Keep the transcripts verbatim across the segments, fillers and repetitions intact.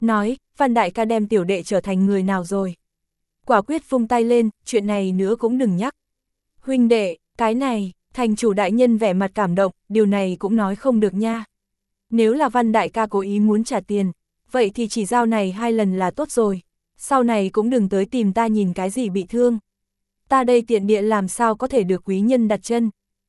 nói, Văn đại ca đem tiểu đệ trở thành người nào rồi. Quả quyết vung tay lên, chuyện này nữa cũng đừng nhắc. Huynh đệ, cái này, thành chủ đại nhân vẻ mặt cảm động, điều này cũng nói không được nha. Nếu là Văn đại ca cố ý muốn trả tiền, vậy thì chỉ giao này hai lần là tốt rồi. Sau này cũng đừng tới tìm ta nhìn cái gì bị thương. Ta đây tiện địa làm sao có thể được quý nhân đặt chân.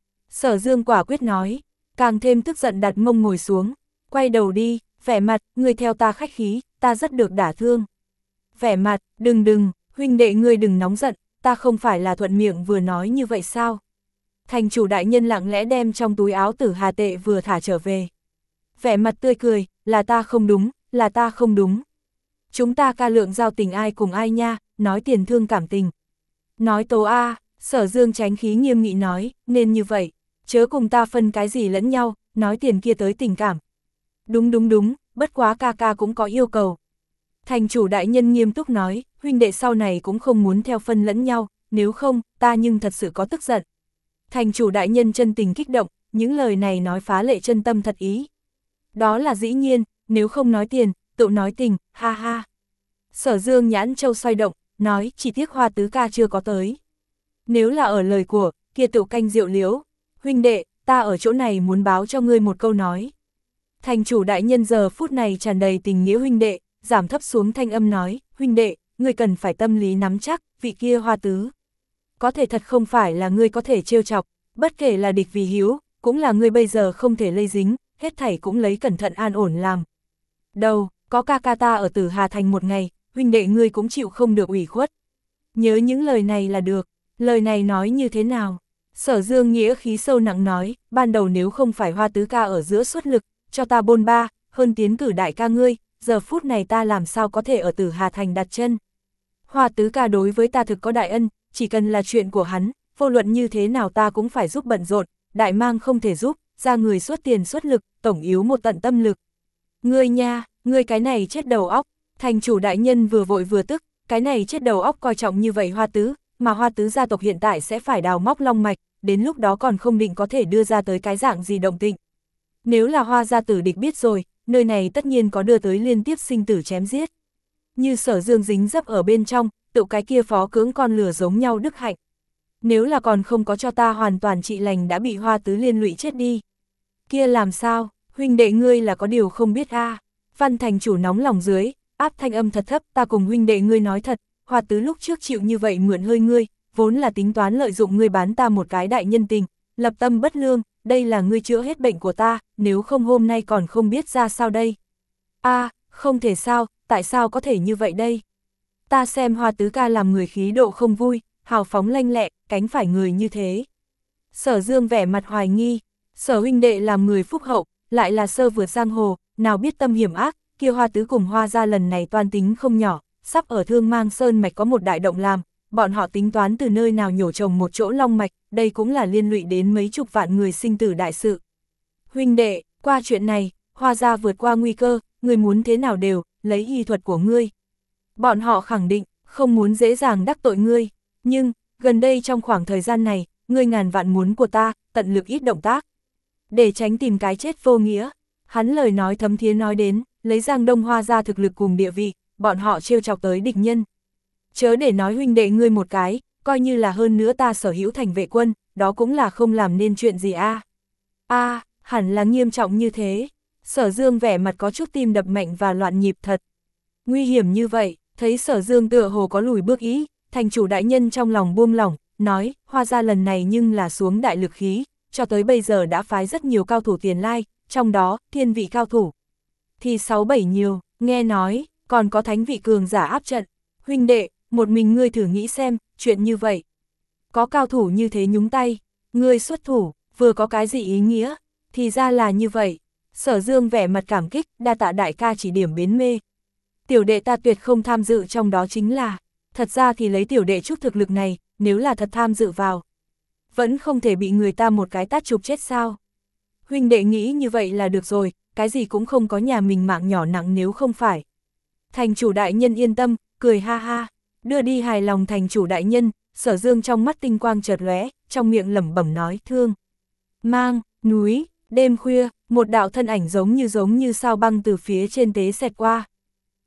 Sở Dương quả quyết nói, càng thêm tức giận đặt mông ngồi xuống, quay đầu đi, vẻ mặt, người theo ta khách khí, ta rất được đả thương. Vẻ mặt, đừng đừng, huynh đệ ngươi đừng nóng giận, ta không phải là thuận miệng vừa nói như vậy sao? Thành chủ đại nhân lặng lẽ đem trong túi áo tử hà tệ vừa thả trở về. Vẻ mặt tươi cười, là ta không đúng, là ta không đúng. Chúng ta ca lượng giao tình ai cùng ai nha, nói tiền thương cảm tình. Nói tố a, Sở Dương tránh khí nghiêm nghị nói, nên như vậy, chớ cùng ta phân cái gì lẫn nhau, nói tiền kia tới tình cảm. Đúng đúng đúng, bất quá ca ca cũng có yêu cầu. Thành chủ đại nhân nghiêm túc nói, huynh đệ sau này cũng không muốn theo phân lẫn nhau, nếu không, ta nhưng thật sự có tức giận. Thành chủ đại nhân chân tình kích động, những lời này nói phá lệ chân tâm thật ý. Đó là dĩ nhiên, nếu không nói tiền, tự nói tình, ha ha. Sở Dương nhãn châu xoay động, nói chỉ tiếc Hoa tứ ca chưa có tới. Nếu là ở lời của, kia tự canh rượu liếu, huynh đệ, ta ở chỗ này muốn báo cho ngươi một câu nói. Thành chủ đại nhân giờ phút này tràn đầy tình nghĩa huynh đệ, giảm thấp xuống thanh âm nói, huynh đệ, ngươi cần phải tâm lý nắm chắc, vị kia Hoa tứ. Có thể thật không phải là ngươi có thể trêu chọc, bất kể là địch vì hiếu, cũng là ngươi bây giờ không thể lây dính, hết thảy cũng lấy cẩn thận an ổn làm. Đầu, có ca ca ta ở Tử Hà Thành một ngày, huynh đệ ngươi cũng chịu không được ủy khuất. Nhớ những lời này là được, lời này nói như thế nào? Sở Dương nghĩa khí sâu nặng nói, ban đầu nếu không phải Hoa tứ ca ở giữa xuất lực, cho ta bôn ba, hơn tiến cử đại ca ngươi, giờ phút này ta làm sao có thể ở Tử Hà Thành đặt chân. Hoa tứ ca đối với ta thực có đại ân, chỉ cần là chuyện của hắn, vô luận như thế nào ta cũng phải giúp bận rộn, đại mang không thể giúp, ra người xuất tiền xuất lực, tổng yếu một tận tâm lực. Ngươi nha, ngươi cái này chết đầu óc, thành chủ đại nhân vừa vội vừa tức, cái này chết đầu óc coi trọng như vậy Hoa tứ, mà Hoa tứ gia tộc hiện tại sẽ phải đào móc long mạch, đến lúc đó còn không định có thể đưa ra tới cái dạng gì động tĩnh. Nếu là Hoa gia tử địch biết rồi, nơi này tất nhiên có đưa tới liên tiếp sinh tử chém giết. Như Sở Dương dính dấp ở bên trong, tự cái kia phó cưỡng con lửa giống nhau đức hạnh. Nếu là còn không có cho ta hoàn toàn trị lành đã bị Hoa tứ liên lụy chết đi. Kia làm sao, huynh đệ ngươi là có điều không biết a. À. Văn thành chủ nóng lòng dưới, áp thanh âm thật thấp, ta cùng huynh đệ ngươi nói thật, Hoa tứ lúc trước chịu như vậy mượn hơi ngươi, vốn là tính toán lợi dụng ngươi bán ta một cái đại nhân tình, lập tâm bất lương, đây là ngươi chữa hết bệnh của ta, nếu không hôm nay còn không biết ra sao đây. A, à, không thể sao, tại sao có thể như vậy đây? Ta xem Hoa tứ ca làm người khí độ không vui, hào phóng lanh lẹ, cánh phải người như thế. Sở Dương vẻ mặt hoài nghi, Sở huynh đệ làm người phúc hậu, lại là sơ vượt giang hồ, nào biết tâm hiểm ác, kia Hoa tứ cùng Hoa gia lần này toan tính không nhỏ, sắp ở Thương Mang Sơn mạch có một đại động làm, bọn họ tính toán từ nơi nào nhổ trồng một chỗ long mạch, đây cũng là liên lụy đến mấy chục vạn người sinh tử đại sự. Huynh đệ, qua chuyện này, Hoa gia vượt qua nguy cơ, người muốn thế nào đều, lấy y thuật của ngươi. Bọn họ khẳng định, không muốn dễ dàng đắc tội ngươi, nhưng, gần đây trong khoảng thời gian này, ngươi ngàn vạn muốn của ta, tận lực ít động tác. Để tránh tìm cái chết vô nghĩa, hắn lời nói thấm thía nói đến, lấy Giang Đông Hoa gia thực lực cùng địa vị, bọn họ trêu chọc tới địch nhân. Chớ để nói huynh đệ ngươi một cái, coi như là hơn nữa ta sở hữu thành vệ quân, đó cũng là không làm nên chuyện gì a. A, à, hẳn là nghiêm trọng như thế. Sở Dương vẻ mặt có chút tim đập mạnh và loạn nhịp thật. Nguy hiểm như vậy, thấy Sở Dương tựa hồ có lùi bước ý, thành chủ đại nhân trong lòng buông lỏng, nói, Hoa gia lần này nhưng là xuống đại lực khí, cho tới bây giờ đã phái rất nhiều cao thủ tiền lai, trong đó, thiên vị cao thủ. Thì sáu bảy nhiều, nghe nói, còn có thánh vị cường giả áp trận. Huynh đệ, một mình ngươi thử nghĩ xem, chuyện như vậy. Có cao thủ như thế nhúng tay, ngươi xuất thủ, vừa có cái gì ý nghĩa, thì ra là như vậy. Sở Dương vẻ mặt cảm kích, đa tạ đại ca chỉ điểm bến mê. Tiểu đệ ta tuyệt không tham dự trong đó chính là, thật ra thì lấy tiểu đệ chút thực lực này, nếu là thật tham dự vào, vẫn không thể bị người ta một cái tát chụp chết sao. Huynh đệ nghĩ như vậy là được rồi, cái gì cũng không có nhà mình mạng nhỏ nặng nếu không phải. Thành chủ đại nhân yên tâm, cười ha ha, đưa đi hài lòng thành chủ đại nhân, Sở Dương trong mắt tinh quang chợt lóe, trong miệng lẩm bẩm nói thương. Mang, núi, đêm khuya, một đạo thân ảnh giống như giống như sao băng từ phía trên tế xẹt qua.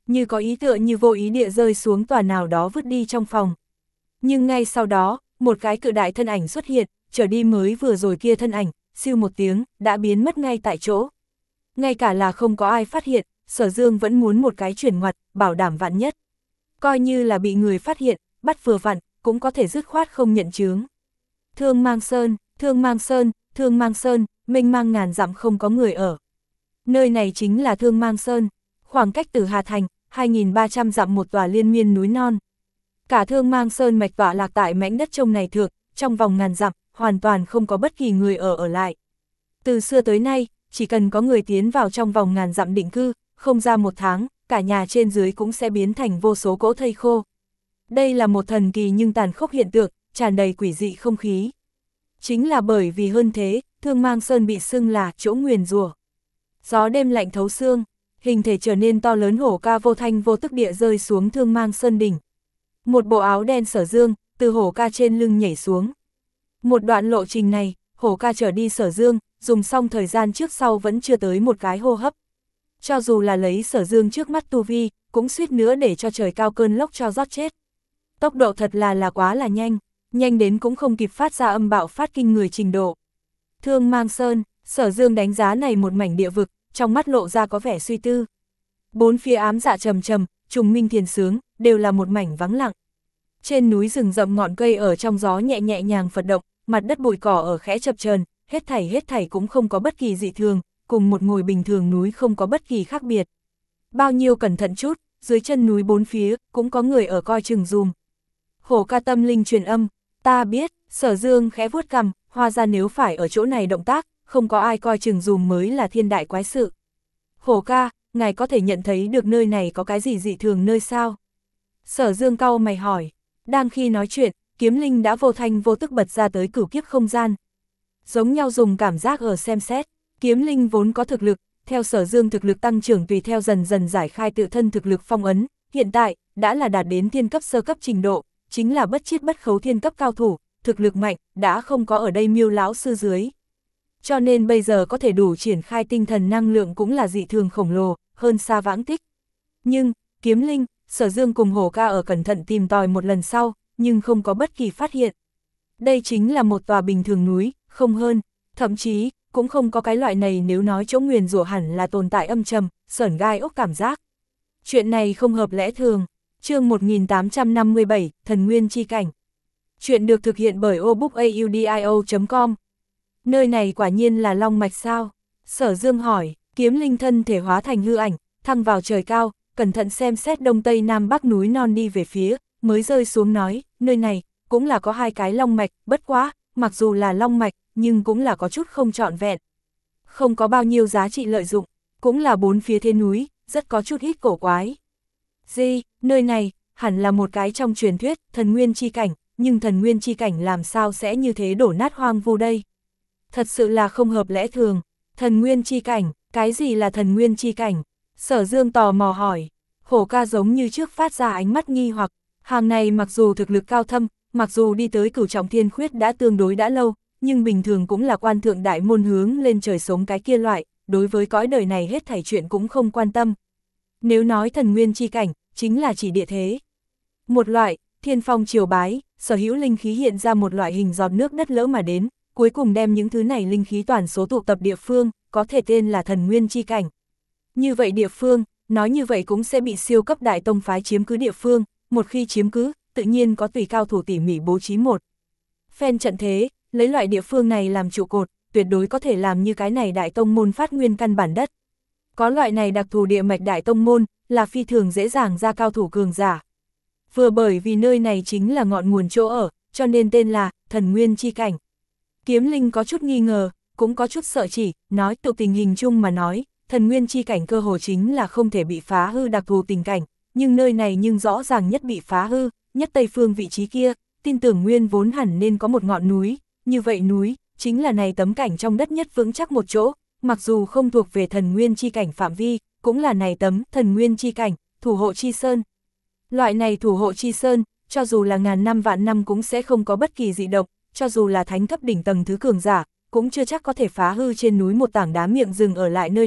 như có ý tựa như vô ý địa rơi xuống tòa nào đó vứt đi trong phòng. Nhưng ngay sau đó, một cái cự đại thân ảnh xuất hiện, trở đi mới vừa rồi kia thân ảnh, siêu một tiếng, đã biến mất ngay tại chỗ. Ngay cả là không có ai phát hiện, Sở Dương vẫn muốn một cái chuyển ngoặt, bảo đảm vạn nhất. Coi như là bị người phát hiện, bắt vừa vặn, cũng có thể dứt khoát không nhận chướng. Thương Mang Sơn, Thương Mang Sơn, Thương Mang Sơn, mênh mang ngàn dặm không có người ở. Nơi này chính là Thương Mang Sơn, khoảng cách từ Hà Thành, hai nghìn ba trăm dặm một tòa liên miên núi non. Cả Thương Mang Sơn mạch tọa lạc tại mảnh đất trông này thượng, trong vòng ngàn dặm, hoàn toàn không có bất kỳ người ở ở lại. Từ xưa tới nay, chỉ cần có người tiến vào trong vòng ngàn dặm định cư, không ra một tháng, cả nhà trên dưới cũng sẽ biến thành vô số cỗ thây khô. Đây là một thần kỳ nhưng tàn khốc hiện tượng, tràn đầy quỷ dị không khí. Chính là bởi vì hơn thế, Thương Mang Sơn bị xưng là chỗ nguyền rủa. Gió đêm lạnh thấu xương, hình thể trở nên to lớn hổ ca vô thanh vô tức địa rơi xuống Thương Mang Sơn đỉnh. Một bộ áo đen Sở Dương, từ hổ ca trên lưng nhảy xuống. Một đoạn lộ trình này, hổ ca trở đi Sở Dương, dùng xong thời gian trước sau vẫn chưa tới một cái hô hấp. Cho dù là lấy Sở Dương trước mắt tu vi, cũng suýt nữa để cho trời cao cơn lốc cho rót chết. Tốc độ thật là là quá là nhanh, nhanh đến cũng không kịp phát ra âm bạo phát kinh người trình độ. Thương Mang Sơn, Sở Dương đánh giá này một mảnh địa vực, trong mắt lộ ra có vẻ suy tư. Bốn phía ám dạ trầm trầm, trùng minh thiền sướng, đều là một mảnh vắng lặng. Trên núi rừng rậm ngọn cây ở trong gió nhẹ nhẹ nhàng phật động, mặt đất bụi cỏ ở khẽ chập chờn, hết thảy hết thảy cũng không có bất kỳ dị thường, cùng một ngồi bình thường núi không có bất kỳ khác biệt. Bao nhiêu cẩn thận chút, dưới chân núi bốn phía, cũng có người ở coi chừng dùm. Hổ ca tâm linh truyền âm, ta biết, Sở Dương khẽ vuốt cằm, hóa ra nếu phải ở chỗ này động tác, không có ai coi chừng dùm mới là thiên đại quái sự. Hổ ca, ngài có thể nhận thấy được nơi này có cái gì dị thường nơi sao? Sở Dương cau mày hỏi, đang khi nói chuyện, kiếm linh đã vô thanh vô tức bật ra tới cửu kiếp không gian. Giống nhau dùng cảm giác ở xem xét, kiếm linh vốn có thực lực, theo Sở Dương thực lực tăng trưởng tùy theo dần dần giải khai tự thân thực lực phong ấn, hiện tại, đã là đạt đến thiên cấp sơ cấp trình độ, chính là bất chiết bất khấu thiên cấp cao thủ, thực lực mạnh, đã không có ở đây Miêu lão sư dưới. Cho nên bây giờ có thể đủ triển khai tinh thần năng lượng cũng là dị thường khổng lồ, hơn xa vãng tích. Nhưng, kiếm linh, Sở Dương cùng hổ ca ở cẩn thận tìm tòi một lần sau, nhưng không có bất kỳ phát hiện. Đây chính là một tòa bình thường núi, không hơn, thậm chí, cũng không có cái loại này nếu nói chỗ nguyền rủa hẳn là tồn tại âm trầm, sởn gai ốc cảm giác. Chuyện này không hợp lẽ thường. Chương một nghìn tám trăm năm mươi bảy, Thần Nguyên Chi Cảnh. Chuyện được thực hiện bởi obookaudio chấm com. Nơi này quả nhiên là Long Mạch sao? Sở Dương hỏi, kiếm linh thân thể hóa thành hư ảnh, thăng vào trời cao, cẩn thận xem xét đông tây nam bắc núi non đi về phía, mới rơi xuống nói, nơi này, cũng là có hai cái Long Mạch, bất quá, mặc dù là Long Mạch, nhưng cũng là có chút không trọn vẹn. Không có bao nhiêu giá trị lợi dụng, cũng là bốn phía thế núi, rất có chút ít cổ quái. Gì, nơi này, hẳn là một cái trong truyền thuyết, thần nguyên chi cảnh, nhưng thần nguyên chi cảnh làm sao sẽ như thế đổ nát hoang vu đây? Thật sự là không hợp lẽ thường. Thần nguyên chi cảnh, cái gì là thần nguyên chi cảnh? Sở Dương tò mò hỏi. Hổ ca giống như trước phát ra ánh mắt nghi hoặc, hàng này mặc dù thực lực cao thâm, mặc dù đi tới cửu trọng thiên khuyết đã tương đối đã lâu, nhưng bình thường cũng là quan thượng đại môn hướng lên trời sống cái kia loại, đối với cõi đời này hết thảy chuyện cũng không quan tâm. Nếu nói thần nguyên chi cảnh, chính là chỉ địa thế. Một loại, thiên phong triều bái, sở hữu linh khí hiện ra một loại hình giọt nước đất lỡ mà đến, cuối cùng đem những thứ này linh khí toàn số tụ tập địa phương, có thể tên là thần nguyên chi cảnh. Như vậy địa phương, nói như vậy cũng sẽ bị siêu cấp đại tông phái chiếm cứ địa phương, một khi chiếm cứ, tự nhiên có tùy cao thủ tỉ mỉ bố trí một phen trận thế, lấy loại địa phương này làm trụ cột, tuyệt đối có thể làm như cái này đại tông môn phát nguyên căn bản đất. Có loại này đặc thù địa mạch đại tông môn, là phi thường dễ dàng ra cao thủ cường giả. Vừa bởi vì nơi này chính là ngọn nguồn chỗ ở, cho nên tên là thần nguyên chi cảnh. Kiếm linh có chút nghi ngờ, cũng có chút sợ chỉ, nói tụ tình hình chung mà nói, thần nguyên chi cảnh cơ hồ chính là không thể bị phá hư đặc thù tình cảnh, nhưng nơi này nhưng rõ ràng nhất bị phá hư, nhất tây phương vị trí kia, tin tưởng nguyên vốn hẳn nên có một ngọn núi, như vậy núi, chính là này tấm cảnh trong đất nhất vững chắc một chỗ, mặc dù không thuộc về thần nguyên chi cảnh phạm vi, cũng là này tấm thần nguyên chi cảnh, thủ hộ chi sơn. Loại này thủ hộ chi sơn, cho dù là ngàn năm vạn năm cũng sẽ không có bất kỳ dị động, cho dù là thánh cấp đỉnh tầng thứ cường giả, cũng chưa chắc có thể phá hư trên núi một tảng đá miệng rừng ở lại nơi đó,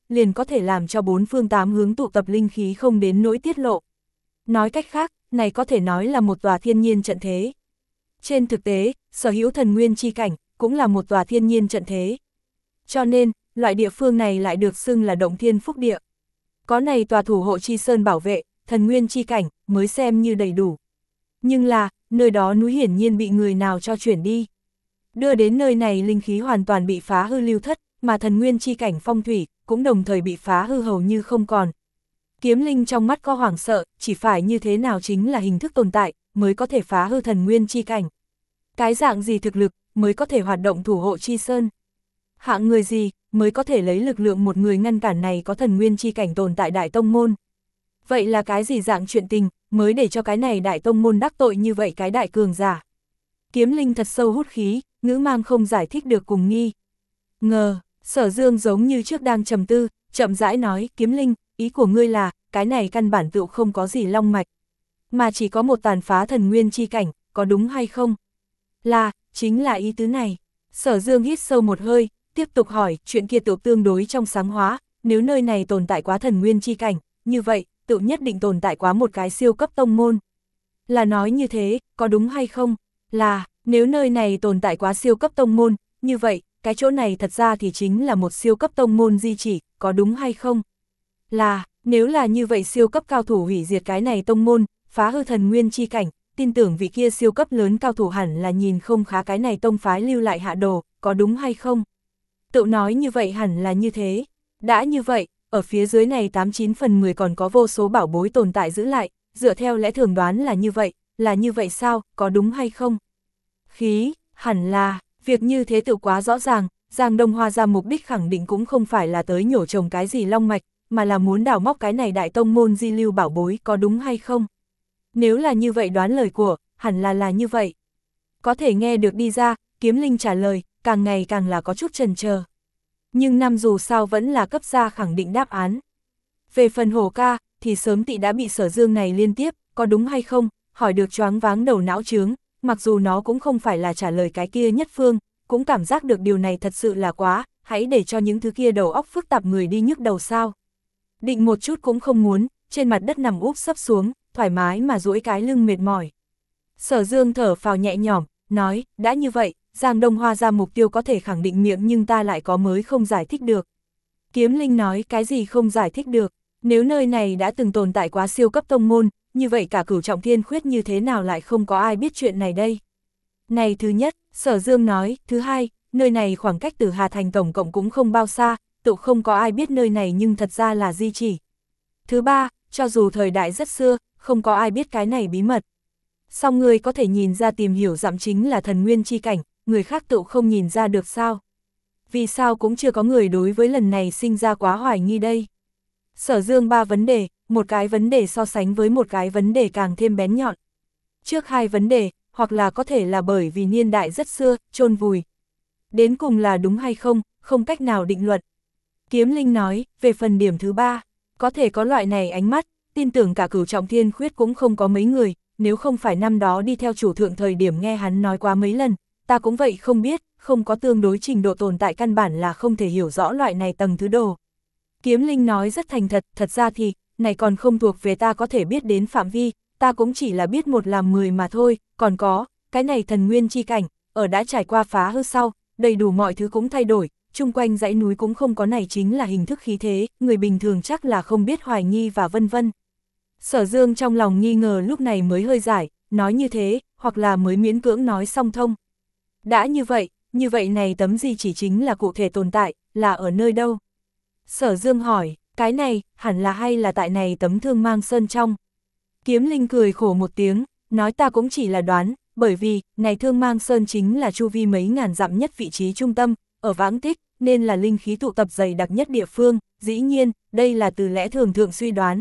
liền có thể làm cho bốn phương tám hướng tụ tập linh khí không đến nỗi tiết lộ. Nói cách khác, này có thể nói là một tòa thiên nhiên trận thế. Trên thực tế, sở hữu thần nguyên chi cảnh, cũng là một tòa thiên nhiên trận thế. Cho nên, loại địa phương này lại được xưng là động thiên phúc địa. Có này tòa thủ hộ chi sơn bảo vệ, thần nguyên chi cảnh, mới xem như đầy đủ. Nhưng là, nơi đó núi hiển nhiên bị người nào cho chuyển đi. Đưa đến nơi này linh khí hoàn toàn bị phá hư lưu thất, mà thần nguyên chi cảnh phong thủy, cũng đồng thời bị phá hư hầu như không còn. Kiếm Linh trong mắt có hoảng sợ, chỉ phải như thế nào chính là hình thức tồn tại, mới có thể phá hư thần nguyên chi cảnh. Cái dạng gì thực lực, mới có thể hoạt động thủ hộ chi sơn. Hạng người gì, mới có thể lấy lực lượng một người ngăn cản này có thần nguyên chi cảnh tồn tại đại tông môn. Vậy là cái gì dạng chuyện tình, mới để cho cái này đại tông môn đắc tội như vậy cái đại cường giả. Kiếm Linh thật sâu hút khí, ngữ mang không giải thích được cùng nghi. Ngờ, Sở Dương giống như trước đang trầm tư, chậm rãi nói, Kiếm Linh, ý của ngươi là, cái này căn bản tựu không có gì long mạch, mà chỉ có một tàn phá thần nguyên chi cảnh, có đúng hay không? Là, chính là ý tứ này. Sở Dương hít sâu một hơi, tiếp tục hỏi, chuyện kia tựu tương đối trong sáng hóa, nếu nơi này tồn tại quá thần nguyên chi cảnh, như vậy, tựu nhất định tồn tại quá một cái siêu cấp tông môn. Là nói như thế, có đúng hay không? Là, nếu nơi này tồn tại quá siêu cấp tông môn, như vậy, cái chỗ này thật ra thì chính là một siêu cấp tông môn di chỉ, có đúng hay không? Là, nếu là như vậy siêu cấp cao thủ hủy diệt cái này tông môn, phá hư thần nguyên chi cảnh, tin tưởng vị kia siêu cấp lớn cao thủ hẳn là nhìn không khá cái này tông phái lưu lại hạ đồ, có đúng hay không? Tự nói như vậy hẳn là như thế. Đã như vậy, ở phía dưới này tám chín phần mười còn có vô số bảo bối tồn tại giữ lại, dựa theo lẽ thường đoán là như vậy, là như vậy sao, có đúng hay không? Khí, hẳn là, việc như thế tự quá rõ ràng, Giang Đông Hoa ra mục đích khẳng định cũng không phải là tới nhổ trồng cái gì long mạch, mà là muốn đào móc cái này đại tông môn di lưu bảo bối, có đúng hay không? Nếu là như vậy đoán lời của, hẳn là là như vậy. Có thể nghe được đi ra, Kiếm Linh trả lời, càng ngày càng là có chút chần chờ. Nhưng năm dù sao vẫn là cấp ra khẳng định đáp án. Về phần Hổ ca, thì sớm tị đã bị Sở Dương này liên tiếp, có đúng hay không, hỏi được choáng váng đầu não chướng, mặc dù nó cũng không phải là trả lời cái kia nhất phương, cũng cảm giác được điều này thật sự là quá, hãy để cho những thứ kia đầu óc phức tạp người đi nhức đầu sao. Định một chút cũng không muốn, trên mặt đất nằm úp sấp xuống, thoải mái mà duỗi cái lưng mệt mỏi. Sở Dương thở phào nhẹ nhõm, nói, đã như vậy, Giang Đông Hoa ra mục tiêu có thể khẳng định miệng nhưng ta lại có mới không giải thích được. Kiếm Linh nói, cái gì không giải thích được, nếu nơi này đã từng tồn tại quá siêu cấp tông môn, như vậy cả Cửu Trọng Thiên Khuyết như thế nào lại không có ai biết chuyện này đây. Này thứ nhất, Sở Dương nói, thứ hai, nơi này khoảng cách từ Hà Thành tổng cộng cũng không bao xa, tự không có ai biết nơi này nhưng thật ra là di chỉ. Thứ ba, cho dù thời đại rất xưa, không có ai biết cái này bí mật. Song người có thể nhìn ra tìm hiểu dặm chính là thần nguyên chi cảnh, người khác tự không nhìn ra được sao. Vì sao cũng chưa có người đối với lần này sinh ra quá hoài nghi đây. Sở Dương ba vấn đề, một cái vấn đề so sánh với một cái vấn đề càng thêm bén nhọn. Trước hai vấn đề, hoặc là có thể là bởi vì niên đại rất xưa, chôn vùi. Đến cùng là đúng hay không, không cách nào định luận. Kiếm Linh nói, về phần điểm thứ ba, có thể có loại này ánh mắt, tin tưởng cả Cửu Trọng Thiên Khuyết cũng không có mấy người, nếu không phải năm đó đi theo chủ thượng thời điểm nghe hắn nói qua mấy lần, ta cũng vậy không biết, không có tương đối trình độ tồn tại căn bản là không thể hiểu rõ loại này tầng thứ đồ. Kiếm Linh nói rất thành thật, thật ra thì, này còn không thuộc về ta có thể biết đến phạm vi, ta cũng chỉ là biết một làm mười mà thôi, còn có, cái này thần nguyên chi cảnh, ở đã trải qua phá hư sau, đầy đủ mọi thứ cũng thay đổi, chung quanh dãy núi cũng không có, này chính là hình thức khí thế, người bình thường chắc là không biết hoài nghi và vân vân. Sở Dương trong lòng nghi ngờ lúc này mới hơi giải, nói như thế, hoặc là mới miễn cưỡng nói song thông. Đã như vậy, như vậy này tấm di chỉ chính là cụ thể tồn tại, là ở nơi đâu? Sở Dương hỏi, cái này, hẳn là hay là tại này tấm Thương Mang Sơn trong? Kiếm Linh cười khổ một tiếng, nói ta cũng chỉ là đoán, bởi vì, này Thương Mang Sơn chính là chu vi mấy ngàn dặm nhất vị trí trung tâm, ở Vãng Tích, nên là linh khí tụ tập dày đặc nhất địa phương, dĩ nhiên, đây là từ lẽ thường thượng suy đoán.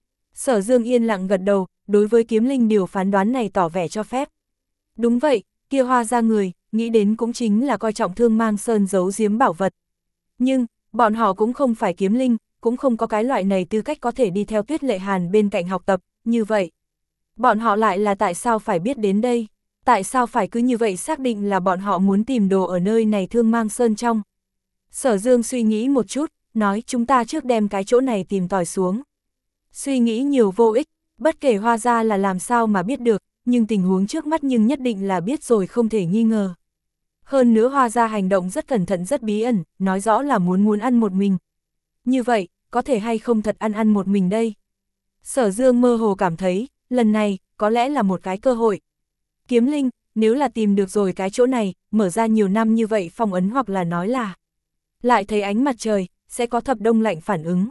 Sở Dương yên lặng gật đầu, đối với Kiếm Linh điều phán đoán này tỏ vẻ cho phép. Đúng vậy, kia Hoa ra người, nghĩ đến cũng chính là coi trọng Thương Mang Sơn giấu giếm bảo vật. Nhưng, bọn họ cũng không phải Kiếm Linh, cũng không có cái loại này tư cách có thể đi theo Tuyết Lệ Hàn bên cạnh học tập, như vậy. Bọn họ lại là tại sao phải biết đến đây? Tại sao phải cứ như vậy xác định là bọn họ muốn tìm đồ ở nơi này Thương Mang Sơn trong? Sở Dương suy nghĩ một chút, nói chúng ta trước đem cái chỗ này tìm tòi xuống. Suy nghĩ nhiều vô ích, bất kể Hoa gia là làm sao mà biết được, nhưng tình huống trước mắt nhưng nhất định là biết rồi không thể nghi ngờ. Hơn nữa Hoa gia hành động rất cẩn thận rất bí ẩn, nói rõ là muốn muốn ăn một mình. Như vậy, có thể hay không thật ăn ăn một mình đây? Sở Dương mơ hồ cảm thấy, lần này, có lẽ là một cái cơ hội. Kiếm Linh, nếu là tìm được rồi cái chỗ này, mở ra nhiều năm như vậy phong ấn hoặc là nói là lại thấy ánh mặt trời, sẽ có thập đông lạnh phản ứng.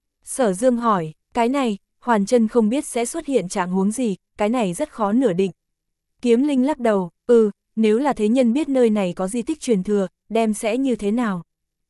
Sở Dương hỏi, cái này, Hoàn Chân không biết sẽ xuất hiện trạng huống gì, cái này rất khó nửa định. Kiếm Linh lắc đầu, ừ, nếu là thế nhân biết nơi này có di tích truyền thừa, đem sẽ như thế nào?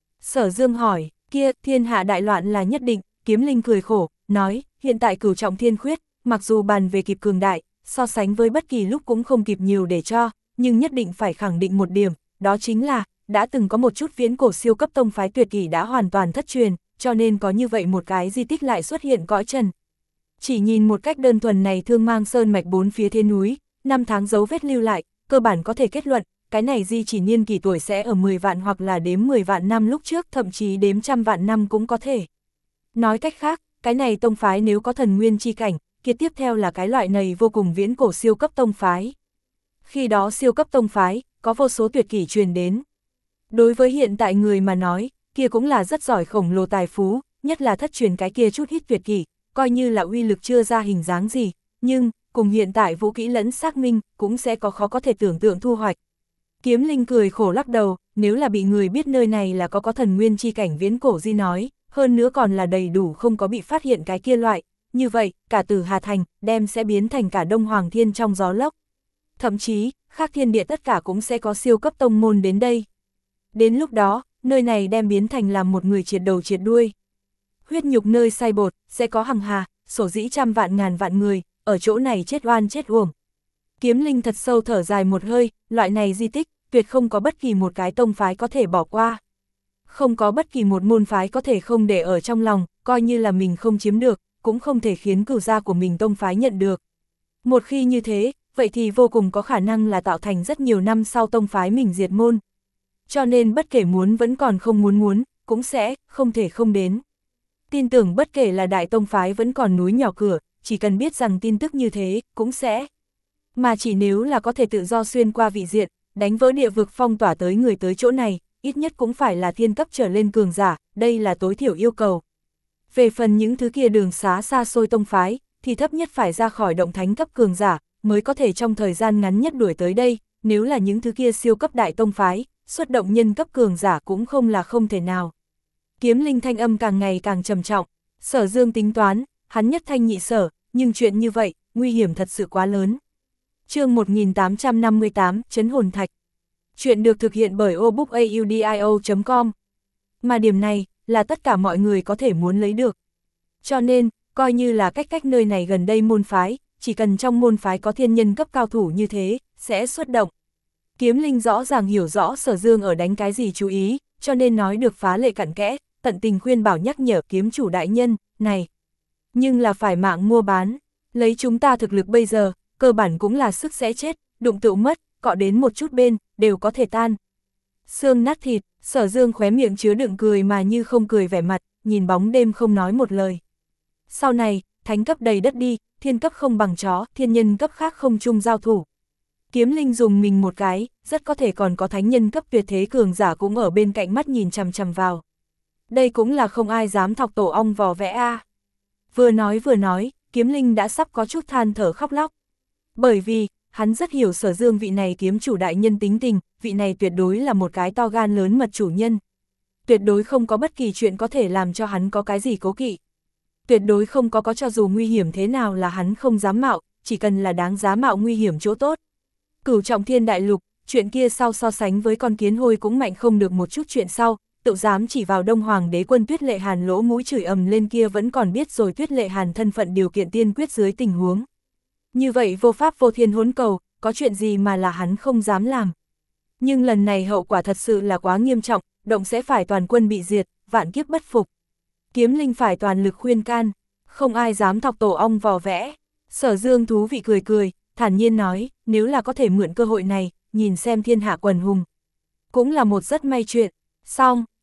Sở Dương hỏi, kia, thiên hạ đại loạn là nhất định, Kiếm Linh cười khổ, nói, hiện tại cửu trọng thiên khuyết, mặc dù bàn về kịp cường đại, so sánh với bất kỳ lúc cũng không kịp nhiều để cho, nhưng nhất định phải khẳng định một điểm, đó chính là, đã từng có một chút viễn cổ siêu cấp tông phái tuyệt kỷ đã hoàn toàn thất truyền, cho nên có như vậy một cái di tích lại xuất hiện cõi trần. Chỉ nhìn một cách đơn thuần này Thương Mang Sơn mạch bốn phía thế núi, năm tháng dấu vết lưu lại, cơ bản có thể kết luận, cái này di chỉ niên kỷ tuổi sẽ ở mười vạn hoặc là đếm mười vạn năm lúc trước, thậm chí đếm trăm vạn năm cũng có thể. Nói cách khác, cái này tông phái nếu có thần nguyên chi cảnh, kia tiếp theo là cái loại này vô cùng viễn cổ siêu cấp tông phái. Khi đó siêu cấp tông phái, có vô số tuyệt kỷ truyền đến. Đối với hiện tại người mà nói, kia cũng là rất giỏi khổng lồ tài phú, nhất là thất truyền cái kia chút ít tuyệt kỷ, coi như là uy lực chưa ra hình dáng gì, nhưng, cùng hiện tại vũ kỹ lẫn xác minh, cũng sẽ có khó có thể tưởng tượng thu hoạch. Kiếm Linh cười khổ lắc đầu, nếu là bị người biết nơi này là có có thần nguyên chi cảnh viễn cổ di nói, hơn nữa còn là đầy đủ không có bị phát hiện cái kia loại, như vậy, cả Tử Hà Thành, đem sẽ biến thành cả Đông Hoàng Thiên trong gió lốc. Thậm chí, khác thiên địa tất cả cũng sẽ có siêu cấp tông môn đến đây. Đến lúc đó, nơi này đem biến thành làm một người triệt đầu triệt đuôi. Huyết nhục nơi xay bột, sẽ có hằng hà, sổ dĩ trăm vạn ngàn vạn người, ở chỗ này chết oan chết uổng. Kiếm Linh thật sâu thở dài một hơi, loại này di tích, tuyệt không có bất kỳ một cái tông phái có thể bỏ qua. Không có bất kỳ một môn phái có thể không để ở trong lòng, coi như là mình không chiếm được, cũng không thể khiến cửu gia của mình tông phái nhận được. Một khi như thế, vậy thì vô cùng có khả năng là tạo thành rất nhiều năm sau tông phái mình diệt môn. Cho nên bất kể muốn vẫn còn không muốn muốn, cũng sẽ, không thể không đến. Tin tưởng bất kể là đại tông phái vẫn còn núi nhỏ cửa, chỉ cần biết rằng tin tức như thế, cũng sẽ. Mà chỉ nếu là có thể tự do xuyên qua vị diện, đánh vỡ địa vực phong tỏa tới người tới chỗ này, ít nhất cũng phải là thiên cấp trở lên cường giả, đây là tối thiểu yêu cầu. Về phần những thứ kia đường xá xa xôi tông phái, thì thấp nhất phải ra khỏi động thánh cấp cường giả, mới có thể trong thời gian ngắn nhất đuổi tới đây, nếu là những thứ kia siêu cấp đại tông phái, xuất động nhân cấp cường giả cũng không là không thể nào. Kiếm Linh thanh âm càng ngày càng trầm trọng, Sở Dương tính toán, hắn nhất thanh nhị sở, nhưng chuyện như vậy, nguy hiểm thật sự quá lớn. Chương một nghìn tám trăm năm mươi tám, Trấn Hồn Thạch. Chuyện được thực hiện bởi obookaudio chấm com. Mà điểm này, là tất cả mọi người có thể muốn lấy được. Cho nên, coi như là cách cách nơi này gần đây môn phái, chỉ cần trong môn phái có thiên nhân cấp cao thủ như thế, sẽ xuất động. Kiếm Linh rõ ràng hiểu rõ Sở Dương ở đánh cái gì chú ý, cho nên nói được phá lệ cặn kẽ, tận tình khuyên bảo nhắc nhở kiếm chủ đại nhân, này. Nhưng là phải mạng mua bán, lấy chúng ta thực lực bây giờ, cơ bản cũng là sức sẽ chết, đụng tựu mất, cọ đến một chút bên, đều có thể tan. Xương nát thịt, Sở Dương khóe miệng chứa đựng cười mà như không cười vẻ mặt, nhìn bóng đêm không nói một lời. Sau này, thánh cấp đầy đất đi, thiên cấp không bằng chó, thiên nhân cấp khác không chung giao thủ. Kiếm Linh dùng mình một cái, rất có thể còn có thánh nhân cấp tuyệt thế cường giả cũng ở bên cạnh mắt nhìn chằm chằm vào. Đây cũng là không ai dám thọc tổ ong vò vẽ a. Vừa nói vừa nói, Kiếm Linh đã sắp có chút than thở khóc lóc. Bởi vì, hắn rất hiểu Sở Dương vị này kiếm chủ đại nhân tính tình, vị này tuyệt đối là một cái to gan lớn mật chủ nhân. Tuyệt đối không có bất kỳ chuyện có thể làm cho hắn có cái gì cố kỵ. Tuyệt đối không có có cho dù nguy hiểm thế nào là hắn không dám mạo, chỉ cần là đáng giá mạo nguy hiểm chỗ tốt. Cửu trọng thiên đại lục, chuyện kia sau so sánh với con kiến hôi cũng mạnh không được một chút chuyện sau, tự dám chỉ vào Đông Hoàng đế quân Tuyết Lệ Hàn lỗ mũi chửi ầm lên kia vẫn còn biết rồi Tuyết Lệ Hàn thân phận điều kiện tiên quyết dưới tình huống. Như vậy vô pháp vô thiên hỗn cầu, có chuyện gì mà là hắn không dám làm. Nhưng lần này hậu quả thật sự là quá nghiêm trọng, động sẽ phải toàn quân bị diệt, vạn kiếp bất phục. Kiếm Linh phải toàn lực khuyên can, không ai dám thọc tổ ong vò vẽ. Sở Dương thú vị cười cười, thản nhiên nói, nếu là có thể mượn cơ hội này, nhìn xem thiên hạ quần hùng. Cũng là một rất may chuyện. Xong,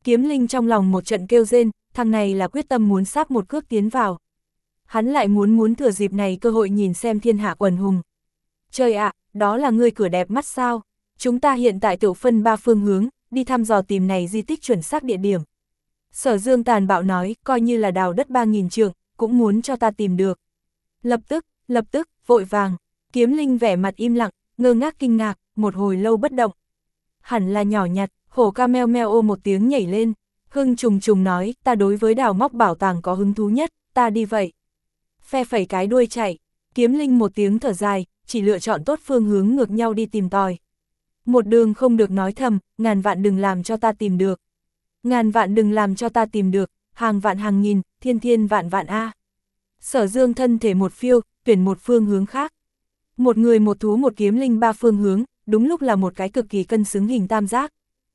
Kiếm Linh trong lòng một trận kêu rên, thằng này là quyết tâm muốn sáp một cước tiến vào. Hắn lại muốn muốn thừa dịp này cơ hội nhìn xem thiên hạ quần hùng. Trời ạ, đó là ngươi cửa đẹp mắt sao? Chúng ta hiện tại tự phân ba phương hướng, đi thăm dò tìm này di tích chuẩn xác địa điểm. Sở Dương tàn bạo nói, coi như là đào đất ba nghìn trượng, cũng muốn cho ta tìm được. Lập tức, lập tức, vội vàng, Kiếm Linh vẻ mặt im lặng, ngơ ngác kinh ngạc, một hồi lâu bất động. Hẳn là nhỏ nhặt, hổ ca meo meo ô một tiếng nhảy lên, hưng trùng trùng nói, ta đối với đào móc bảo tàng có hứng thú nhất, ta đi vậy. Phe phẩy cái đuôi chạy, Kiếm Linh một tiếng thở dài, chỉ lựa chọn tốt phương hướng ngược nhau đi tìm tòi. Một đường không được nói thầm, ngàn vạn đừng làm cho ta tìm được. Ngàn vạn đừng làm cho ta tìm được, hàng vạn hàng nghìn, thiên thiên vạn vạn a. Sở Dương thân thể một phiêu, tuyển một phương hướng khác. Một người một thú một kiếm linh ba phương hướng, đúng lúc là một cái cực kỳ cân xứng hình tam giác.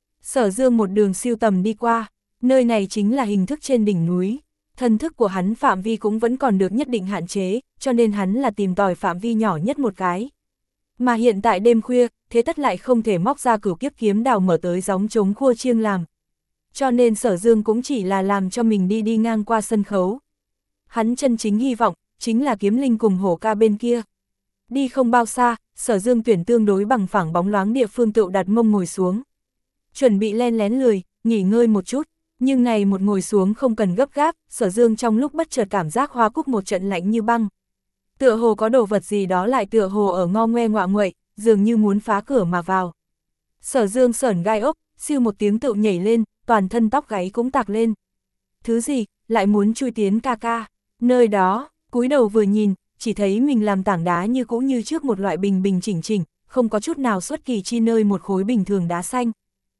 Sở Dương một đường siêu tầm đi qua, nơi này chính là hình thức trên đỉnh núi. Thân thức của hắn phạm vi cũng vẫn còn được nhất định hạn chế, cho nên hắn là tìm tòi phạm vi nhỏ nhất một cái. Mà hiện tại đêm khuya, thế tất lại không thể móc ra cửu kiếp kiếm đào mở tới gióng trống khua chiêng làm. Cho nên Sở Dương cũng chỉ là làm cho mình đi đi ngang qua sân khấu. Hắn chân chính hy vọng, chính là Kiếm Linh cùng hổ ca bên kia. Đi không bao xa, Sở Dương tuyển tương đối bằng phẳng bóng loáng địa phương tựu đặt mông ngồi xuống. Chuẩn bị len lén lười, nghỉ ngơi một chút, nhưng này một ngồi xuống không cần gấp gáp, Sở Dương trong lúc bất chợt cảm giác hoa cúc một trận lạnh như băng. Tựa hồ có đồ vật gì đó lại tựa hồ ở ngo ngoe ngoạ nguậy, dường như muốn phá cửa mà vào. Sở Dương sởn gai ốc, siêu một tiếng tựu nhảy lên, toàn thân tóc gáy cũng tạc lên. Thứ gì, lại muốn chui tiến ca ca, nơi đó, cúi đầu vừa nhìn, chỉ thấy mình làm tảng đá như cũng như trước một loại bình bình chỉnh chỉnh, không có chút nào xuất kỳ chi nơi một khối bình thường đá xanh.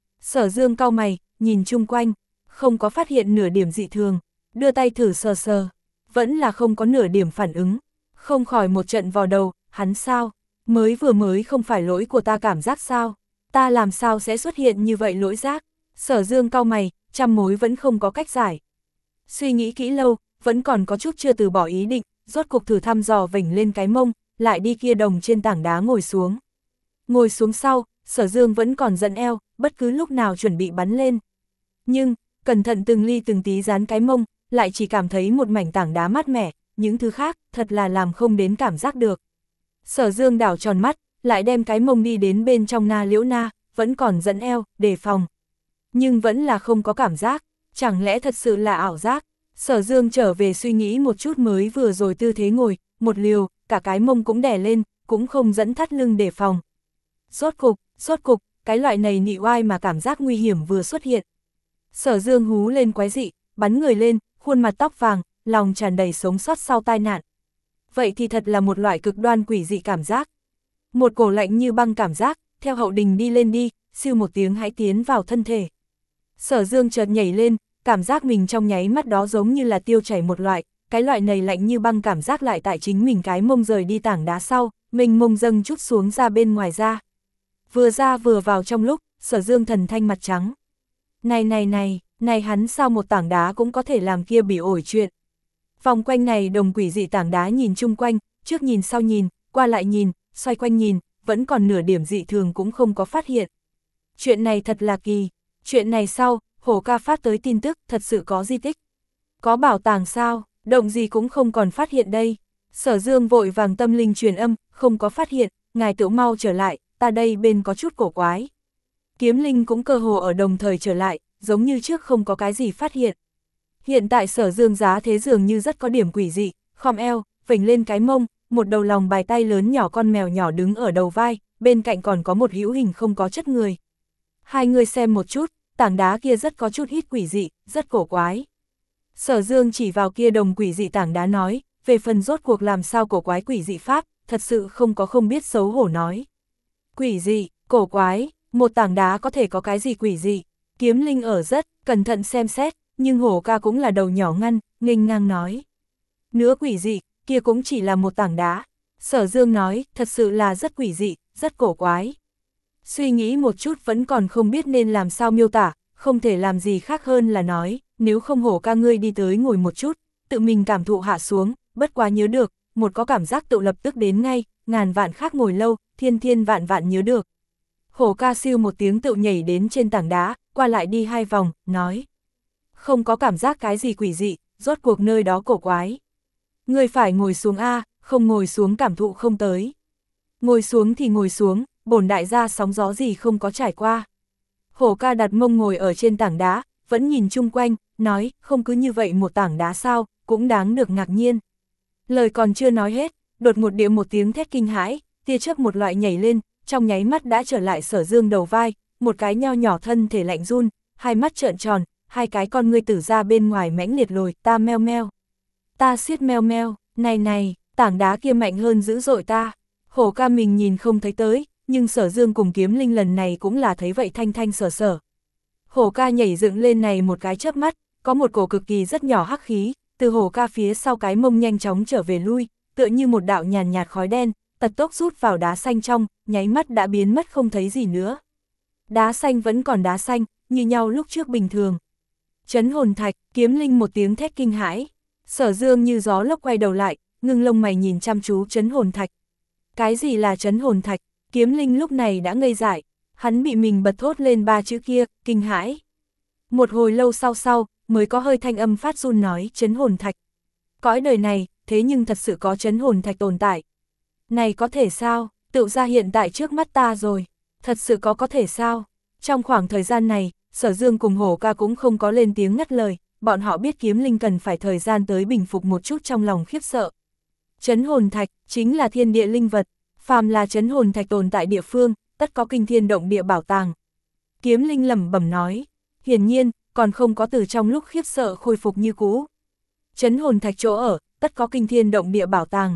Sở Dương cau mày, nhìn chung quanh, không có phát hiện nửa điểm dị thường, đưa tay thử sờ sờ, vẫn là không có nửa điểm phản ứng, không khỏi một trận vào đầu, hắn sao, mới vừa mới không phải lỗi của ta cảm giác sao, ta làm sao sẽ xuất hiện như vậy lỗi giác. Sở Dương cau mày, trăm mối vẫn không có cách giải. Suy nghĩ kỹ lâu, vẫn còn có chút chưa từ bỏ ý định, rốt cục thử thăm dò vểnh lên cái mông, lại đi kia đồng trên tảng đá ngồi xuống. Ngồi xuống sau, Sở Dương vẫn còn giận eo, bất cứ lúc nào chuẩn bị bắn lên. Nhưng, cẩn thận từng ly từng tí dán cái mông, lại chỉ cảm thấy một mảnh tảng đá mát mẻ, những thứ khác, thật là làm không đến cảm giác được. Sở Dương đảo tròn mắt, lại đem cái mông đi đến bên trong na liễu na, vẫn còn giận eo, đề phòng. Nhưng vẫn là không có cảm giác, chẳng lẽ thật sự là ảo giác. Sở Dương trở về suy nghĩ một chút mới vừa rồi tư thế ngồi, một liều, cả cái mông cũng đè lên, cũng không dẫn thắt lưng đề phòng. Rốt cục, rốt cục, cái loại này nị oai mà cảm giác nguy hiểm vừa xuất hiện. Sở Dương hú lên quái dị, bắn người lên, khuôn mặt tóc vàng, lòng tràn đầy sống sót sau tai nạn. Vậy thì thật là một loại cực đoan quỷ dị cảm giác. Một cổ lạnh như băng cảm giác, theo hậu đình đi lên đi, siêu một tiếng hãy tiến vào thân thể. Sở Dương chợt nhảy lên, cảm giác mình trong nháy mắt đó giống như là tiêu chảy một loại, cái loại này lạnh như băng cảm giác lại tại chính mình cái mông rời đi tảng đá sau, mình mông dâng chút xuống ra bên ngoài ra. Vừa ra vừa vào trong lúc, Sở Dương thần thanh mặt trắng. Này này này, này hắn sao một tảng đá cũng có thể làm kia bị ổi chuyện. Vòng quanh này đồng quỷ dị tảng đá nhìn chung quanh, trước nhìn sau nhìn, qua lại nhìn, xoay quanh nhìn, vẫn còn nửa điểm dị thường cũng không có phát hiện. Chuyện này thật là kỳ, chuyện này sau, hổ ca phát tới tin tức thật sự có di tích. Có bảo tàng sao, động gì cũng không còn phát hiện đây. Sở Dương vội vàng tâm linh truyền âm, không có phát hiện, ngài tự mau trở lại, ta đây bên có chút cổ quái. Kiếm Linh cũng cơ hồ ở đồng thời trở lại, giống như trước không có cái gì phát hiện. Hiện tại Sở Dương giá thế dường như rất có điểm quỷ dị, khom eo, vểnh lên cái mông, một đầu lòng bài tay lớn nhỏ con mèo nhỏ đứng ở đầu vai, bên cạnh còn có một hữu hình không có chất người. Hai người xem một chút, tảng đá kia rất có chút ít quỷ dị, rất cổ quái. Sở Dương chỉ vào kia đồng quỷ dị tảng đá nói, về phần rốt cuộc làm sao cổ quái quỷ dị pháp, thật sự không có không biết xấu hổ nói. Quỷ dị, cổ quái, một tảng đá có thể có cái gì quỷ dị? Kiếm Linh ở rất, cẩn thận xem xét, nhưng hổ ca cũng là đầu nhỏ ngăn, nghênh ngang nói. Nữa quỷ dị, kia cũng chỉ là một tảng đá. Sở Dương nói, thật sự là rất quỷ dị, rất cổ quái. Suy nghĩ một chút vẫn còn không biết nên làm sao miêu tả, không thể làm gì khác hơn là nói, nếu không hổ ca ngươi đi tới ngồi một chút, tự mình cảm thụ hạ xuống, bất quá nhớ được, một có cảm giác tự lập tức đến ngay, ngàn vạn khác ngồi lâu, thiên thiên vạn vạn nhớ được. Hổ ca siêu một tiếng tự nhảy đến trên tảng đá, qua lại đi hai vòng, nói. Không có cảm giác cái gì quỷ dị, rốt cuộc nơi đó cổ quái. Người phải ngồi xuống a, không ngồi xuống cảm thụ không tới. Ngồi xuống thì ngồi xuống, bổn đại gia sóng gió gì không có trải qua. Hổ ca đặt mông ngồi ở trên tảng đá, vẫn nhìn chung quanh, nói, không cứ như vậy một tảng đá sao, cũng đáng được ngạc nhiên. Lời còn chưa nói hết, đột một địa một tiếng thét kinh hãi, tia chớp một loại nhảy lên, trong nháy mắt đã trở lại Sở Dương đầu vai, một cái nho nhỏ thân thể lạnh run, hai mắt trợn tròn, hai cái con ngươi tử ra bên ngoài mãnh liệt lồi, ta meo meo. Ta siết meo meo, này này, tảng đá kia mạnh hơn dữ dội ta. Hổ ca mình nhìn không thấy tới, nhưng Sở Dương cùng Kiếm Linh lần này cũng là thấy vậy thanh thanh sở sở. Hổ ca nhảy dựng lên này một cái chớp mắt, có một cổ cực kỳ rất nhỏ hắc khí, từ hổ ca phía sau cái mông nhanh chóng trở về lui, tựa như một đạo nhàn nhạt khói đen, tật tốc rút vào đá xanh trong, nháy mắt đã biến mất không thấy gì nữa. Đá xanh vẫn còn đá xanh, như nhau lúc trước bình thường. Chấn hồn thạch, Kiếm Linh một tiếng thét kinh hãi. Sở Dương như gió lốc quay đầu lại, ngưng lông mày nhìn chăm chú chấn hồn thạch. Cái gì là chấn hồn thạch? Kiếm Linh lúc này đã ngây dại, hắn bị mình bật thốt lên ba chữ kia, kinh hãi. Một hồi lâu sau sau, mới có hơi thanh âm phát run nói chấn hồn thạch. Cõi đời này, thế nhưng thật sự có chấn hồn thạch tồn tại. Này có thể sao, tự ra hiện tại trước mắt ta rồi, thật sự có có thể sao? Trong khoảng thời gian này, Sở Dương cùng Hổ ca cũng không có lên tiếng ngắt lời, bọn họ biết Kiếm Linh cần phải thời gian tới bình phục một chút trong lòng khiếp sợ. Chấn hồn thạch, chính là thiên địa linh vật, phàm là chấn hồn thạch tồn tại địa phương, tất có kinh thiên động địa bảo tàng. Kiếm Linh lẩm bẩm nói, hiển nhiên, còn không có từ trong lúc khiếp sợ khôi phục như cũ. Chấn hồn thạch chỗ ở, tất có kinh thiên động địa bảo tàng.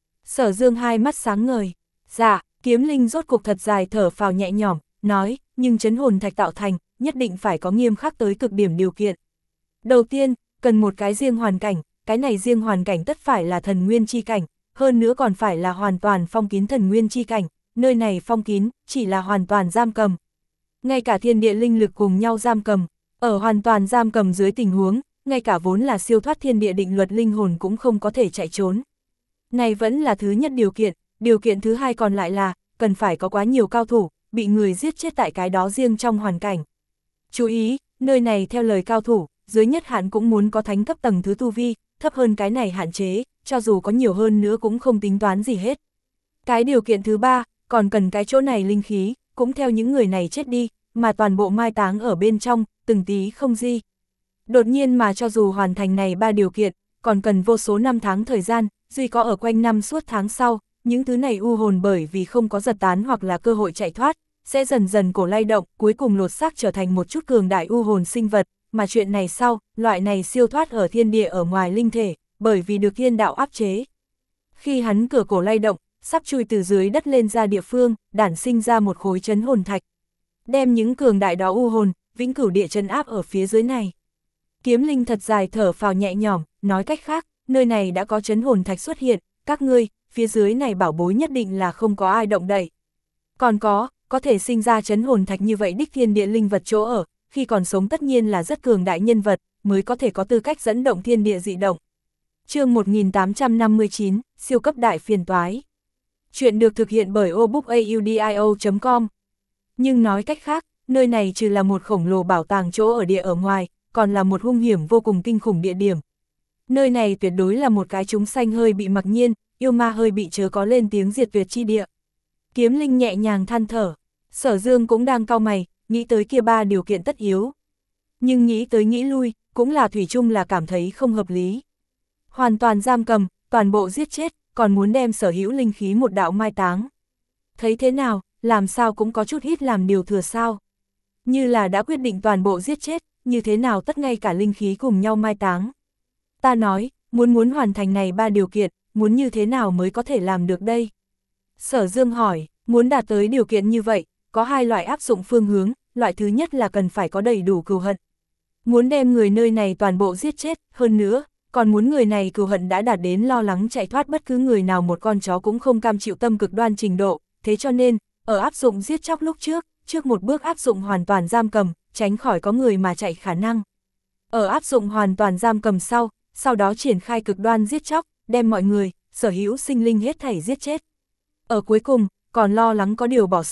Sở Dương hai mắt sáng ngời, dạ, Kiếm Linh rốt cục thật dài thở phào nhẹ nhõm, nói, nhưng chấn hồn thạch tạo thành, nhất định phải có nghiêm khắc tới cực điểm điều kiện. Đầu tiên, cần một cái riêng hoàn cảnh, cái này riêng hoàn cảnh tất phải là thần nguyên chi cảnh, hơn nữa còn phải là hoàn toàn phong kín thần nguyên chi cảnh, nơi này phong kín, chỉ là hoàn toàn giam cầm. Ngay cả thiên địa linh lực cùng nhau giam cầm, ở hoàn toàn giam cầm dưới tình huống, ngay cả vốn là siêu thoát thiên địa định luật linh hồn cũng không có thể chạy trốn. Này vẫn là thứ nhất điều kiện, điều kiện thứ hai còn lại là, cần phải có quá nhiều cao thủ, bị người giết chết tại cái đó riêng trong hoàn cảnh. Chú ý, nơi này theo lời cao thủ, dưới nhất hạn cũng muốn có thánh cấp tầng thứ tu vi, thấp hơn cái này hạn chế, cho dù có nhiều hơn nữa cũng không tính toán gì hết. Cái điều kiện thứ ba, còn cần cái chỗ này linh khí, cũng theo những người này chết đi, mà toàn bộ mai táng ở bên trong, từng tí không di. Đột nhiên mà cho dù hoàn thành này ba điều kiện, còn cần vô số năm tháng thời gian, duy có ở quanh năm suốt tháng sau, những thứ này u hồn bởi vì không có giật tán hoặc là cơ hội chạy thoát, sẽ dần dần cổ lay động, cuối cùng lột xác trở thành một chút cường đại u hồn sinh vật, mà chuyện này sau, loại này siêu thoát ở thiên địa ở ngoài linh thể, bởi vì được thiên đạo áp chế. Khi hắn cửa cổ lay động, sắp chui từ dưới đất lên ra địa phương, đản sinh ra một khối chấn hồn thạch. Đem những cường đại đó u hồn, vĩnh cửu địa trấn áp ở phía dưới này. Kiếm Linh thật dài thở phào nhẹ nhõm, nói cách khác, nơi này đã có chấn hồn thạch xuất hiện, các ngươi, phía dưới này bảo bối nhất định là không có ai động đậy. Còn có, có thể sinh ra chấn hồn thạch như vậy đích thiên địa linh vật chỗ ở, khi còn sống tất nhiên là rất cường đại nhân vật, mới có thể có tư cách dẫn động thiên địa dị động. Chương một nghìn tám trăm năm mươi chín, siêu cấp đại phiền toái. Chuyện được thực hiện bởi obookaudio chấm com. Nhưng nói cách khác, nơi này trừ là một khổng lồ bảo tàng chỗ ở địa ở ngoài, còn là một hung hiểm vô cùng kinh khủng địa điểm. Nơi này tuyệt đối là một cái chúng sanh hơi bị mặc nhiên, yêu ma hơi bị chớ có lên tiếng diệt tuyệt chi địa. Kiếm Linh nhẹ nhàng than thở, Sở Dương cũng đang cau mày, nghĩ tới kia ba điều kiện tất yếu. Nhưng nghĩ tới nghĩ lui, cũng là thủy chung là cảm thấy không hợp lý. Hoàn toàn giam cầm, toàn bộ giết chết, còn muốn đem sở hữu linh khí một đạo mai táng. Thấy thế nào, làm sao cũng có chút ít làm điều thừa sao. Như là đã quyết định toàn bộ giết chết, như thế nào tất ngay cả linh khí cùng nhau mai táng. Ta nói, muốn muốn hoàn thành này ba điều kiện, muốn như thế nào mới có thể làm được đây? Sở Dương hỏi, muốn đạt tới điều kiện như vậy, có hai loại áp dụng phương hướng, loại thứ nhất là cần phải có đầy đủ cừu hận. Muốn đem người nơi này toàn bộ giết chết, hơn nữa, còn muốn người này cừu hận đã đạt đến lo lắng chạy thoát bất cứ người nào một con chó cũng không cam chịu tâm cực đoan trình độ, thế cho nên, ở áp dụng giết chóc lúc trước, trước một bước áp dụng hoàn toàn giam cầm, tránh khỏi có người mà chạy khả năng. Ở áp dụng hoàn toàn giam cầm sau, sau đó triển khai cực đoan giết chóc, đem mọi người, sở hữu sinh linh hết thảy giết chết. Ở cuối cùng, còn lo lắng có điều bỏ sót,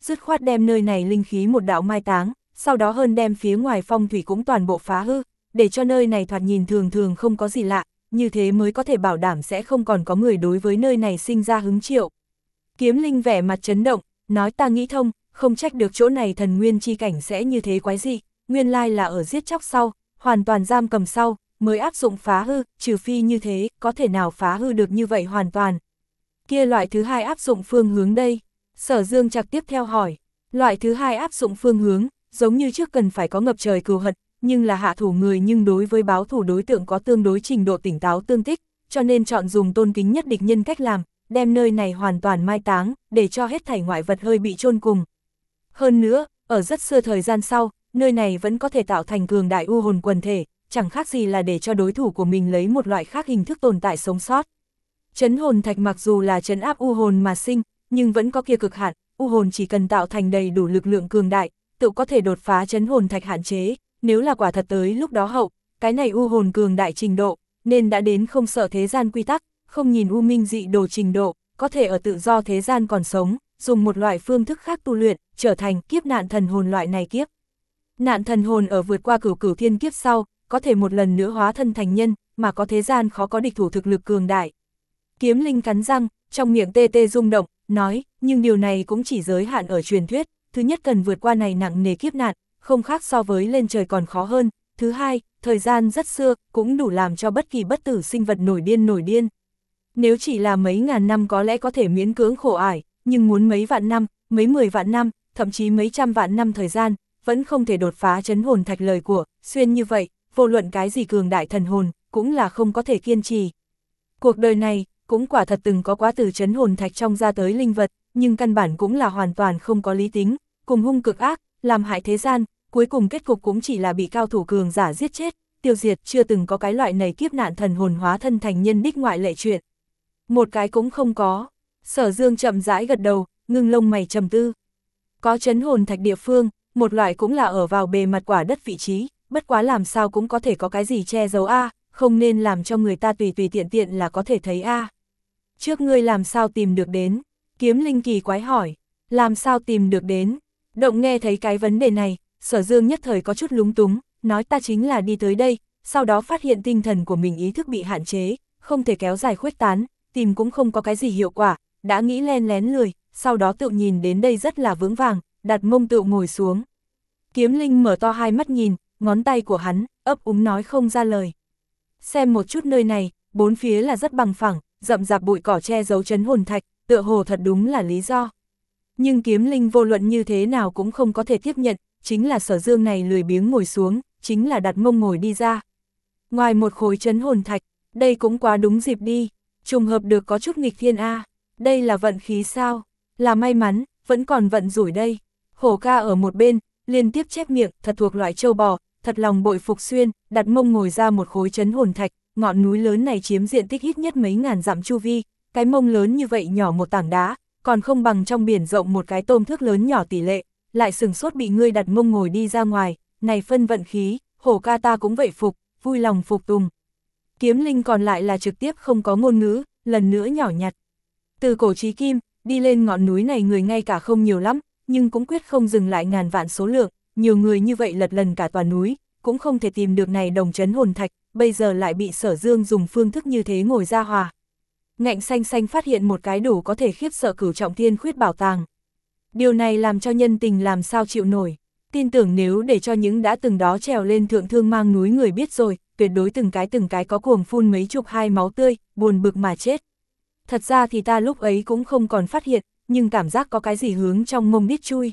dứt khoát đem nơi này linh khí một đạo mai táng, sau đó hơn đem phía ngoài phong thủy cũng toàn bộ phá hư, để cho nơi này thoạt nhìn thường thường không có gì lạ, như thế mới có thể bảo đảm sẽ không còn có người đối với nơi này sinh ra hứng chịu. Kiếm Linh vẻ mặt chấn động, nói ta nghĩ thông, không trách được chỗ này thần nguyên chi cảnh sẽ như thế quái dị, nguyên lai là ở giết chóc sau, hoàn toàn giam cầm sau, mới áp dụng phá hư, trừ phi như thế, có thể nào phá hư được như vậy hoàn toàn. Kia loại thứ hai áp dụng phương hướng đây, Sở Dương Trạc tiếp theo hỏi, loại thứ hai áp dụng phương hướng, giống như trước cần phải có ngập trời cừu hận, nhưng là hạ thủ người nhưng đối với báo thủ đối tượng có tương đối trình độ tỉnh táo tương thích, cho nên chọn dùng tôn kính nhất địch nhân cách làm, đem nơi này hoàn toàn mai táng, để cho hết thảy ngoại vật hơi bị chôn cùng. Hơn nữa, ở rất xưa thời gian sau, nơi này vẫn có thể tạo thành cường đại u hồn quần thể, chẳng khác gì là để cho đối thủ của mình lấy một loại khác hình thức tồn tại sống sót. Trấn hồn thạch mặc dù là trấn áp u hồn mà sinh, nhưng vẫn có kia cực hạn, u hồn chỉ cần tạo thành đầy đủ lực lượng cường đại, tự có thể đột phá trấn hồn thạch hạn chế, nếu là quả thật tới lúc đó hậu, cái này u hồn cường đại trình độ, nên đã đến không sợ thế gian quy tắc, không nhìn u minh dị đồ trình độ, có thể ở tự do thế gian còn sống, dùng một loại phương thức khác tu luyện, trở thành kiếp nạn thần hồn loại này kiếp. Nạn thần hồn ở vượt qua cửu cửu thiên kiếp sau, có thể một lần nữa hóa thân thành nhân, mà có thế gian khó có địch thủ thực lực cường đại. Kiếm Linh cắn răng, trong miệng tê tê rung động, nói, nhưng điều này cũng chỉ giới hạn ở truyền thuyết, thứ nhất cần vượt qua này nặng nề kiếp nạn, không khác so với lên trời còn khó hơn, thứ hai, thời gian rất xưa, cũng đủ làm cho bất kỳ bất tử sinh vật nổi điên nổi điên. Nếu chỉ là mấy ngàn năm có lẽ có thể miễn cưỡng khổ ải, nhưng muốn mấy vạn năm, mấy mười vạn năm, thậm chí mấy trăm vạn năm thời gian, vẫn không thể đột phá trấn hồn thạch lời của, xuyên như vậy, vô luận cái gì cường đại thần hồn, cũng là không có thể kiên trì. Cuộc đời này, cũng quả thật từng có quá từ trấn hồn thạch trong ra tới linh vật, nhưng căn bản cũng là hoàn toàn không có lý tính, cùng hung cực ác, làm hại thế gian, cuối cùng kết cục cũng chỉ là bị cao thủ cường giả giết chết, tiêu diệt, chưa từng có cái loại này kiếp nạn thần hồn hóa thân thành nhân đích ngoại lệ chuyện. Một cái cũng không có. Sở Dương chậm rãi gật đầu, ngưng lông mày trầm tư. Có trấn hồn thạch địa phương, một loại cũng là ở vào bề mặt quả đất vị trí, bất quá làm sao cũng có thể có cái gì che giấu a, không nên làm cho người ta tùy tùy tiện tiện là có thể thấy a. Trước ngươi làm sao tìm được đến? Kiếm Linh kỳ quái hỏi. Làm sao tìm được đến? Động nghe thấy cái vấn đề này, Sở Dương nhất thời có chút lúng túng, nói ta chính là đi tới đây, sau đó phát hiện tinh thần của mình ý thức bị hạn chế, không thể kéo dài khuếch tán, tìm cũng không có cái gì hiệu quả, đã nghĩ len lén lười, sau đó tự nhìn đến đây rất là vững vàng, đặt mông tự ngồi xuống. Kiếm Linh mở to hai mắt nhìn, ngón tay của hắn, ấp úng nói không ra lời. Xem một chút nơi này, bốn phía là rất bằng phẳng, rậm rạp bụi cỏ che giấu trấn hồn thạch, tựa hồ thật đúng là lý do. Nhưng Kiếm Linh vô luận như thế nào cũng không có thể tiếp nhận, chính là Sở Dương này lười biếng ngồi xuống, chính là đặt mông ngồi đi ra. Ngoài một khối trấn hồn thạch, đây cũng quá đúng dịp đi, trùng hợp được có chút nghịch thiên a. Đây là vận khí sao? Là may mắn, vẫn còn vận rủi đây. Hổ ca ở một bên, liên tiếp chép miệng, thật thuộc loại châu bò, thật lòng bội phục xuyên, đặt mông ngồi ra một khối trấn hồn thạch, ngọn núi lớn này chiếm diện tích ít nhất mấy ngàn dặm chu vi, cái mông lớn như vậy nhỏ một tảng đá, còn không bằng trong biển rộng một cái tôm thước lớn nhỏ tỷ lệ, lại sừng sốt bị ngươi đặt mông ngồi đi ra ngoài, này phân vận khí, hổ ca ta cũng vậy phục, vui lòng phục tùng. Kiếm Linh còn lại là trực tiếp không có ngôn ngữ, lần nữa nhỏ nhặt. Từ cổ chí kim, đi lên ngọn núi này người ngay cả không nhiều lắm, nhưng cũng quyết không dừng lại ngàn vạn số lượng, nhiều người như vậy lật lần cả toàn núi, cũng không thể tìm được này đồng trấn hồn thạch, bây giờ lại bị Sở Dương dùng phương thức như thế ngồi ra hòa. Ngạnh xanh xanh phát hiện một cái đủ có thể khiếp sợ cửu trọng thiên khuyết bảo tàng. Điều này làm cho nhân tình làm sao chịu nổi, tin tưởng nếu để cho những đã từng đó trèo lên thượng thương mang núi người biết rồi, tuyệt đối từng cái từng cái có cuồng phun mấy chục hai máu tươi, buồn bực mà chết. Thật ra thì ta lúc ấy cũng không còn phát hiện, nhưng cảm giác có cái gì hướng trong mông đít chui.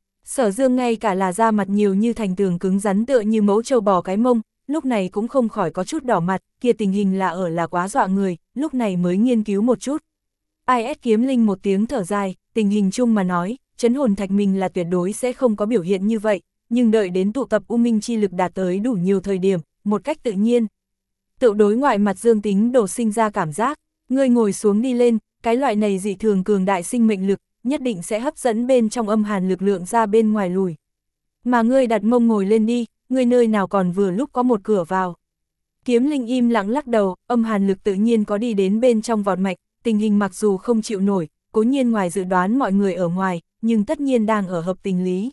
Sở Dương ngay cả là da mặt nhiều như thành tường cứng rắn tựa như mẫu trâu bò cái mông, lúc này cũng không khỏi có chút đỏ mặt, kia tình hình là ở là quá dọa người, lúc này mới nghiên cứu một chút. i ét Kiếm Linh một tiếng thở dài, tình hình chung mà nói, trấn hồn thạch mình là tuyệt đối sẽ không có biểu hiện như vậy, nhưng đợi đến tụ tập u minh chi lực đạt tới đủ nhiều thời điểm, một cách tự nhiên. Tự đối ngoại mặt dương tính đổ sinh ra cảm giác, ngươi ngồi xuống đi lên, cái loại này dị thường cường đại sinh mệnh lực, nhất định sẽ hấp dẫn bên trong âm hàn lực lượng ra bên ngoài lùi. Mà ngươi đặt mông ngồi lên đi, ngươi nơi nào còn vừa lúc có một cửa vào. Kiếm Linh im lặng lắc đầu, âm hàn lực tự nhiên có đi đến bên trong vọt mạch, tình hình mặc dù không chịu nổi, cố nhiên ngoài dự đoán mọi người ở ngoài, nhưng tất nhiên đang ở hợp tình lý.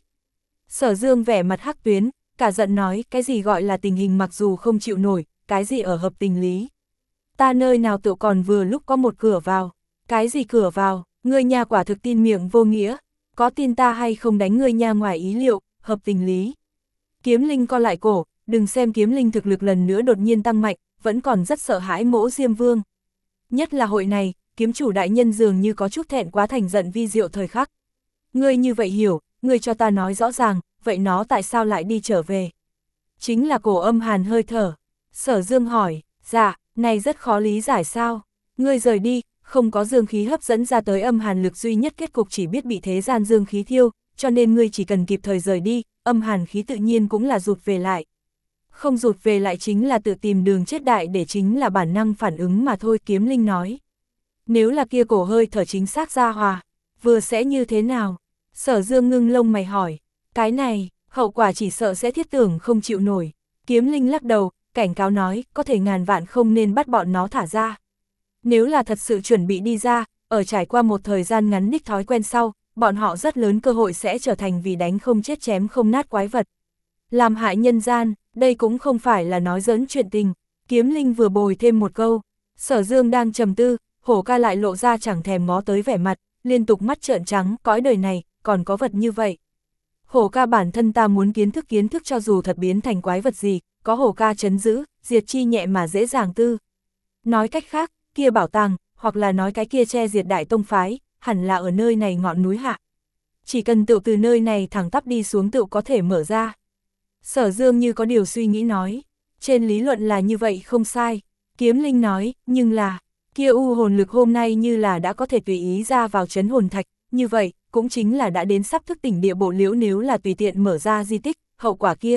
Sở Dương vẻ mặt hắc tuyến, cả giận nói, cái gì gọi là tình hình mặc dù không chịu nổi, cái gì ở hợp tình lý. Ta nơi nào tự còn vừa lúc có một cửa vào, cái gì cửa vào, ngươi nha quả thực tin miệng vô nghĩa, có tin ta hay không đánh ngươi nha ngoài ý liệu, hợp tình lý. Kiếm Linh co lại cổ, đừng xem Kiếm Linh thực lực lần nữa đột nhiên tăng mạnh, vẫn còn rất sợ hãi Mỗ Diêm Vương. Nhất là hội này, kiếm chủ đại nhân dường như có chút thẹn quá thành giận vi diệu thời khắc. Ngươi như vậy hiểu, ngươi cho ta nói rõ ràng, vậy nó tại sao lại đi trở về? Chính là cổ âm hàn hơi thở. Sở Dương hỏi, dạ, này rất khó lý giải sao? Ngươi rời đi, không có dương khí hấp dẫn ra tới âm hàn lực duy nhất kết cục chỉ biết bị thế gian dương khí thiêu, cho nên ngươi chỉ cần kịp thời rời đi, âm hàn khí tự nhiên cũng là rụt về lại. Không rụt về lại chính là tự tìm đường chết đại để chính là bản năng phản ứng mà thôi, Kiếm Linh nói. Nếu là kia cổ hơi thở chính xác ra hòa, vừa sẽ như thế nào? Sở Dương ngưng lông mày hỏi, cái này, hậu quả chỉ sợ sẽ thiết tưởng không chịu nổi. Kiếm Linh lắc đầu, cảnh cáo nói, có thể ngàn vạn không nên bắt bọn nó thả ra. Nếu là thật sự chuẩn bị đi ra, ở trải qua một thời gian ngắn đích thói quen sau, bọn họ rất lớn cơ hội sẽ trở thành vì đánh không chết chém không nát quái vật. Làm hại nhân gian, đây cũng không phải là nói giỡn chuyện tình. Kiếm Linh vừa bồi thêm một câu, Sở Dương đang trầm tư, Hổ Ca lại lộ ra chẳng thèm ngó tới vẻ mặt, liên tục mắt trợn trắng, cõi đời này, còn có vật như vậy. Hổ Ca bản thân ta muốn kiến thức kiến thức cho dù thật biến thành quái vật gì, có Hổ Ca chấn giữ, diệt chi nhẹ mà dễ dàng tư. Nói cách khác, kia bảo tàng, hoặc là nói cái kia che diệt đại tông phái, hẳn là ở nơi này ngọn núi hạ. Chỉ cần tựu từ nơi này thẳng tắp đi xuống tựu có thể mở ra. Sở Dương như có điều suy nghĩ nói, trên lý luận là như vậy không sai. Kiếm Linh nói, nhưng là, kia u hồn lực hôm nay như là đã có thể tùy ý ra vào trấn hồn thạch, như vậy, cũng chính là đã đến sắp thức tỉnh địa bộ liễu, nếu là tùy tiện mở ra di tích, hậu quả kia.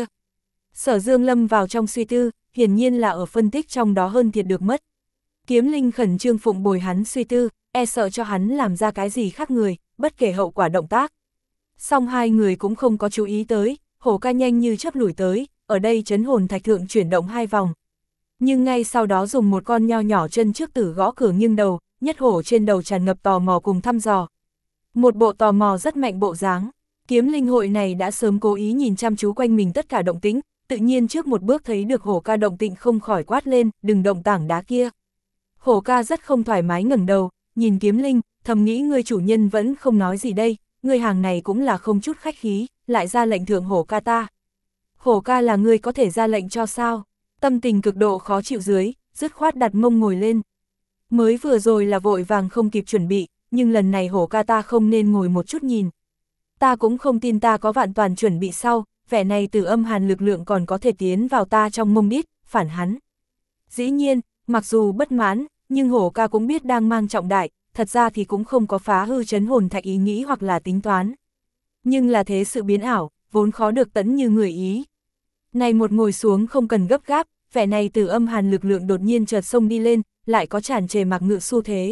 Sở Dương lâm vào trong suy tư, hiển nhiên là ở phân tích trong đó hơn thiệt được mất. Kiếm Linh khẩn trương phụng bồi hắn suy tư, e sợ cho hắn làm ra cái gì khác người, bất kể hậu quả động tác. Song hai người cũng không có chú ý tới, Hổ Ca nhanh như chớp lùi tới, ở đây trấn hồn thạch thượng chuyển động hai vòng. Nhưng ngay sau đó dùng một con nho nhỏ chân trước tử gõ cửa nghiêng đầu, nhất hổ trên đầu tràn ngập tò mò cùng thăm dò. Một bộ tò mò rất mạnh bộ dáng. Kiếm Linh hội này đã sớm cố ý nhìn chăm chú quanh mình tất cả động tĩnh, tự nhiên trước một bước thấy được Hổ Ca động tĩnh không khỏi quát lên, đừng động tảng đá kia. Hổ Ca rất không thoải mái ngẩng đầu, nhìn Kiếm Linh, thầm nghĩ người chủ nhân vẫn không nói gì đây, người hàng này cũng là không chút khách khí, lại ra lệnh thượng Hổ Ca ta. Hổ Ca là người có thể ra lệnh cho sao? Tâm tình cực độ khó chịu dưới, dứt khoát đặt mông ngồi lên. Mới vừa rồi là vội vàng không kịp chuẩn bị, nhưng lần này Hổ Ca ta không nên ngồi một chút nhìn. Ta cũng không tin ta có vạn toàn chuẩn bị sau, vẻ này từ âm hàn lực lượng còn có thể tiến vào ta trong mông đít, phản hắn. Dĩ nhiên, mặc dù bất mãn, nhưng Hổ Ca cũng biết đang mang trọng đại, thật ra thì cũng không có phá hư trấn hồn thạch ý nghĩ hoặc là tính toán. Nhưng là thế sự biến ảo, vốn khó được tẫn như người ý. Này một ngồi xuống không cần gấp gáp, vẻ này từ âm hàn lực lượng đột nhiên chợt sông đi lên, lại có tràn trề mặc ngự xu thế.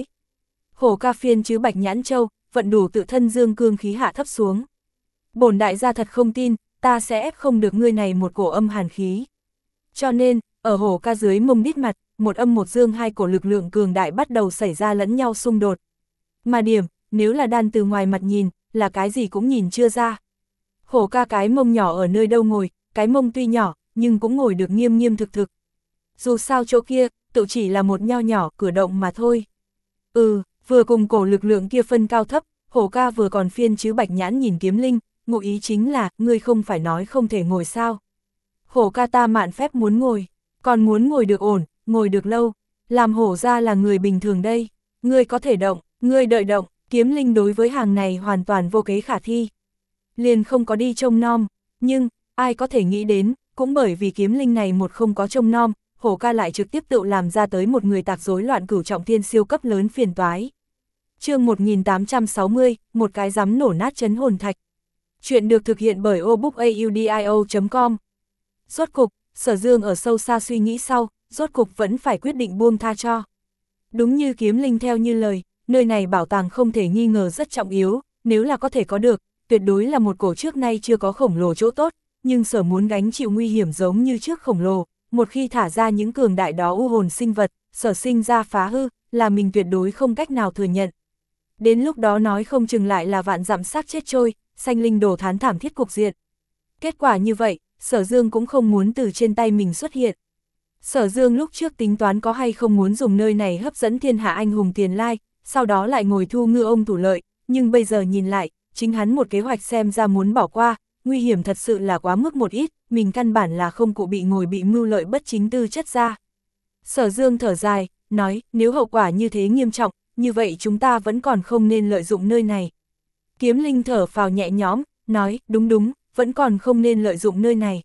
Hổ Ca phiên chứ Bạch Nhãn Châu, vận đủ tự thân dương cương khí hạ thấp xuống. Bổn đại gia thật không tin, ta sẽ ép không được ngươi này một cổ âm hàn khí. Cho nên, ở Hổ Ca dưới mông đít mặt, một âm một dương hai cổ lực lượng cường đại bắt đầu xảy ra lẫn nhau xung đột. Mà điểm, nếu là đan từ ngoài mặt nhìn, là cái gì cũng nhìn chưa ra. Hổ Ca cái mông nhỏ ở nơi đâu ngồi, cái mông tuy nhỏ, nhưng cũng ngồi được nghiêm nghiêm thực thực. Dù sao chỗ kia, tự chỉ là một nho nhỏ cửa động mà thôi. Ừ, vừa cùng cổ lực lượng kia phân cao thấp, Hổ Ca vừa còn phiên chứ Bạch Nhãn nhìn Kiếm Linh, ngụ ý chính là, ngươi không phải nói không thể ngồi sao. Hổ Ca ta mạn phép muốn ngồi, còn muốn ngồi được ổn, ngồi được lâu, làm hổ ra là người bình thường đây, ngươi có thể động, ngươi đợi động, Kiếm Linh đối với hàng này hoàn toàn vô kế khả thi. Liền không có đi trông nom, nhưng, ai có thể nghĩ đến, cũng bởi vì Kiếm Linh này một không có trông nom, Hổ Ca lại trực tiếp tự làm ra tới một người tạc rối loạn cửu trọng thiên siêu cấp lớn phiền toái. Chương một nghìn tám trăm sáu mươi, một cái rắm nổ nát trấn hồn thạch. Chuyện được thực hiện bởi obookaudio chấm com. Rốt cục, Sở Dương ở sâu xa suy nghĩ sau, rốt cục vẫn phải quyết định buông tha cho. Đúng như Kiếm Linh theo như lời, nơi này bảo tàng không thể nghi ngờ rất trọng yếu, nếu là có thể có được, tuyệt đối là một cổ trước nay chưa có khổng lồ chỗ tốt, nhưng Sở muốn gánh chịu nguy hiểm giống như trước khổng lồ, một khi thả ra những cường đại đó u hồn sinh vật, Sở sinh ra phá hư, là mình tuyệt đối không cách nào thừa nhận. Đến lúc đó nói không chừng lại là vạn dặm xác chết trôi, sanh linh đổ thán thảm thiết cục diện. Kết quả như vậy, Sở Dương cũng không muốn từ trên tay mình xuất hiện. Sở Dương lúc trước tính toán có hay không muốn dùng nơi này hấp dẫn thiên hạ anh hùng tiền lai, sau đó lại ngồi thu ngư ông thủ lợi, nhưng bây giờ nhìn lại, chính hắn một kế hoạch xem ra muốn bỏ qua, nguy hiểm thật sự là quá mức một ít, mình căn bản là không cụ bị ngồi bị mưu lợi bất chính tư chất ra. Sở Dương thở dài, nói, nếu hậu quả như thế nghiêm trọng, như vậy chúng ta vẫn còn không nên lợi dụng nơi này. Kiếm Linh thở phào nhẹ nhõm, nói, đúng đúng, vẫn còn không nên lợi dụng nơi này.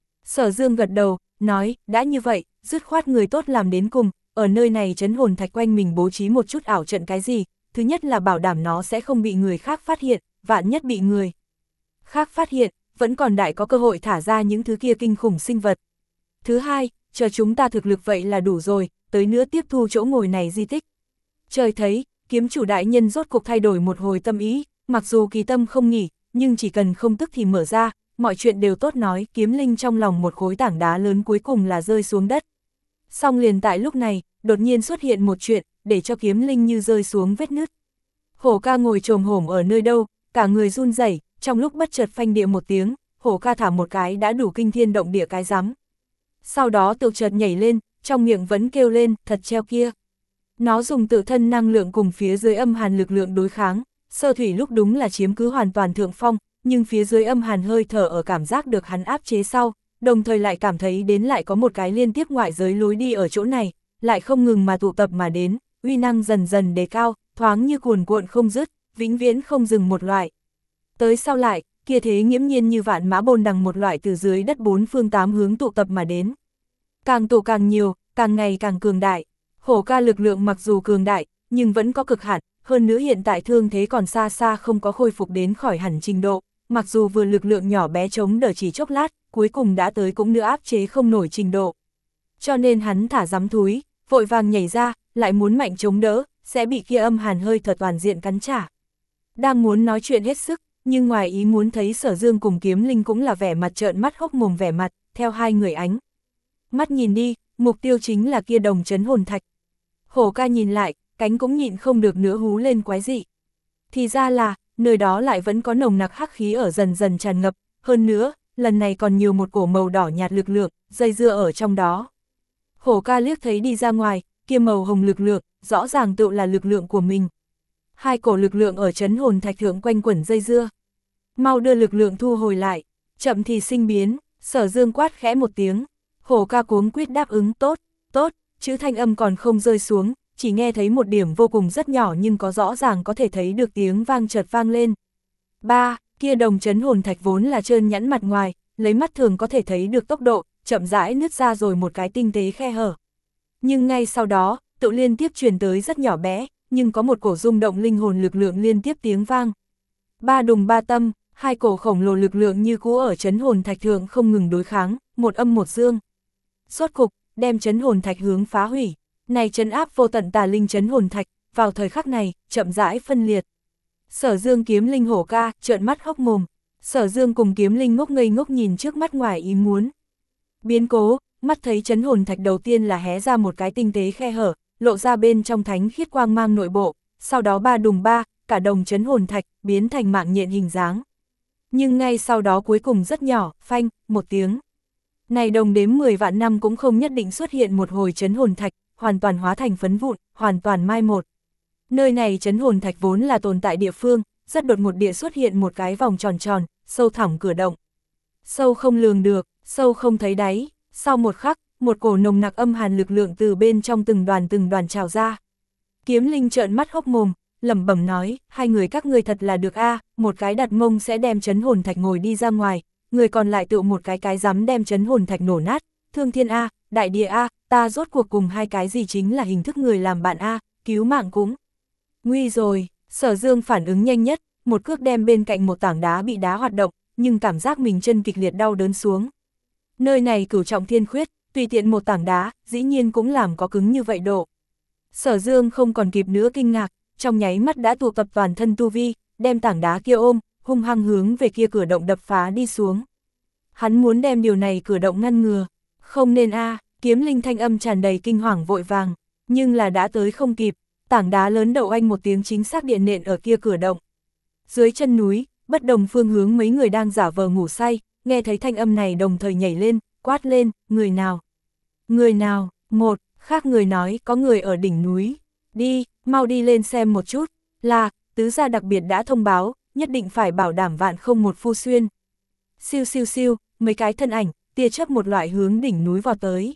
Sở Dương gật đầu, nói, đã như vậy, dứt khoát người tốt làm đến cùng, ở nơi này trấn hồn thạch quanh mình bố trí một chút ảo trận cái gì, thứ nhất là bảo đảm nó sẽ không bị người khác phát hiện, vạn nhất bị người khác phát hiện, vẫn còn đại có cơ hội thả ra những thứ kia kinh khủng sinh vật. Thứ hai, chờ chúng ta thực lực vậy là đủ rồi, tới nữa tiếp thu chỗ ngồi này di tích. Trời thấy, kiếm chủ đại nhân rốt cục thay đổi một hồi tâm ý, mặc dù kỳ tâm không nghỉ, nhưng chỉ cần không tức thì mở ra, mọi chuyện đều tốt nói, Kiếm Linh trong lòng một khối tảng đá lớn cuối cùng là rơi xuống đất. Xong liền tại lúc này, đột nhiên xuất hiện một chuyện, để cho Kiếm Linh như rơi xuống vết nứt. Hổ ca ngồi chồm hổm ở nơi đâu, cả người run rẩy, trong lúc bất chợt phanh địa một tiếng, hổ ca thả một cái đã đủ kinh thiên động địa cái rắm. Sau đó tự chợt nhảy lên, trong miệng vẫn kêu lên, thật treo kia. Nó dùng tự thân năng lượng cùng phía dưới âm hàn lực lượng đối kháng, sơ thủy lúc đúng là chiếm cứ hoàn toàn thượng phong, nhưng phía dưới âm hàn hơi thở ở cảm giác được hắn áp chế sau, đồng thời lại cảm thấy đến lại có một cái liên tiếp ngoại giới lối đi ở chỗ này, lại không ngừng mà tụ tập mà đến, uy năng dần dần đề cao, thoáng như cuồn cuộn không dứt, vĩnh viễn không dừng một loại. Tới sau lại, kia thế nghiễm nhiên như vạn mã bồn đằng một loại từ dưới đất bốn phương tám hướng tụ tập mà đến. Càng tụ càng nhiều, càng ngày càng cường đại. Hổ ca lực lượng mặc dù cường đại, nhưng vẫn có cực hạn, hơn nữa hiện tại thương thế còn xa xa không có khôi phục đến khỏi hẳn trình độ, mặc dù vừa lực lượng nhỏ bé chống đỡ chỉ chốc lát, cuối cùng đã tới cũng nữa áp chế không nổi trình độ. Cho nên hắn thả rắm thúi, vội vàng nhảy ra, lại muốn mạnh chống đỡ, sẽ bị kia âm hàn hơi thở toàn diện cắn trả. Đang muốn nói chuyện hết sức, nhưng ngoài ý muốn thấy Sở Dương cùng Kiếm Linh cũng là vẻ mặt trợn mắt hốc mồm vẻ mặt, theo hai người ánh mắt nhìn đi, mục tiêu chính là kia đồng trấn hồn thạch. Hổ ca nhìn lại, cánh cũng nhịn không được nữa hú lên quái dị. Thì ra là, nơi đó lại vẫn có nồng nặc hắc khí ở dần dần tràn ngập, hơn nữa, lần này còn nhiều một cổ màu đỏ nhạt lực lượng, dây dưa ở trong đó. Hổ ca liếc thấy đi ra ngoài, kia màu hồng lực lượng, rõ ràng tự là lực lượng của mình. Hai cổ lực lượng ở trấn hồn thạch thượng quanh quẩn dây dưa. Mau đưa lực lượng thu hồi lại, chậm thì sinh biến, Sở Dương quát khẽ một tiếng. Hổ ca cuống quyết đáp ứng tốt, tốt, chữ thanh âm còn không rơi xuống, chỉ nghe thấy một điểm vô cùng rất nhỏ nhưng có rõ ràng có thể thấy được tiếng vang chợt vang lên. Ba, kia đồng trấn hồn thạch vốn là trơn nhẵn mặt ngoài, lấy mắt thường có thể thấy được tốc độ, chậm rãi nứt ra rồi một cái tinh tế khe hở. Nhưng ngay sau đó, tự liên tiếp truyền tới rất nhỏ bé, nhưng có một cổ rung động linh hồn lực lượng liên tiếp tiếng vang. Ba đùng ba tâm, hai cổ khổng lồ lực lượng như cũ ở trấn hồn thạch thượng không ngừng đối kháng, một âm một dương. Rốt cục, đem trấn hồn thạch hướng phá hủy, này trấn áp vô tận tà linh trấn hồn thạch, vào thời khắc này, chậm rãi phân liệt. Sở Dương Kiếm Linh hổ ca, trợn mắt hốc mồm, Sở Dương cùng Kiếm Linh ngốc ngây ngốc nhìn trước mắt ngoài ý muốn. Biến cố, mắt thấy trấn hồn thạch đầu tiên là hé ra một cái tinh tế khe hở, lộ ra bên trong thánh khiết quang mang nội bộ, sau đó ba đùng ba, cả đồng trấn hồn thạch, biến thành mạng nhện hình dáng. Nhưng ngay sau đó cuối cùng rất nhỏ, phanh, một tiếng. Này đồng đếm mười vạn năm cũng không nhất định xuất hiện một hồi trấn hồn thạch, hoàn toàn hóa thành phấn vụn, hoàn toàn mai một. Nơi này trấn hồn thạch vốn là tồn tại địa phương, rất đột một địa xuất hiện một cái vòng tròn tròn, sâu thẳm cửa động. Sâu không lường được, sâu không thấy đáy, sau một khắc, một cổ nồng nặc âm hàn lực lượng từ bên trong từng đoàn từng đoàn trào ra. Kiếm Linh trợn mắt hốc mồm, lẩm bẩm nói, hai người các ngươi thật là được a, một cái đặt mông sẽ đem trấn hồn thạch ngồi đi ra ngoài, người còn lại tự một cái cái dám đem trấn hồn thạch nổ nát, thương thiên a, đại địa a, ta rốt cuộc cùng hai cái gì chính là hình thức người làm bạn a, cứu mạng cũng nguy rồi. Sở Dương phản ứng nhanh nhất, một cước đem bên cạnh một tảng đá bị đá hoạt động, nhưng cảm giác mình chân kịch liệt đau đớn xuống. Nơi này cửu trọng thiên khuyết, tùy tiện một tảng đá, dĩ nhiên cũng làm có cứng như vậy độ. Sở Dương không còn kịp nữa kinh ngạc, trong nháy mắt đã tụ tập toàn thân tu vi, đem tảng đá kia ôm, hung hăng hướng về kia cửa động đập phá đi xuống. Hắn muốn đem điều này cửa động ngăn ngừa, không nên a, Kiếm Linh thanh âm tràn đầy kinh hoàng vội vàng, nhưng là đã tới không kịp. tảng đá lớn đậu oanh một tiếng chính xác điện nện ở kia cửa động. Dưới chân núi, bất đồng phương hướng mấy người đang giả vờ ngủ say, nghe thấy thanh âm này đồng thời nhảy lên, quát lên, người nào? Người nào? Một, khác người nói, có người ở đỉnh núi. Đi, mau đi lên xem một chút. Là, tứ gia đặc biệt đã thông báo, nhất định phải bảo đảm vạn không một phu xuyên. Siêu siêu siêu, mấy cái thân ảnh, tia chớp một loại hướng đỉnh núi vào tới.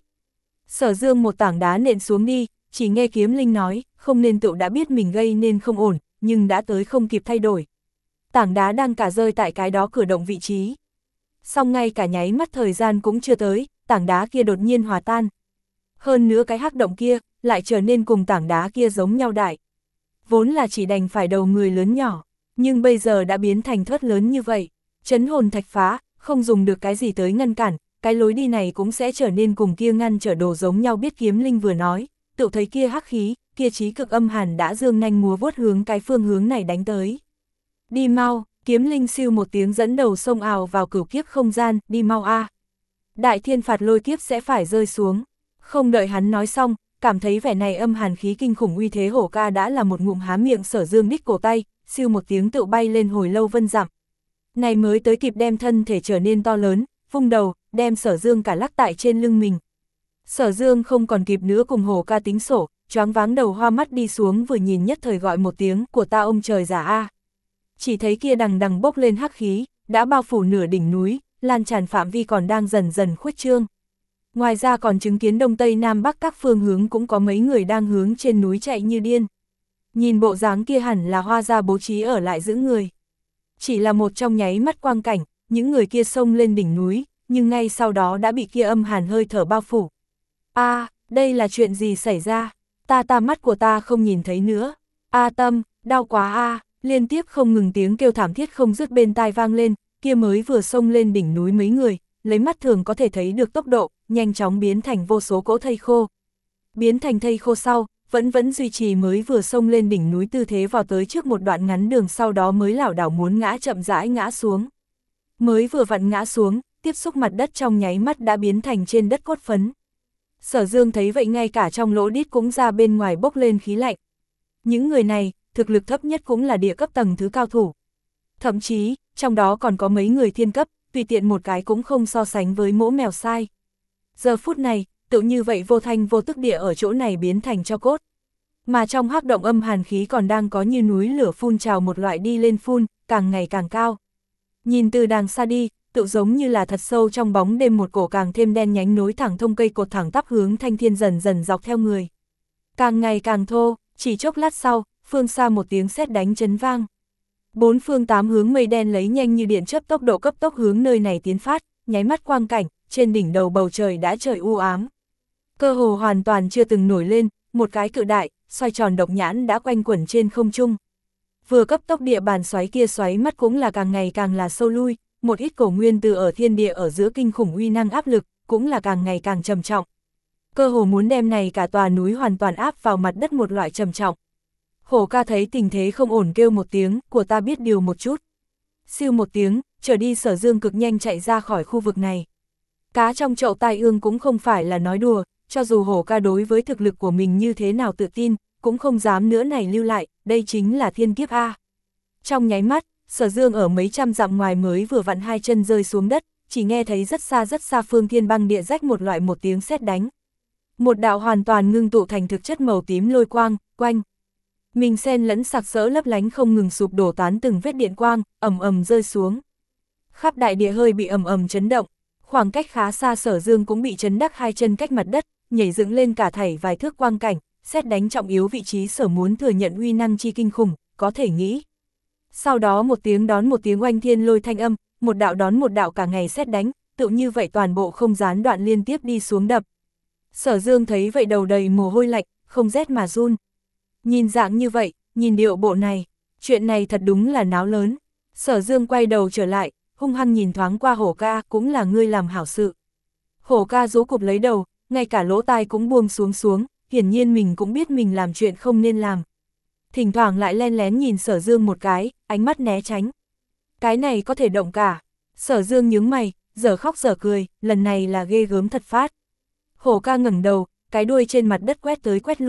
Sở Dương một tảng đá nện xuống đi, chỉ nghe Kiếm Linh nói, không nên tự đã biết mình gây nên không ổn, nhưng đã tới không kịp thay đổi. Tảng đá đang cả rơi tại cái đó cửa động vị trí. Xong ngay cả nháy mắt thời gian cũng chưa tới, tảng đá kia đột nhiên hòa tan. Hơn nữa cái hắc động kia, lại trở nên cùng tảng đá kia giống nhau đại. Vốn là chỉ đành phải đầu người lớn nhỏ, nhưng bây giờ đã biến thành thớt lớn như vậy. Chấn hồn thạch phá, không dùng được cái gì tới ngăn cản, cái lối đi này cũng sẽ trở nên cùng kia ngăn trở đồ giống nhau biết Kiếm Linh vừa nói, tự thấy kia hắc khí, kia trí cực âm hàn đã dương nanh múa vuốt hướng cái phương hướng này đánh tới. Đi mau, Kiếm Linh siêu một tiếng dẫn đầu xông ào vào cửu kiếp không gian, đi mau a. Đại thiên phạt lôi kiếp sẽ phải rơi xuống. Không đợi hắn nói xong, cảm thấy vẻ này âm hàn khí kinh khủng uy thế Hổ Ca đã là một ngụm há miệng Sở Dương đích cổ tay, siêu một tiếng tự bay lên hồi lâu vân dặm. Này mới tới kịp đem thân thể trở nên to lớn, vung đầu, đem Sở Dương cả lắc tại trên lưng mình. Sở Dương không còn kịp nữa cùng Hổ Ca tính sổ, choáng váng đầu hoa mắt đi xuống vừa nhìn nhất thời gọi một tiếng của ta ông trời giả a. Chỉ thấy kia đằng đằng bốc lên hắc khí, đã bao phủ nửa đỉnh núi, lan tràn phạm vi còn đang dần dần khuếch trương. Ngoài ra còn chứng kiến đông tây nam bắc các phương hướng cũng có mấy người đang hướng trên núi chạy như điên. Nhìn bộ dáng kia hẳn là Hoa gia bố trí ở lại giữ người. Chỉ là một trong nháy mắt quang cảnh, những người kia xông lên đỉnh núi, nhưng ngay sau đó đã bị kia âm hàn hơi thở bao phủ. A, à, đây là chuyện gì xảy ra? Ta ta mắt của ta không nhìn thấy nữa. A Tâm, đau quá a, à. Liên tiếp không ngừng tiếng kêu thảm thiết không dứt bên tai vang lên, kia mới vừa xông lên đỉnh núi mấy người, lấy mắt thường có thể thấy được tốc độ, nhanh chóng biến thành vô số cỗ thây khô. Biến thành thây khô sau, vẫn vẫn duy trì mới vừa xông lên đỉnh núi tư thế vào tới trước một đoạn ngắn đường sau đó mới lảo đảo muốn ngã chậm rãi ngã xuống. Mới vừa vặn ngã xuống, tiếp xúc mặt đất trong nháy mắt đã biến thành trên đất cốt phấn. Sở Dương thấy vậy ngay cả trong lỗ đít cũng ra bên ngoài bốc lên khí lạnh. Những người này, thực lực thấp nhất cũng là địa cấp tầng thứ cao thủ. Thậm chí, trong đó còn có mấy người thiên cấp, tùy tiện một cái cũng không so sánh với mỗ mèo sai. Giờ phút này, tự như vậy vô thanh vô tức địa ở chỗ này biến thành cho cốt. Mà trong hắc động âm hàn khí còn đang có như núi lửa phun trào một loại đi lên phun, càng ngày càng cao. Nhìn từ đàng xa đi, tự giống như là thật sâu trong bóng đêm một cổ càng thêm đen nhánh nối thẳng thông cây cột thẳng tắp hướng thanh thiên dần dần dọc theo người. Càng ngày càng thô, chỉ chốc lát sau, phương xa một tiếng sét đánh chấn vang. Bốn phương tám hướng mây đen lấy nhanh như điện chớp tốc độ cấp tốc hướng nơi này tiến phát, nháy mắt quang cảnh, trên đỉnh đầu bầu trời đã trời u ám. Cơ hồ hoàn toàn chưa từng nổi lên, một cái cự đại, xoay tròn độc nhãn đã quanh quẩn trên không trung. Vừa cấp tốc địa bàn xoáy kia xoáy mắt cũng là càng ngày càng là sâu lui, một ít cổ nguyên từ ở thiên địa ở giữa kinh khủng uy năng áp lực, cũng là càng ngày càng trầm trọng. Cơ hồ muốn đem này cả tòa núi hoàn toàn áp vào mặt đất một loại trầm trọng. Hổ Ca thấy tình thế không ổn kêu một tiếng, của ta biết điều một chút. Siêu một tiếng, trở đi Sở Dương cực nhanh chạy ra khỏi khu vực này. Cá trong chậu tai ương cũng không phải là nói đùa, cho dù Hổ Ca đối với thực lực của mình như thế nào tự tin, cũng không dám nữa này lưu lại, đây chính là thiên kiếp A. Trong nháy mắt, Sở Dương ở mấy trăm dặm ngoài mới vừa vặn hai chân rơi xuống đất, chỉ nghe thấy rất xa rất xa phương thiên băng địa rách một loại một tiếng sét đánh. Một đạo hoàn toàn ngưng tụ thành thực chất màu tím lôi quang, quanh. Mình xen lẫn sặc sỡ lấp lánh không ngừng sụp đổ tán từng vết điện quang, ầm ầm rơi xuống. Khắp đại địa hơi bị ầm ầm chấn động, khoảng cách khá xa Sở Dương cũng bị chấn đắc hai chân cách mặt đất, nhảy dựng lên cả thảy vài thước quang cảnh, sét đánh trọng yếu vị trí Sở muốn thừa nhận uy năng chi kinh khủng, có thể nghĩ. Sau đó một tiếng đón một tiếng oanh thiên lôi thanh âm, một đạo đón một đạo cả ngày sét đánh, tự như vậy toàn bộ không gián đoạn liên tiếp đi xuống đập. Sở Dương thấy vậy đầu đầy mồ hôi lạnh, không rét mà run. Nhìn dạng như vậy, nhìn điệu bộ này, chuyện này thật đúng là náo lớn. Sở Dương quay đầu trở lại, hung hăng nhìn thoáng qua Hổ Ca, cũng là ngươi làm hảo sự. Hổ Ca rũ cụp lấy đầu, ngay cả lỗ tai cũng buông xuống xuống, hiển nhiên mình cũng biết mình làm chuyện không nên làm. Thỉnh thoảng lại len lén nhìn Sở Dương một cái, ánh mắt né tránh. Cái này có thể động cả. Sở Dương nhướng mày, giờ khóc giờ cười, lần này là ghê gớm thật phát. Hổ Ca ngẩng đầu, cái đuôi trên mặt đất quét tới quét lui,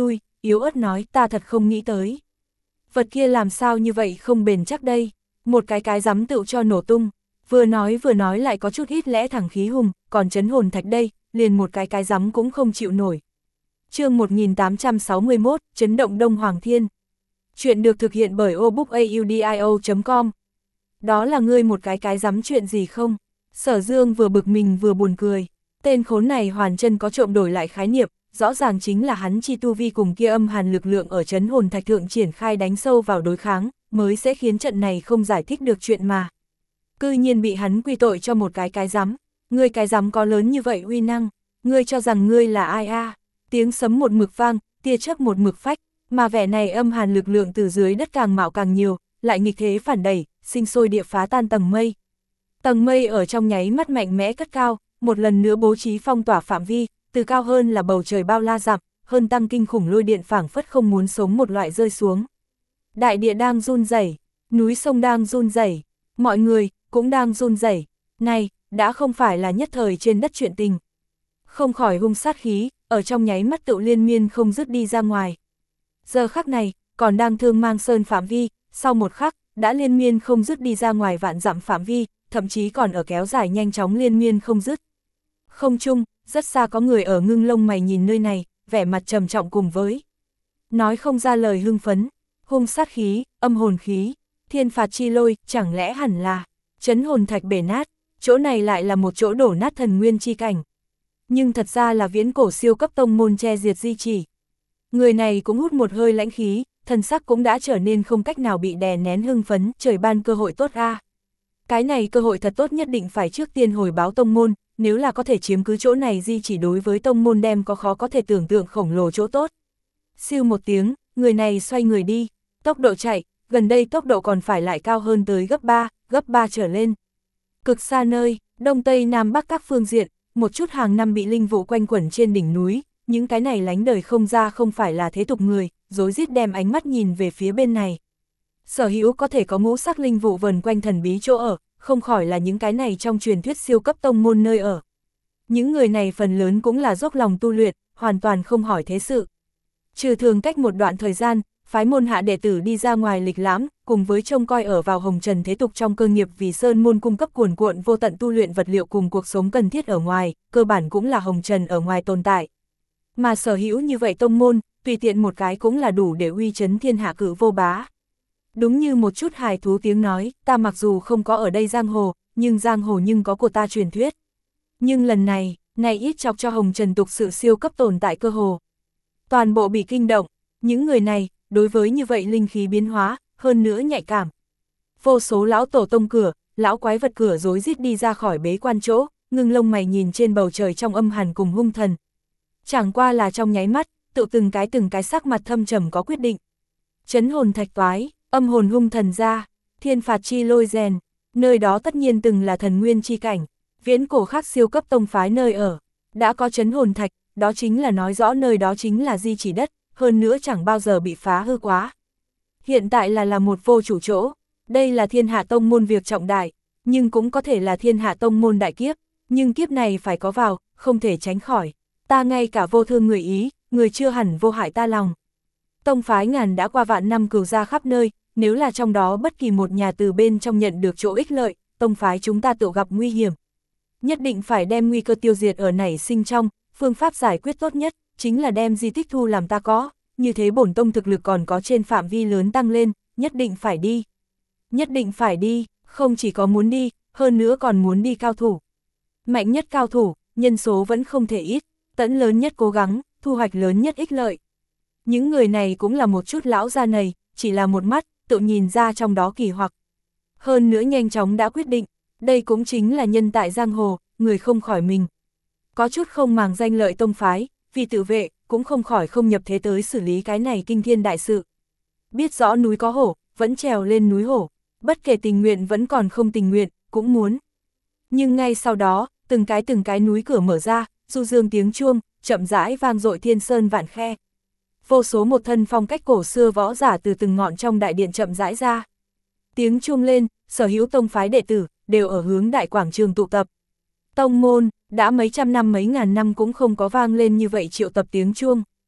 yếu ớt nói ta thật không nghĩ tới. Vật kia làm sao như vậy không bền chắc đây, một cái cái rắm tựu cho nổ tung, vừa nói vừa nói lại có chút ít lẽ thẳng khí hùng, còn chấn hồn thạch đây, liền một cái cái rắm cũng không chịu nổi. Chương một nghìn tám trăm sáu mươi mốt, chấn động Đông Hoàng Thiên. Chuyện được thực hiện bởi obookaudio chấm com. Đó là ngươi một cái cái rắm chuyện gì không? Sở Dương vừa bực mình vừa buồn cười. Tên khốn này hoàn chân có trộm đổi lại khái niệm, rõ ràng chính là hắn chi tu vi cùng kia âm hàn lực lượng ở chấn hồn thạch thượng triển khai đánh sâu vào đối kháng, mới sẽ khiến trận này không giải thích được chuyện mà. Cư nhiên bị hắn quy tội cho một cái cái rắm. Ngươi cái rắm có lớn như vậy uy năng, ngươi cho rằng ngươi là ai a? À? Tiếng sấm một mực vang, tia chớp một mực phách, mà vẻ này âm hàn lực lượng từ dưới đất càng mạo càng nhiều, lại nghịch thế phản đẩy, sinh sôi địa phá tan tầng mây. Tầng mây ở trong nháy mắt mạnh mẽ cất cao, một lần nữa bố trí phong tỏa phạm vi, từ cao hơn là bầu trời bao la dặm, hơn tăng kinh khủng lôi điện phảng phất không muốn sống một loại rơi xuống. Đại địa đang run rẩy, núi sông đang run rẩy, mọi người cũng đang run rẩy. Này, đã không phải là nhất thời trên đất chuyện tình. Không khỏi hung sát khí, ở trong nháy mắt tựu liên miên không dứt đi ra ngoài. Giờ khắc này, còn đang thương mang sơn phạm vi, sau một khắc, đã liên miên không dứt đi ra ngoài vạn dặm phạm vi, thậm chí còn ở kéo dài nhanh chóng liên miên không dứt. Không chung, rất xa có người ở ngưng lông mày nhìn nơi này, vẻ mặt trầm trọng cùng với. Nói không ra lời hưng phấn, hung sát khí, âm hồn khí, thiên phạt chi lôi, chẳng lẽ hẳn là, chấn hồn thạch bể nát, chỗ này lại là một chỗ đổ nát thần nguyên chi cảnh. Nhưng thật ra là viễn cổ siêu cấp tông môn che diệt di chỉ. Người này cũng hút một hơi lãnh khí, thần sắc cũng đã trở nên không cách nào bị đè nén hưng phấn, trời ban cơ hội tốt a. Cái này cơ hội thật tốt nhất định phải trước tiên hồi báo tông môn, nếu là có thể chiếm cứ chỗ này di chỉ đối với tông môn đem có khó có thể tưởng tượng khổng lồ chỗ tốt. Siêu một tiếng, người này xoay người đi, tốc độ chạy, gần đây tốc độ còn phải lại cao hơn tới gấp ba, gấp ba trở lên. Cực xa nơi, đông tây nam bắc các phương diện, một chút hàng năm bị linh vụ quanh quẩn trên đỉnh núi, những cái này lánh đời không ra không phải là thế tục người, rối rít đem ánh mắt nhìn về phía bên này. Sở hữu có thể có ngũ sắc linh vụ vần quanh thần bí chỗ ở, không khỏi là những cái này trong truyền thuyết siêu cấp tông môn nơi ở. Những người này phần lớn cũng là dốc lòng tu luyện, hoàn toàn không hỏi thế sự. Trừ thường cách một đoạn thời gian, phái môn hạ đệ tử đi ra ngoài lịch lãm, cùng với trông coi ở vào hồng trần thế tục trong cơ nghiệp vì sơn môn cung cấp cuồn cuộn vô tận tu luyện vật liệu cùng cuộc sống cần thiết ở ngoài, cơ bản cũng là hồng trần ở ngoài tồn tại. Mà sở hữu như vậy tông môn, tùy tiện một cái cũng là đủ để uy chấn thiên hạ cử vô bá. Đúng như một chút hài thú tiếng nói, ta mặc dù không có ở đây giang hồ, nhưng giang hồ nhưng có của ta truyền thuyết. Nhưng lần này, này ít chọc cho hồng trần tục sự siêu cấp tồn tại cơ hồ. Toàn bộ bị kinh động, những người này, đối với như vậy linh khí biến hóa, hơn nữa nhạy cảm. Vô số lão tổ tông cửa, lão quái vật cửa rối rít đi ra khỏi bế quan chỗ, ngưng lông mày nhìn trên bầu trời trong âm hàn cùng hung thần. Chẳng qua là trong nháy mắt, tự từng cái từng cái sắc mặt thâm trầm có quyết định. Chấn hồn thạch toái, âm hồn hung thần ra, thiên phạt chi lôi rèn, nơi đó tất nhiên từng là thần nguyên chi cảnh, viễn cổ khác siêu cấp tông phái nơi ở, đã có chấn hồn thạch, đó chính là nói rõ nơi đó chính là di chỉ đất, hơn nữa chẳng bao giờ bị phá hư quá. Hiện tại là là một vô chủ chỗ, đây là thiên hạ tông môn việc trọng đại, nhưng cũng có thể là thiên hạ tông môn đại kiếp, nhưng kiếp này phải có vào, không thể tránh khỏi. Ta ngay cả vô thương người ý, người chưa hẳn vô hại ta lòng. Tông phái ngàn đã qua vạn năm cửu ra khắp nơi, nếu là trong đó bất kỳ một nhà từ bên trong nhận được chỗ ích lợi, tông phái chúng ta tự gặp nguy hiểm. Nhất định phải đem nguy cơ tiêu diệt ở nảy sinh trong, phương pháp giải quyết tốt nhất, chính là đem di tích thu làm ta có, như thế bổn tông thực lực còn có trên phạm vi lớn tăng lên, nhất định phải đi. Nhất định phải đi, không chỉ có muốn đi, hơn nữa còn muốn đi cao thủ. Mạnh nhất cao thủ, nhân số vẫn không thể ít, tẫn lớn nhất cố gắng, thu hoạch lớn nhất ích lợi. Những người này cũng là một chút lão già này, chỉ là một mắt, tự nhìn ra trong đó kỳ hoặc. Hơn nữa nhanh chóng đã quyết định, đây cũng chính là nhân tại giang hồ, người không khỏi mình. Có chút không màng danh lợi tông phái, vì tự vệ, cũng không khỏi không nhập thế tới xử lý cái này kinh thiên đại sự. Biết rõ núi có hổ, vẫn trèo lên núi hổ, bất kể tình nguyện vẫn còn không tình nguyện, cũng muốn. Nhưng ngay sau đó, từng cái từng cái núi cửa mở ra, du dương tiếng chuông, chậm rãi vang dội thiên sơn vạn khe. Vô số một thân phong cách cổ xưa võ giả từ từng ngọn trong đại điện chậm rãi ra. Tiếng chuông lên, sở hữu tông phái đệ tử, đều ở hướng đại quảng trường tụ tập. Tông môn, đã mấy trăm năm mấy ngàn năm cũng không có vang lên như vậy triệu tập tiếng chuông.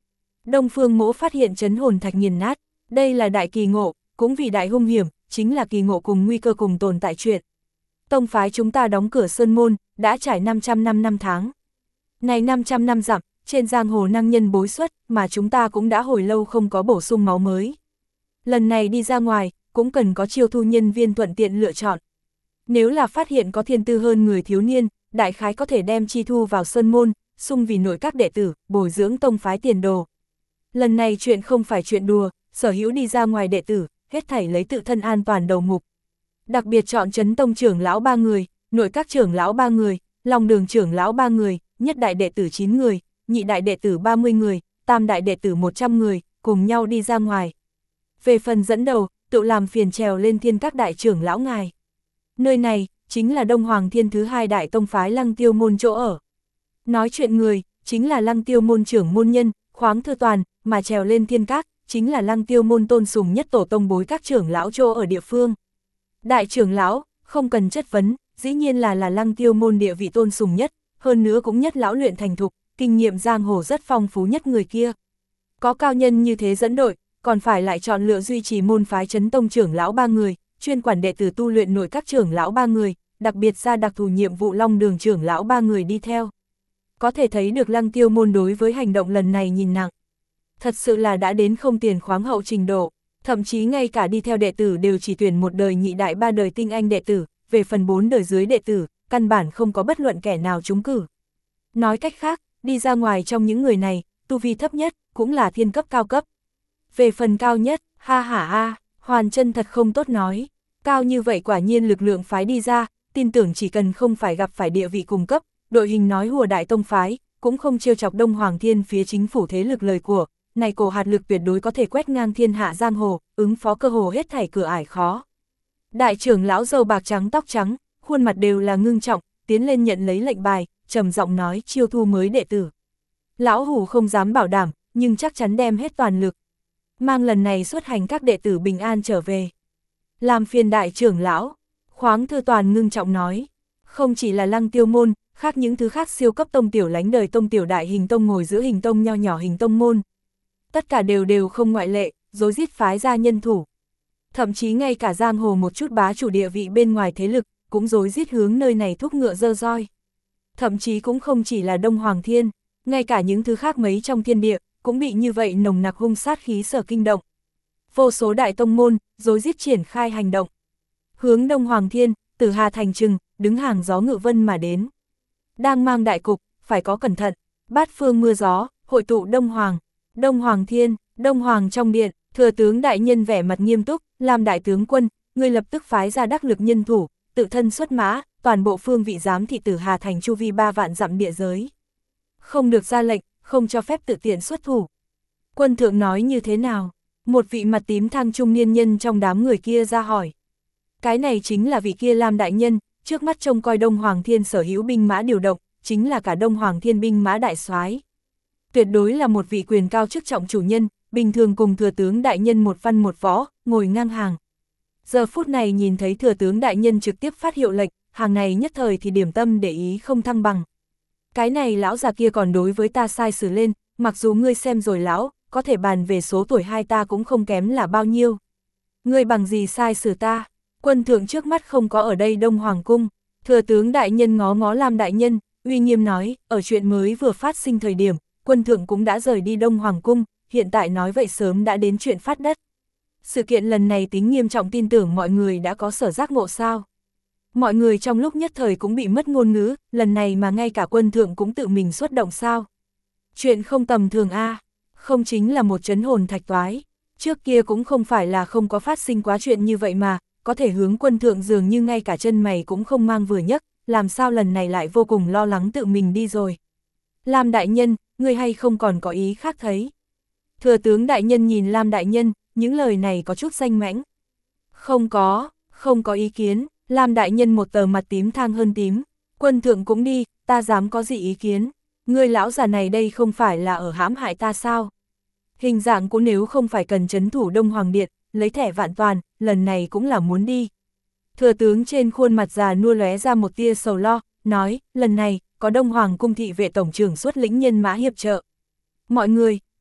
Đông Phương Mỗ phát hiện trấn hồn thạch nghiền nát, đây là đại kỳ ngộ, cũng vì đại hung hiểm, chính là kỳ ngộ cùng nguy cơ cùng tồn tại chuyện. Tông phái chúng ta đóng cửa sơn môn, đã trải năm trăm năm năm tháng. Này năm trăm năm dặm, trên giang hồ năng nhân bối xuất, mà chúng ta cũng đã hồi lâu không có bổ sung máu mới. Lần này đi ra ngoài, cũng cần có chiêu thu nhân viên thuận tiện lựa chọn. Nếu là phát hiện có thiên tư hơn người thiếu niên, đại khái có thể đem chi thu vào sơn môn, sung vì nội các đệ tử, bồi dưỡng tông phái tiền đồ. Lần này chuyện không phải chuyện đùa, sở hữu đi ra ngoài đệ tử, hết thảy lấy tự thân an toàn đầu mục. Đặc biệt chọn trấn tông trưởng lão ba người, nội các trưởng lão ba người, lòng đường trưởng lão ba người, nhất đại đệ tử chín người, nhị đại đệ tử ba mươi người, tam đại đệ tử một trăm người, cùng nhau đi ra ngoài. Về phần dẫn đầu, tự làm phiền trèo lên thiên các đại trưởng lão ngài. Nơi này, chính là Đông Hoàng Thiên thứ hai đại tông phái Lăng Tiêu môn chỗ ở. Nói chuyện người, chính là Lăng Tiêu môn trưởng môn nhân, Khoáng Thư Toàn, mà trèo lên thiên các, chính là Lăng Tiêu môn tôn sùng nhất tổ tông bối các trưởng lão chỗ ở địa phương. Đại trưởng lão, không cần chất vấn, dĩ nhiên là là Lăng Tiêu môn địa vị tôn sùng nhất, hơn nữa cũng nhất lão luyện thành thục, kinh nghiệm giang hồ rất phong phú nhất người kia. Có cao nhân như thế dẫn đội, còn phải lại chọn lựa duy trì môn phái trấn tông trưởng lão ba người, chuyên quản đệ tử tu luyện nội các trưởng lão ba người, đặc biệt ra đặc thù nhiệm vụ long đường trưởng lão ba người đi theo. Có thể thấy được Lăng Tiêu môn đối với hành động lần này nhìn nặng. Thật sự là đã đến không tiền khoáng hậu trình độ, thậm chí ngay cả đi theo đệ tử đều chỉ tuyển một đời nhị đại ba đời tinh anh đệ tử, về phần bốn đời dưới đệ tử, căn bản không có bất luận kẻ nào trúng cử. Nói cách khác, đi ra ngoài trong những người này, tu vi thấp nhất, cũng là thiên cấp cao cấp. Về phần cao nhất, ha ha ha, Hoàn Chân thật không tốt nói, cao như vậy quả nhiên lực lượng phái đi ra, tin tưởng chỉ cần không phải gặp phải địa vị cùng cấp, đội hình nói hùa đại tông phái, cũng không trêu chọc Đông Hoàng Thiên phía chính phủ thế lực lời của, này cổ hạt lực tuyệt đối có thể quét ngang thiên hạ giang hồ, ứng phó cơ hồ hết thảy cửa ải khó. Đại trưởng lão râu bạc trắng tóc trắng, khuôn mặt đều là ngưng trọng, tiến lên nhận lấy lệnh bài, trầm giọng nói chiêu thu mới đệ tử. Lão hủ không dám bảo đảm, nhưng chắc chắn đem hết toàn lực. Mang lần này xuất hành các đệ tử bình an trở về. Làm phiền đại trưởng lão, Khoáng Thư Toàn ngưng trọng nói. Không chỉ là Lăng Tiêu môn, khác những thứ khác siêu cấp tông tiểu lánh đời tông tiểu đại hình tông ngồi giữa hình tông nho nhỏ hình tông môn. Tất cả đều đều không ngoại lệ, rối rít phái ra nhân thủ. Thậm chí ngay cả giang hồ một chút bá chủ địa vị bên ngoài thế lực, cũng rối rít hướng nơi này thúc ngựa dơ roi. Thậm chí cũng không chỉ là Đông Hoàng Thiên, ngay cả những thứ khác mấy trong thiên địa, cũng bị như vậy nồng nặc hung sát khí sở kinh động. Vô số đại tông môn, rối rít triển khai hành động. Hướng Đông Hoàng Thiên, từ Hà Thành Trừng, đứng hàng gió ngự vân mà đến. Đang mang đại cục, phải có cẩn thận, bát phương mưa gió, hội tụ Đông Hoàng. Đông Hoàng Thiên, Đông Hoàng trong điện, thừa tướng đại nhân vẻ mặt nghiêm túc, làm đại tướng quân, người lập tức phái ra đắc lực nhân thủ, tự thân xuất mã, toàn bộ phương vị giám thị Tử Hà Thành chu vi ba vạn dặm địa giới. Không được ra lệnh, không cho phép tự tiện xuất thủ. Quân thượng nói như thế nào? Một vị mặt tím thang trung niên nhân trong đám người kia ra hỏi. Cái này chính là vị kia Lam đại nhân, trước mắt trông coi Đông Hoàng Thiên sở hữu binh mã điều động, chính là cả Đông Hoàng Thiên binh mã đại soái. Tuyệt đối là một vị quyền cao chức trọng chủ nhân, bình thường cùng thừa tướng đại nhân một văn một võ, ngồi ngang hàng. Giờ phút này nhìn thấy thừa tướng đại nhân trực tiếp phát hiệu lệnh, hàng này nhất thời thì điểm tâm để ý không thăng bằng. Cái này lão già kia còn đối với ta sai xử lên, mặc dù ngươi xem rồi lão, có thể bàn về số tuổi hai ta cũng không kém là bao nhiêu. Ngươi bằng gì sai xử ta? Quân thượng trước mắt không có ở đây Đông Hoàng cung, thừa tướng đại nhân ngó ngó Lam đại nhân, uy nghiêm nói, ở chuyện mới vừa phát sinh thời điểm, quân thượng cũng đã rời đi Đông Hoàng cung, hiện tại nói vậy sớm đã đến chuyện phát đất. Sự kiện lần này tính nghiêm trọng, tin tưởng mọi người đã có sở giác ngộ sao. Mọi người trong lúc nhất thời cũng bị mất ngôn ngữ, lần này mà ngay cả quân thượng cũng tự mình xuất động sao. Chuyện không tầm thường a, à, không chính là một trấn hồn thạch toái. Trước kia cũng không phải là không có phát sinh quá chuyện như vậy mà, có thể hướng quân thượng dường như ngay cả chân mày cũng không mang vừa nhấc, làm sao lần này lại vô cùng lo lắng tự mình đi rồi. Lam đại nhân, ngươi hay không còn có ý khác thấy? Thừa tướng đại nhân nhìn Lam đại nhân, những lời này có chút danh mãnh. Không có, không có ý kiến, Lam đại nhân một tờ mặt tím thang hơn tím. Quân thượng cũng đi, ta dám có gì ý kiến? Ngươi lão già này đây không phải là ở hãm hại ta sao? Hình dạng cũng nếu không phải cần trấn thủ Đông Hoàng Điện, lấy thẻ vạn toàn, lần này cũng là muốn đi. Thừa tướng trên khuôn mặt già nua lóe ra một tia sầu lo, nói, lần này, có Đông Hoàng cung thị vệ tổng trưởng xuất lĩnh nhân mã hiệp trợ. Mọi người,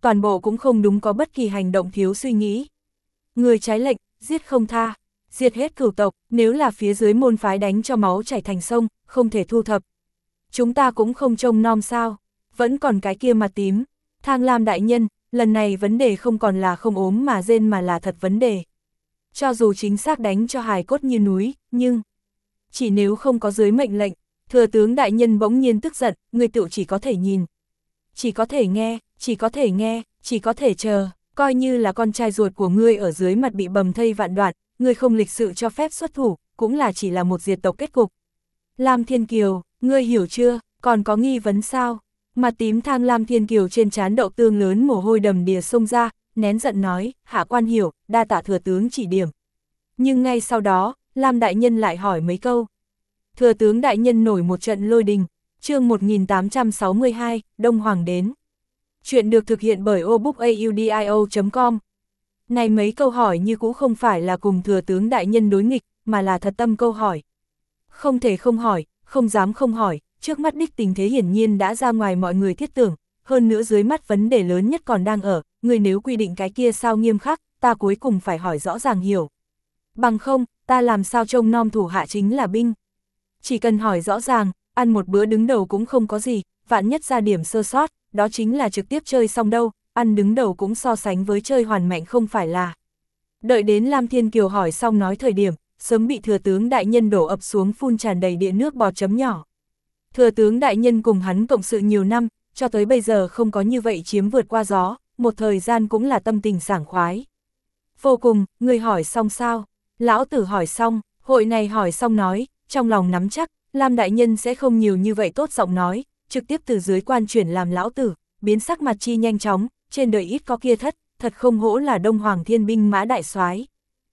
toàn bộ cũng không đúng, có bất kỳ hành động thiếu suy nghĩ. Người trái lệnh, giết không tha, diệt hết cửu tộc, nếu là phía dưới môn phái đánh cho máu chảy thành sông, không thể thu thập. Chúng ta cũng không trông nom sao, vẫn còn cái kia mặt tím. Thang Lam đại nhân, lần này vấn đề không còn là không ốm mà rên mà là thật vấn đề. Cho dù chính xác đánh cho hài cốt như núi, nhưng chỉ nếu không có dưới mệnh lệnh, thừa tướng đại nhân bỗng nhiên tức giận, người tự chỉ có thể nhìn. Chỉ có thể nghe, chỉ có thể nghe, chỉ có thể chờ, coi như là con trai ruột của ngươi ở dưới mặt bị bầm thây vạn đoạn, ngươi không lịch sự cho phép xuất thủ, cũng là chỉ là một diệt tộc kết cục. Lam Thiên Kiều, ngươi hiểu chưa, còn có nghi vấn sao? Mặt tím Thang Lam Thiên Kiều trên trán đậu tương lớn mồ hôi đầm đìa xông ra, nén giận nói, hạ quan hiểu, đa tạ thừa tướng chỉ điểm. Nhưng ngay sau đó, Lam đại nhân lại hỏi mấy câu. Thừa tướng đại nhân nổi một trận lôi đình, chương một nghìn tám trăm sáu mươi hai, Đông Hoàng đến. Chuyện được thực hiện bởi obookaudio chấm com. Này mấy câu hỏi như cũ không phải là cùng thừa tướng đại nhân đối nghịch, mà là thật tâm câu hỏi. Không thể không hỏi, không dám không hỏi, trước mắt đích tình thế hiển nhiên đã ra ngoài mọi người thiết tưởng, hơn nữa dưới mắt vấn đề lớn nhất còn đang ở, người nếu quy định cái kia sao nghiêm khắc, ta cuối cùng phải hỏi rõ ràng hiểu. Bằng không, ta làm sao trông nom thủ hạ chính là binh. Chỉ cần hỏi rõ ràng, ăn một bữa đứng đầu cũng không có gì, vạn nhất ra điểm sơ sót, đó chính là trực tiếp chơi xong đâu, ăn đứng đầu cũng so sánh với chơi hoàn mạnh không phải là. Đợi đến Lam Thiên Kiều hỏi xong nói thời điểm, sớm bị thừa tướng đại nhân đổ ập xuống phun tràn đầy địa nước bọt chấm nhỏ. Thừa tướng đại nhân cùng hắn cộng sự nhiều năm, cho tới bây giờ không có như vậy chiếm vượt qua gió, một thời gian cũng là tâm tình sảng khoái. Vô cùng, người hỏi xong sao? Lão tử hỏi xong, hội này hỏi xong nói, trong lòng nắm chắc, Lam đại nhân sẽ không nhiều như vậy tốt giọng nói, trực tiếp từ dưới quan chuyển làm lão tử, biến sắc mặt chi nhanh chóng, trên đời ít có kia thất, thật không hổ là Đông Hoàng thiên binh mã đại soái.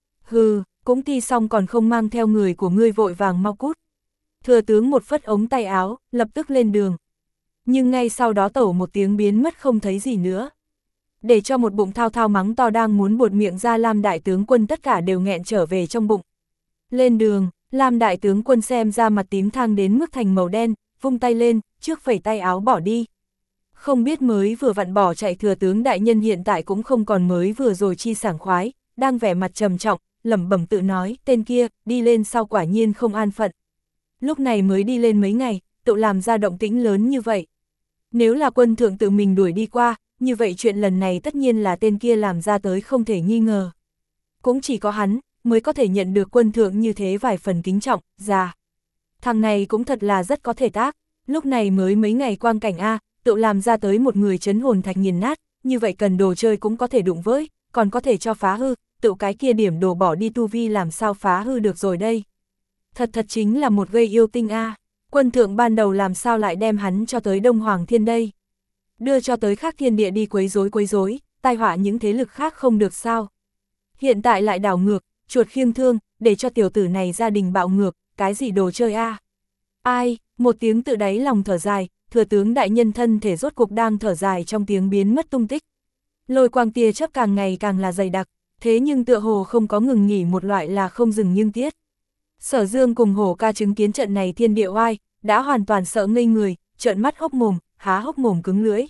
Hừ, cũng thi xong còn không mang theo người của ngươi vội vàng mau cút. Thừa tướng một phất ống tay áo, lập tức lên đường. Nhưng ngay sau đó tẩu một tiếng biến mất không thấy gì nữa. Để cho một bụng thao thao mắng to đang muốn buột miệng ra Lam đại tướng quân tất cả đều nghẹn trở về trong bụng. Lên đường, Lam đại tướng quân xem ra mặt tím thang đến mức thành màu đen, vung tay lên, trước phẩy tay áo bỏ đi. Không biết mới vừa vặn bỏ chạy thừa tướng đại nhân hiện tại cũng không còn mới vừa rồi chi sảng khoái, đang vẻ mặt trầm trọng, lẩm bẩm tự nói, tên kia, đi lên sau quả nhiên không an phận. Lúc này mới đi lên mấy ngày, tự làm ra động tĩnh lớn như vậy. Nếu là quân thượng tự mình đuổi đi qua, như vậy chuyện lần này tất nhiên là tên kia làm ra tới không thể nghi ngờ. Cũng chỉ có hắn, mới có thể nhận được quân thượng như thế vài phần kính trọng, già. Thằng này cũng thật là rất có thể tác, lúc này mới mấy ngày quang cảnh A, tự làm ra tới một người chấn hồn thạch nghiền nát, như vậy cần đồ chơi cũng có thể đụng với, còn có thể cho phá hư, tự cái kia điểm đồ bỏ đi tu vi làm sao phá hư được rồi đây. Thật thật chính là một gây yêu tinh A, quân thượng ban đầu làm sao lại đem hắn cho tới Đông Hoàng Thiên đây. Đưa cho tới khác thiên địa đi quấy rối quấy rối, tai họa những thế lực khác không được sao. Hiện tại lại đảo ngược, chuột khiêng thương, để cho tiểu tử này gia đình bạo ngược, cái gì đồ chơi A. Ai, một tiếng tự đáy lòng thở dài, thừa tướng đại nhân thân thể rốt cục đang thở dài trong tiếng biến mất tung tích. Lôi quang tia chớp càng ngày càng là dày đặc, thế nhưng tựa hồ không có ngừng nghỉ một loại là không dừng nhưng tiết. Sở Dương cùng Hổ Ca chứng kiến trận này thiên địa oai, đã hoàn toàn sợ ngây người, trợn mắt hốc mồm, há hốc mồm cứng lưỡi.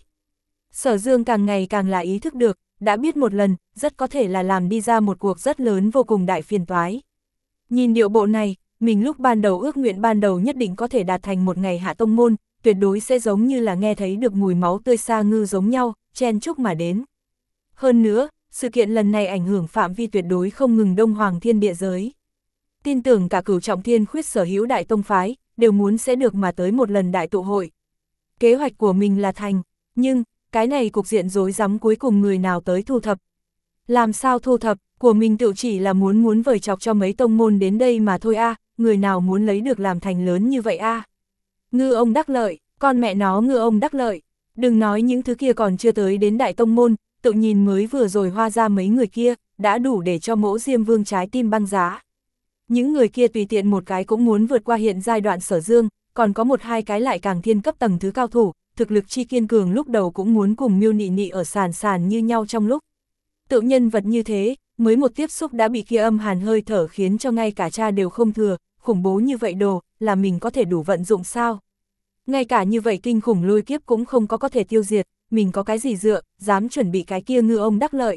Sở Dương càng ngày càng là ý thức được, đã biết một lần, rất có thể là làm đi ra một cuộc rất lớn vô cùng đại phiền toái. Nhìn điệu bộ này, mình lúc ban đầu ước nguyện ban đầu nhất định có thể đạt thành một ngày hạ tông môn, tuyệt đối sẽ giống như là nghe thấy được mùi máu tươi xa ngư giống nhau, chen chúc mà đến. Hơn nữa, sự kiện lần này ảnh hưởng phạm vi tuyệt đối không ngừng Đông Hoàng Thiên địa giới. Tin tưởng cả Cửu Trọng Thiên khuyết sở hữu đại tông phái, đều muốn sẽ được mà tới một lần đại tụ hội. Kế hoạch của mình là thành, nhưng, cái này cục diện rối rắm cuối cùng người nào tới thu thập. Làm sao thu thập, của mình tự chỉ là muốn muốn vời chọc cho mấy tông môn đến đây mà thôi a, à, người nào muốn lấy được làm thành lớn như vậy a. À. Ngư ông đắc lợi, con mẹ nó ngư ông đắc lợi, đừng nói những thứ kia còn chưa tới đến đại tông môn, tự nhìn mới vừa rồi hoa ra mấy người kia, đã đủ để cho mỗ Diêm Vương trái tim băng giá. Những người kia tùy tiện một cái cũng muốn vượt qua hiện giai đoạn Sở Dương, còn có một hai cái lại càng thiên cấp tầng thứ cao thủ, thực lực chi kiên cường lúc đầu cũng muốn cùng Miêu Nị Nị ở sàn sàn như nhau trong lúc. Tự nhân vật như thế, mới một tiếp xúc đã bị kia âm hàn hơi thở khiến cho ngay cả cha đều không thừa, khủng bố như vậy đồ, là mình có thể đủ vận dụng sao? Ngay cả như vậy kinh khủng lôi kiếp cũng không có có thể tiêu diệt, mình có cái gì dựa, dám chuẩn bị cái kia ngư ông đắc lợi.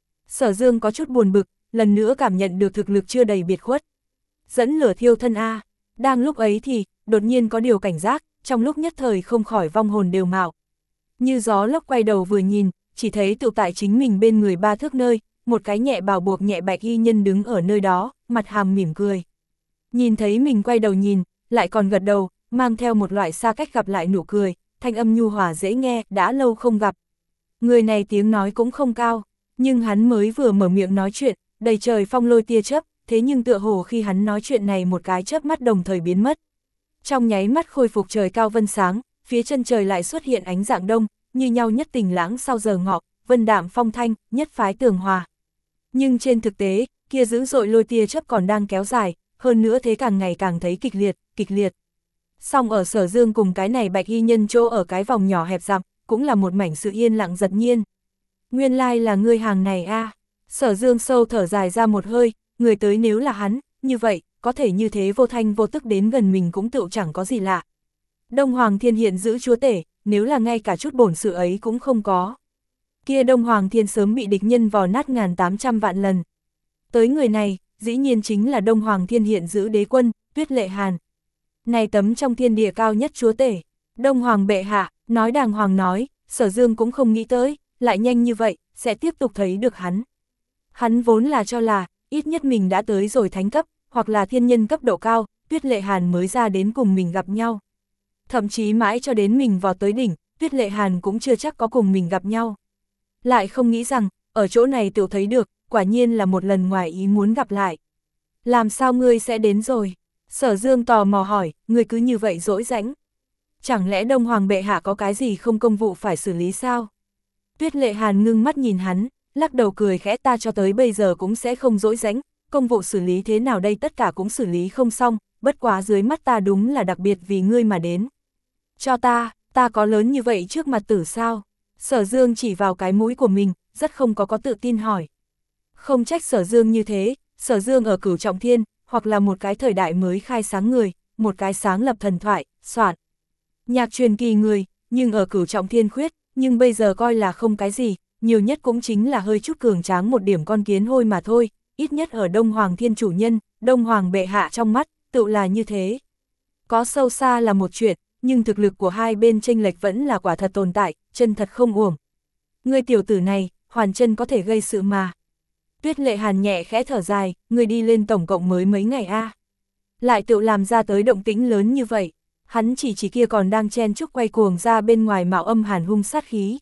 Sở Dương có chút buồn bực, lần nữa cảm nhận được thực lực chưa đầy biệt khuất. Dẫn lửa thiêu thân A, đang lúc ấy thì, đột nhiên có điều cảnh giác, trong lúc nhất thời không khỏi vong hồn đều mạo. Như gió lốc quay đầu vừa nhìn, chỉ thấy tựu tại chính mình bên người ba thước nơi, một cái nhẹ bào buộc nhẹ bạch y nhân đứng ở nơi đó, mặt hàm mỉm cười. Nhìn thấy mình quay đầu nhìn, lại còn gật đầu, mang theo một loại xa cách gặp lại nụ cười, thanh âm nhu hòa dễ nghe, đã lâu không gặp. Người này tiếng nói cũng không cao, nhưng hắn mới vừa mở miệng nói chuyện, đầy trời phong lôi tia chớp, thế nhưng tựa hồ khi hắn nói chuyện này một cái chớp mắt đồng thời biến mất. Trong nháy mắt khôi phục trời cao vân sáng, phía chân trời lại xuất hiện ánh dạng đông, như nhau nhất tình lãng sau giờ ngọ, vân đạm phong thanh, nhất phái tường hòa. Nhưng trên thực tế, kia dữ dội lôi tia chớp còn đang kéo dài, hơn nữa thế càng ngày càng thấy kịch liệt, kịch liệt. Song ở Sở Dương cùng cái này bạch y nhân chỗ ở cái vòng nhỏ hẹp dặm, cũng là một mảnh sự yên lặng giật nhiên. Nguyên lai là ngươi hàng này a. À. Sở Dương sâu thở dài ra một hơi, người tới nếu là hắn, như vậy, có thể như thế vô thanh vô tức đến gần mình cũng tựu chẳng có gì lạ. Đông Hoàng Thiên hiện giữ chúa tể, nếu là ngay cả chút bổn sự ấy cũng không có. Kia Đông Hoàng Thiên sớm bị địch nhân vò nát ngàn tám trăm vạn lần. Tới người này, dĩ nhiên chính là Đông Hoàng Thiên hiện giữ đế quân, Tuyết Lệ Hàn. Này tấm trong thiên địa cao nhất chúa tể, Đông Hoàng bệ hạ, nói đàng hoàng nói, Sở Dương cũng không nghĩ tới, lại nhanh như vậy, sẽ tiếp tục thấy được hắn. Hắn vốn là cho là, ít nhất mình đã tới rồi thánh cấp, hoặc là thiên nhân cấp độ cao, Tuyết Lệ Hàn mới ra đến cùng mình gặp nhau. Thậm chí mãi cho đến mình vào tới đỉnh, Tuyết Lệ Hàn cũng chưa chắc có cùng mình gặp nhau. Lại không nghĩ rằng, ở chỗ này tự thấy được, quả nhiên là một lần ngoài ý muốn gặp lại. Làm sao ngươi sẽ đến rồi? Sở Dương tò mò hỏi, ngươi cứ như vậy dỗi rãnh. Chẳng lẽ Đông Hoàng bệ hạ có cái gì không công vụ phải xử lý sao? Tuyết Lệ Hàn ngưng mắt nhìn hắn, lắc đầu cười khẽ, ta cho tới bây giờ cũng sẽ không dỗi rãnh, công vụ xử lý thế nào đây tất cả cũng xử lý không xong, bất quá dưới mắt ta đúng là đặc biệt vì ngươi mà đến. Cho ta, ta có lớn như vậy trước mặt tử sao? Sở Dương chỉ vào cái mũi của mình, rất không có có tự tin hỏi. Không trách Sở Dương như thế, Sở Dương ở Cửu Trọng Thiên, hoặc là một cái thời đại mới khai sáng người, một cái sáng lập thần thoại, soạn. Nhạc truyền kỳ người, nhưng ở Cửu Trọng Thiên khuyết, nhưng bây giờ coi là không cái gì, nhiều nhất cũng chính là hơi chút cường tráng một điểm con kiến hôi mà thôi, ít nhất ở Đông Hoàng Thiên chủ nhân, Đông Hoàng bệ hạ trong mắt, tự là như thế. Có sâu xa là một chuyện, nhưng thực lực của hai bên chênh lệch vẫn là quả thật tồn tại, chân thật không uổng. Người tiểu tử này, hoàn chân có thể gây sự mà. Tuyết Lệ Hàn nhẹ khẽ thở dài, người đi lên tổng cộng mới mấy ngày a, à. Lại tự làm ra tới động tĩnh lớn như vậy, hắn chỉ chỉ kia còn đang chen chúc quay cuồng ra bên ngoài mạo âm hàn hung sát khí.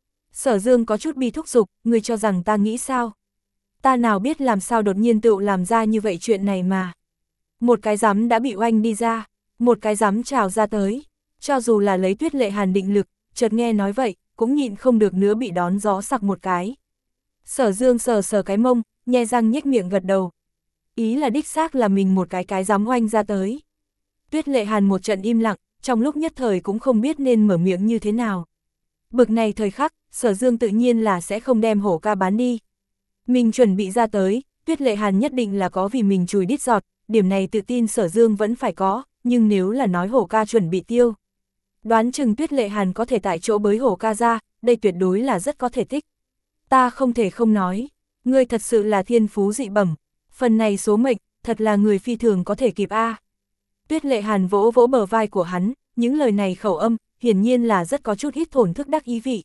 Sở Dương có chút bi thúc giục, người cho rằng ta nghĩ sao? Ta nào biết làm sao đột nhiên tự làm ra như vậy chuyện này mà. Một cái giám đã bị oanh đi ra, một cái giám trào ra tới, cho dù là lấy Tuyết Lệ Hàn định lực, chợt nghe nói vậy, cũng nhịn không được nữa bị đón gió sặc một cái. Sở Dương sờ sờ cái mông, nhe răng nhếch miệng gật đầu. Ý là đích xác là mình một cái cái giám oanh ra tới. Tuyết Lệ Hàn một trận im lặng, trong lúc nhất thời cũng không biết nên mở miệng như thế nào. Bực này thời khắc, Sở Dương tự nhiên là sẽ không đem hổ ca bán đi. Mình chuẩn bị ra tới, Tuyết Lệ Hàn nhất định là có vì mình chùi đít giọt, điểm này tự tin Sở Dương vẫn phải có, nhưng nếu là nói hổ ca chuẩn bị tiêu. Đoán chừng Tuyết Lệ Hàn có thể tại chỗ bới hổ ca ra, đây tuyệt đối là rất có thể tích. Ta không thể không nói, ngươi thật sự là thiên phú dị bẩm, phần này số mệnh, thật là người phi thường có thể kịp a. Tuyết Lệ Hàn vỗ vỗ bờ vai của hắn, những lời này khẩu âm, hiển nhiên là rất có chút ít thổn thức đắc ý vị.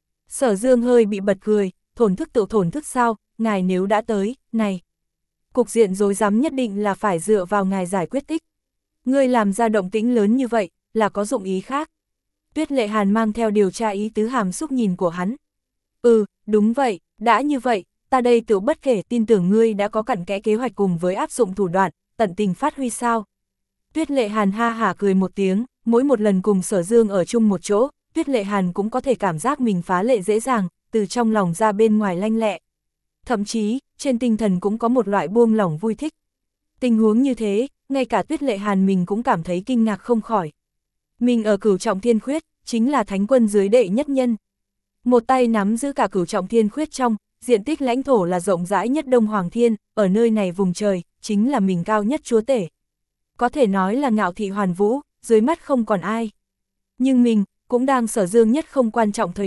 Sở Dương hơi bị bật cười, thổn thức tự thổn thức sao, ngài nếu đã tới, này. Cục diện rối rắm nhất định là phải dựa vào ngài giải quyết tích. Ngươi làm ra động tĩnh lớn như vậy, là có dụng ý khác. Tuyết Lệ Hàn mang theo điều tra ý tứ hàm xúc nhìn của hắn. Ừ, đúng vậy, đã như vậy, ta đây tự bất kể tin tưởng ngươi đã có cặn kẽ kế hoạch cùng với áp dụng thủ đoạn, tận tình phát huy sao. Tuyết Lệ Hàn ha hả cười một tiếng, mỗi một lần cùng Sở Dương ở chung một chỗ, Tuyết Lệ Hàn cũng có thể cảm giác mình phá lệ dễ dàng, từ trong lòng ra bên ngoài lanh lẹ. Thậm chí, trên tinh thần cũng có một loại buông lỏng vui thích. Tình huống như thế, ngay cả Tuyết Lệ Hàn mình cũng cảm thấy kinh ngạc không khỏi. Mình ở Cửu Trọng Thiên Khuyết, chính là thánh quân dưới đệ nhất nhân. Một tay nắm giữ cả Cửu Trọng Thiên Khuyết trong, diện tích lãnh thổ là rộng rãi nhất Đông Hoàng Thiên, ở nơi này vùng trời, chính là mình cao nhất chúa tể. Có thể nói là ngạo thị hoàn vũ, dưới mắt không còn ai. Nhưng mình, cũng đang Sở Dương nhất không quan trọng thời điểm,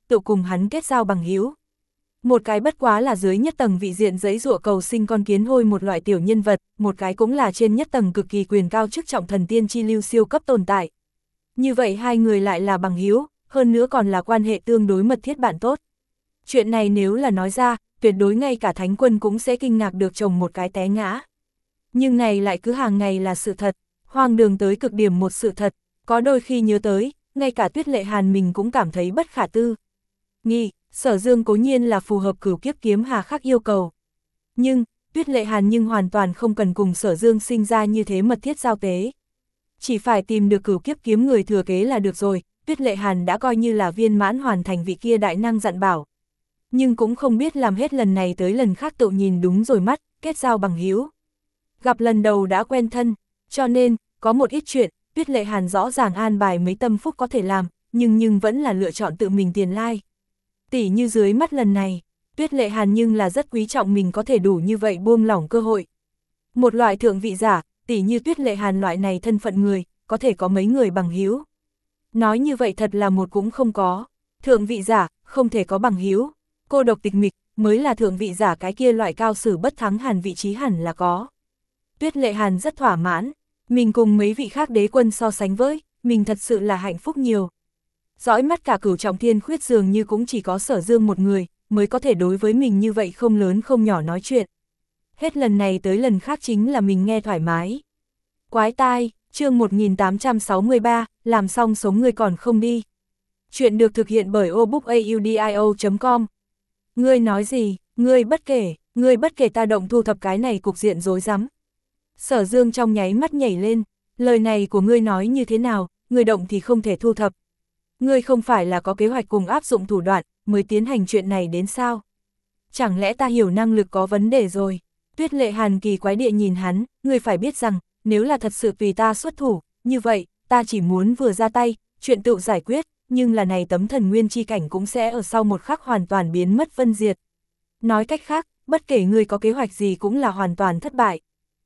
tự cùng hắn kết giao bằng hữu. Một cái bất quá là dưới nhất tầng vị diện giấy dụa cầu sinh con kiến hôi một loại tiểu nhân vật, một cái cũng là trên nhất tầng cực kỳ quyền cao chức trọng thần tiên chi lưu siêu cấp tồn tại. Như vậy hai người lại là bằng hữu, hơn nữa còn là quan hệ tương đối mật thiết bạn tốt. Chuyện này nếu là nói ra, tuyệt đối ngay cả thánh quân cũng sẽ kinh ngạc được chồng một cái té ngã. Nhưng này lại cứ hàng ngày là sự thật, hoang đường tới cực điểm một sự thật, có đôi khi nhớ tới, ngay cả Tuyết Lệ Hàn mình cũng cảm thấy bất khả tư nghị. Sở Dương cố nhiên là phù hợp Cửu Kiếp Kiếm hà khắc yêu cầu. Nhưng, Tuyết Lệ Hàn nhưng hoàn toàn không cần cùng Sở Dương sinh ra như thế mật thiết giao tế. Chỉ phải tìm được Cửu Kiếp Kiếm người thừa kế là được rồi, Tuyết Lệ Hàn đã coi như là viên mãn hoàn thành vị kia đại năng dặn bảo. Nhưng cũng không biết làm hết lần này tới lần khác tự nhìn đúng rồi mắt, kết giao bằng hữu. Gặp lần đầu đã quen thân, cho nên, có một ít chuyện, Tuyết Lệ Hàn rõ ràng an bài mấy tâm phúc có thể làm, nhưng nhưng vẫn là lựa chọn tự mình tiền lai. Tỉ như dưới mắt lần này, Tuyết Lệ Hàn nhưng là rất quý trọng mình có thể đủ như vậy buông lỏng cơ hội. Một loại thượng vị giả, tỉ như Tuyết Lệ Hàn loại này thân phận người, có thể có mấy người bằng hữu. Nói như vậy thật là một cũng không có, thượng vị giả, không thể có bằng hữu, cô độc tịch mịch, mới là thượng vị giả cái kia loại cao sử bất thắng hàn vị trí hẳn là có. Tuyết Lệ Hàn rất thỏa mãn, mình cùng mấy vị khác đế quân so sánh với, mình thật sự là hạnh phúc nhiều. Dõi mắt cả Cửu Trọng Thiên Khuyết dường như cũng chỉ có Sở Dương một người, mới có thể đối với mình như vậy không lớn không nhỏ nói chuyện. Hết lần này tới lần khác chính là mình nghe thoải mái. Quái tai, chương một nghìn tám trăm sáu mươi ba, làm xong sống người còn không đi. Chuyện được thực hiện bởi obookaudio chấm com. Ngươi nói gì, ngươi bất kể, ngươi bất kể ta động thu thập cái này cục diện rối rắm. Sở Dương trong nháy mắt nhảy lên, lời này của ngươi nói như thế nào, ngươi động thì không thể thu thập. Ngươi không phải là có kế hoạch cùng áp dụng thủ đoạn, mới tiến hành chuyện này đến sao? Chẳng lẽ ta hiểu năng lực có vấn đề rồi? Tuyết Lệ Hàn kỳ quái địa nhìn hắn, ngươi phải biết rằng, nếu là thật sự tùy ta xuất thủ, như vậy, ta chỉ muốn vừa ra tay, chuyện tự giải quyết, nhưng là này tấm thần nguyên chi cảnh cũng sẽ ở sau một khắc hoàn toàn biến mất vân diệt. Nói cách khác, bất kể ngươi có kế hoạch gì cũng là hoàn toàn thất bại.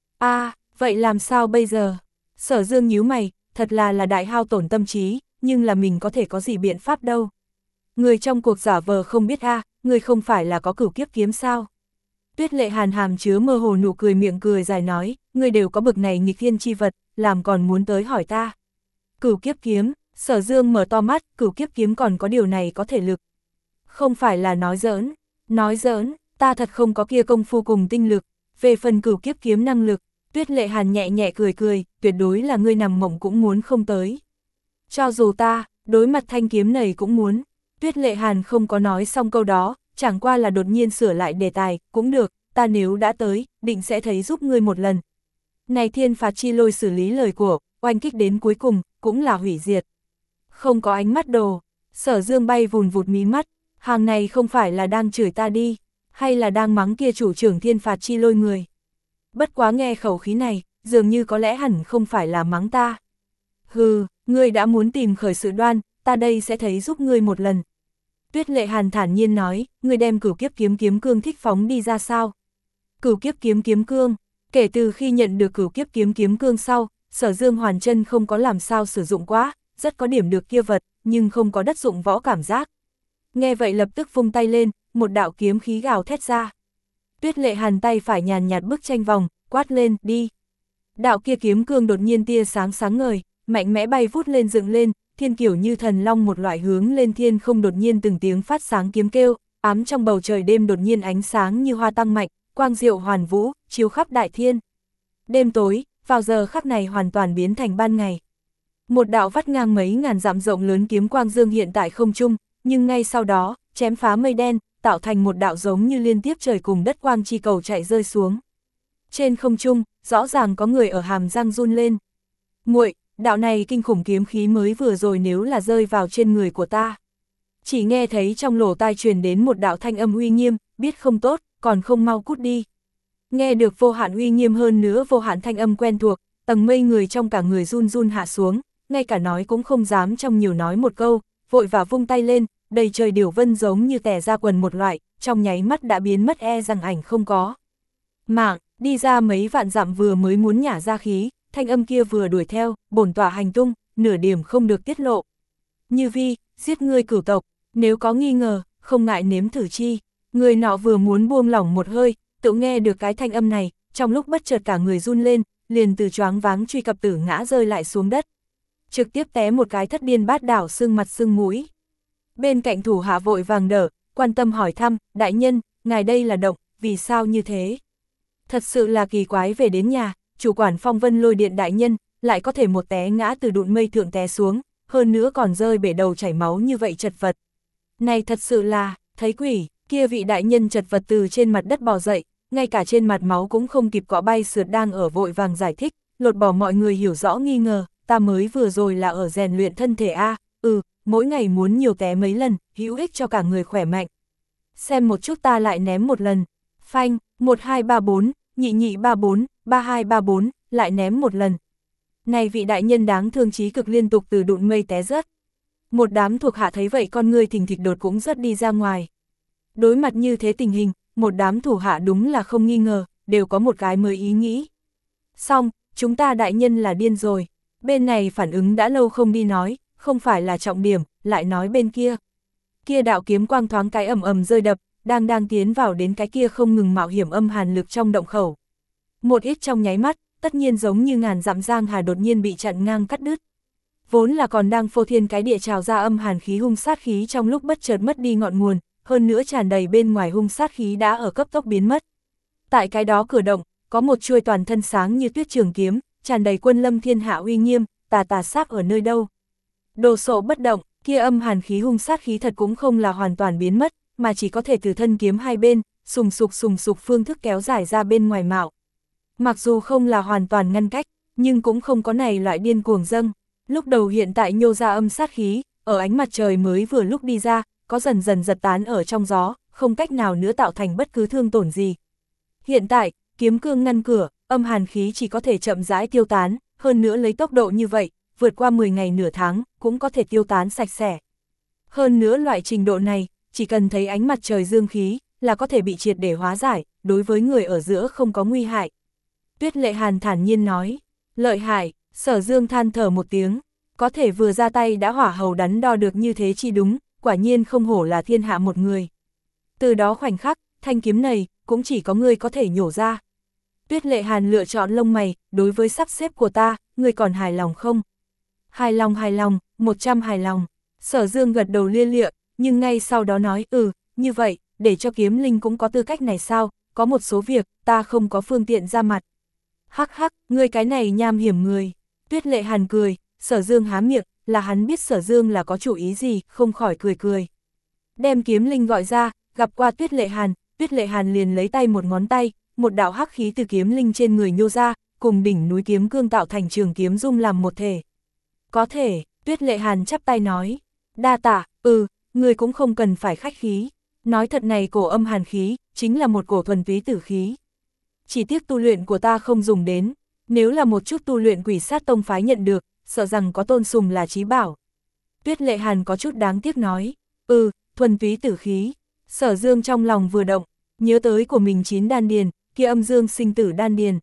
À, vậy làm sao bây giờ? Sở Dương nhíu mày, thật là là đại hao tổn tâm trí, nhưng là mình có thể có gì biện pháp đâu. Người trong cuộc giả vờ không biết a, à, người không phải là có Cửu Kiếp Kiếm sao? Tuyết Lệ Hàn hàm chứa mơ hồ nụ cười miệng cười dài nói, người đều có bực này nghịch thiên chi vật, làm còn muốn tới hỏi ta. Cửu Kiếp Kiếm, Sở Dương mở to mắt, Cửu Kiếp Kiếm còn có điều này có thể lực. Không phải là nói giỡn, nói giỡn, ta thật không có kia công phu cùng tinh lực, về phần Cửu Kiếp Kiếm năng lực, Tuyết Lệ Hàn nhẹ nhẹ cười cười, tuyệt đối là ngươi nằm mộng cũng muốn không tới. Cho dù ta, đối mặt thanh kiếm này cũng muốn. Tuyết Lệ Hàn không có nói xong câu đó, chẳng qua là đột nhiên sửa lại đề tài, cũng được, ta nếu đã tới, định sẽ thấy giúp ngươi một lần. Này thiên phạt chi lôi xử lý lời của, oanh kích đến cuối cùng, cũng là hủy diệt. Không có ánh mắt đồ, Sở Dương bay vùn vụt mí mắt, hàng này không phải là đang chửi ta đi, hay là đang mắng kia chủ trưởng thiên phạt chi lôi người. Bất quá nghe khẩu khí này, dường như có lẽ hẳn không phải là mắng ta. Hừ, ngươi đã muốn tìm khởi sự đoan, ta đây sẽ thấy giúp ngươi một lần. Tuyết Lệ Hàn thản nhiên nói, ngươi đem Cửu Kiếp Kiếm kiếm cương thích phóng đi ra sao? Cửu Kiếp kiếm kiếm cương, kể từ khi nhận được Cửu Kiếp kiếm kiếm cương sau, Sở Dương hoàn chân không có làm sao sử dụng quá, rất có điểm được kia vật, nhưng không có đất dụng võ cảm giác. Nghe vậy lập tức vung tay lên, một đạo kiếm khí gào thét ra. Tuyết Lệ Hàn tay phải nhàn nhạt bức tranh vòng, quát lên, đi. Đạo kia kiếm cương đột nhiên tia sáng sáng ngời, mạnh mẽ bay vút lên dựng lên, thiên kiểu như thần long một loại hướng lên thiên không đột nhiên từng tiếng phát sáng kiếm kêu, ám trong bầu trời đêm đột nhiên ánh sáng như hoa tăng mạnh, quang diệu hoàn vũ, chiếu khắp đại thiên. Đêm tối, vào giờ khắc này hoàn toàn biến thành ban ngày. Một đạo vắt ngang mấy ngàn dặm rộng lớn kiếm quang dương hiện tại không trung, nhưng ngay sau đó, chém phá mây đen, tạo thành một đạo giống như liên tiếp trời cùng đất quang chi cầu chạy rơi xuống. Trên không trung, rõ ràng có người ở hàm răng run lên. Muội, đạo này kinh khủng kiếm khí mới vừa rồi nếu là rơi vào trên người của ta. Chỉ nghe thấy trong lỗ tai truyền đến một đạo thanh âm uy nghiêm, biết không tốt, còn không mau cút đi. Nghe được vô hạn uy nghiêm hơn nữa vô hạn thanh âm quen thuộc, tầng mây người trong cả người run run hạ xuống, ngay cả nói cũng không dám trong nhiều nói một câu, vội và vung tay lên, đầy trời điểu vân giống như tè ra quần một loại, trong nháy mắt đã biến mất e rằng ảnh không có. Mạng, đi ra mấy vạn dặm vừa mới muốn nhả ra khí, thanh âm kia vừa đuổi theo, bổn tỏa hành tung, nửa điểm không được tiết lộ. Như vi, giết ngươi cửu tộc, Nếu có nghi ngờ, không ngại nếm thử chi. Người nọ vừa muốn buông lỏng một hơi, tự nghe được cái thanh âm này, trong lúc bất chợt cả người run lên, liền từ choáng váng truy cập tử ngã rơi lại xuống đất. Trực tiếp té một cái thất điên bát đảo sưng mặt sưng mũi. Bên cạnh thủ hạ vội vàng đỡ, quan tâm hỏi thăm, đại nhân, ngài đây là động, vì sao như thế? Thật sự là kỳ quái, về đến nhà, chủ quản Phong Vân Lôi Điện đại nhân, lại có thể một té ngã từ đụn mây thượng té xuống, hơn nữa còn rơi bể đầu chảy máu như vậy chật vật. Này thật sự là, thấy quỷ, kia vị đại nhân chật vật từ trên mặt đất bò dậy, ngay cả trên mặt máu cũng không kịp cọ bay sượt đang ở vội vàng giải thích, lột bỏ mọi người hiểu rõ nghi ngờ, ta mới vừa rồi là ở rèn luyện thân thể a, ừ, mỗi ngày muốn nhiều té mấy lần, hữu ích cho cả người khỏe mạnh. Xem một chút ta lại ném một lần, phanh, một hai ba bốn, nhị nhị ba bốn, ba hai ba bốn, lại ném một lần. Này vị đại nhân đáng thương trí cực liên tục từ đụn mây té rớt. Một đám thuộc hạ thấy vậy con người thình thịch đột cũng rớt đi ra ngoài. Đối mặt như thế tình hình, một đám thủ hạ đúng là không nghi ngờ, đều có một cái mới ý nghĩ. Xong, chúng ta đại nhân là điên rồi. Bên này phản ứng đã lâu không đi nói, không phải là trọng điểm, lại nói bên kia. Kia đạo kiếm quang thoáng cái ầm ầm rơi đập, đang đang tiến vào đến cái kia không ngừng mạo hiểm âm hàn lực trong động khẩu. Một ít trong nháy mắt, tất nhiên giống như ngàn dặm giang hà đột nhiên bị chặn ngang cắt đứt. Vốn là còn đang phô thiên cái địa trào ra âm hàn khí hung sát khí trong lúc bất chợt mất đi ngọn nguồn, hơn nữa tràn đầy bên ngoài hung sát khí đã ở cấp tốc biến mất. Tại cái đó cửa động, có một chuôi toàn thân sáng như tuyết trường kiếm, tràn đầy quân lâm thiên hạ uy nghiêm, tà tà xác ở nơi đâu. Đồ sộ bất động, kia âm hàn khí hung sát khí thật cũng không là hoàn toàn biến mất, mà chỉ có thể từ thân kiếm hai bên, sùng sục sùng sục phương thức kéo dài ra bên ngoài mạo. Mặc dù không là hoàn toàn ngăn cách, nhưng cũng không có này loại điên cuồng dâng. Lúc đầu hiện tại nhô ra âm sát khí, ở ánh mặt trời mới vừa lúc đi ra, có dần dần giật tán ở trong gió, không cách nào nữa tạo thành bất cứ thương tổn gì. Hiện tại, kiếm cương ngăn cửa, âm hàn khí chỉ có thể chậm rãi tiêu tán, hơn nữa lấy tốc độ như vậy, vượt qua mười ngày nửa tháng, cũng có thể tiêu tán sạch sẽ. Hơn nữa loại trình độ này, chỉ cần thấy ánh mặt trời dương khí, là có thể bị triệt để hóa giải, đối với người ở giữa không có nguy hại. Tuyết Lệ Hàn thản nhiên nói, lợi hại, Sở Dương than thở một tiếng, có thể vừa ra tay đã hỏa hầu đắn đo được như thế chi đúng, quả nhiên không hổ là thiên hạ một người. Từ đó khoảnh khắc, thanh kiếm này, cũng chỉ có ngươi có thể nhổ ra. Tuyết Lệ Hàn lựa chọn lông mày, đối với sắp xếp của ta, ngươi còn hài lòng không? Hài lòng hài lòng, một trăm hài lòng. Sở Dương gật đầu lia lịa, nhưng ngay sau đó nói, ừ, như vậy, để cho kiếm linh cũng có tư cách này sao, có một số việc, ta không có phương tiện ra mặt. Hắc hắc, ngươi cái này nham hiểm người. Tuyết Lệ Hàn cười, Sở Dương há miệng, là hắn biết Sở Dương là có chủ ý gì, không khỏi cười cười. Đem kiếm linh gọi ra, gặp qua Tuyết Lệ Hàn, Tuyết Lệ Hàn liền lấy tay một ngón tay, một đạo hắc khí từ kiếm linh trên người nhô ra, cùng đỉnh núi kiếm cương tạo thành trường kiếm dung làm một thể. Có thể, Tuyết Lệ Hàn chắp tay nói, đa tạ, ừ, người cũng không cần phải khách khí. Nói thật này cổ âm hàn khí, chính là một cổ thuần túy tử khí. Chỉ tiếc tu luyện của ta không dùng đến, nếu là một chút tu luyện quỷ sát tông phái nhận được, sợ rằng có tôn sùng là chí bảo. Tuyết Lệ Hàn có chút đáng tiếc nói, ừ, thuần túy tử khí. Sở Dương trong lòng vừa động, nhớ tới của mình chín đan điền, kia âm dương sinh tử đan điền.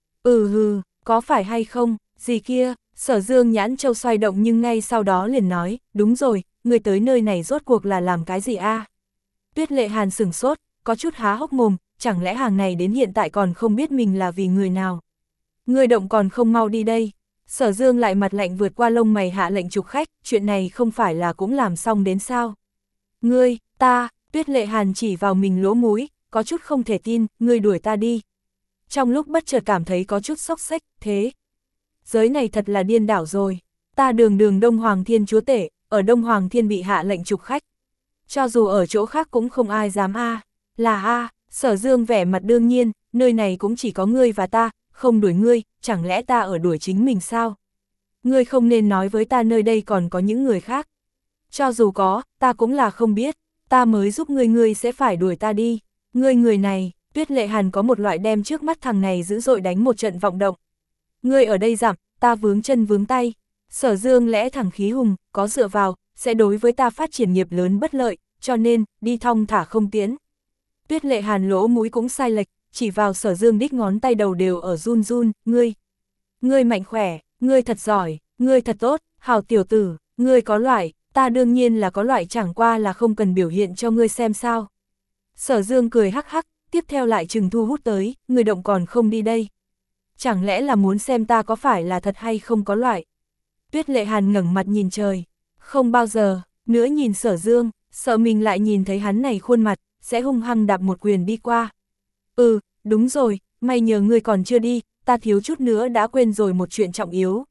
Ừ hừ, có phải hay không, gì kia, Sở Dương nhãn châu xoay động nhưng ngay sau đó liền nói, đúng rồi, người tới nơi này rốt cuộc là làm cái gì a? Tuyết Lệ Hàn sửng sốt, có chút há hốc mồm, chẳng lẽ hàng này đến hiện tại còn không biết mình là vì người nào. Người động còn không mau đi đây. Sở Dương lại mặt lạnh vượt qua lông mày hạ lệnh trục khách, chuyện này không phải là cũng làm xong đến sao? Ngươi, ta, Tuyết Lệ Hàn chỉ vào mình lỗ mũi, có chút không thể tin, ngươi đuổi ta đi. Trong lúc bất chợt cảm thấy có chút sốc xếch, thế. Giới này thật là điên đảo rồi. Ta đường đường Đông Hoàng Thiên chúa tể, ở Đông Hoàng Thiên bị hạ lệnh trục khách. Cho dù ở chỗ khác cũng không ai dám a, là a. Sở Dương vẻ mặt đương nhiên, nơi này cũng chỉ có ngươi và ta, không đuổi ngươi, chẳng lẽ ta ở đuổi chính mình sao? Ngươi không nên nói với ta nơi đây còn có những người khác. Cho dù có, ta cũng là không biết, ta mới giúp ngươi ngươi sẽ phải đuổi ta đi. Ngươi người này, Tuyết Lệ Hàn có một loại đem trước mắt thằng này dữ dội đánh một trận vọng động. Ngươi ở đây giảm, ta vướng chân vướng tay. Sở Dương lẽ thẳng khí hùng, có dựa vào, sẽ đối với ta phát triển nghiệp lớn bất lợi, cho nên, đi thong thả không tiến. Tuyết Lệ Hàn lỗ mũi cũng sai lệch, chỉ vào Sở Dương đích ngón tay đầu đều ở run run, ngươi. Ngươi mạnh khỏe, ngươi thật giỏi, ngươi thật tốt, hào tiểu tử, ngươi có loại, Ta đương nhiên là có loại, chẳng qua là không cần biểu hiện cho ngươi xem sao. Sở Dương cười hắc hắc, tiếp theo lại chừng thu hút tới, người động còn không đi đây. Chẳng lẽ là muốn xem ta có phải là thật hay không có loại. Tuyết Lệ Hàn ngẩng mặt nhìn trời, không bao giờ, nữa nhìn Sở Dương, sợ mình lại nhìn thấy hắn này khuôn mặt, sẽ hung hăng đạp một quyền đi qua. Ừ, đúng rồi, may nhờ ngươi còn chưa đi, ta thiếu chút nữa đã quên rồi một chuyện trọng yếu.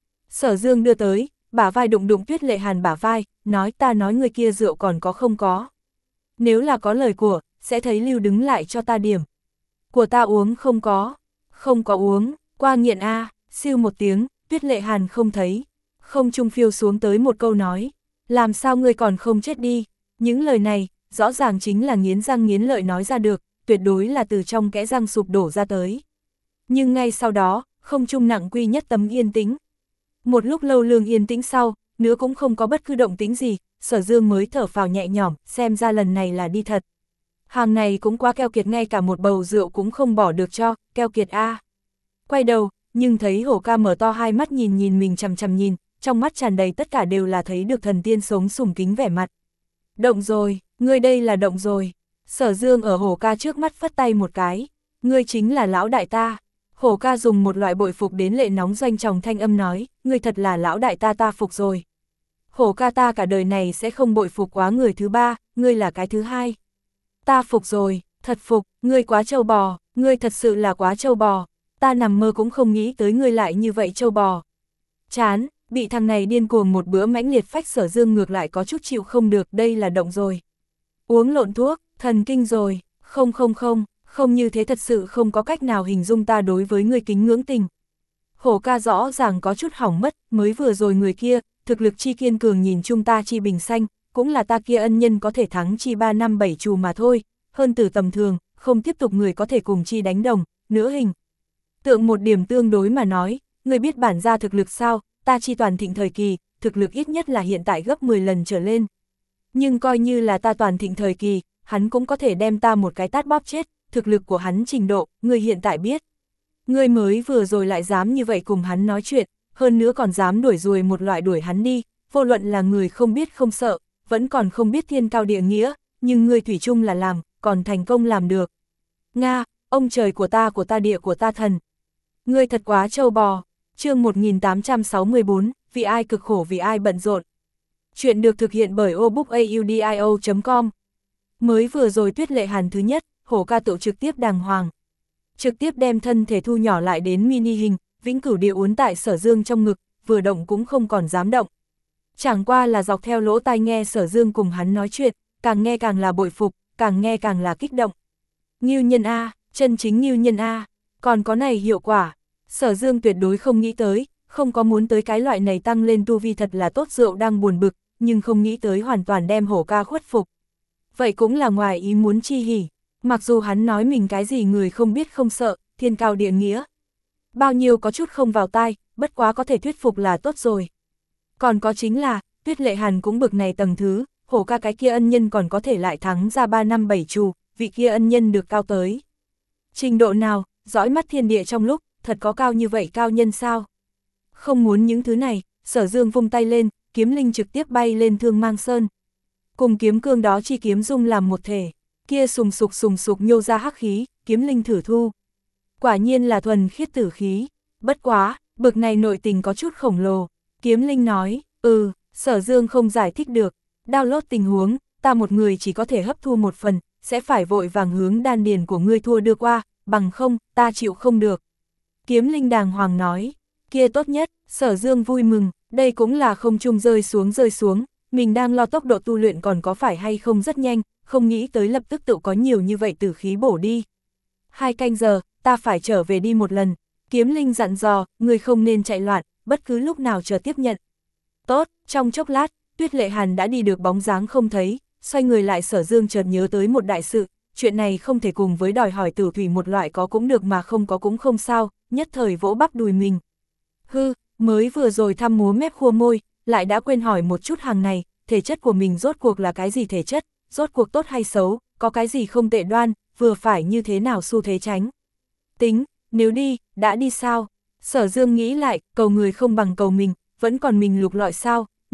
Sở Dương đưa tới, bả vai đụng đụng Tuyết Lệ Hàn bả vai, nói ta nói người kia rượu còn có không có. Nếu là có lời của, sẽ thấy lưu đứng lại cho ta điểm. Của ta uống không có, không có uống, qua nghiện a. À, siêu một tiếng, Tuyết Lệ Hàn không thấy. Không trung phiêu xuống tới một câu nói, làm sao ngươi còn không chết đi. Những lời này, rõ ràng chính là nghiến răng nghiến lợi nói ra được, tuyệt đối là từ trong kẽ răng sụp đổ ra tới. Nhưng ngay sau đó, không trung nặng quy nhất tấm yên tĩnh. Một lúc lâu lương yên tĩnh sau, nữa cũng không có bất cứ động tĩnh gì, Sở Dương mới thở phào nhẹ nhõm, xem ra lần này là đi thật. Hàng này cũng quá keo kiệt, ngay cả một bầu rượu cũng không bỏ được cho, keo kiệt a. À. Quay đầu, nhưng thấy Hổ Ca mở to hai mắt nhìn nhìn mình chằm chằm nhìn, trong mắt tràn đầy tất cả đều là thấy được thần tiên sống sùng kính vẻ mặt. Động rồi, ngươi đây là động rồi. Sở Dương ở Hổ Ca trước mắt phất tay một cái, ngươi chính là lão đại ta. Hổ Ca dùng một loại bội phục đến lệ nóng doanh tròng thanh âm nói, ngươi thật là lão đại ta, ta phục rồi. Hổ Ca, ta cả đời này sẽ không bội phục quá người thứ ba, ngươi là cái thứ hai. Ta phục rồi, thật phục, ngươi quá trâu bò, ngươi thật sự là quá trâu bò, ta nằm mơ cũng không nghĩ tới ngươi lại như vậy trâu bò. Chán, bị thằng này điên cuồng một bữa mãnh liệt phách. Sở Dương ngược lại có chút chịu không được, đây là động rồi. Uống lộn thuốc, thần kinh rồi, không không không, không như thế thật sự không có cách nào hình dung ta đối với ngươi kính ngưỡng tình. Hổ Ca rõ ràng có chút hỏng mất, mới vừa rồi người kia, thực lực chi kiên cường nhìn chung ta chi bình xanh, cũng là ta kia ân nhân có thể thắng chi ba năm bảy chù mà thôi, hơn từ tầm thường, không tiếp tục người có thể cùng chi đánh đồng, nữa hình. Tượng một điểm tương đối mà nói, người biết bản ra thực lực sao, ta chi toàn thịnh thời kỳ, thực lực ít nhất là hiện tại gấp mười lần trở lên. Nhưng coi như là ta toàn thịnh thời kỳ, hắn cũng có thể đem ta một cái tát bóp chết, thực lực của hắn trình độ, người hiện tại biết. Người mới vừa rồi lại dám như vậy cùng hắn nói chuyện, hơn nữa còn dám đuổi ruồi một loại đuổi hắn đi, vô luận là người không biết không sợ, vẫn còn không biết thiên cao địa nghĩa, nhưng người thủy chung là làm, còn thành công làm được. Nga, ông trời của ta, của ta địa, của ta thần. Ngươi thật quá trâu bò. Chương một nghìn tám trăm sáu mươi tư, vì ai cực khổ vì ai bận rộn. Chuyện được thực hiện bởi obookaudio chấm com. Mới vừa rồi Tuyết Lệ Hàn thứ nhất, Hổ Ca tự trực tiếp đàng hoàng. Trực tiếp đem thân thể thu nhỏ lại đến mini hình, vĩnh cửu địa uốn tại Sở Dương trong ngực, vừa động cũng không còn dám động. Chẳng qua là dọc theo lỗ tai nghe Sở Dương cùng hắn nói chuyện, càng nghe càng là bội phục, càng nghe càng là kích động. Ngưu nhân A, chân chính ngưu nhân A, còn có này hiệu quả. Sở Dương tuyệt đối không nghĩ tới, không có muốn tới cái loại này tăng lên tu vi thật là tốt, rượu đang buồn bực, nhưng không nghĩ tới hoàn toàn đem Hổ Ca khuất phục. Vậy cũng là ngoài ý muốn chi hỉ, mặc dù hắn nói mình cái gì người không biết không sợ, thiên cao địa nghĩa. Bao nhiêu có chút không vào tai, bất quá có thể thuyết phục là tốt rồi. Còn có chính là, Tuyết Lệ Hàn cũng bực này tầng thứ, Hổ Ca cái kia ân nhân còn có thể lại thắng ra ba năm bảy chù, vị kia ân nhân được cao tới. Trình độ nào, dõi mắt thiên địa trong lúc, thật có cao như vậy cao nhân sao? Không muốn những thứ này, Sở Dương vung tay lên, kiếm linh trực tiếp bay lên Thương Mang Sơn. Cùng kiếm cương đó chi kiếm dung làm một thể, kia sùng sục sùng sục nhô ra hắc khí, kiếm linh thử thu. Quả nhiên là thuần khiết tử khí, bất quá, bực này nội tình có chút khổng lồ. Kiếm linh nói, ừ, Sở Dương không giải thích được, download tình huống, ta một người chỉ có thể hấp thu một phần, sẽ phải vội vàng hướng đan điền của ngươi thua đưa qua, bằng không, ta chịu không được. Kiếm linh đàng hoàng nói, kia tốt nhất. Sở Dương vui mừng, đây cũng là không trung rơi xuống rơi xuống, mình đang lo tốc độ tu luyện còn có phải hay không rất nhanh, không nghĩ tới lập tức tự có nhiều như vậy tử khí bổ đi. Hai canh giờ, ta phải trở về đi một lần. Kiếm linh dặn dò, người không nên chạy loạn, bất cứ lúc nào chờ tiếp nhận. Tốt, trong chốc lát, Tuyết Lệ Hàn đã đi được bóng dáng không thấy, xoay người lại. Sở Dương chợt nhớ tới một đại sự, chuyện này không thể cùng với đòi hỏi tử thủy một loại có cũng được mà không có cũng không sao, nhất thời vỗ bắp đùi mình. Hư, mới vừa rồi thăm múa mép khua môi, lại đã quên hỏi một chút hàng này, thể chất của mình rốt cuộc là cái gì thể chất, rốt cuộc tốt hay xấu, có cái gì không tệ đoan, vừa phải như thế nào xu thế tránh. Tính, nếu đi, đã đi sao? Sở Dương nghĩ lại, cầu người không bằng cầu mình, vẫn còn mình lục lọi sao,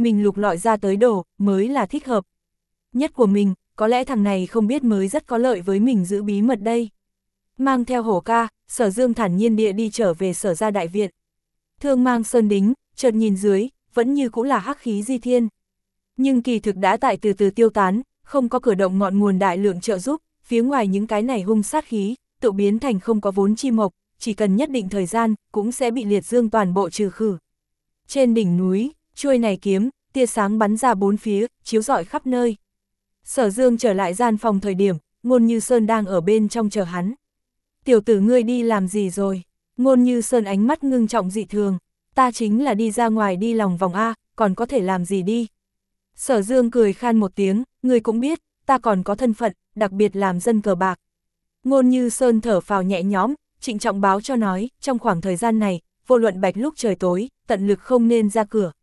mình lục lọi ra tới đồ, mới là thích hợp. Nhất của mình, có lẽ thằng này không biết mới rất có lợi với mình giữ bí mật đây. Mang theo Hổ ca, Sở Dương thản nhiên địa đi trở về Sở gia đại viện. Thương Mang Sơn đính, chợt nhìn dưới, vẫn như cũng là hắc khí di thiên. Nhưng kỳ thực đã tại từ từ tiêu tán, không có cử động ngọn nguồn đại lượng trợ giúp, phía ngoài những cái này hung sát khí, tự biến thành không có vốn chi mộc, chỉ cần nhất định thời gian, cũng sẽ bị liệt dương toàn bộ trừ khử. Trên đỉnh núi, chuôi này kiếm, tia sáng bắn ra bốn phía, chiếu rọi khắp nơi. Sở Dương trở lại gian phòng thời điểm, Ngôn Như Sơn đang ở bên trong chờ hắn. Tiểu tử ngươi đi làm gì rồi? Ngôn Như Sơn ánh mắt ngưng trọng dị thường. Ta chính là đi ra ngoài đi lòng vòng A, còn có thể làm gì đi? Sở Dương cười khan một tiếng, ngươi cũng biết, ta còn có thân phận, đặc biệt làm dân cờ bạc. Ngôn Như Sơn thở phào nhẹ nhõm, trịnh trọng báo cho nói, trong khoảng thời gian này, vô luận bạch lúc trời tối, tận lực không nên ra cửa.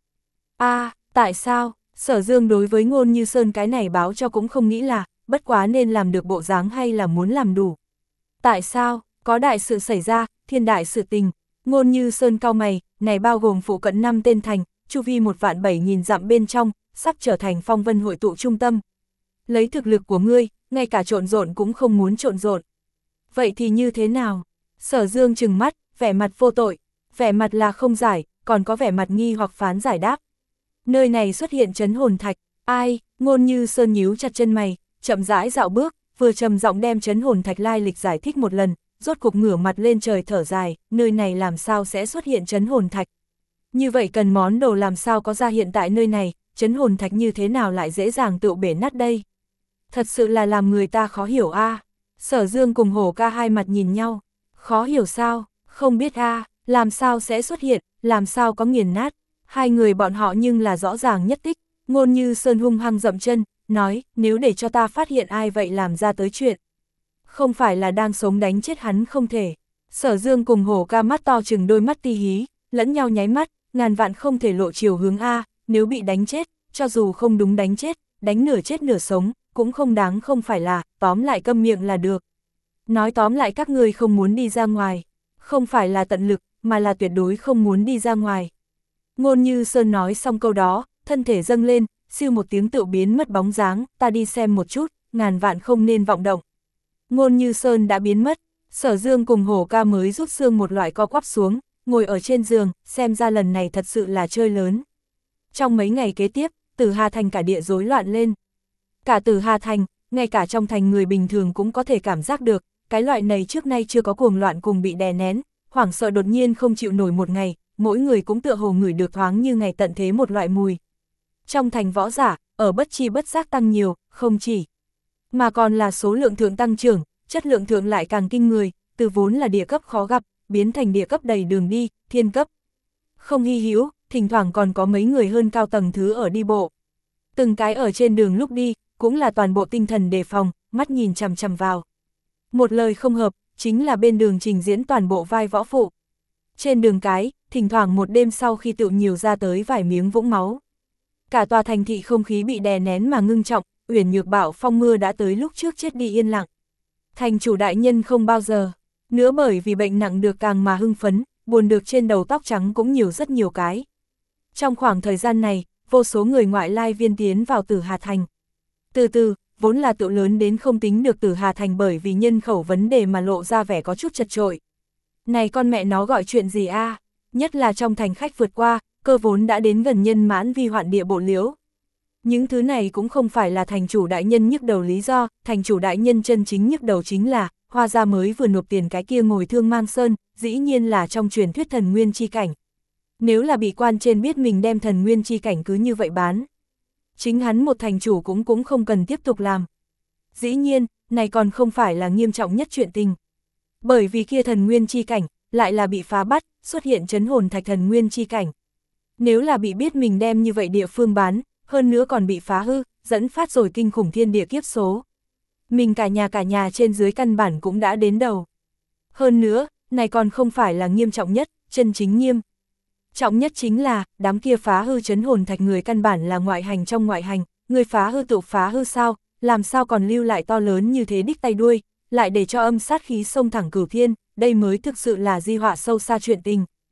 A, tại sao? Sở Dương đối với Ngôn Như Sơn cái này báo cho cũng không nghĩ là, bất quá nên làm được bộ dáng hay là muốn làm đủ. Tại sao? Có đại sự xảy ra, thiên đại sự tình. Ngôn Như Sơn cau mày, này bao gồm phụ cận năm tên thành, chu vi một vạn bảy nghìn dặm bên trong, sắp trở thành phong vân hội tụ trung tâm. Lấy thực lực của ngươi, ngay cả trộn rộn cũng không muốn trộn rộn. Vậy thì như thế nào? Sở Dương trừng mắt, vẻ mặt vô tội, vẻ mặt là không giải, còn có vẻ mặt nghi hoặc phán giải đáp. Nơi này xuất hiện trấn hồn thạch, ai? Ngôn Như Sơn nhíu chặt chân mày, chậm rãi dạo bước, vừa trầm giọng đem trấn hồn thạch lai lịch giải thích một lần, rốt cục ngửa mặt lên trời thở dài, nơi này làm sao sẽ xuất hiện trấn hồn thạch? Như vậy cần món đồ làm sao có ra hiện tại nơi này, trấn hồn thạch như thế nào lại dễ dàng tự bể nát đây? Thật sự là làm người ta khó hiểu a. À. Sở Dương cùng Hổ ca hai mặt nhìn nhau, khó hiểu sao, không biết a, à, làm sao sẽ xuất hiện, làm sao có nghiền nát, hai người bọn họ nhưng là rõ ràng nhất tích. Ngôn Như Sơn hung hăng dậm chân, nói, nếu để cho ta phát hiện ai vậy làm ra tới chuyện. Không phải là đang sống đánh chết hắn không thể. Sở Dương cùng Hổ ca mắt to chừng đôi mắt ti hí, lẫn nhau nháy mắt, ngàn vạn không thể lộ chiều hướng A, nếu bị đánh chết, cho dù không đúng đánh chết, đánh nửa chết nửa sống, cũng không đáng không phải là, tóm lại câm miệng là được. Nói tóm lại các ngươi không muốn đi ra ngoài, không phải là tận lực, mà là tuyệt đối không muốn đi ra ngoài. Ngôn Như Sơn nói xong câu đó, thân thể dâng lên, siêu một tiếng tự biến mất bóng dáng, ta đi xem một chút, ngàn vạn không nên vọng động. Ngôn Như Sơn đã biến mất, Sở Dương cùng Hổ ca mới rút xương một loại co quắp xuống, ngồi ở trên giường, xem ra lần này thật sự là chơi lớn. Trong mấy ngày kế tiếp, Tử Hà Thành cả địa rối loạn lên. Cả Tử Hà Thành, ngay cả trong thành người bình thường cũng có thể cảm giác được, cái loại này trước nay chưa có cuồng loạn cùng bị đè nén, hoảng sợ đột nhiên không chịu nổi một ngày, mỗi người cũng tựa hồ ngửi được thoáng như ngày tận thế một loại mùi. Trong thành võ giả, ở bất chi bất giác tăng nhiều, không chỉ, mà còn là số lượng thượng tăng trưởng, chất lượng thượng lại càng kinh người, từ vốn là địa cấp khó gặp, biến thành địa cấp đầy đường đi, thiên cấp. Không hy hữu, thỉnh thoảng còn có mấy người hơn cao tầng thứ ở đi bộ. Từng cái ở trên đường lúc đi, cũng là toàn bộ tinh thần đề phòng, mắt nhìn chằm chằm vào. Một lời không hợp, chính là bên đường trình diễn toàn bộ vai võ phụ. Trên đường cái, thỉnh thoảng một đêm sau khi tựu nhiều ra tới vài miếng vũng máu. Cả tòa thành thị không khí bị đè nén mà ngưng trọng, Uyển Nhược bạo phong mưa đã tới lúc trước chết đi yên lặng. Thành chủ đại nhân không bao giờ, nữa bởi vì bệnh nặng được càng mà hưng phấn, buồn được trên đầu tóc trắng cũng nhiều rất nhiều cái. Trong khoảng thời gian này, vô số người ngoại lai viên tiến vào Tử Hà Thành. Từ từ, vốn là tựu lớn đến không tính được Tử Hà Thành bởi vì nhân khẩu vấn đề mà lộ ra vẻ có chút chật chội. Này con mẹ nó gọi chuyện gì a? À? Nhất là trong thành khách vượt qua, cơ vốn đã đến gần nhân mãn vi hoạn địa bộ liễu. Những thứ này cũng không phải là thành chủ đại nhân nhức đầu lý do, thành chủ đại nhân chân chính nhức đầu chính là, Hoa gia mới vừa nộp tiền cái kia ngồi Thương Mang Sơn, dĩ nhiên là trong truyền thuyết thần nguyên chi cảnh. Nếu là bị quan trên biết mình đem thần nguyên chi cảnh cứ như vậy bán, chính hắn một thành chủ cũng cũng không cần tiếp tục làm. Dĩ nhiên, này còn không phải là nghiêm trọng nhất chuyện tình. Bởi vì kia thần nguyên chi cảnh, lại là bị phá bắt, xuất hiện trấn hồn thạch thần nguyên chi cảnh. Nếu là bị biết mình đem như vậy địa phương bán, hơn nữa còn bị phá hư, dẫn phát rồi kinh khủng thiên địa kiếp số. Mình cả nhà cả nhà trên dưới căn bản cũng đã đến đầu. Hơn nữa, này còn không phải là nghiêm trọng nhất, chân chính nghiêm. Trọng nhất chính là, đám kia phá hư trấn hồn thạch người căn bản là ngoại hành trong ngoại hành, người phá hư tự phá hư sao, làm sao còn lưu lại to lớn như thế đích tay đuôi, lại để cho âm sát khí xông thẳng cửu thiên, đây mới thực sự là di họa sâu xa chuyện tình.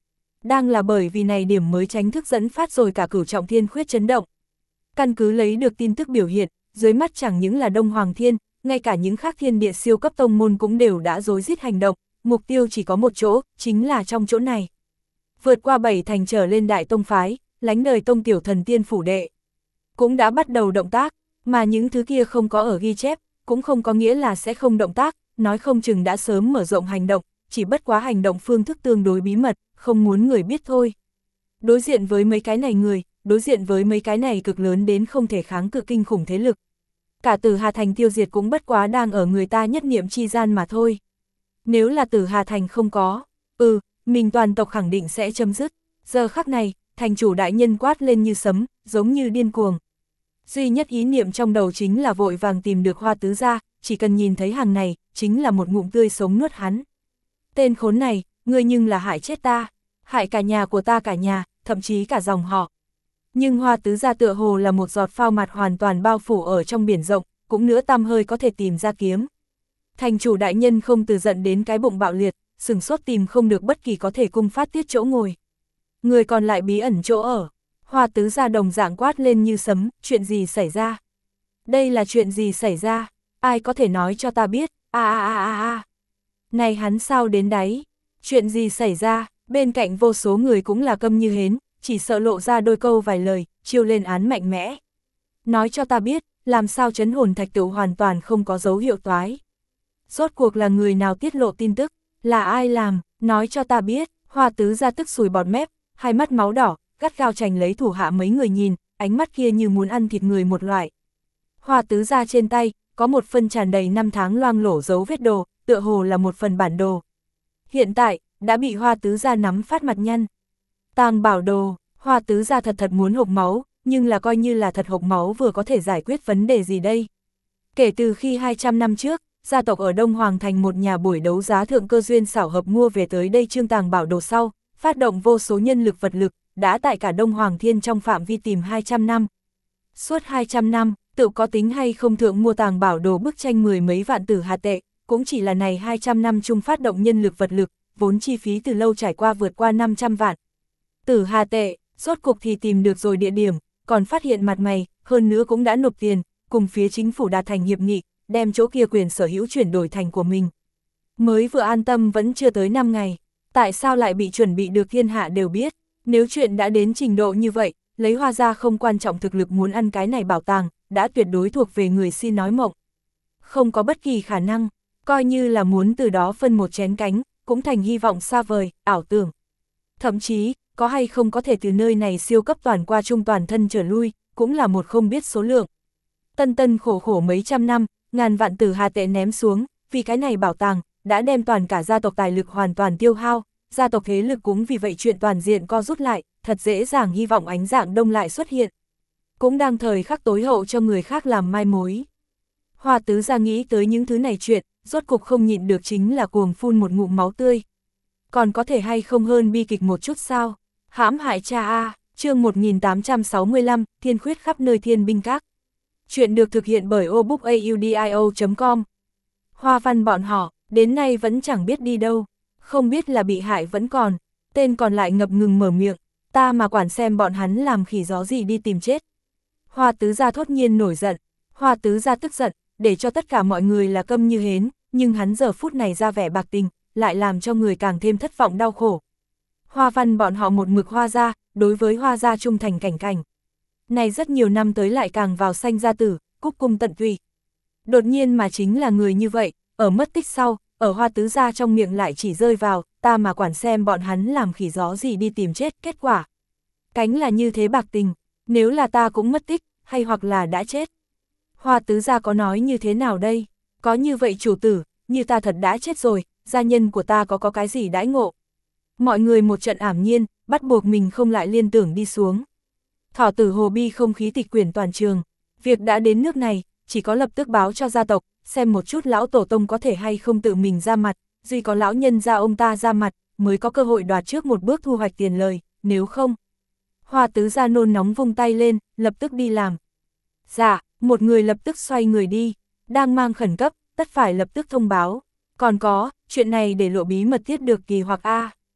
đang là bởi vì này điểm mới tránh thức dẫn phát rồi cả cửu trọng thiên khuyết chấn động. Căn cứ lấy được tin tức biểu hiện, dưới mắt chẳng những là Đông Hoàng Thiên, ngay cả những khác thiên địa siêu cấp tông môn cũng đều đã rối rít hành động, mục tiêu chỉ có một chỗ, chính là trong chỗ này. Vượt qua bảy thành trở lên đại tông phái, lánh đời tông tiểu thần tiên phủ đệ, cũng đã bắt đầu động tác, mà những thứ kia không có ở ghi chép, cũng không có nghĩa là sẽ không động tác, nói không chừng đã sớm mở rộng hành động, chỉ bất quá hành động phương thức tương đối bí mật, không muốn người biết thôi. Đối diện với mấy cái này người, đối diện với mấy cái này cực lớn đến không thể kháng cự kinh khủng thế lực. Cả Tử Hà Thành tiêu diệt cũng bất quá đang ở người ta nhất niệm chi gian mà thôi. Nếu là Tử Hà Thành không có, ừ, mình toàn tộc khẳng định sẽ chấm dứt. Giờ khắc này, thành chủ đại nhân quát lên như sấm, giống như điên cuồng. Duy nhất ý niệm trong đầu chính là vội vàng tìm được Hoa Tứ gia, chỉ cần nhìn thấy hàng này, chính là một ngụm tươi sống nuốt hắn. Tên khốn này, ngươi nhưng là hại chết ta, hại cả nhà của ta cả nhà, thậm chí cả dòng họ. Nhưng Hoa Tứ gia tựa hồ là một giọt phao mặt hoàn toàn bao phủ ở trong biển rộng, cũng nữa tăm hơi có thể tìm ra kiếm. Thành chủ đại nhân không từ giận đến cái bụng bạo liệt, sừng sốt tìm không được bất kỳ có thể cung phát tiết chỗ ngồi. Người còn lại bí ẩn chỗ ở. Hoa Tứ gia đồng dạng quát lên như sấm, chuyện gì xảy ra? Đây là chuyện gì xảy ra? Ai có thể nói cho ta biết? A a a a a. Này hắn sao đến đáy? Chuyện gì xảy ra? Bên cạnh vô số người cũng là câm như hến, chỉ sợ lộ ra đôi câu vài lời, chiêu lên án mạnh mẽ. Nói cho ta biết, làm sao trấn hồn thạch tựu hoàn toàn không có dấu hiệu toái? Rốt cuộc là người nào tiết lộ tin tức? Là ai làm? Nói cho ta biết. Hoa Tứ gia tức sùi bọt mép, hai mắt máu đỏ, gắt gao chành lấy thủ hạ mấy người nhìn, ánh mắt kia như muốn ăn thịt người một loại. Hoa Tứ gia trên tay, có một phân tràn đầy năm tháng loang lổ dấu vết đồ, tựa hồ là một phần bản đồ. Hiện tại, đã bị Hoa Tứ gia nắm phát mặt nhăn. Tàng bảo đồ, Hoa Tứ gia thật thật muốn hộc máu, nhưng là coi như là thật hộc máu vừa có thể giải quyết vấn đề gì đây. Kể từ khi hai trăm năm trước, gia tộc ở Đông Hoàng Thành một nhà buổi đấu giá thượng cơ duyên xảo hợp mua về tới đây trương tàng bảo đồ sau, phát động vô số nhân lực vật lực, đã tại cả Đông Hoàng Thiên trong phạm vi tìm hai trăm năm. Suốt hai trăm năm, tự có tính hay không thượng mua tàng bảo đồ bức tranh mười mấy vạn tử hà tệ, cũng chỉ là này hai trăm năm chung phát động nhân lực vật lực, vốn chi phí từ lâu trải qua vượt qua năm trăm vạn. Tử hà tệ, rốt cục thì tìm được rồi địa điểm, còn phát hiện mặt mày, hơn nữa cũng đã nộp tiền, cùng phía chính phủ đạt thành hiệp nghị, đem chỗ kia quyền sở hữu chuyển đổi thành của mình. Mới vừa an tâm vẫn chưa tới năm ngày, tại sao lại bị chuẩn bị được thiên hạ đều biết, nếu chuyện đã đến trình độ như vậy, lấy Hoa gia không quan trọng thực lực muốn ăn cái này bảo tàng, đã tuyệt đối thuộc về người si nói mộng. Không có bất kỳ khả năng, coi như là muốn từ đó phân một chén cánh, cũng thành hy vọng xa vời, ảo tưởng. Thậm chí, có hay không có thể từ nơi này siêu cấp toàn qua trung toàn thân trở lui, cũng là một không biết số lượng. Tân tân khổ khổ mấy trăm năm, ngàn vạn tử hà tệ ném xuống, vì cái này bảo tàng, đã đem toàn cả gia tộc tài lực hoàn toàn tiêu hao, gia tộc thế lực cũng vì vậy chuyện toàn diện co rút lại, thật dễ dàng hy vọng ánh dạng đông lại xuất hiện. Cũng đang thời khắc tối hậu cho người khác làm mai mối. Hoa Tứ gia nghĩ tới những thứ này chuyện, rốt cục không nhịn được chính là cuồng phun một ngụm máu tươi. Còn có thể hay không hơn bi kịch một chút sao? Hãm hại cha a, chương một nghìn tám trăm sáu mươi lăm, Thiên khuyết khắp nơi thiên binh các. Chuyện được thực hiện bởi obookaudio chấm com. Hoa văn bọn họ, đến nay vẫn chẳng biết đi đâu, không biết là bị hại vẫn còn, tên còn lại ngập ngừng mở miệng, ta mà quản xem bọn hắn làm khỉ gió gì đi tìm chết. Hoa Tứ gia thốt nhiên nổi giận, Hoa Tứ gia tức giận, để cho tất cả mọi người là câm như hến, nhưng hắn giờ phút này ra vẻ bạc tình, lại làm cho người càng thêm thất vọng đau khổ. Hoa văn bọn họ một mực Hoa gia, đối với Hoa gia trung thành cảnh cảnh. Này rất nhiều năm tới lại càng vào sanh gia tử, cúc cung tận tụy. Đột nhiên mà chính là người như vậy, ở mất tích sau, ở Hoa Tứ gia trong miệng lại chỉ rơi vào, ta mà quản xem bọn hắn làm khỉ gió gì đi tìm chết, kết quả. Cánh là như thế bạc tình, nếu là ta cũng mất tích, hay hoặc là đã chết. Hoa Tứ gia có nói như thế nào đây? Có như vậy chủ tử, như ta thật đã chết rồi, gia nhân của ta có có cái gì đãi ngộ? Mọi người một trận ảm nhiên, bắt buộc mình không lại liên tưởng đi xuống. Thỏ tử hồ bi không khí tịch quyển toàn trường, việc đã đến nước này, chỉ có lập tức báo cho gia tộc, xem một chút lão tổ tông có thể hay không tự mình ra mặt, duy có lão nhân gia ông ta ra mặt, mới có cơ hội đoạt trước một bước thu hoạch tiền lời, nếu không. Hoa Tứ gia nôn nóng vung tay lên, lập tức đi làm. Dạ, một người lập tức xoay người đi, đang mang khẩn cấp, tất phải lập tức thông báo. Còn có, chuyện này để lộ bí mật tiết được kỳ hoặc A.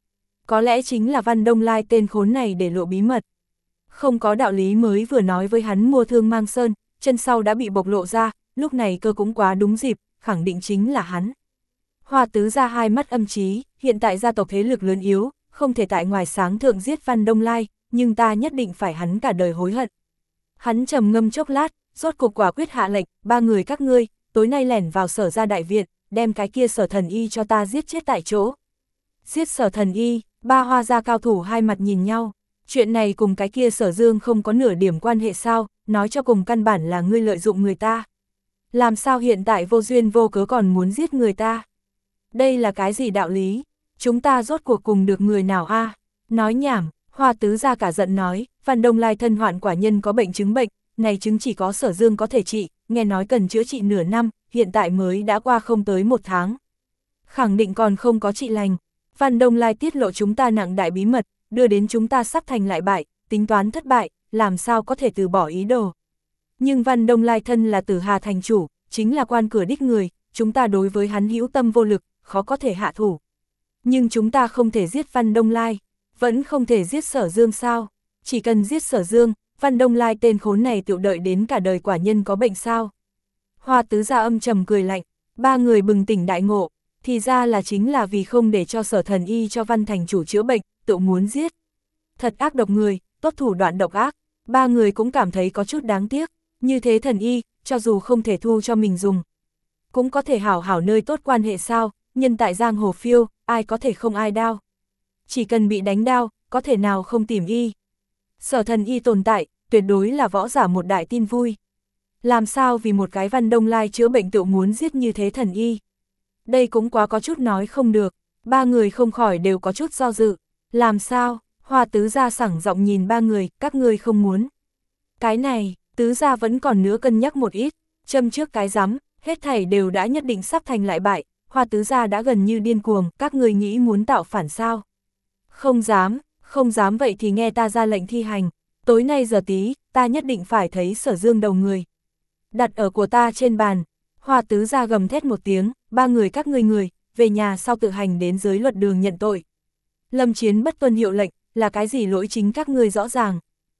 Có lẽ chính là Văn Đông Lai tên khốn này để lộ bí mật. Không có đạo lý mới vừa nói với hắn mua thương mang sơn, chân sau đã bị bộc lộ ra, lúc này cơ cũng quá đúng dịp, khẳng định chính là hắn. Hoa tứ ra hai mắt âm trí, hiện tại gia tộc thế lực lớn yếu, không thể tại ngoài sáng thượng giết Văn Đông Lai, nhưng ta nhất định phải hắn cả đời hối hận. Hắn trầm ngâm chốc lát, rốt cuộc quả quyết hạ lệnh, ba người các ngươi, tối nay lẻn vào Sở gia đại viện, đem cái kia Sở Thần Y cho ta giết chết tại chỗ. Giết Sở Thần Y, ba Hoa gia cao thủ hai mặt nhìn nhau, chuyện này cùng cái kia Sở Dương không có nửa điểm quan hệ sao, nói cho cùng căn bản là ngươi lợi dụng người ta. Làm sao hiện tại vô duyên vô cớ còn muốn giết người ta? Đây là cái gì đạo lý? Chúng ta rốt cuộc cùng được người nào a? À? Nói nhảm, Hoa tứ ra cả giận nói, Văn Đông Lai thân hoạn quả nhân có bệnh chứng bệnh, này chứng chỉ có Sở Dương có thể trị, nghe nói cần chữa trị nửa năm, hiện tại mới đã qua không tới một tháng. Khẳng định còn không có trị lành. Văn Đông Lai tiết lộ chúng ta nặng đại bí mật, đưa đến chúng ta sắp thành lại bại, tính toán thất bại, làm sao có thể từ bỏ ý đồ. Nhưng Văn Đông Lai thân là Tử Hà thành chủ, chính là quan cửa đích người, chúng ta đối với hắn hữu tâm vô lực, khó có thể hạ thủ. Nhưng chúng ta không thể giết Văn Đông Lai, vẫn không thể giết Sở Dương sao? Chỉ cần giết Sở Dương, Văn Đông Lai tên khốn này tự đợi đến cả đời quả nhân có bệnh sao? Hoa tứ gia âm trầm cười lạnh, ba người bừng tỉnh đại ngộ, thì ra là chính là vì không để cho Sở Thần Y cho Văn thành chủ chữa bệnh, tự muốn giết. Thật ác độc người, tốt thủ đoạn độc ác, ba người cũng cảm thấy có chút đáng tiếc, như thế thần y, cho dù không thể thu cho mình dùng, cũng có thể hảo hảo nơi tốt quan hệ sao, nhân tại giang hồ phiêu, ai có thể không ai đao. Chỉ cần bị đánh đao, có thể nào không tìm y. Sở Thần Y tồn tại, tuyệt đối là võ giả một đại tin vui. Làm sao vì một cái Văn Đông Lai chữa bệnh tự muốn giết như thế thần y? Đây cũng quá có chút nói không được, ba người không khỏi đều có chút do dự. Làm sao? Hoa tứ gia sẳng giọng nhìn ba người, các ngươi không muốn. Cái này, tứ gia vẫn còn nữa cân nhắc một ít, châm trước cái rắm, hết thảy đều đã nhất định sắp thành lại bại, Hoa tứ gia đã gần như điên cuồng, các ngươi nghĩ muốn tạo phản sao? Không dám, không dám vậy thì nghe ta ra lệnh thi hành, tối nay giờ tí, ta nhất định phải thấy Sở Dương đầu người. Đặt ở của ta trên bàn, Hoa tứ gia gầm thét một tiếng, ba người các ngươi người, về nhà sau tự hành đến giới luật đường nhận tội. Lâm Chiến bất tuân hiệu lệnh, là cái gì lỗi chính các ngươi rõ ràng.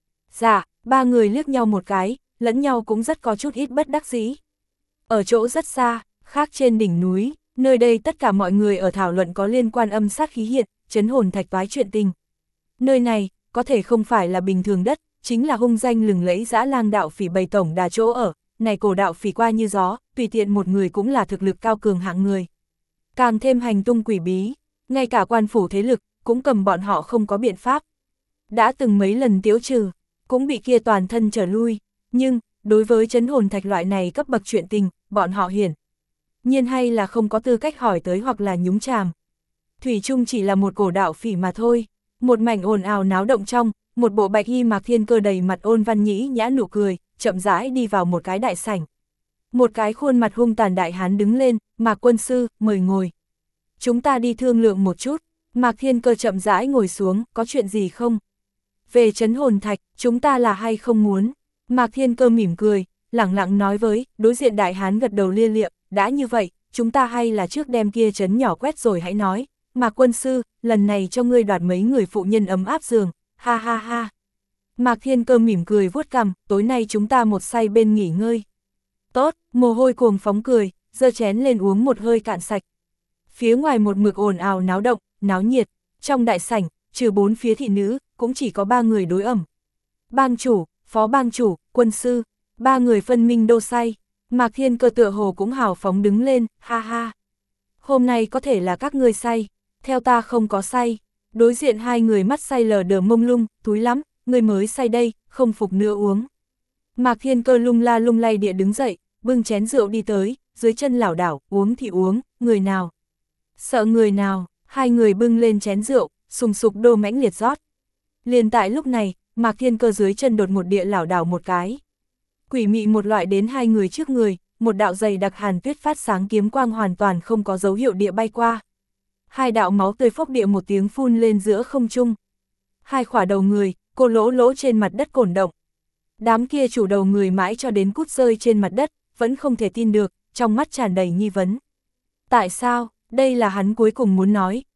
Dạ, ba người liếc nhau một cái, lẫn nhau cũng rất có chút ít bất đắc dĩ. Ở chỗ rất xa, khác trên đỉnh núi, nơi đây tất cả mọi người ở thảo luận có liên quan âm sát khí hiện, chấn hồn thạch toái chuyện tình. Nơi này, có thể không phải là bình thường đất, chính là hung danh lừng lẫy dã lang đạo phỉ bầy tổng đà chỗ ở, này cổ đạo phỉ qua như gió, tùy tiện một người cũng là thực lực cao cường hạng người. Càng thêm hành tung quỷ bí, ngay cả quan phủ thế lực, cũng cầm bọn họ không có biện pháp. Đã từng mấy lần tiếu trừ, cũng bị kia toàn thân trở lui, nhưng, đối với chấn hồn thạch loại này cấp bậc chuyện tình, bọn họ hiển nhiên hay là không có tư cách hỏi tới hoặc là nhúng chàm. Thủy chung chỉ là một cổ đạo phỉ mà thôi, một mảnh ồn ào náo động trong, một bộ bạch y Mạc Thiên Cơ đầy mặt ôn văn nhĩ nhã nụ cười, chậm rãi đi vào một cái đại sảnh. Một cái khuôn mặt hung tàn đại hán đứng lên, Mạc quân sư, mời ngồi. Chúng ta đi thương lượng một chút. Mạc Thiên Cơ chậm rãi ngồi xuống, có chuyện gì không? Về chấn hồn thạch, chúng ta là hay không muốn? Mạc Thiên Cơ mỉm cười, lẳng lặng nói với, đối diện đại hán gật đầu lia lịa, đã như vậy, chúng ta hay là trước đem kia chấn nhỏ quét rồi hãy nói. Mạc quân sư, lần này cho ngươi đoạt mấy người phụ nhân ấm áp giường, ha ha ha. Mạc Thiên Cơ mỉm cười vuốt cằm, tối nay chúng ta một say bên nghỉ ngơi. Tốt, mồ hôi cuồng phóng cười, giơ chén lên uống một hơi cạn sạch. Phía ngoài một mực ồn ào náo động, náo nhiệt, trong đại sảnh, trừ bốn phía thị nữ, cũng chỉ có ba người đối ẩm. Bang chủ, phó bang chủ, quân sư, ba người phân minh đô say. Mạc Thiên Cơ tựa hồ cũng hào phóng đứng lên, ha ha. Hôm nay có thể là các ngươi say, theo ta không có say. Đối diện hai người mắt say lờ đờ mông lung, túi lắm, ngươi mới say đây, không phục nữa uống. Mạc Thiên Cơ lung la lung lay địa đứng dậy, bưng chén rượu đi tới, dưới chân lảo đảo, uống thì uống, người nào? Sợ người nào? Hai người bưng lên chén rượu, sùng sục đô mãnh liệt rót. Liền tại lúc này, Mạc Thiên Cơ dưới chân đột một địa lảo đảo một cái. Quỷ mị một loại đến hai người trước người, một đạo dày đặc hàn tuyết phát sáng kiếm quang hoàn toàn không có dấu hiệu địa bay qua. Hai đạo máu tươi phốc địa một tiếng phun lên giữa không trung. Hai khỏa đầu người, cô lỗ lỗ trên mặt đất cổn động. Đám kia chủ đầu người mãi cho đến cút rơi trên mặt đất, vẫn không thể tin được, trong mắt tràn đầy nghi vấn. Tại sao? Đây là hắn cuối cùng muốn nói,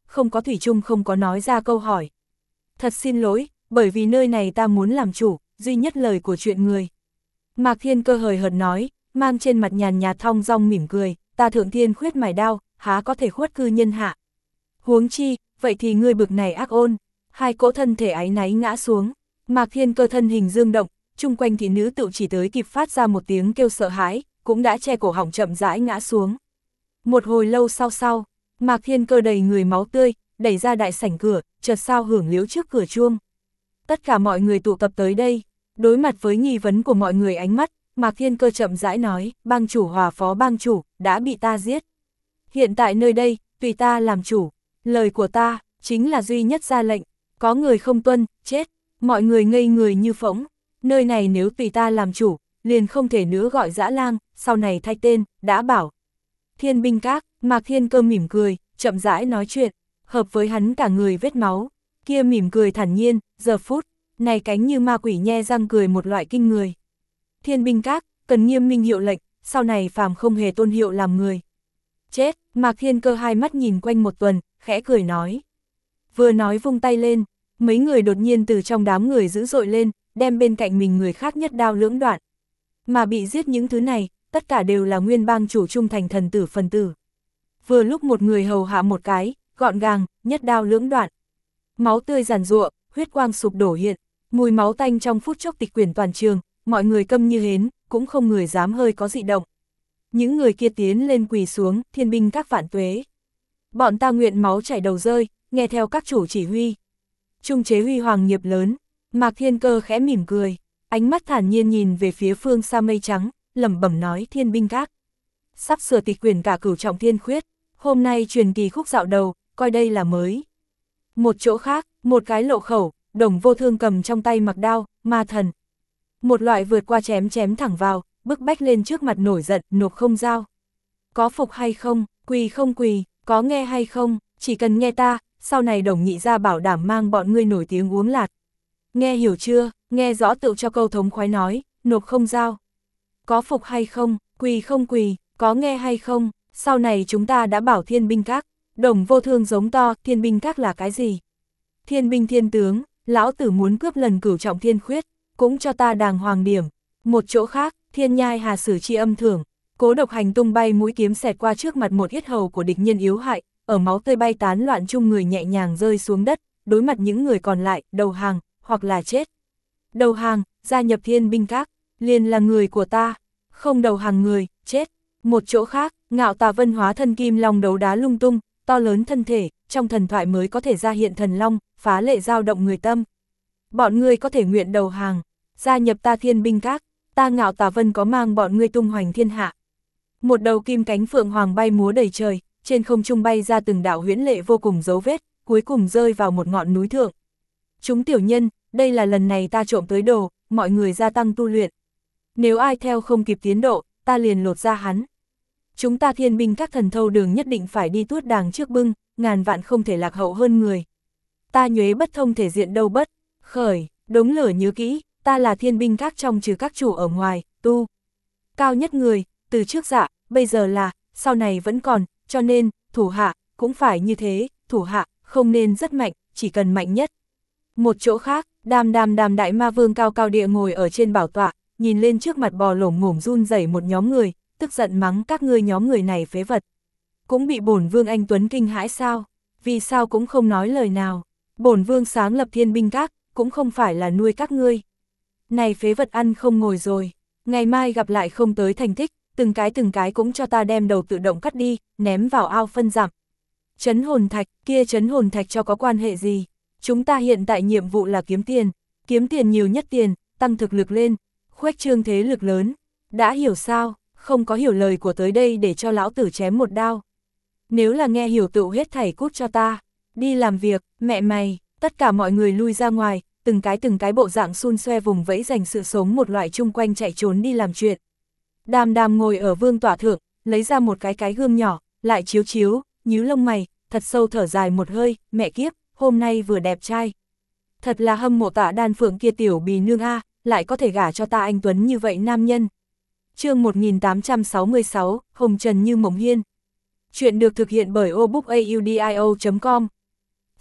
không có thủy chung không có nói ra câu hỏi. Thật xin lỗi, bởi vì nơi này ta muốn làm chủ, duy nhất lời của chuyện người. Mạc Thiên Cơ hời hợt nói, mang trên mặt nhàn nhạt thong dong mỉm cười, ta thượng thiên khuyết mài đao, há có thể khuất cư nhân hạ. Huống chi, vậy thì ngươi bực này ác ôn. Hai cỗ thân thể áy náy ngã xuống, Mạc Thiên Cơ thân hình dương động, chung quanh thị nữ tự chỉ tới kịp phát ra một tiếng kêu sợ hãi, cũng đã che cổ họng chậm rãi ngã xuống. Một hồi lâu sau sau, Mạc Thiên Cơ đầy người máu tươi, đẩy ra đại sảnh cửa, chợt sao hưởng liếu trước cửa chuông. Tất cả mọi người tụ tập tới đây, đối mặt với nghi vấn của mọi người ánh mắt, Mạc Thiên Cơ chậm rãi nói, bang chủ hòa phó bang chủ, đã bị ta giết. Hiện tại nơi đây, tùy ta làm chủ, lời của ta, chính là duy nhất ra lệnh, có người không tuân, chết, mọi người ngây người như phỗng, nơi này nếu tùy ta làm chủ, liền không thể nữa gọi dã lang, sau này thay tên, đã bảo. Thiên binh các, Mạc Thiên Cơ mỉm cười, chậm rãi nói chuyện, hợp với hắn cả người vết máu, kia mỉm cười thản nhiên, giờ phút, này cánh như ma quỷ nhe răng cười một loại kinh người. Thiên binh các, cần nghiêm minh hiệu lệnh, sau này phàm không hề tôn hiệu làm người. Chết, Mạc Thiên Cơ hai mắt nhìn quanh một tuần, khẽ cười nói. Vừa nói vung tay lên, mấy người đột nhiên từ trong đám người dữ dội lên, đem bên cạnh mình người khác nhất đao lưỡng đoạn. Mà bị giết những thứ này, tất cả đều là nguyên bang chủ trung thành thần tử phần tử. Vừa lúc một người hầu hạ một cái, gọn gàng, nhất đao lưỡng đoạn. Máu tươi giàn giụa, huyết quang sụp đổ hiện, mùi máu tanh trong phút chốc tịch quyển toàn trường, mọi người câm như hến, cũng không người dám hơi có dị động. Những người kia tiến lên quỳ xuống, thiên binh các vạn tuế. Bọn ta nguyện máu chảy đầu rơi, nghe theo các chủ chỉ huy. Trung chế huy hoàng nghiệp lớn, Mạc Thiên Cơ khẽ mỉm cười, ánh mắt thản nhiên nhìn về phía phương xa mây trắng, lẩm bẩm nói thiên binh các. Sắp sửa tịch quyển cả cửu trọng thiên khuyết, hôm nay truyền kỳ khúc dạo đầu, coi đây là mới. Một chỗ khác, một cái lộ khẩu, Đồng Vô Thương cầm trong tay mặc đao, ma thần. Một loại vượt qua chém chém thẳng vào, bức bách lên trước mặt nổi giận, nộp không giao. Có phục hay không, quỳ không quỳ, có nghe hay không, chỉ cần nghe ta, sau này Đồng nhị ra bảo đảm mang bọn ngươi nổi tiếng uống lạt. Nghe hiểu chưa, nghe rõ tự cho câu thống khoái nói, nộp không giao. Có phục hay không, quỳ không quỳ, có nghe hay không, sau này chúng ta đã bảo thiên binh các. Đồng Vô Thương giống to, thiên binh các là cái gì? Thiên binh thiên tướng, lão tử muốn cướp lần cửu trọng thiên khuyết, cũng cho ta đàng hoàng điểm. Một chỗ khác, thiên nhai hà sử chi âm thưởng, Cố Độc Hành tung bay mũi kiếm xẹt qua trước mặt một yết hầu của địch nhân yếu hại, ở máu tươi bay tán loạn chung người nhẹ nhàng rơi xuống đất, đối mặt những người còn lại, đầu hàng, hoặc là chết. Đầu hàng, gia nhập thiên binh các, liền là người của ta, không đầu hàng người, chết. Một chỗ khác, Ngạo Tà Vân hóa thân kim long đấu đá lung tung, to lớn thân thể, trong thần thoại mới có thể ra hiện thần long, phá lệ dao động người tâm. Bọn ngươi có thể nguyện đầu hàng, gia nhập ta thiên binh các, ta Ngạo Tà Vân có mang bọn ngươi tung hoành thiên hạ. Một đầu kim cánh phượng hoàng bay múa đầy trời, trên không trung bay ra từng đạo huyễn lệ vô cùng dấu vết, cuối cùng rơi vào một ngọn núi thượng. Chúng tiểu nhân, đây là lần này ta trộm tới đồ, mọi người gia tăng tu luyện. Nếu ai theo không kịp tiến độ, ta liền lột ra hắn. Chúng ta thiên binh các thần thâu đường nhất định phải đi tuốt đàng trước bưng, ngàn vạn không thể lạc hậu hơn người. Ta nhuế bất thông thể diện đâu bất, khởi, đống lửa nhớ kỹ, ta là thiên binh các trong trừ các chủ ở ngoài, tu. Cao nhất người, từ trước dạ, bây giờ là, sau này vẫn còn, cho nên, thủ hạ, cũng phải như thế, thủ hạ, không nên rất mạnh, chỉ cần mạnh nhất. Một chỗ khác, đàm đàm đàm đại ma vương cao cao địa ngồi ở trên bảo tọa, nhìn lên trước mặt bò lổm ngổm run rẩy một nhóm người, tức giận mắng các ngươi nhóm người này phế vật. Cũng bị bổn vương anh Tuấn kinh hãi sao, vì sao cũng không nói lời nào, bổn vương sáng lập thiên binh các, cũng không phải là nuôi các ngươi. Này phế vật ăn không ngồi rồi, ngày mai gặp lại không tới thành tích, từng cái từng cái cũng cho ta đem đầu tự động cắt đi, ném vào ao phân dặm. Trấn hồn thạch, kia trấn hồn thạch cho có quan hệ gì? Chúng ta hiện tại nhiệm vụ là kiếm tiền, kiếm tiền nhiều nhất tiền, tăng thực lực lên, khuếch trương thế lực lớn. Đã hiểu sao, không có hiểu lời của tới đây để cho lão tử chém một đao. Nếu là nghe hiểu tựu hết thảy cút cho ta, đi làm việc, mẹ mày, tất cả mọi người lui ra ngoài, từng cái từng cái bộ dạng xun xoe vùng vẫy dành sự sống một loại chung quanh chạy trốn đi làm chuyện. Đàm đàm ngồi ở vương tỏa thượng, lấy ra một cái cái gương nhỏ, lại chiếu chiếu, nhíu lông mày, thật sâu thở dài một hơi, mẹ kiếp, hôm nay vừa đẹp trai. Thật là hâm mộ Tạ Đan Phượng kia tiểu bì nương a, lại có thể gả cho ta anh Tuấn như vậy nam nhân. Chương một nghìn tám trăm sáu mươi sáu, Hồng Trần như mộng hiên. Chuyện được thực hiện bởi obook audio chấm com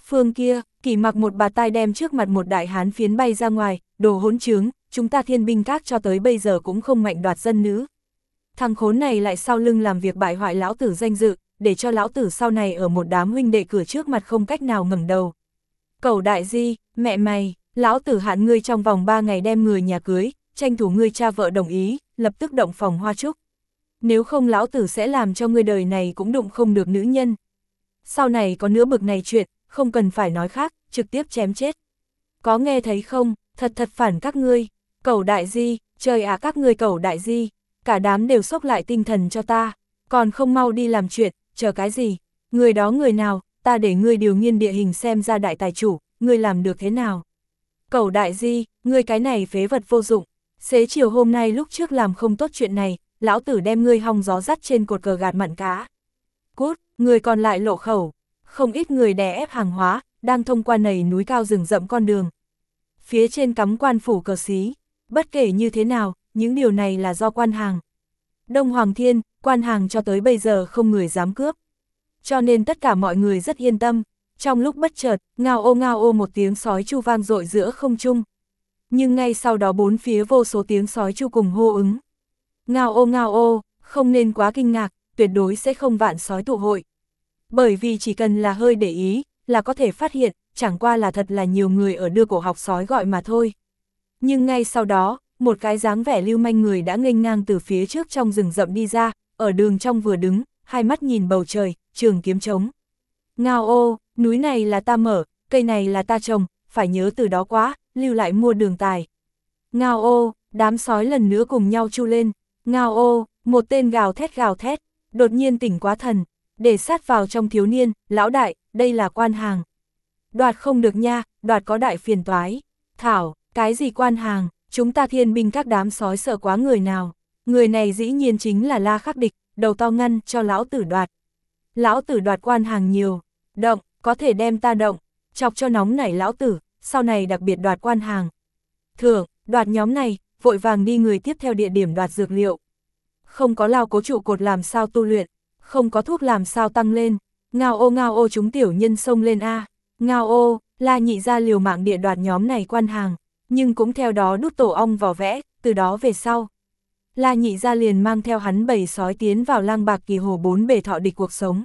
Phương kia, Kỷ Mặc một bạt tai đem trước mặt một đại hán phiến bay ra ngoài, đồ hỗn trướng, chúng ta Thiên binh các cho tới bây giờ cũng không mạnh đoạt dân nữ. Thằng khốn này lại sau lưng làm việc bại hoại lão tử danh dự, để cho lão tử sau này ở một đám huynh đệ cửa trước mặt không cách nào ngẩng đầu. Cẩu đại di, mẹ mày, lão tử hạn ngươi trong vòng ba ngày đem người nhà cưới, tranh thủ ngươi cha vợ đồng ý, lập tức động phòng hoa trúc. Nếu không lão tử sẽ làm cho ngươi đời này cũng đụng không được nữ nhân. Sau này có nữa bực này chuyện, không cần phải nói khác, trực tiếp chém chết. Có nghe thấy không, thật thật phản các ngươi, cẩu đại di, trời ạ các ngươi cẩu đại di, cả đám đều sốc lại tinh thần cho ta, còn không mau đi làm chuyện, chờ cái gì, người đó người nào, ta để ngươi điều nghiên địa hình xem ra đại tài chủ, ngươi làm được thế nào. Cẩu đại di, ngươi cái này phế vật vô dụng, xế chiều hôm nay lúc trước làm không tốt chuyện này, lão tử đem ngươi hong gió dắt trên cột cờ gạt mặn cá. Cút, người còn lại lộ khẩu, không ít người đè ép hàng hóa, đang thông qua nầy núi cao rừng rậm con đường. Phía trên cắm quan phủ cờ xí, bất kể như thế nào, những điều này là do quan hàng. Đông Hoàng Thiên, quan hàng cho tới bây giờ không người dám cướp. Cho nên tất cả mọi người rất yên tâm, trong lúc bất chợt, ngao ô ngao ô một tiếng sói chu vang dội giữa không trung. Nhưng ngay sau đó bốn phía vô số tiếng sói chu cùng hô ứng. Ngao ô ngao ô, không nên quá kinh ngạc, tuyệt đối sẽ không vạn sói tụ hội. Bởi vì chỉ cần là hơi để ý, là có thể phát hiện, chẳng qua là thật là nhiều người ở đưa cổ học sói gọi mà thôi. Nhưng ngay sau đó, một cái dáng vẻ lưu manh người đã nghênh ngang từ phía trước trong rừng rậm đi ra, ở đường trong vừa đứng, hai mắt nhìn bầu trời, trường kiếm trống. Ngao ô, núi này là ta mở, cây này là ta trồng, phải nhớ từ đó quá, lưu lại mua đường tài. Ngao ô, đám sói lần nữa cùng nhau chu lên. Ngao ô, một tên gào thét gào thét, đột nhiên tỉnh quá thần, để sát vào trong thiếu niên, lão đại, đây là quan hàng. Đoạt không được nha, đoạt có đại phiền toái. Thảo, cái gì quan hàng, chúng ta Thiên binh các đám sói sợ quá người nào. Người này dĩ nhiên chính là La Khắc Địch, đầu to ngăn cho lão tử đoạt. Lão tử đoạt quan hàng nhiều, động, có thể đem ta động, chọc cho nóng nảy lão tử, sau này đặc biệt đoạt quan hàng. Thưởng, đoạt nhóm này, vội vàng đi người tiếp theo địa điểm đoạt dược liệu. Không có lao cố trụ cột làm sao tu luyện, không có thuốc làm sao tăng lên. Ngao ô ngao ô chúng tiểu nhân xông lên a. Ngao ô, La Nhị ra liều mạng địa đoạt nhóm này quan hàng, nhưng cũng theo đó đút tổ ong vào vẽ, từ đó về sau. La Nhị ra liền mang theo hắn bầy sói tiến vào Lang Bạc Kỳ Hồ bốn bề thọ địch cuộc sống.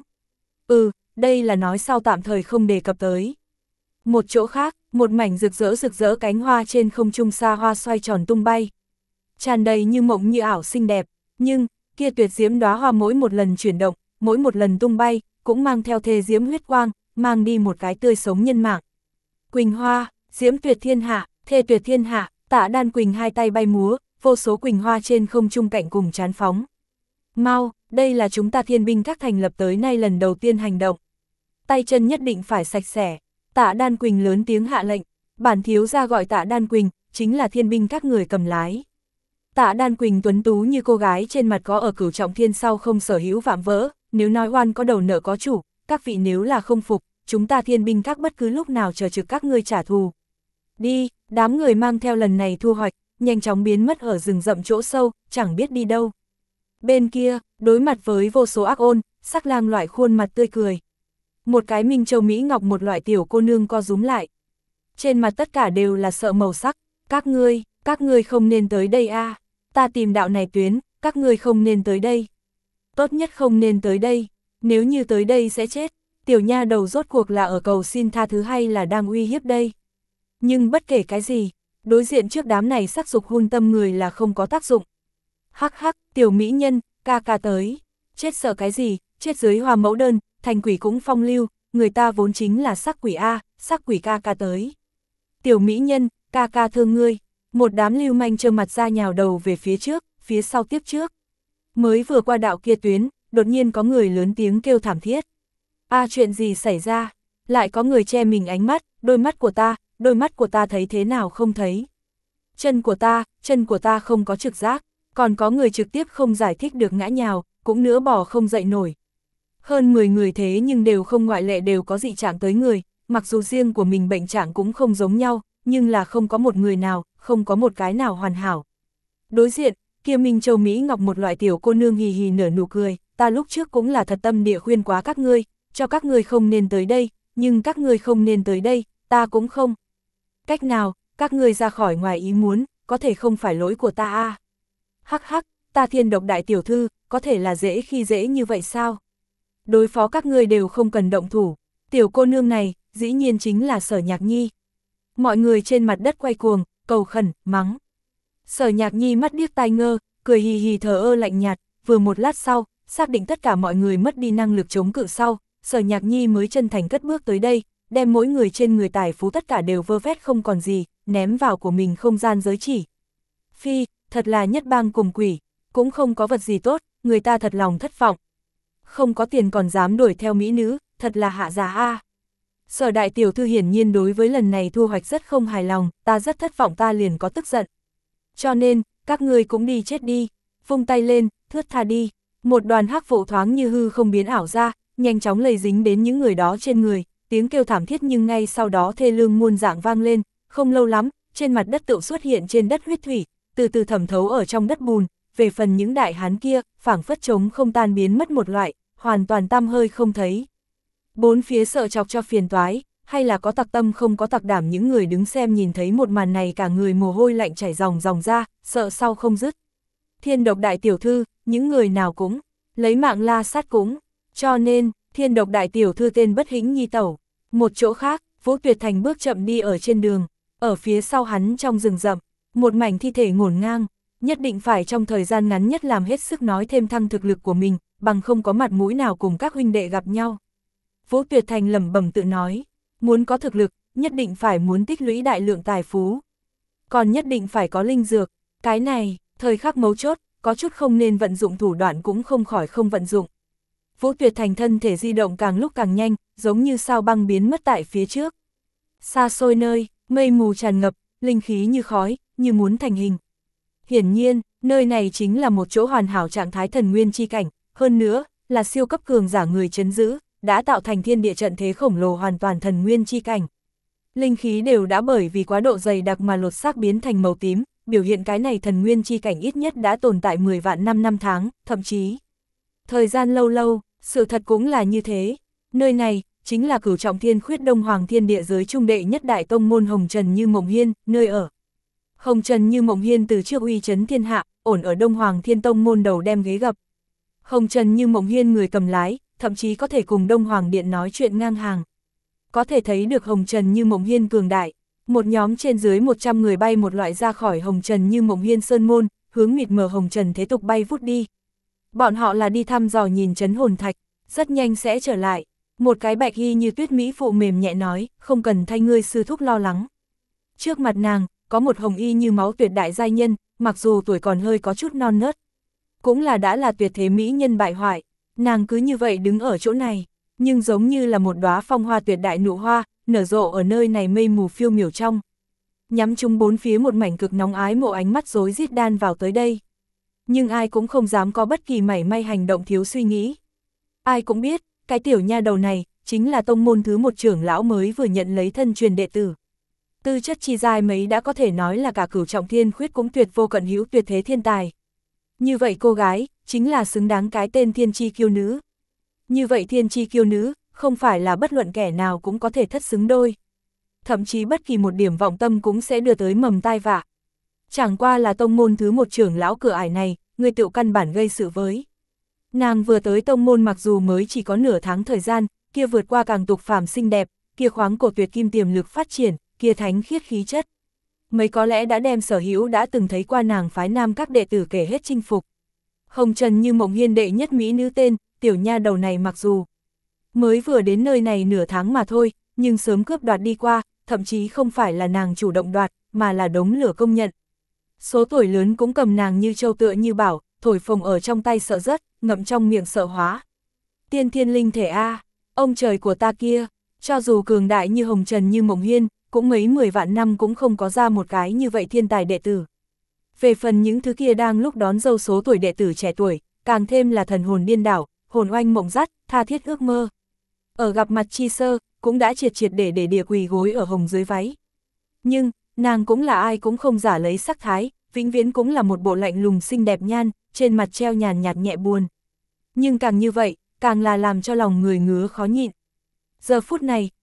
Ừ, đây là nói sau tạm thời không đề cập tới. Một chỗ khác, một mảnh rực rỡ rực rỡ cánh hoa trên không trung xa hoa xoay tròn tung bay. Tràn đầy như mộng như ảo xinh đẹp, nhưng, kia tuyệt diễm đóa hoa mỗi một lần chuyển động, mỗi một lần tung bay, cũng mang theo thê diễm huyết quang, mang đi một cái tươi sống nhân mạng. Quỳnh hoa, diễm tuyệt thiên hạ, thê tuyệt thiên hạ, Tạ Đan Quỳnh hai tay bay múa, vô số quỳnh hoa trên không trung cạnh cùng chán phóng. Mau, đây là chúng ta Thiên binh các thành lập tới nay lần đầu tiên hành động. Tay chân nhất định phải sạch sẽ. Tạ Đan Quỳnh lớn tiếng hạ lệnh, bản thiếu gia gọi Tạ Đan Quỳnh, chính là Thiên binh các người cầm lái. Tạ Đan Quỳnh tuấn tú như cô gái trên mặt có ở Cửu Trọng Thiên sau không sở hữu vạm vỡ, nếu nói oan có đầu nợ có chủ, các vị nếu là không phục, chúng ta Thiên binh các bất cứ lúc nào chờ trực các ngươi trả thù. Đi, đám người mang theo lần này thu hoạch, nhanh chóng biến mất ở rừng rậm chỗ sâu, chẳng biết đi đâu. Bên kia, đối mặt với vô số ác ôn, Sắc Lang loại khuôn mặt tươi cười. Một cái Minh Châu Mỹ Ngọc một loại tiểu cô nương co rúm lại. Trên mặt tất cả đều là sợ màu sắc, các ngươi, các ngươi không nên tới đây a, à. Ta tìm đạo này tuyến, các ngươi không nên tới đây. Tốt nhất không nên tới đây, nếu như tới đây sẽ chết. Tiểu nha đầu rốt cuộc là ở cầu xin tha thứ hay là đang uy hiếp đây. Nhưng bất kể cái gì, đối diện trước đám này sắc dục hun tâm người là không có tác dụng. Hắc hắc, tiểu mỹ nhân, ca ca tới. Chết sợ cái gì, chết dưới hoa mẫu đơn, thành quỷ cũng phong lưu, người ta vốn chính là sắc quỷ A, sắc quỷ ca ca tới. Tiểu mỹ nhân, ca ca thương ngươi. Một đám lưu manh trơ mặt ra nhào đầu về phía trước, phía sau tiếp trước. Mới vừa qua đạo kia tuyến, đột nhiên có người lớn tiếng kêu thảm thiết. A chuyện gì xảy ra? Lại có người che mình ánh mắt, đôi mắt của ta, đôi mắt của ta thấy thế nào không thấy. Chân của ta, chân của ta không có trực giác, còn có người trực tiếp không giải thích được ngã nhào, cũng nữa bỏ không dậy nổi. Hơn mười người thế nhưng đều không ngoại lệ đều có dị trạng tới người, mặc dù riêng của mình bệnh trạng cũng không giống nhau, nhưng là không có một người nào, không có một cái nào hoàn hảo. Đối diện, kia Minh Châu Mỹ Ngọc một loại tiểu cô nương hì hì nở nụ cười, ta lúc trước cũng là thật tâm địa khuyên quá các ngươi, cho các ngươi không nên tới đây, nhưng các ngươi không nên tới đây, ta cũng không. Cách nào, các ngươi ra khỏi ngoài ý muốn, có thể không phải lỗi của ta à. Hắc hắc, ta Thiên Độc đại tiểu thư, có thể là dễ khi dễ như vậy sao? Đối phó các ngươi đều không cần động thủ, tiểu cô nương này, dĩ nhiên chính là Sở Nhạc Nhi. Mọi người trên mặt đất quay cuồng, cầu khẩn, mắng. Sở Nhạc Nhi mắt điếc tai ngơ, cười hì hì thờ ơ lạnh nhạt, vừa một lát sau, xác định tất cả mọi người mất đi năng lực chống cự sau, Sở Nhạc Nhi mới chân thành cất bước tới đây, đem mỗi người trên người tài phú tất cả đều vơ vét không còn gì, ném vào của mình không gian giới chỉ. Phi, thật là nhất bang cùng quỷ, cũng không có vật gì tốt, người ta thật lòng thất vọng. Không có tiền còn dám đuổi theo mỹ nữ, thật là hạ giá a. Sở đại tiểu thư hiển nhiên đối với lần này thu hoạch rất không hài lòng, ta rất thất vọng, ta liền có tức giận. Cho nên, các ngươi cũng đi chết đi, vung tay lên, thướt tha đi. Một đoàn hắc vụ thoáng như hư không biến ảo ra, nhanh chóng lây dính đến những người đó trên người, tiếng kêu thảm thiết nhưng ngay sau đó thê lương muôn dạng vang lên, không lâu lắm, trên mặt đất tựu xuất hiện trên đất huyết thủy, từ từ thẩm thấu ở trong đất bùn, về phần những đại hán kia, phảng phất trống không tan biến mất một loại, hoàn toàn tăm hơi không thấy. Bốn phía sợ chọc cho phiền toái, hay là có tặc tâm không có tặc đảm, những người đứng xem nhìn thấy một màn này cả người mồ hôi lạnh chảy ròng ròng ra, sợ sau không dứt. Thiên Độc đại tiểu thư, những người nào cũng lấy mạng la sát cũng, cho nên, Thiên Độc đại tiểu thư tên bất hĩnh nhi tẩu. Một chỗ khác, Vũ Tuyệt Thành bước chậm đi ở trên đường, ở phía sau hắn trong rừng rậm, một mảnh thi thể ngổn ngang, nhất định phải trong thời gian ngắn nhất làm hết sức nói thêm thăng thực lực của mình, bằng không có mặt mũi nào cùng các huynh đệ gặp nhau. Vũ Tuyệt Thành lẩm bẩm tự nói, muốn có thực lực, nhất định phải muốn tích lũy đại lượng tài phú, còn nhất định phải có linh dược, cái này, thời khắc mấu chốt, có chút không nên vận dụng thủ đoạn cũng không khỏi không vận dụng. Vũ Tuyệt Thành thân thể di động càng lúc càng nhanh, giống như sao băng biến mất tại phía trước. Xa xôi nơi, mây mù tràn ngập, linh khí như khói, như muốn thành hình. Hiển nhiên, nơi này chính là một chỗ hoàn hảo trạng thái thần nguyên chi cảnh, hơn nữa, là siêu cấp cường giả người trấn giữ, đã tạo thành thiên địa trận thế khổng lồ hoàn toàn thần nguyên chi cảnh. Linh khí đều đã bởi vì quá độ dày đặc mà lột xác biến thành màu tím, biểu hiện cái này thần nguyên chi cảnh ít nhất đã tồn tại mười vạn năm năm tháng, thậm chí thời gian lâu lâu, sự thật cũng là như thế. Nơi này, chính là Cửu Trọng Thiên Khuyết Đông Hoàng Thiên địa giới trung đệ nhất đại tông môn Hồng Trần Như Mộng Hiên, nơi ở. Hồng Trần Như Mộng Hiên từ trước uy chấn thiên hạ, ổn ở Đông Hoàng Thiên Tông môn đầu đem ghế gập. Hồng Trần Như Mộng Hiên người cầm lái, thậm chí có thể cùng Đông Hoàng Điện nói chuyện ngang hàng. Có thể thấy được Hồng Trần Như Mộng Hiên cường đại, một nhóm trên dưới một trăm người bay một loại ra khỏi Hồng Trần Như Mộng Hiên sơn môn, hướng mịt mờ Hồng Trần thế tục bay vút đi. Bọn họ là đi thăm dò nhìn trấn hồn thạch, rất nhanh sẽ trở lại. Một cái bạch y như tuyết mỹ phụ mềm nhẹ nói, không cần thay ngươi sư thúc lo lắng. Trước mặt nàng, có một hồng y như máu tuyệt đại giai nhân, mặc dù tuổi còn hơi có chút non nớt, cũng là đã là tuyệt thế mỹ nhân bại hoại. Nàng cứ như vậy đứng ở chỗ này, nhưng giống như là một đóa phong hoa tuyệt đại nụ hoa, nở rộ ở nơi này mây mù phiêu miểu trong. Nhắm chung bốn phía một mảnh cực nóng ái mộ ánh mắt rối rít đan vào tới đây. Nhưng ai cũng không dám có bất kỳ mảy may hành động thiếu suy nghĩ. Ai cũng biết, cái tiểu nha đầu này, chính là tông môn thứ một trưởng lão mới vừa nhận lấy thân truyền đệ tử. Tư chất chi giai mấy đã có thể nói là cả Cửu Trọng Thiên Khuyết cũng tuyệt vô cận hữu tuyệt thế thiên tài. Như vậy cô gái, chính là xứng đáng cái tên thiên chi kiêu nữ. Như vậy thiên chi kiêu nữ, không phải là bất luận kẻ nào cũng có thể thất xứng đôi. Thậm chí bất kỳ một điểm vọng tâm cũng sẽ đưa tới mầm tai vạ. Chẳng qua là tông môn thứ một trưởng lão cửa ải này, người tự căn bản gây sự với. Nàng vừa tới tông môn mặc dù mới chỉ có nửa tháng thời gian, kia vượt qua càng tục phàm xinh đẹp, kia khoáng cổ tuyệt kim tiềm lực phát triển, kia thánh khiết khí chất. Mấy có lẽ đã đem sở hữu đã từng thấy qua nàng phái nam các đệ tử kể hết chinh phục. Hồng Trần Như Mộng Hiên đệ nhất mỹ nữ tên, tiểu nha đầu này mặc dù mới vừa đến nơi này nửa tháng mà thôi, nhưng sớm cướp đoạt đi qua, thậm chí không phải là nàng chủ động đoạt, mà là đống lửa công nhận. Số tuổi lớn cũng cầm nàng như châu tựa như bảo, thổi phồng ở trong tay sợ rớt, ngậm trong miệng sợ hóa. Tiên thiên linh thể A, ông trời của ta kia, cho dù cường đại như Hồng Trần Như Mộng Hiên, cũng mấy mười vạn năm cũng không có ra một cái như vậy thiên tài đệ tử. Về phần những thứ kia đang lúc đón dâu số tuổi đệ tử trẻ tuổi, càng thêm là thần hồn điên đảo, hồn oanh mộng dắt, tha thiết ước mơ. Ở gặp mặt chi sơ, cũng đã triệt triệt để để địa quỳ gối ở hồng dưới váy. Nhưng, nàng cũng là ai cũng không giả lấy sắc thái, vĩnh viễn cũng là một bộ lạnh lùng xinh đẹp nhan, trên mặt treo nhàn nhạt nhẹ buồn. Nhưng càng như vậy, càng là làm cho lòng người ngứa khó nhịn. Giờ phút này,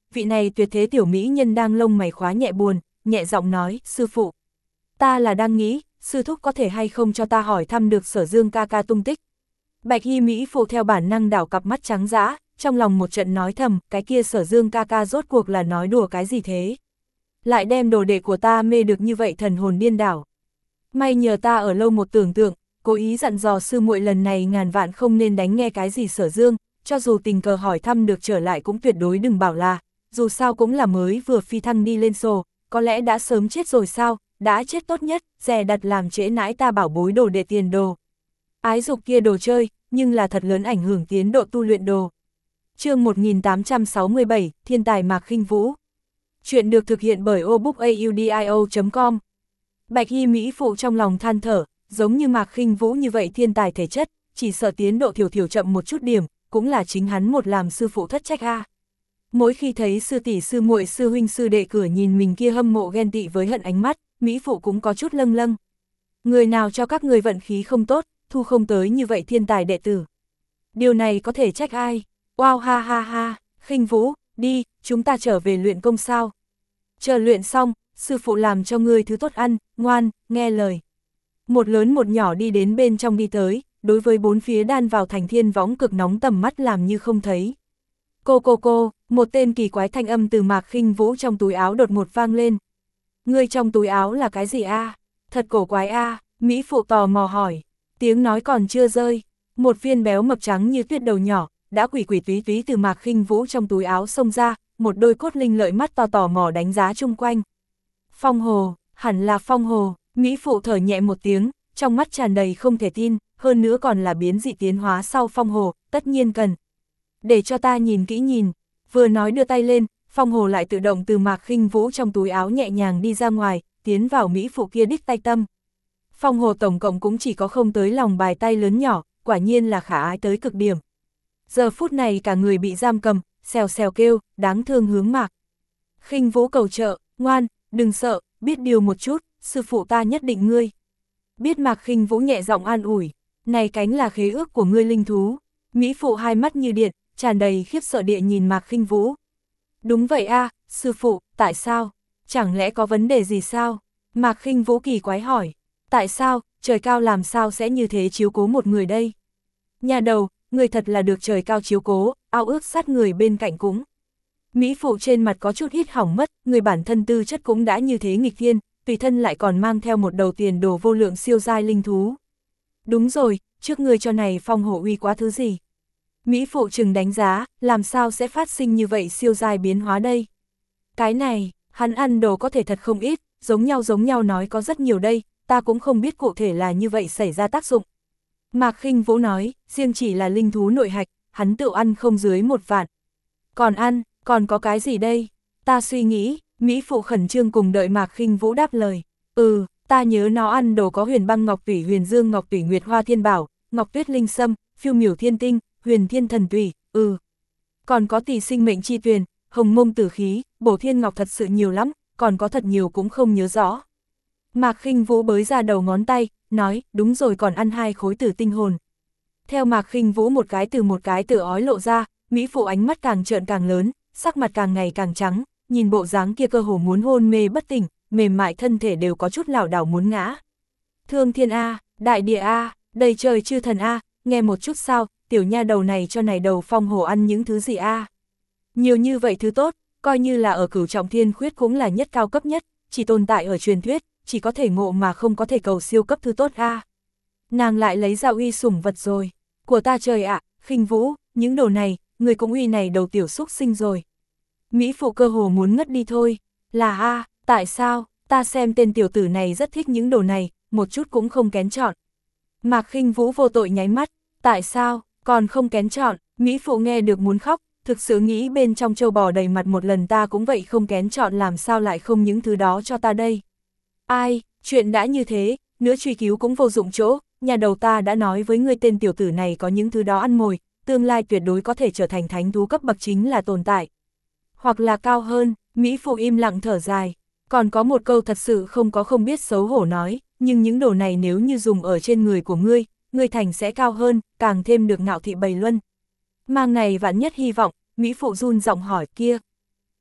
vị này tuyệt thế tiểu mỹ nhân đang lông mày khóa nhẹ buồn, nhẹ giọng nói, sư phụ. Ta là đang nghĩ, sư thúc có thể hay không cho ta hỏi thăm được Sở Dương ca ca tung tích. Bạch y mỹ phụ theo bản năng đảo cặp mắt trắng dã, trong lòng một trận nói thầm, cái kia Sở Dương ca ca rốt cuộc là nói đùa cái gì thế? Lại đem đồ đệ của ta mê được như vậy thần hồn điên đảo. May nhờ ta ở lâu một tưởng tượng, cố ý dặn dò sư muội lần này ngàn vạn không nên đánh nghe cái gì Sở Dương, cho dù tình cờ hỏi thăm được trở lại cũng tuyệt đối đừng bảo là, dù sao cũng là mới vừa phi thăng đi lên sổ, có lẽ đã sớm chết rồi sao, đã chết tốt nhất, dè đặt làm trễ nãi ta bảo bối đồ để tiền đồ. Ái dục kia đồ chơi, nhưng là thật lớn ảnh hưởng tiến độ tu luyện đồ. Chương một nghìn tám trăm sáu mươi bảy, Thiên tài Mạc Khinh Vũ. Chuyện được thực hiện bởi obookaudio chấm com. Bạch y mỹ phụ trong lòng than thở, giống như Mạc Khinh Vũ như vậy thiên tài thể chất, chỉ sợ tiến độ thiểu thiểu chậm một chút điểm, cũng là chính hắn một làm sư phụ thất trách a. Mỗi khi thấy sư tỷ sư muội sư huynh sư đệ cửa nhìn mình kia hâm mộ ghen tị với hận ánh mắt, mỹ phụ cũng có chút lâng lâng. Người nào cho các người vận khí không tốt, thu không tới như vậy thiên tài đệ tử. Điều này có thể trách ai? Wow ha ha ha, Khinh Vũ, đi, chúng ta trở về luyện công sao. Chờ luyện xong, sư phụ làm cho ngươi thứ tốt ăn, ngoan, nghe lời. Một lớn một nhỏ đi đến bên trong đi tới, đối với bốn phía đan vào thành thiên võng cực nóng tầm mắt làm như không thấy. Cô cô cô, một tên kỳ quái thanh âm từ Mạc Khinh Vũ trong túi áo đột ngột vang lên. Ngươi trong túi áo là cái gì a? Thật cổ quái a, mỹ phụ tò mò hỏi. Tiếng nói còn chưa rơi, một viên béo mập trắng như tuyết đầu nhỏ, đã quỷ quỷ túy túy từ Mạc Khinh Vũ trong túi áo xông ra, một đôi cốt linh lợi mắt to tò mò đánh giá chung quanh. Phong Hồ, hẳn là Phong Hồ, mỹ phụ thở nhẹ một tiếng, trong mắt tràn đầy không thể tin, hơn nữa còn là biến dị tiến hóa sau Phong Hồ, tất nhiên cần. Để cho ta nhìn kỹ nhìn, vừa nói đưa tay lên, Phong Hồ lại tự động từ Mạc Khinh Vũ trong túi áo nhẹ nhàng đi ra ngoài, tiến vào mỹ phụ kia đích tay tâm. Phong Hồ tổng cộng cũng chỉ có không tới lòng bài tay lớn nhỏ, quả nhiên là khả ái tới cực điểm. Giờ phút này cả người bị giam cầm, xèo xèo kêu, đáng thương hướng Mạc Khinh Vũ cầu trợ, ngoan, đừng sợ, biết điều một chút, sư phụ ta nhất định ngươi. Biết Mạc Khinh Vũ nhẹ giọng an ủi, này cánh là khế ước của ngươi linh thú. Mỹ phụ hai mắt như điện, tràn đầy khiếp sợ địa nhìn Mạc Khinh Vũ. Đúng vậy a, sư phụ, tại sao? Chẳng lẽ có vấn đề gì sao? Mạc Khinh Vũ kỳ quái hỏi. Tại sao, trời cao làm sao sẽ như thế chiếu cố một người đây? Nhà đầu, người thật là được trời cao chiếu cố, ao ước sát người bên cạnh cũng. Mỹ phụ trên mặt có chút hít hỏng mất, người bản thân tư chất cũng đã như thế nghịch thiên, tùy thân lại còn mang theo một đầu tiền đồ vô lượng siêu giai linh thú. Đúng rồi, trước người cho này Phong Hổ uy quá thứ gì? Mỹ phụ chừng đánh giá, làm sao sẽ phát sinh như vậy siêu giai biến hóa đây? Cái này, hắn ăn đồ có thể thật không ít, giống nhau giống nhau nói có rất nhiều đây, ta cũng không biết cụ thể là như vậy xảy ra tác dụng. Mạc Khinh Vũ nói, riêng chỉ là linh thú nội hạch, hắn tự ăn không dưới một vạn. Còn ăn, còn có cái gì đây? Ta suy nghĩ, Mỹ phụ khẩn trương cùng đợi Mạc Khinh Vũ đáp lời. Ừ, ta nhớ nó ăn đồ có huyền băng ngọc tủy huyền dương ngọc tủy nguyệt hoa thiên bảo, ngọc tuyết linh sâm, phiêu miểu thiên tinh, huyền thiên thần tủy, ừ. Còn có tỷ sinh mệnh chi tuyền, hồng mông tử khí, bổ thiên ngọc thật sự nhiều lắm, còn có thật nhiều cũng không nhớ rõ. Mạc Khinh Vũ bới ra đầu ngón tay, nói, đúng rồi còn ăn hai khối tử tinh hồn. Theo Mạc Khinh Vũ một cái từ một cái từ ói lộ ra, Mỹ phụ ánh mắt càng trợn càng lớn, sắc mặt càng ngày càng trắng, nhìn bộ dáng kia cơ hồ muốn hôn mê bất tỉnh, mềm mại thân thể đều có chút lảo đảo muốn ngã. Thương thiên A, đại địa A, đầy trời chư thần A, nghe một chút sao, tiểu nha đầu này cho này đầu Phong Hổ ăn những thứ gì A. Nhiều như vậy thứ tốt, coi như là ở cửu trọng thiên khuyết cũng là nhất cao cấp nhất, chỉ tồn tại ở truyền thuyết, chỉ có thể ngộ mà không có thể cầu siêu cấp thứ tốt A. Nàng lại lấy ra uy sủng vật rồi, của ta trời ạ, à, Khinh Vũ, những đồ này, người cũng uy này đầu tiểu xúc sinh rồi. Mỹ phụ cơ hồ muốn ngất đi thôi, là A, tại sao, ta xem tên tiểu tử này rất thích những đồ này, một chút cũng không kén chọn. Mạc Khinh Vũ vô tội nháy mắt, tại sao, còn không kén chọn, Mỹ phụ nghe được muốn khóc, thực sự nghĩ bên trong châu bò đầy mặt một lần ta cũng vậy không kén chọn làm sao lại không những thứ đó cho ta đây. Ai, chuyện đã như thế, nữa truy cứu cũng vô dụng chỗ, nhà đầu ta đã nói với ngươi tên tiểu tử này có những thứ đó ăn mồi, tương lai tuyệt đối có thể trở thành thánh thú cấp bậc chính là tồn tại. Hoặc là cao hơn, Mỹ phụ im lặng thở dài, còn có một câu thật sự không có không biết xấu hổ nói, nhưng những đồ này nếu như dùng ở trên người của ngươi, ngươi thành sẽ cao hơn, càng thêm được ngạo thị bầy luân. Mang này vạn nhất hy vọng, Mỹ phụ run giọng hỏi kia.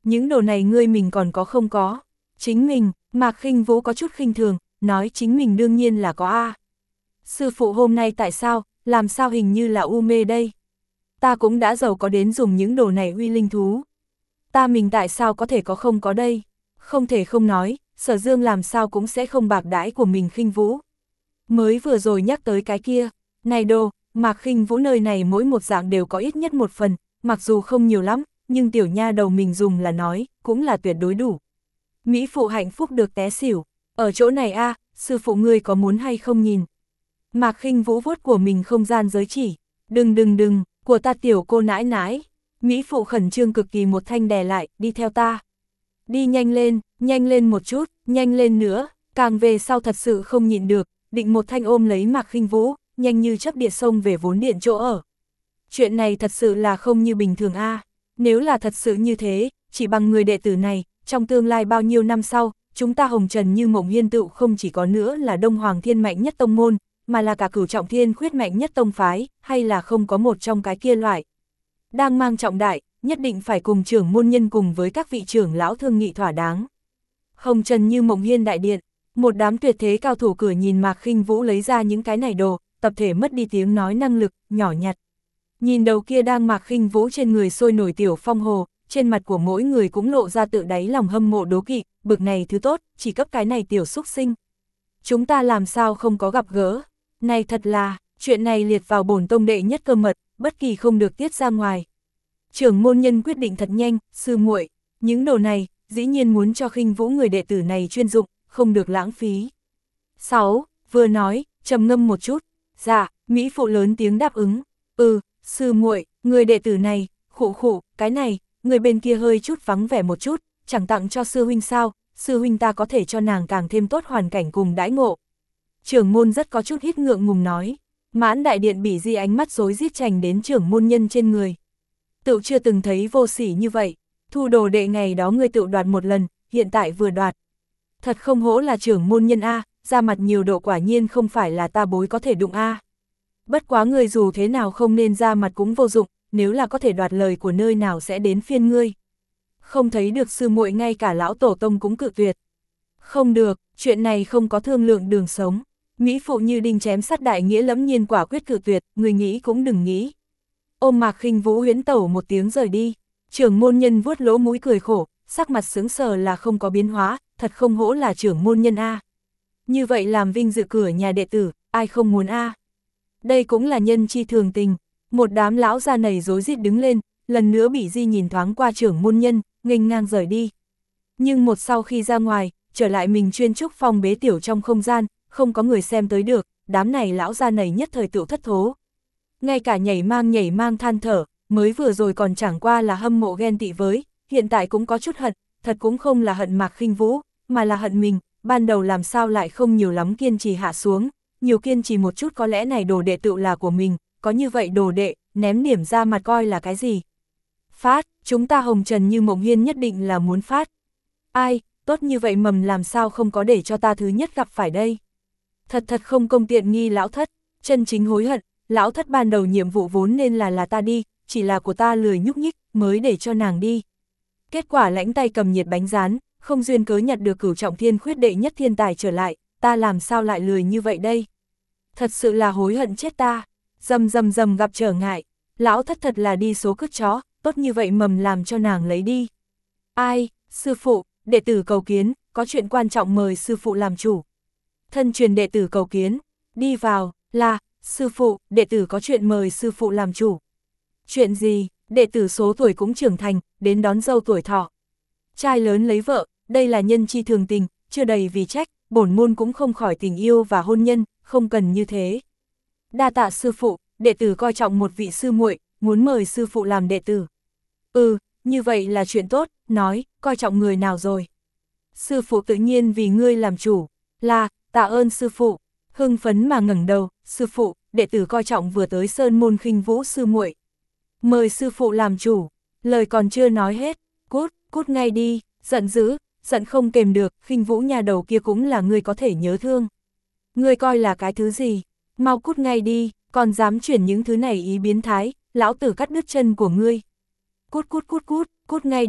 những đồ này ngươi mình còn có không có? Chính mình, Mạc Khinh Vũ có chút khinh thường, nói chính mình đương nhiên là có a. Sư phụ hôm nay tại sao, làm sao hình như là u mê đây? Ta cũng đã giàu có đến dùng những đồ này uy linh thú. Ta mình tại sao có thể có không có đây? Không thể không nói, Sở Dương làm sao cũng sẽ không bạc đãi của mình Khinh Vũ. Mới vừa rồi nhắc tới cái kia, này đồ, Mạc Khinh Vũ nơi này mỗi một dạng đều có ít nhất một phần, mặc dù không nhiều lắm, nhưng tiểu nha đầu mình dùng là nói, cũng là tuyệt đối đủ. Mỹ phụ hạnh phúc được té xỉu, ở chỗ này a, sư phụ ngươi có muốn hay không nhìn? Mạc Khinh Vũ vuốt của mình không gian giới chỉ, đừng đừng đừng, của ta tiểu cô nãi nãi. Mỹ phụ khẩn trương cực kỳ một thanh đè lại, đi theo ta. Đi nhanh lên, nhanh lên một chút, nhanh lên nữa, càng về sau thật sự không nhịn được, định một thanh ôm lấy Mạc Khinh Vũ, nhanh như chớp địa sông về vốn điện chỗ ở. Chuyện này thật sự là không như bình thường a. Nếu là thật sự như thế, chỉ bằng người đệ tử này, trong tương lai bao nhiêu năm sau, chúng ta Hồng Trần Như Mộng Hiên Tựu không chỉ có nữa là Đông Hoàng Thiên mạnh nhất tông môn, mà là cả Cửu Trọng Thiên khuyết mạnh nhất tông phái, hay là không có một trong cái kia loại. Đang mang trọng đại, nhất định phải cùng trưởng môn nhân cùng với các vị trưởng lão thương nghị thỏa đáng. Hồng Trần Như Mộng Hiên đại điện, một đám tuyệt thế cao thủ cửa nhìn Mạc Khinh Vũ lấy ra những cái này đồ, tập thể mất đi tiếng nói năng lực, nhỏ nhặt. Nhìn đầu kia đang Mạc Khinh Vũ trên người sôi nổi tiểu phong hồ, trên mặt của mỗi người cũng lộ ra tự đáy lòng hâm mộ đố kỵ, bực này thứ tốt, chỉ cấp cái này tiểu xúc sinh. Chúng ta làm sao không có gặp gỡ, này thật là, chuyện này liệt vào bổn tông đệ nhất cơ mật, bất kỳ không được tiết ra ngoài. Trưởng môn nhân quyết định thật nhanh, sư muội, những đồ này, dĩ nhiên muốn cho Khinh Vũ người đệ tử này chuyên dụng, không được lãng phí. sáu. Vừa nói, trầm ngâm một chút, dạ, Mỹ phụ lớn tiếng đáp ứng, ừ, sư muội, người đệ tử này, khụ khụ, cái này, người bên kia hơi chút vắng vẻ một chút, chẳng tặng cho sư huynh sao, sư huynh ta có thể cho nàng càng thêm tốt hoàn cảnh cùng đãi ngộ. Trưởng môn rất có chút hít ngượng ngùng nói, mãn đại điện bỉ di ánh mắt rối rít chành đến trưởng môn nhân trên người. Tự chưa từng thấy vô sỉ như vậy, thu đồ đệ ngày đó ngươi tự đoạt một lần, hiện tại vừa đoạt. Thật không hổ là trưởng môn nhân A, ra mặt nhiều độ quả nhiên không phải là ta bối có thể đụng A. Bất quá người dù thế nào không nên ra mặt cũng vô dụng, nếu là có thể đoạt lời của nơi nào sẽ đến phiên ngươi. Không thấy được sư muội ngay cả lão tổ tông cũng cự tuyệt. Không được, chuyện này không có thương lượng đường sống. Mỹ phụ như đinh chém sắt đại nghĩa lẫm nhiên quả quyết cự tuyệt, người nghĩ cũng đừng nghĩ. Ôm Mạc Khinh Vũ huyễn tẩu một tiếng rời đi, trưởng môn nhân vuốt lỗ mũi cười khổ, sắc mặt sướng sờ là không có biến hóa, thật không hổ là trưởng môn nhân A. Như vậy làm vinh dự cửa nhà đệ tử, ai không muốn A. Đây cũng là nhân chi thường tình, một đám lão già nảy rối rít đứng lên, lần nữa bị Di nhìn thoáng qua trưởng môn nhân, nghênh ngang rời đi. Nhưng một sau khi ra ngoài, trở lại mình chuyên trúc phòng bế tiểu trong không gian, không có người xem tới được, đám này lão già nảy nhất thời tự thất thố. Ngay cả nhảy mang nhảy mang than thở, mới vừa rồi còn chẳng qua là hâm mộ ghen tị với, hiện tại cũng có chút hận, thật cũng không là hận Mạc Khinh Vũ, mà là hận mình, ban đầu làm sao lại không nhiều lắm kiên trì hạ xuống, nhiều kiên trì một chút có lẽ này đồ đệ tự là của mình, có như vậy đồ đệ, ném điểm ra mặt coi là cái gì. Phát, chúng ta Hồng Trần Như Mộng Hiên nhất định là muốn phát. Ai, tốt như vậy mầm làm sao không có để cho ta thứ nhất gặp phải đây. Thật thật không công tiện nghi lão thất, chân chính hối hận, lão thất ban đầu nhiệm vụ vốn nên là là ta đi, chỉ là của ta lười nhúc nhích, mới để cho nàng đi. Kết quả lãnh tay cầm nhiệt bánh rán, không duyên cớ nhặt được Cửu Trọng Thiên khuyết đệ nhất thiên tài trở lại, ta làm sao lại lười như vậy đây? Thật sự là hối hận chết ta, dầm dầm dầm gặp trở ngại, lão thất thật là đi số cứt chó, tốt như vậy mầm làm cho nàng lấy đi. Ai, sư phụ, đệ tử cầu kiến, có chuyện quan trọng mời sư phụ làm chủ. Thân truyền đệ tử cầu kiến, đi vào, là, sư phụ, đệ tử có chuyện mời sư phụ làm chủ. Chuyện gì, đệ tử số tuổi cũng trưởng thành, đến đón dâu tuổi thọ. Trai lớn lấy vợ, đây là nhân chi thường tình, chưa đầy vì trách, bổn môn cũng không khỏi tình yêu và hôn nhân, không cần như thế. Đa tạ sư phụ, đệ tử coi trọng một vị sư muội, muốn mời sư phụ làm đệ tử. Ừ, như vậy là chuyện tốt, nói, coi trọng người nào rồi. Sư phụ tự nhiên vì ngươi làm chủ, là, tạ ơn sư phụ, hưng phấn mà ngẩng đầu, sư phụ, đệ tử coi trọng vừa tới sơn môn Khinh Vũ sư muội. Mời sư phụ làm chủ, lời còn chưa nói hết, cút, cút ngay đi, giận dữ, giận không kềm được, Khinh Vũ nhà đầu kia cũng là người có thể nhớ thương. Ngươi coi là cái thứ gì, mau cút ngay đi, còn dám chuyển những thứ này ý biến thái, lão tử cắt đứt chân của ngươi. Cút cút cút cút, cút ngay đi,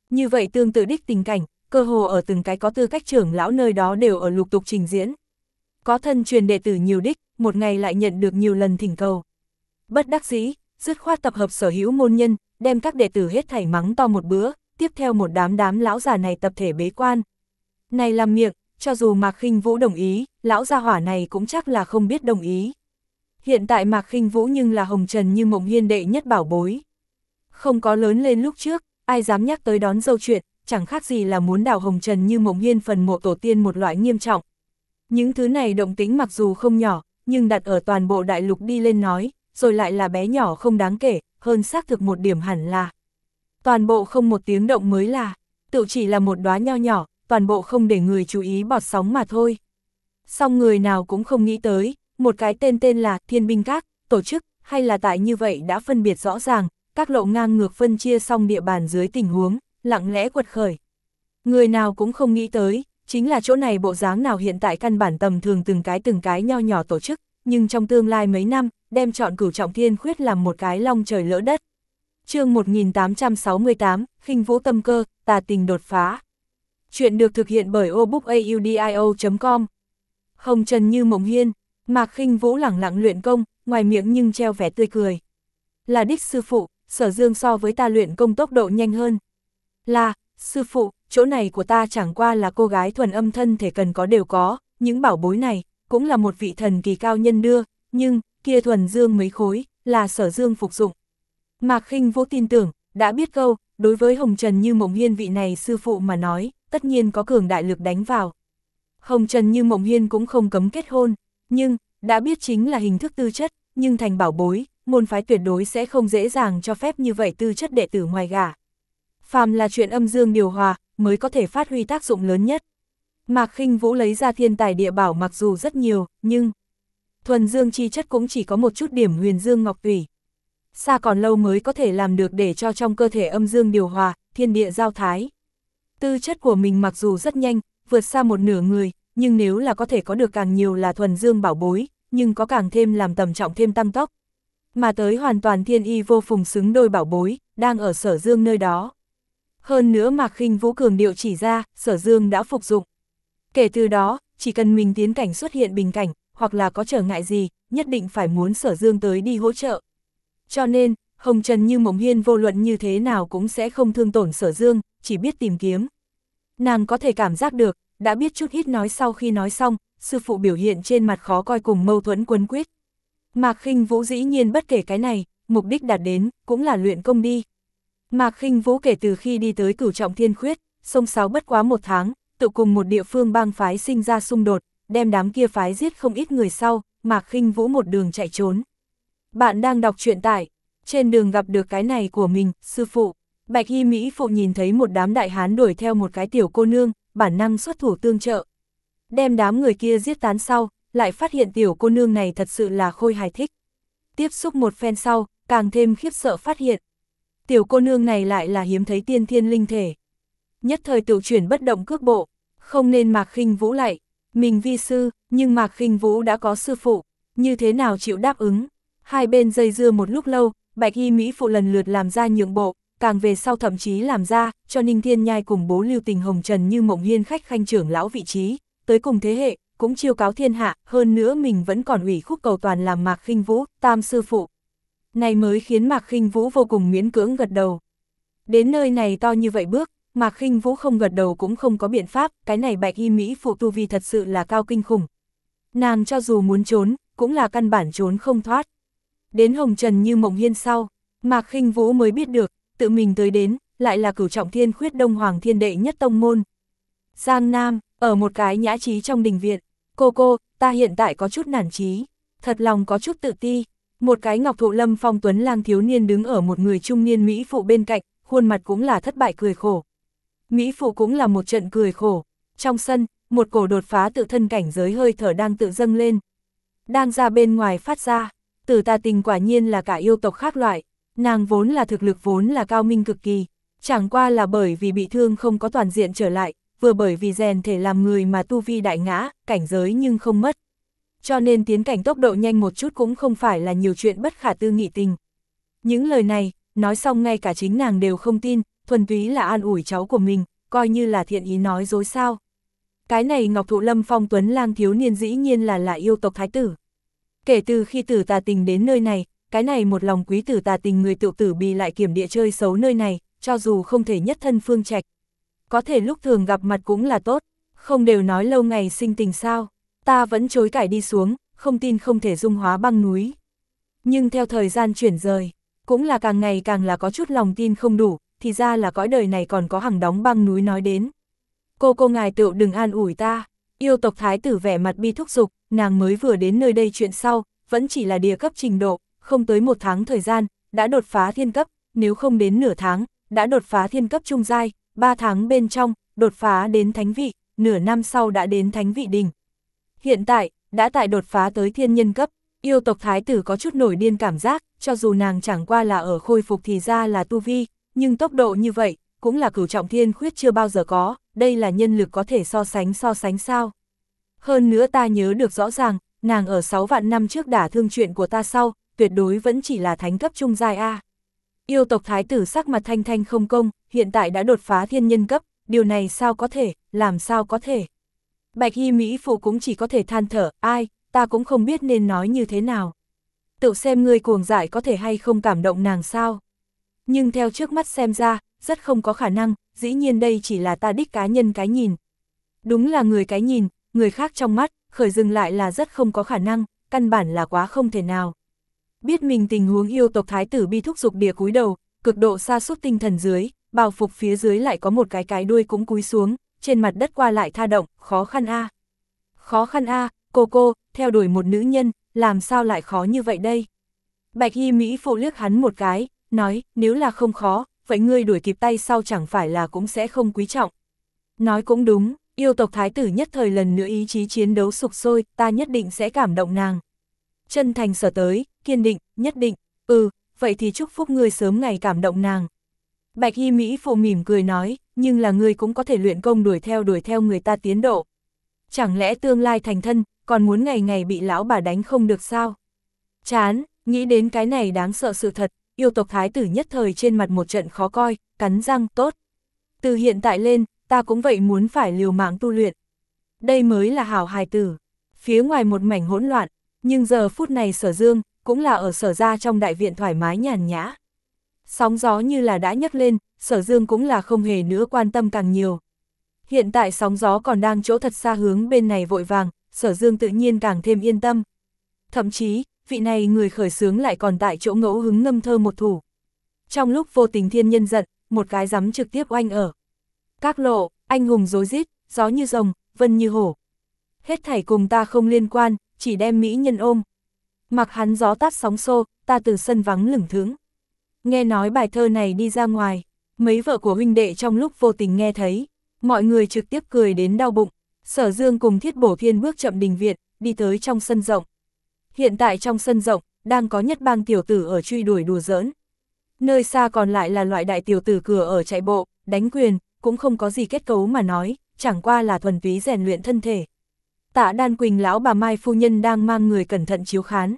Như vậy tương tự đích tình cảnh, cơ hồ ở từng cái có tư cách trưởng lão nơi đó đều ở lục tục trình diễn. Có thân truyền đệ tử nhiều đích, một ngày lại nhận được nhiều lần thỉnh cầu. Bất đắc dĩ, dứt khoát tập hợp sở hữu môn nhân, đem các đệ tử hết thảy mắng to một bữa, tiếp theo một đám đám lão già này tập thể bế quan. Này làm miệng, cho dù Mạc Khinh Vũ đồng ý, lão gia hỏa này cũng chắc là không biết đồng ý. Hiện tại Mạc Khinh Vũ nhưng là hồng trần như mộng hiên đệ nhất bảo bối. Không có lớn lên lúc trước, ai dám nhắc tới đón dâu chuyện, chẳng khác gì là muốn đào hồng trần như mộng hiên phần mộ tổ tiên một loại nghiêm trọng. Những thứ này động tính mặc dù không nhỏ, nhưng đặt ở toàn bộ đại lục đi lên nói, rồi lại là bé nhỏ không đáng kể, hơn xác thực một điểm hẳn là. Toàn bộ không một tiếng động mới là, tự chỉ là một đóa nho nhỏ, toàn bộ không để người chú ý bọt sóng mà thôi. Song người nào cũng không nghĩ tới, một cái tên tên là Thiên Binh Các, tổ chức, hay là tại như vậy đã phân biệt rõ ràng, các lộ ngang ngược phân chia xong địa bàn dưới tình huống, lặng lẽ quật khởi. Người nào cũng không nghĩ tới, chính là chỗ này bộ dáng nào hiện tại căn bản tầm thường từng cái từng cái nho nhỏ tổ chức, nhưng trong tương lai mấy năm, đem chọn Cửu Trọng Thiên Khuyết làm một cái long trời lỡ đất. Chương một nghìn tám trăm sáu mươi tám, Khinh Vũ tâm cơ, tà tình đột phá. Chuyện được thực hiện bởi obookaudio chấm com. Hồng trần như mộng hiên, Mạc Khinh Vũ lẳng lặng luyện công, ngoài miệng nhưng treo vẻ tươi cười. Là đích sư phụ, Sở Dương so với ta luyện công tốc độ nhanh hơn. Là, sư phụ, chỗ này của ta chẳng qua là cô gái thuần âm thân thể cần có đều có, những bảo bối này, cũng là một vị thần kỳ cao nhân đưa, nhưng, kia thuần dương mấy khối, là Sở Dương phục dụng. Mạc Khinh Vũ tin tưởng, đã biết câu, đối với Hồng Trần Như Mộng Hiên vị này sư phụ mà nói, tất nhiên có cường đại lực đánh vào. Hồng Trần Như Mộng Hiên cũng không cấm kết hôn, nhưng, đã biết chính là hình thức tư chất, nhưng thành bảo bối, môn phái tuyệt đối sẽ không dễ dàng cho phép như vậy tư chất đệ tử ngoài gả. Phàm là chuyện âm dương điều hòa, mới có thể phát huy tác dụng lớn nhất. Mạc Khinh Vũ lấy ra thiên tài địa bảo mặc dù rất nhiều, nhưng thuần dương chi chất cũng chỉ có một chút điểm huyền dương ngọc tủy. Xa còn lâu mới có thể làm được để cho trong cơ thể âm dương điều hòa, thiên địa giao thái. Tư chất của mình mặc dù rất nhanh, vượt xa một nửa người, nhưng nếu là có thể có được càng nhiều là thuần dương bảo bối, nhưng có càng thêm làm tầm trọng thêm tăng tốc. Mà tới hoàn toàn thiên y vô phùng xứng đôi bảo bối, đang ở Sở Dương nơi đó. Hơn nữa Mạc Khinh Vũ cường điệu chỉ ra, Sở Dương đã phục dụng. Kể từ đó, chỉ cần mình tiến cảnh xuất hiện bình cảnh, hoặc là có trở ngại gì, nhất định phải muốn Sở Dương tới đi hỗ trợ. Cho nên, Hồng Trần Như Mộng Hiên vô luận như thế nào cũng sẽ không thương tổn Sở Dương, chỉ biết tìm kiếm. Nàng có thể cảm giác được, đã biết chút ít nói sau khi nói xong, sư phụ biểu hiện trên mặt khó coi cùng mâu thuẫn quấn quýt. Mạc Khinh Vũ dĩ nhiên bất kể cái này, mục đích đạt đến, cũng là luyện công đi. Mạc Khinh Vũ kể từ khi đi tới Cửu Trọng Thiên Khuyết, sông sáo bất quá một tháng, tự cùng một địa phương bang phái sinh ra xung đột, đem đám kia phái giết không ít người sau, Mạc Khinh Vũ một đường chạy trốn. Bạn đang đọc truyện tại, trên đường gặp được cái này của mình, sư phụ. Bạch y Mỹ phụ nhìn thấy một đám đại hán đuổi theo một cái tiểu cô nương, bản năng xuất thủ tương trợ. Đem đám người kia giết tán sau, lại phát hiện tiểu cô nương này thật sự là khôi hài thích. Tiếp xúc một phen sau, càng thêm khiếp sợ phát hiện. Tiểu cô nương này lại là hiếm thấy tiên thiên linh thể. Nhất thời tự chuyển bất động cước bộ, không nên Mạc Khinh Vũ lại. Mình vi sư, nhưng Mạc Khinh Vũ đã có sư phụ, như thế nào chịu đáp ứng. Hai bên dây dưa một lúc lâu, Bạch y Mỹ phụ lần lượt làm ra nhượng bộ, càng về sau thậm chí làm ra, cho Ninh Thiên Nhai cùng bố Lưu Tình Hồng Trần Như Mộng Hiên khách khanh trưởng lão vị trí, tới cùng thế hệ, cũng chiêu cáo thiên hạ, hơn nữa mình vẫn còn ủy khúc cầu toàn làm Mạc Khinh Vũ, tam sư phụ. Này mới khiến Mạc Khinh Vũ vô cùng miễn cưỡng gật đầu. Đến nơi này to như vậy bước, Mạc Khinh Vũ không gật đầu cũng không có biện pháp, cái này Bạch y Mỹ phụ tu vi thật sự là cao kinh khủng. Nàng cho dù muốn trốn, cũng là căn bản trốn không thoát. Đến Hồng Trần Như Mộng Hiên sau, Mạc Khinh Vũ mới biết được, tự mình tới đến, lại là Cửu Trọng Thiên Khuyết Đông Hoàng Thiên đệ nhất tông môn. Giang Nam, ở một cái nhã trí trong đình viện, cô cô, ta hiện tại có chút nản chí, thật lòng có chút tự ti. Một cái ngọc thụ lâm phong tuấn lang thiếu niên đứng ở một người trung niên Mỹ phụ bên cạnh, khuôn mặt cũng là thất bại cười khổ. Mỹ phụ cũng là một trận cười khổ. Trong sân, một cổ đột phá tự thân cảnh giới hơi thở đang tự dâng lên. Đang ra bên ngoài phát ra, Tử Tà Tình quả nhiên là cả yêu tộc khác loại. Nàng vốn là thực lực vốn là cao minh cực kỳ, chẳng qua là bởi vì bị thương không có toàn diện trở lại, vừa bởi vì rèn thể làm người mà tu vi đại ngã, cảnh giới nhưng không mất. Cho nên tiến cảnh tốc độ nhanh một chút cũng không phải là nhiều chuyện bất khả tư nghị tình. Những lời này, nói xong ngay cả chính nàng đều không tin, thuần túy là an ủi cháu của mình, coi như là thiện ý nói dối sao. Cái này Ngọc Thụ Lâm Phong Tuấn Lang thiếu niên dĩ nhiên là là yêu tộc thái tử. Kể từ khi Tử Tà Tình đến nơi này, cái này một lòng quý Tử Tà Tình người tự tử bị lại kiểm địa chơi xấu nơi này, cho dù không thể nhất thân Phương Trạch. Có thể lúc thường gặp mặt cũng là tốt, không đều nói lâu ngày sinh tình sao, ta vẫn chối cải đi xuống, không tin không thể dung hóa băng núi. Nhưng theo thời gian chuyển rời, cũng là càng ngày càng là có chút lòng tin không đủ, thì ra là cõi đời này còn có hằng đóng băng núi nói đến. Cô cô ngài tựu đừng an ủi ta, yêu tộc thái tử vẻ mặt bi thúc giục, nàng mới vừa đến nơi đây chuyện sau, vẫn chỉ là địa cấp trình độ, không tới một tháng thời gian, đã đột phá thiên cấp, nếu không đến nửa tháng, đã đột phá thiên cấp trung giai, ba tháng bên trong, đột phá đến thánh vị, nửa năm sau đã đến thánh vị đỉnh. Hiện tại, đã tại đột phá tới thiên nhân cấp, yêu tộc thái tử có chút nổi điên cảm giác, cho dù nàng chẳng qua là ở khôi phục thì ra là tu vi, nhưng tốc độ như vậy, cũng là cửu trọng thiên khuyết chưa bao giờ có, đây là nhân lực có thể so sánh so sánh sao. Hơn nữa ta nhớ được rõ ràng, nàng ở sáu vạn năm trước đả thương chuyện của ta sau, tuyệt đối vẫn chỉ là thánh cấp trung giai A. Yêu tộc thái tử sắc mặt thanh thanh không công, hiện tại đã đột phá thiên nhân cấp, điều này sao có thể, làm sao có thể. Bạch Hy Mỹ phụ cũng chỉ có thể than thở, ai, ta cũng không biết nên nói như thế nào. Tự xem ngươi cuồng dại có thể hay không cảm động nàng sao. Nhưng theo trước mắt xem ra, rất không có khả năng, dĩ nhiên đây chỉ là ta đích cá nhân cái nhìn. Đúng là người cái nhìn, người khác trong mắt, khởi dừng lại là rất không có khả năng, căn bản là quá không thể nào. Biết mình tình huống yêu tộc thái tử bi thúc giục địa cúi đầu, cực độ sa sút tinh thần dưới, bào phục phía dưới lại có một cái cái đuôi cũng cúi xuống, trên mặt đất qua lại tha động, khó khăn a. Khó khăn a, cô cô, theo đuổi một nữ nhân, làm sao lại khó như vậy đây? Bạch Hy Mỹ phụ liếc hắn một cái, nói, nếu là không khó, vậy ngươi đuổi kịp tay sau chẳng phải là cũng sẽ không quý trọng. Nói cũng đúng, yêu tộc thái tử nhất thời lần nữa ý chí chiến đấu sục sôi, ta nhất định sẽ cảm động nàng. Chân thành sở tới, kiên định, nhất định, ừ, vậy thì chúc phúc ngươi sớm ngày cảm động nàng. Bạch Hy Mỹ phụ mỉm cười nói, nhưng là ngươi cũng có thể luyện công đuổi theo đuổi theo người ta tiến độ. Chẳng lẽ tương lai thành thân, còn muốn ngày ngày bị lão bà đánh không được sao? Chán, nghĩ đến cái này đáng sợ sự thật, yêu tộc thái tử nhất thời trên mặt một trận khó coi, cắn răng, tốt. Từ hiện tại lên, ta cũng vậy muốn phải liều mạng tu luyện. Đây mới là hảo hài tử. Phía ngoài một mảnh hỗn loạn, nhưng giờ phút này Sở Dương, cũng là ở Sở gia trong đại viện thoải mái nhàn nhã. Sóng gió như là đã nhấc lên, Sở Dương cũng là không hề nữa quan tâm càng nhiều. Hiện tại sóng gió còn đang chỗ thật xa hướng bên này vội vàng, Sở Dương tự nhiên càng thêm yên tâm. Thậm chí, vị này người khởi xướng lại còn tại chỗ ngẫu hứng ngâm thơ một thủ. Trong lúc vô tình thiên nhân giận, một cái giấm trực tiếp oanh ở. Các lộ, anh hùng rối rít, gió như rồng, vân như hổ. Hết thảy cùng ta không liên quan, chỉ đem mỹ nhân ôm. Mặc hắn gió tát sóng xô, ta từ sân vắng lửng thướng. Nghe nói bài thơ này đi ra ngoài, mấy vợ của huynh đệ trong lúc vô tình nghe thấy, mọi người trực tiếp cười đến đau bụng. Sở Dương cùng Thiết Bổ Thiên bước chậm đình viện, đi tới trong sân rộng. Hiện tại trong sân rộng, đang có nhất bang tiểu tử ở truy đuổi đùa giỡn. Nơi xa còn lại là loại đại tiểu tử cửa ở chạy bộ, đánh quyền, cũng không có gì kết cấu mà nói, chẳng qua là thuần túy rèn luyện thân thể. Tạ Đan Quỳnh lão bà Mai phu nhân đang mang người cẩn thận chiếu khán.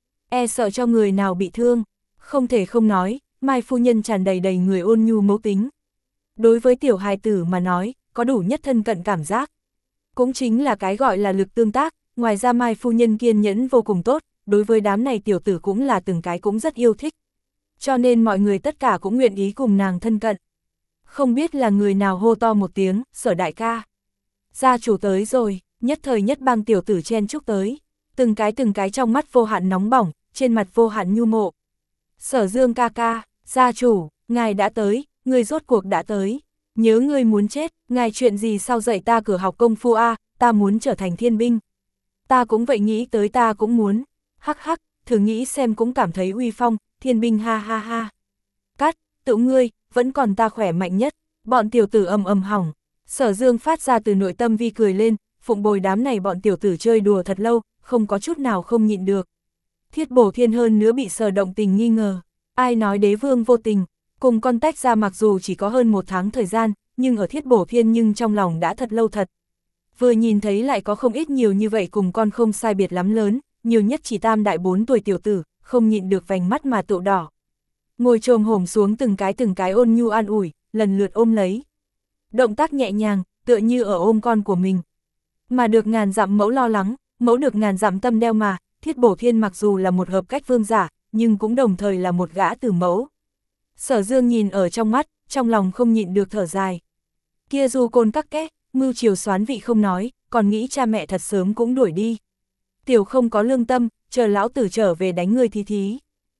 E sợ cho người nào bị thương, không thể không nói, Mai phu nhân tràn đầy đầy người ôn nhu mẫu tính. Đối với tiểu hài tử mà nói, có đủ nhất thân cận cảm giác. Cũng chính là cái gọi là lực tương tác, ngoài ra Mai phu nhân kiên nhẫn vô cùng tốt, đối với đám này tiểu tử cũng là từng cái cũng rất yêu thích. Cho nên mọi người tất cả cũng nguyện ý cùng nàng thân cận. Không biết là người nào hô to một tiếng, Sở đại ca. Gia chủ tới rồi, nhất thời nhất bang tiểu tử chen chúc tới. Từng cái từng cái trong mắt vô hạn nóng bỏng, trên mặt vô hạn nhu mộ. Sở Dương ca ca, gia chủ, ngài đã tới, người rốt cuộc đã tới. Nhớ ngươi muốn chết, ngài chuyện gì sau dạy ta cửa học công phu a, ta muốn trở thành thiên binh. Ta cũng vậy nghĩ tới ta cũng muốn. Hắc hắc, thử nghĩ xem cũng cảm thấy uy phong, thiên binh ha ha ha. Cắt, tự ngươi, vẫn còn ta khỏe mạnh nhất, bọn tiểu tử ầm ầm hỏng. Sở Dương phát ra từ nội tâm vi cười lên, phụng bồi đám này bọn tiểu tử chơi đùa thật lâu, không có chút nào không nhịn được. Thiết Bổ Thiên hơn nữa bị Sở động tình nghi ngờ, ai nói đế vương vô tình, cùng con tách ra mặc dù chỉ có hơn một tháng thời gian, nhưng ở Thiết Bổ Thiên nhưng trong lòng đã thật lâu thật. Vừa nhìn thấy lại có không ít nhiều như vậy cùng con không sai biệt lắm lớn, nhiều nhất chỉ tam đại bốn tuổi tiểu tử, không nhịn được vành mắt mà tụ đỏ. Ngồi trồm hổm xuống từng cái từng cái ôn nhu an ủi, lần lượt ôm lấy. Động tác nhẹ nhàng, tựa như ở ôm con của mình. Mà được ngàn dặm mẫu lo lắng, mẫu được ngàn dặm tâm đeo mà, Thiết Bổ Thiên mặc dù là một hợp cách vương giả, nhưng cũng đồng thời là một gã tử mẫu. Sở Dương nhìn ở trong mắt, trong lòng không nhịn được thở dài. Kia Du Côn các két, mưu chiều xoán vị không nói, còn nghĩ cha mẹ thật sớm cũng đuổi đi. Tiểu không có lương tâm, chờ lão tử trở về đánh người thí thí.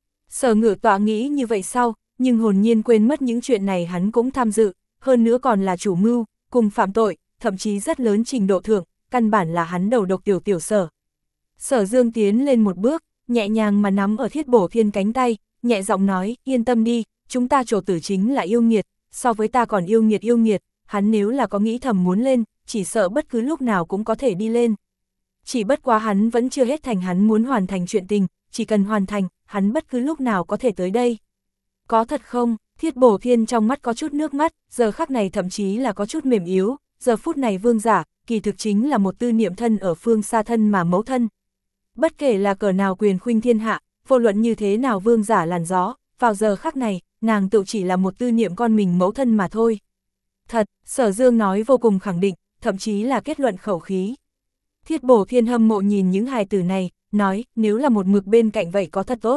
Sở Ngự Tọa nghĩ như vậy sau, nhưng hồn nhiên quên mất những chuyện này hắn cũng tham dự, hơn nữa còn là chủ mưu, cùng phạm tội, thậm chí rất lớn trình độ thượng, căn bản là hắn đầu độc tiểu tiểu Sở. Sở Dương tiến lên một bước, nhẹ nhàng mà nắm ở Thiết Bổ Thiên cánh tay, nhẹ giọng nói, yên tâm đi, chúng ta Trổ tử chính là yêu nghiệt, so với ta còn yêu nghiệt yêu nghiệt, hắn nếu là có nghĩ thầm muốn lên, chỉ sợ bất cứ lúc nào cũng có thể đi lên. Chỉ bất quá hắn vẫn chưa hết thành hắn muốn hoàn thành chuyện tình, chỉ cần hoàn thành, hắn bất cứ lúc nào có thể tới đây. Có thật không? Thiết Bổ Thiên trong mắt có chút nước mắt, giờ khắc này thậm chí là có chút mềm yếu, giờ phút này vương giả, kỳ thực chính là một tư niệm thân ở phương xa thân mà mẫu thân. Bất kể là cỡ nào quyền khuynh thiên hạ, vô luận như thế nào vương giả làn gió, vào giờ khắc này, nàng tự chỉ là một tư niệm con mình mẫu thân mà thôi. Thật, Sở Dương nói vô cùng khẳng định, thậm chí là kết luận khẩu khí. Thiết Bổ Thiên hâm mộ nhìn những hài tử này, nói, nếu là một mực bên cạnh vậy có thật tốt.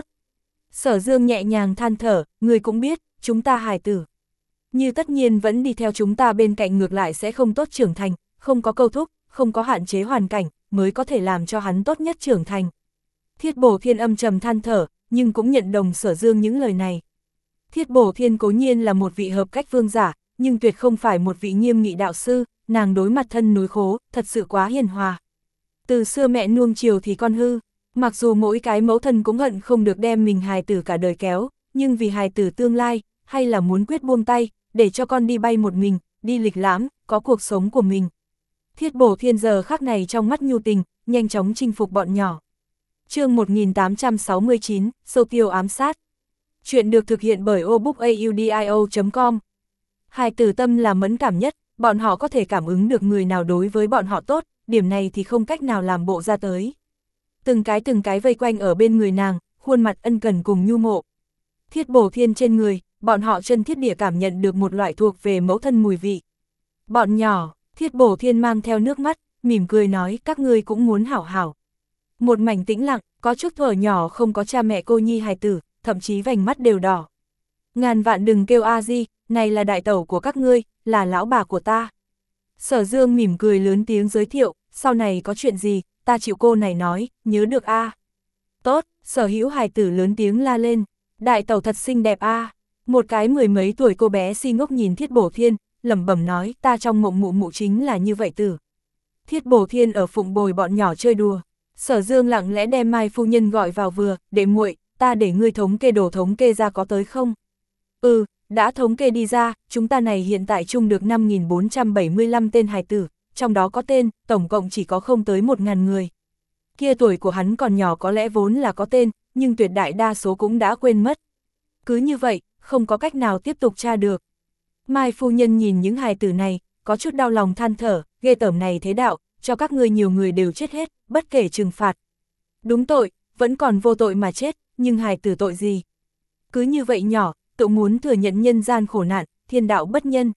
Sở Dương nhẹ nhàng than thở, người cũng biết, chúng ta hài tử. Như tất nhiên vẫn đi theo chúng ta bên cạnh ngược lại sẽ không tốt trưởng thành, không có câu thúc, không có hạn chế hoàn cảnh, mới có thể làm cho hắn tốt nhất trưởng thành. Thiết Bổ Thiên âm trầm than thở, nhưng cũng nhận đồng Sở Dương những lời này. Thiết Bổ Thiên cố nhiên là một vị hợp cách vương giả, nhưng tuyệt không phải một vị nghiêm nghị đạo sư, nàng đối mặt thân núi khố, thật sự quá hiền hòa. Từ xưa mẹ nuông chiều thì con hư, mặc dù mỗi cái mẫu thân cũng hận không được đem mình hài tử cả đời kéo, nhưng vì hài tử tương lai, hay là muốn quyết buông tay, để cho con đi bay một mình, đi lịch lãm, có cuộc sống của mình. Thiết Bổ Thiên giờ khắc này trong mắt nhu tình, nhanh chóng chinh phục bọn nhỏ. Chương một nghìn tám trăm sáu mươi chín, Sâu Tiêu ám sát. Chuyện được thực hiện bởi obookaudio chấm com. Hài tử tâm là mẫn cảm nhất, bọn họ có thể cảm ứng được người nào đối với bọn họ tốt, điểm này thì không cách nào làm bộ ra tới. Từng cái từng cái vây quanh ở bên người nàng, khuôn mặt ân cần cùng nhu mộ. Thiết Bổ Thiên trên người, bọn họ chân thiết địa cảm nhận được một loại thuộc về mẫu thân mùi vị. Bọn nhỏ, Thiết Bổ Thiên mang theo nước mắt, mỉm cười nói các ngươi cũng muốn hảo hảo. Một mảnh tĩnh lặng, có chút thuở nhỏ không có cha mẹ cô nhi hài tử, thậm chí vành mắt đều đỏ. Ngàn vạn đừng kêu a di, này là đại tẩu của các ngươi, là lão bà của ta. Sở Dương mỉm cười lớn tiếng giới thiệu, sau này có chuyện gì, ta chịu cô này nói, nhớ được a. À. Tốt, Sở Hữu hài tử lớn tiếng la lên, đại tẩu thật xinh đẹp a. À. Một cái mười mấy tuổi cô bé si ngốc nhìn Thiết Bổ Thiên, lẩm bẩm nói, ta trong mộng mụ mụ chính là như vậy tử. Thiết Bổ Thiên ở phụng bồi bọn nhỏ chơi đùa. Sở Dương lặng lẽ đem Mai phu nhân gọi vào vừa, để muội, ta để ngươi thống kê đồ thống kê ra có tới không? Ừ, đã thống kê đi ra, chúng ta này hiện tại chung được năm nghìn bốn trăm bảy mươi lăm tên hài tử, trong đó có tên, tổng cộng chỉ có không tới một nghìn người. Kia tuổi của hắn còn nhỏ có lẽ vốn là có tên, nhưng tuyệt đại đa số cũng đã quên mất. Cứ như vậy, không có cách nào tiếp tục tra được. Mai phu nhân nhìn những hài tử này, có chút đau lòng than thở, ghê tởm này thế đạo, cho các ngươi nhiều người đều chết hết, bất kể trừng phạt. Đúng tội, vẫn còn vô tội mà chết, nhưng hài tử tội gì? Cứ như vậy nhỏ, tự muốn thừa nhận nhân gian khổ nạn, thiên đạo bất nhân.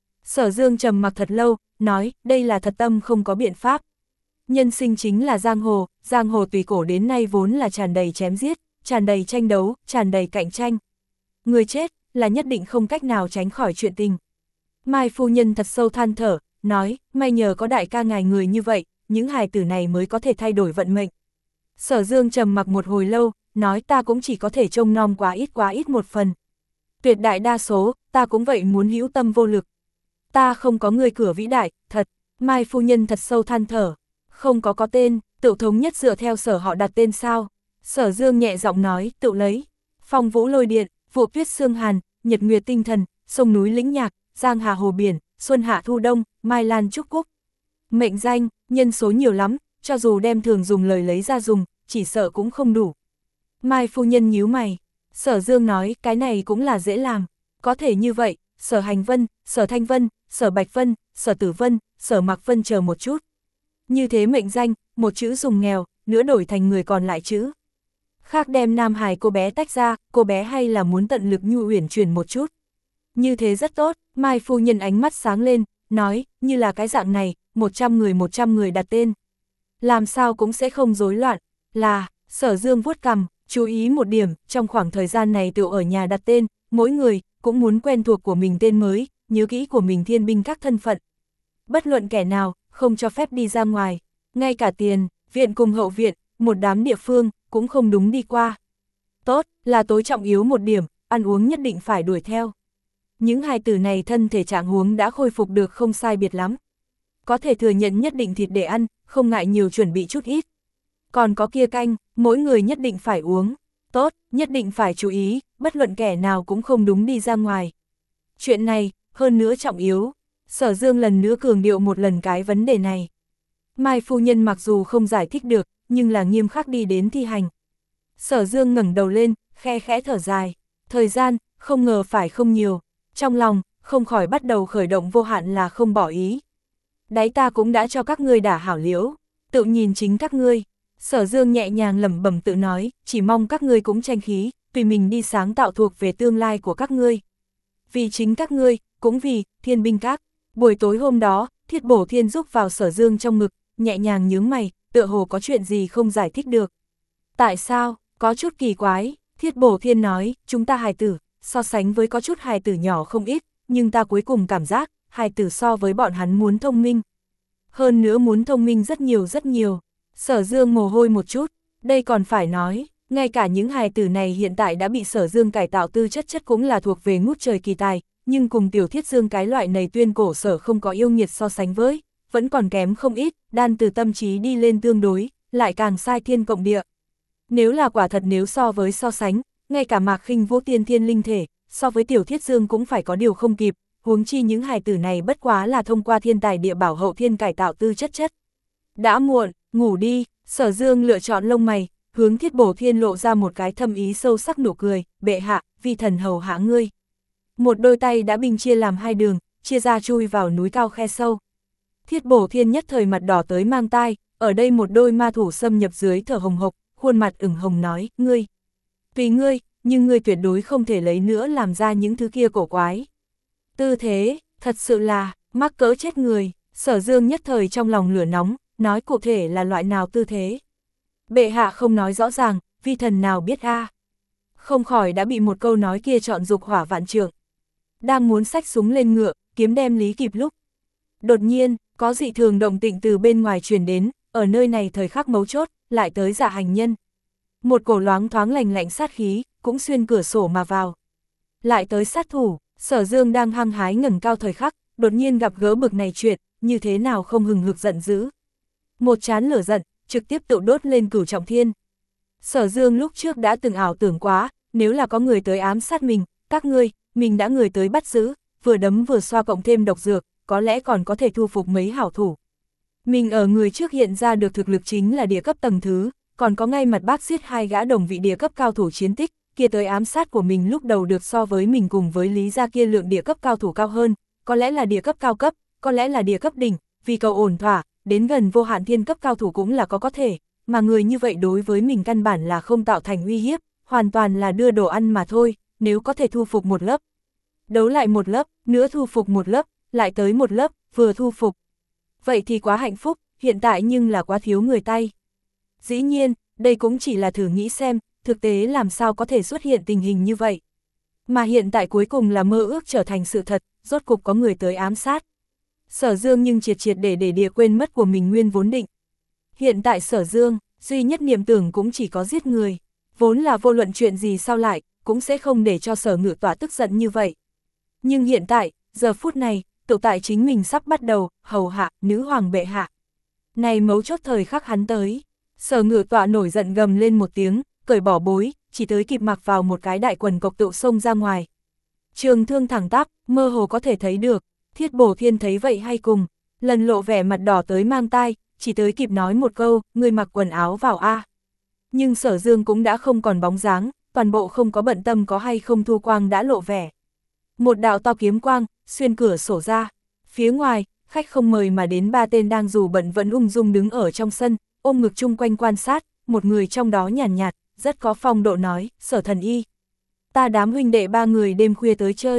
Sở Dương trầm mặc thật lâu, nói, đây là thật tâm không có biện pháp. Nhân sinh chính là giang hồ, giang hồ tùy cổ đến nay vốn là tràn đầy chém giết, tràn đầy tranh đấu, tràn đầy cạnh tranh. Người chết, là nhất định không cách nào tránh khỏi chuyện tình. Mai phu nhân thật sâu than thở, nói, may nhờ có đại ca ngài người như vậy, những hài tử này mới có thể thay đổi vận mệnh. Sở Dương trầm mặc một hồi lâu, nói ta cũng chỉ có thể trông nom quá ít quá ít một phần. Tuyệt đại đa số, ta cũng vậy muốn hữu tâm vô lực. Ta không có người cửa vĩ đại, thật. Mai phu nhân thật sâu than thở, không có có tên, tự thống nhất dựa theo sở họ đặt tên sao. Sở Dương nhẹ giọng nói, tự lấy. Phong vũ lôi điện, vụ tuyết sương hàn, nhật nguyệt tinh thần, sông núi lĩnh nhạc, giang hà hồ biển, xuân hạ thu đông, mai lan trúc cúc. Mệnh danh, nhân số nhiều lắm, cho dù đem thường dùng lời lấy ra dùng, chỉ sợ cũng không đủ. Mai phu nhân nhíu mày. Sở Dương nói, cái này cũng là dễ làm. Có thể như vậy, Sở Hành Vân, Sở Thanh Vân, Sở Bạch Vân, Sở Tử Vân, Sở Mạc Vân chờ một chút. Như thế mệnh danh, một chữ dùng nghèo, nữa đổi thành người còn lại chữ. Khác đem Nam Hải cô bé tách ra, cô bé hay là muốn tận lực nhu uyển chuyển một chút. Như thế rất tốt, Mai phu nhân ánh mắt sáng lên, nói, như là cái dạng này, một trăm người một trăm người đặt tên. Làm sao cũng sẽ không rối loạn, là, Sở Dương vuốt cằm, chú ý một điểm, trong khoảng thời gian này tự ở nhà đặt tên, mỗi người cũng muốn quen thuộc của mình tên mới, nhớ kỹ của mình thiên binh các thân phận. Bất luận kẻ nào, không cho phép đi ra ngoài, ngay cả tiền, viện cùng hậu viện, một đám địa phương, cũng không đúng đi qua. Tốt, là tối trọng yếu một điểm, ăn uống nhất định phải đuổi theo. Những hài tử này thân thể trạng huống đã khôi phục được không sai biệt lắm. Có thể thừa nhận nhất định thịt để ăn, không ngại nhiều chuẩn bị chút ít. Còn có kia canh, mỗi người nhất định phải uống. Tốt, nhất định phải chú ý, bất luận kẻ nào cũng không đúng đi ra ngoài. Chuyện này, hơn nữa trọng yếu. Sở Dương lần nữa cường điệu một lần cái vấn đề này. Mai phu nhân mặc dù không giải thích được, nhưng là nghiêm khắc đi đến thi hành. Sở Dương ngẩng đầu lên, khe khẽ thở dài. Thời gian, không ngờ phải không nhiều. Trong lòng, không khỏi bắt đầu khởi động vô hạn là không bỏ ý. Đấy ta cũng đã cho các ngươi đả hảo liễu, tự nhìn chính các ngươi. Sở Dương nhẹ nhàng lẩm bẩm tự nói, chỉ mong các ngươi cũng tranh khí, tùy mình đi sáng tạo thuộc về tương lai của các ngươi. Vì chính các ngươi, cũng vì Thiên binh các. Buổi tối hôm đó, Thiết Bổ Thiên rúc vào Sở Dương trong ngực, nhẹ nhàng nhướng mày, tựa hồ có chuyện gì không giải thích được. Tại sao, có chút kỳ quái, Thiết Bổ Thiên nói, chúng ta hài tử, so sánh với có chút hài tử nhỏ không ít, nhưng ta cuối cùng cảm giác, hài tử so với bọn hắn muốn thông minh. Hơn nữa muốn thông minh rất nhiều rất nhiều. Sở Dương mồ hôi một chút, đây còn phải nói, ngay cả những hài tử này hiện tại đã bị Sở Dương cải tạo tư chất chất cũng là thuộc về ngút trời kỳ tài, nhưng cùng Tiểu Thiết Dương cái loại này tuyên cổ sở không có yêu nghiệt so sánh với, vẫn còn kém không ít, đan từ tâm trí đi lên tương đối, lại càng sai thiên cộng địa. Nếu là quả thật nếu so với so sánh, ngay cả Mạc Khinh Vũ tiên thiên linh thể, so với Tiểu Thiết Dương cũng phải có điều không kịp, huống chi những hài tử này bất quá là thông qua thiên tài địa bảo hậu thiên cải tạo tư chất chất. Đã muộn, ngủ đi, Sở Dương lựa chọn lông mày, hướng Thiết Bổ Thiên lộ ra một cái thâm ý sâu sắc nụ cười, bệ hạ, vi thần hầu hạ ngươi. Một đôi tay đã binh chia làm hai đường, chia ra chui vào núi cao khe sâu. Thiết Bổ Thiên nhất thời mặt đỏ tới mang tai, ở đây một đôi ma thủ xâm nhập dưới thở hồng hộc, khuôn mặt ửng hồng nói, ngươi, tùy ngươi, nhưng ngươi tuyệt đối không thể lấy nữa làm ra những thứ kia cổ quái. Tư thế, thật sự là, mắc cỡ chết người, Sở Dương nhất thời trong lòng lửa nóng, nói cụ thể là loại nào tư thế. Bệ hạ không nói rõ ràng, vi thần nào biết a. Không khỏi đã bị một câu nói kia chọn dục hỏa vạn trượng. Đang muốn xách súng lên ngựa, kiếm đem lý kịp lúc. Đột nhiên, có dị thường động tĩnh từ bên ngoài truyền đến, ở nơi này thời khắc mấu chốt, lại tới Dạ Hành Nhân. Một cổ loáng thoáng lành lạnh sát khí, cũng xuyên cửa sổ mà vào. Lại tới sát thủ, Sở Dương đang hăng hái ngẩng cao thời khắc, đột nhiên gặp gỡ bực này chuyện, như thế nào không hừng hực giận dữ. Một chán lửa giận, trực tiếp tự đốt lên Cửu Trọng Thiên. Sở Dương lúc trước đã từng ảo tưởng quá, nếu là có người tới ám sát mình, các ngươi, mình đã người tới bắt giữ, vừa đấm vừa xoa cộng thêm độc dược, có lẽ còn có thể thu phục mấy hảo thủ. Mình ở người trước hiện ra được thực lực chính là địa cấp tầng thứ, còn có ngay mặt bác giết hai gã đồng vị địa cấp cao thủ chiến tích, kia tới ám sát của mình lúc đầu được so với mình cùng với Lý gia kia lượng địa cấp cao thủ cao hơn, có lẽ là địa cấp cao cấp, có lẽ là địa cấp đỉnh, vì cầu ổn thỏa, đến gần vô hạn thiên cấp cao thủ cũng là có có thể, mà người như vậy đối với mình căn bản là không tạo thành uy hiếp, hoàn toàn là đưa đồ ăn mà thôi, nếu có thể thu phục một lớp. Đấu lại một lớp, nữa thu phục một lớp, lại tới một lớp, vừa thu phục. Vậy thì quá hạnh phúc, hiện tại nhưng là quá thiếu người tay. Dĩ nhiên, đây cũng chỉ là thử nghĩ xem, thực tế làm sao có thể xuất hiện tình hình như vậy. Mà hiện tại cuối cùng là mơ ước trở thành sự thật, rốt cục có người tới ám sát. Sở Dương nhưng triệt triệt để để địa quên mất của mình nguyên vốn định. Hiện tại Sở Dương, duy nhất niệm tưởng cũng chỉ có giết người, vốn là vô luận chuyện gì sau lại, cũng sẽ không để cho Sở Ngự Tọa tức giận như vậy. Nhưng hiện tại, giờ phút này, tự tại chính mình sắp bắt đầu, hầu hạ, nữ hoàng bệ hạ. Này mấu chốt thời khắc hắn tới, Sở Ngự Tọa nổi giận gầm lên một tiếng, cởi bỏ bối, chỉ tới kịp mặc vào một cái đại quần cộc tựu xông ra ngoài. Trường thương thẳng tắp, mơ hồ có thể thấy được, Thiết Bổ Thiên thấy vậy hay cùng, lần lộ vẻ mặt đỏ tới mang tai, chỉ tới kịp nói một câu, người mặc quần áo vào a. Nhưng Sở Dương cũng đã không còn bóng dáng, toàn bộ không có bận tâm có hay không thu quang đã lộ vẻ. Một đạo to kiếm quang, xuyên cửa sổ ra, phía ngoài, khách không mời mà đến ba tên đang dù bận vẫn ung dung đứng ở trong sân, ôm ngực chung quanh quan sát, một người trong đó nhàn nhạt, nhạt, rất có phong độ nói, Sở Thần Y. Ta đám huynh đệ ba người đêm khuya tới chơi,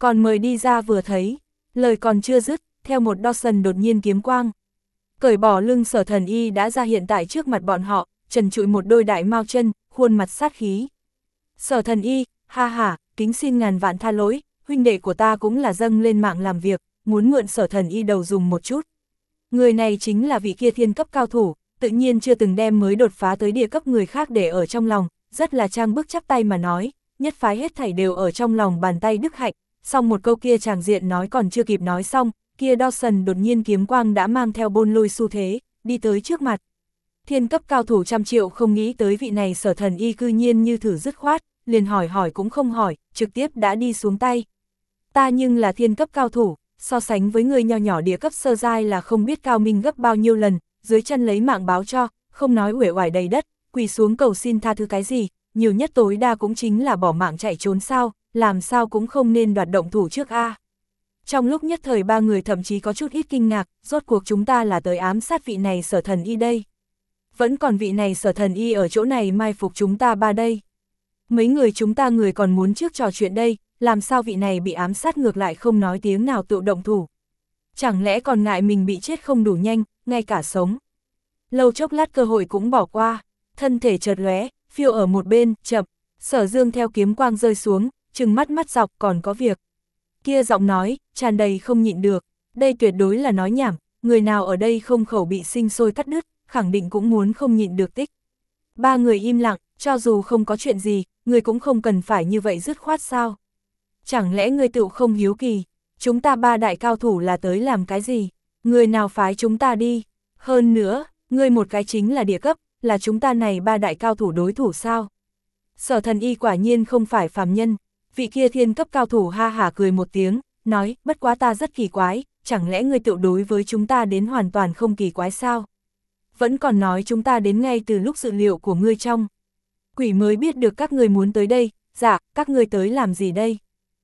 còn mời đi ra vừa thấy, lời còn chưa dứt, theo một Dawson đột nhiên kiếm quang. Cởi bỏ lưng Sở Thần Y đã ra hiện tại trước mặt bọn họ, trần trụi một đôi đại mao chân, khuôn mặt sát khí. Sở Thần Y, ha ha, kính xin ngàn vạn tha lỗi, huynh đệ của ta cũng là dâng lên mạng làm việc, muốn mượn Sở Thần Y đầu dùng một chút. Người này chính là vị kia thiên cấp cao thủ, tự nhiên chưa từng đem mới đột phá tới địa cấp người khác để ở trong lòng, rất là trang bức chắp tay mà nói, nhất phái hết thảy đều ở trong lòng bàn tay đức hạnh, xong một câu kia tràng diện nói còn chưa kịp nói xong, kia Dawson đột nhiên kiếm quang đã mang theo bôn lôi xu thế, đi tới trước mặt. Thiên cấp cao thủ trăm triệu không nghĩ tới vị này Sở Thần Y cư nhiên như thử dứt khoát, liền hỏi hỏi cũng không hỏi, trực tiếp đã đi xuống tay. Ta nhưng là thiên cấp cao thủ, so sánh với người nho nhỏ địa cấp sơ giai là không biết cao minh gấp bao nhiêu lần, dưới chân lấy mạng báo cho, không nói uể oải đầy đất, quỳ xuống cầu xin tha thứ cái gì, nhiều nhất tối đa cũng chính là bỏ mạng chạy trốn sao, làm sao cũng không nên đoạt động thủ trước a. Trong lúc nhất thời ba người thậm chí có chút ít kinh ngạc, rốt cuộc chúng ta là tới ám sát vị này Sở Thần Y đây. Vẫn còn vị này Sở Thần Y ở chỗ này mai phục chúng ta ba đây. Mấy người chúng ta người còn muốn trước trò chuyện đây, làm sao vị này bị ám sát ngược lại không nói tiếng nào tự động thủ. Chẳng lẽ còn ngại mình bị chết không đủ nhanh, ngay cả sống. Lâu chốc lát cơ hội cũng bỏ qua, thân thể chợt lóe, phiêu ở một bên, chậm, Sở Dương theo kiếm quang rơi xuống, trừng mắt mắt dọc còn có việc. Kia giọng nói, tràn đầy không nhịn được, đây tuyệt đối là nói nhảm, người nào ở đây không khẩu bị sinh sôi cắt đứt, khẳng định cũng muốn không nhịn được tích. Ba người im lặng, cho dù không có chuyện gì, người cũng không cần phải như vậy dứt khoát sao. Chẳng lẽ người tự không hiếu kỳ, chúng ta ba đại cao thủ là tới làm cái gì, người nào phái chúng ta đi, hơn nữa, người một cái chính là địa cấp, là chúng ta này ba đại cao thủ đối thủ sao. Sở Thần Y quả nhiên không phải phàm nhân, vị kia thiên cấp cao thủ ha hả cười một tiếng, nói, bất quá ta rất kỳ quái, chẳng lẽ người tự đối với chúng ta đến hoàn toàn không kỳ quái sao? Vẫn còn nói chúng ta đến ngay từ lúc dự liệu của ngươi trong. Quỷ mới biết được các người muốn tới đây, dạ, các ngươi tới làm gì đây?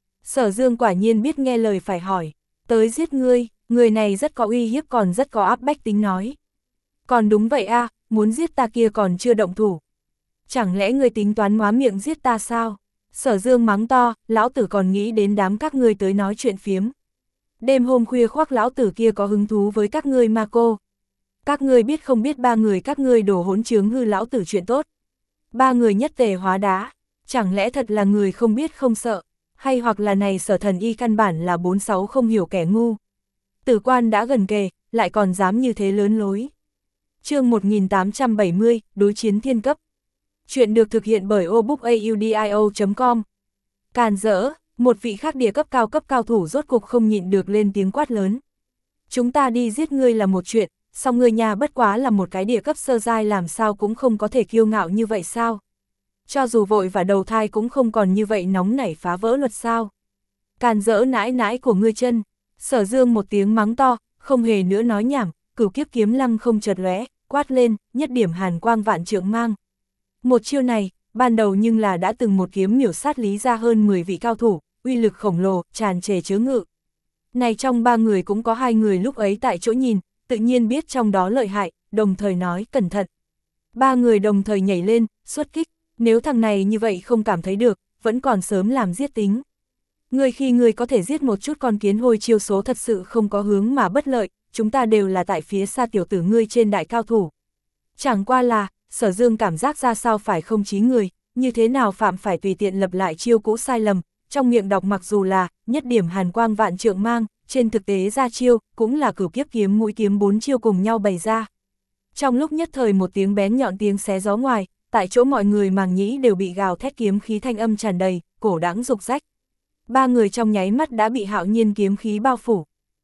Sở Dương quả nhiên biết nghe lời phải hỏi, tới giết ngươi, người này rất có uy hiếp còn rất có áp bách tính nói. Còn đúng vậy a, muốn giết ta kia còn chưa động thủ. Chẳng lẽ ngươi tính toán móa miệng giết ta sao? Sở Dương mắng to, lão tử còn nghĩ đến đám các ngươi tới nói chuyện phiếm. Đêm hôm khuya khoác lão tử kia có hứng thú với các ngươi mà cô. Các ngươi biết không biết ba người các ngươi đổ hỗn trướng hư lão tử chuyện tốt. Ba người nhất tề hóa đá, chẳng lẽ thật là người không biết không sợ, hay hoặc là này Sở Thần Y căn bản là bốn sáu không hiểu kẻ ngu. Tử quan đã gần kề, lại còn dám như thế lớn lối. Chương một nghìn tám trăm bảy mươi, đối chiến thiên cấp. Chuyện được thực hiện bởi obookaudio chấm com. Càn rỡ, một vị khác địa cấp cao cấp cao thủ rốt cục không nhịn được lên tiếng quát lớn. Chúng ta đi giết ngươi là một chuyện, song ngươi nhà bất quá là một cái địa cấp sơ giai làm sao cũng không có thể kiêu ngạo như vậy sao? Cho dù vội và đầu thai cũng không còn như vậy nóng nảy phá vỡ luật sao? Càn rỡ nãi nãi của ngươi chân, Sở Dương một tiếng mắng to, không hề nữa nói nhảm, cửu kiếp kiếm lăng không chợt lóe, quát lên, nhất điểm hàn quang vạn trượng mang. Một chiêu này, ban đầu nhưng là đã từng một kiếm miểu sát lý ra hơn mười vị cao thủ, uy lực khổng lồ, tràn trề chứa ngự. Này trong ba người cũng có hai người lúc ấy tại chỗ nhìn, tự nhiên biết trong đó lợi hại, đồng thời nói cẩn thận. Ba người đồng thời nhảy lên, xuất kích, nếu thằng này như vậy không cảm thấy được, vẫn còn sớm làm giết tính. Người khi người có thể giết một chút con kiến hôi chiêu số thật sự không có hướng mà bất lợi, chúng ta đều là tại phía xa tiểu tử ngươi trên đại cao thủ. Chẳng qua là, Sở Dương cảm giác ra sao phải không chí người, như thế nào phạm phải tùy tiện lập lại chiêu cũ sai lầm, trong miệng đọc mặc dù là, nhất điểm hàn quang vạn trượng mang, trên thực tế ra chiêu, cũng là cửu kiếp kiếm mũi kiếm bốn chiêu cùng nhau bày ra. Trong lúc nhất thời một tiếng bén nhọn tiếng xé gió ngoài, tại chỗ mọi người màng nhĩ đều bị gào thét kiếm khí thanh âm tràn đầy, cổ đãng rục rách. Ba người trong nháy mắt đã bị hạo nhiên kiếm khí bao phủ.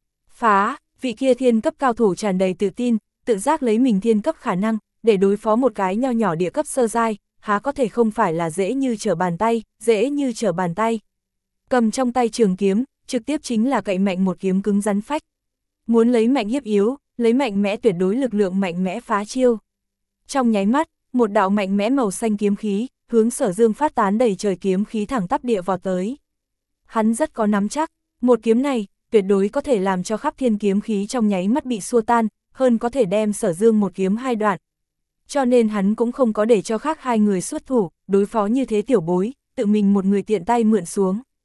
Phá, vị kia thiên cấp cao thủ tràn đầy tự tin, tự giác lấy mình thiên cấp khả năng, để đối phó một cái nho nhỏ địa cấp sơ giai, há có thể không phải là dễ như trở bàn tay, dễ như trở bàn tay. Cầm trong tay trường kiếm, trực tiếp chính là cậy mạnh một kiếm cứng rắn phách. Muốn lấy mạnh hiếp yếu, lấy mạnh mẽ tuyệt đối lực lượng mạnh mẽ phá chiêu. Trong nháy mắt, một đạo mạnh mẽ màu xanh kiếm khí, hướng Sở Dương phát tán đầy trời kiếm khí thẳng tắp địa vọt tới. Hắn rất có nắm chắc, một kiếm này, tuyệt đối có thể làm cho khắp thiên kiếm khí trong nháy mắt bị xua tan, hơn có thể đem Sở Dương một kiếm hai đoạn. Cho nên hắn cũng không có để cho khác hai người xuất thủ, đối phó như thế tiểu bối, tự mình một người tiện tay mượn xuống.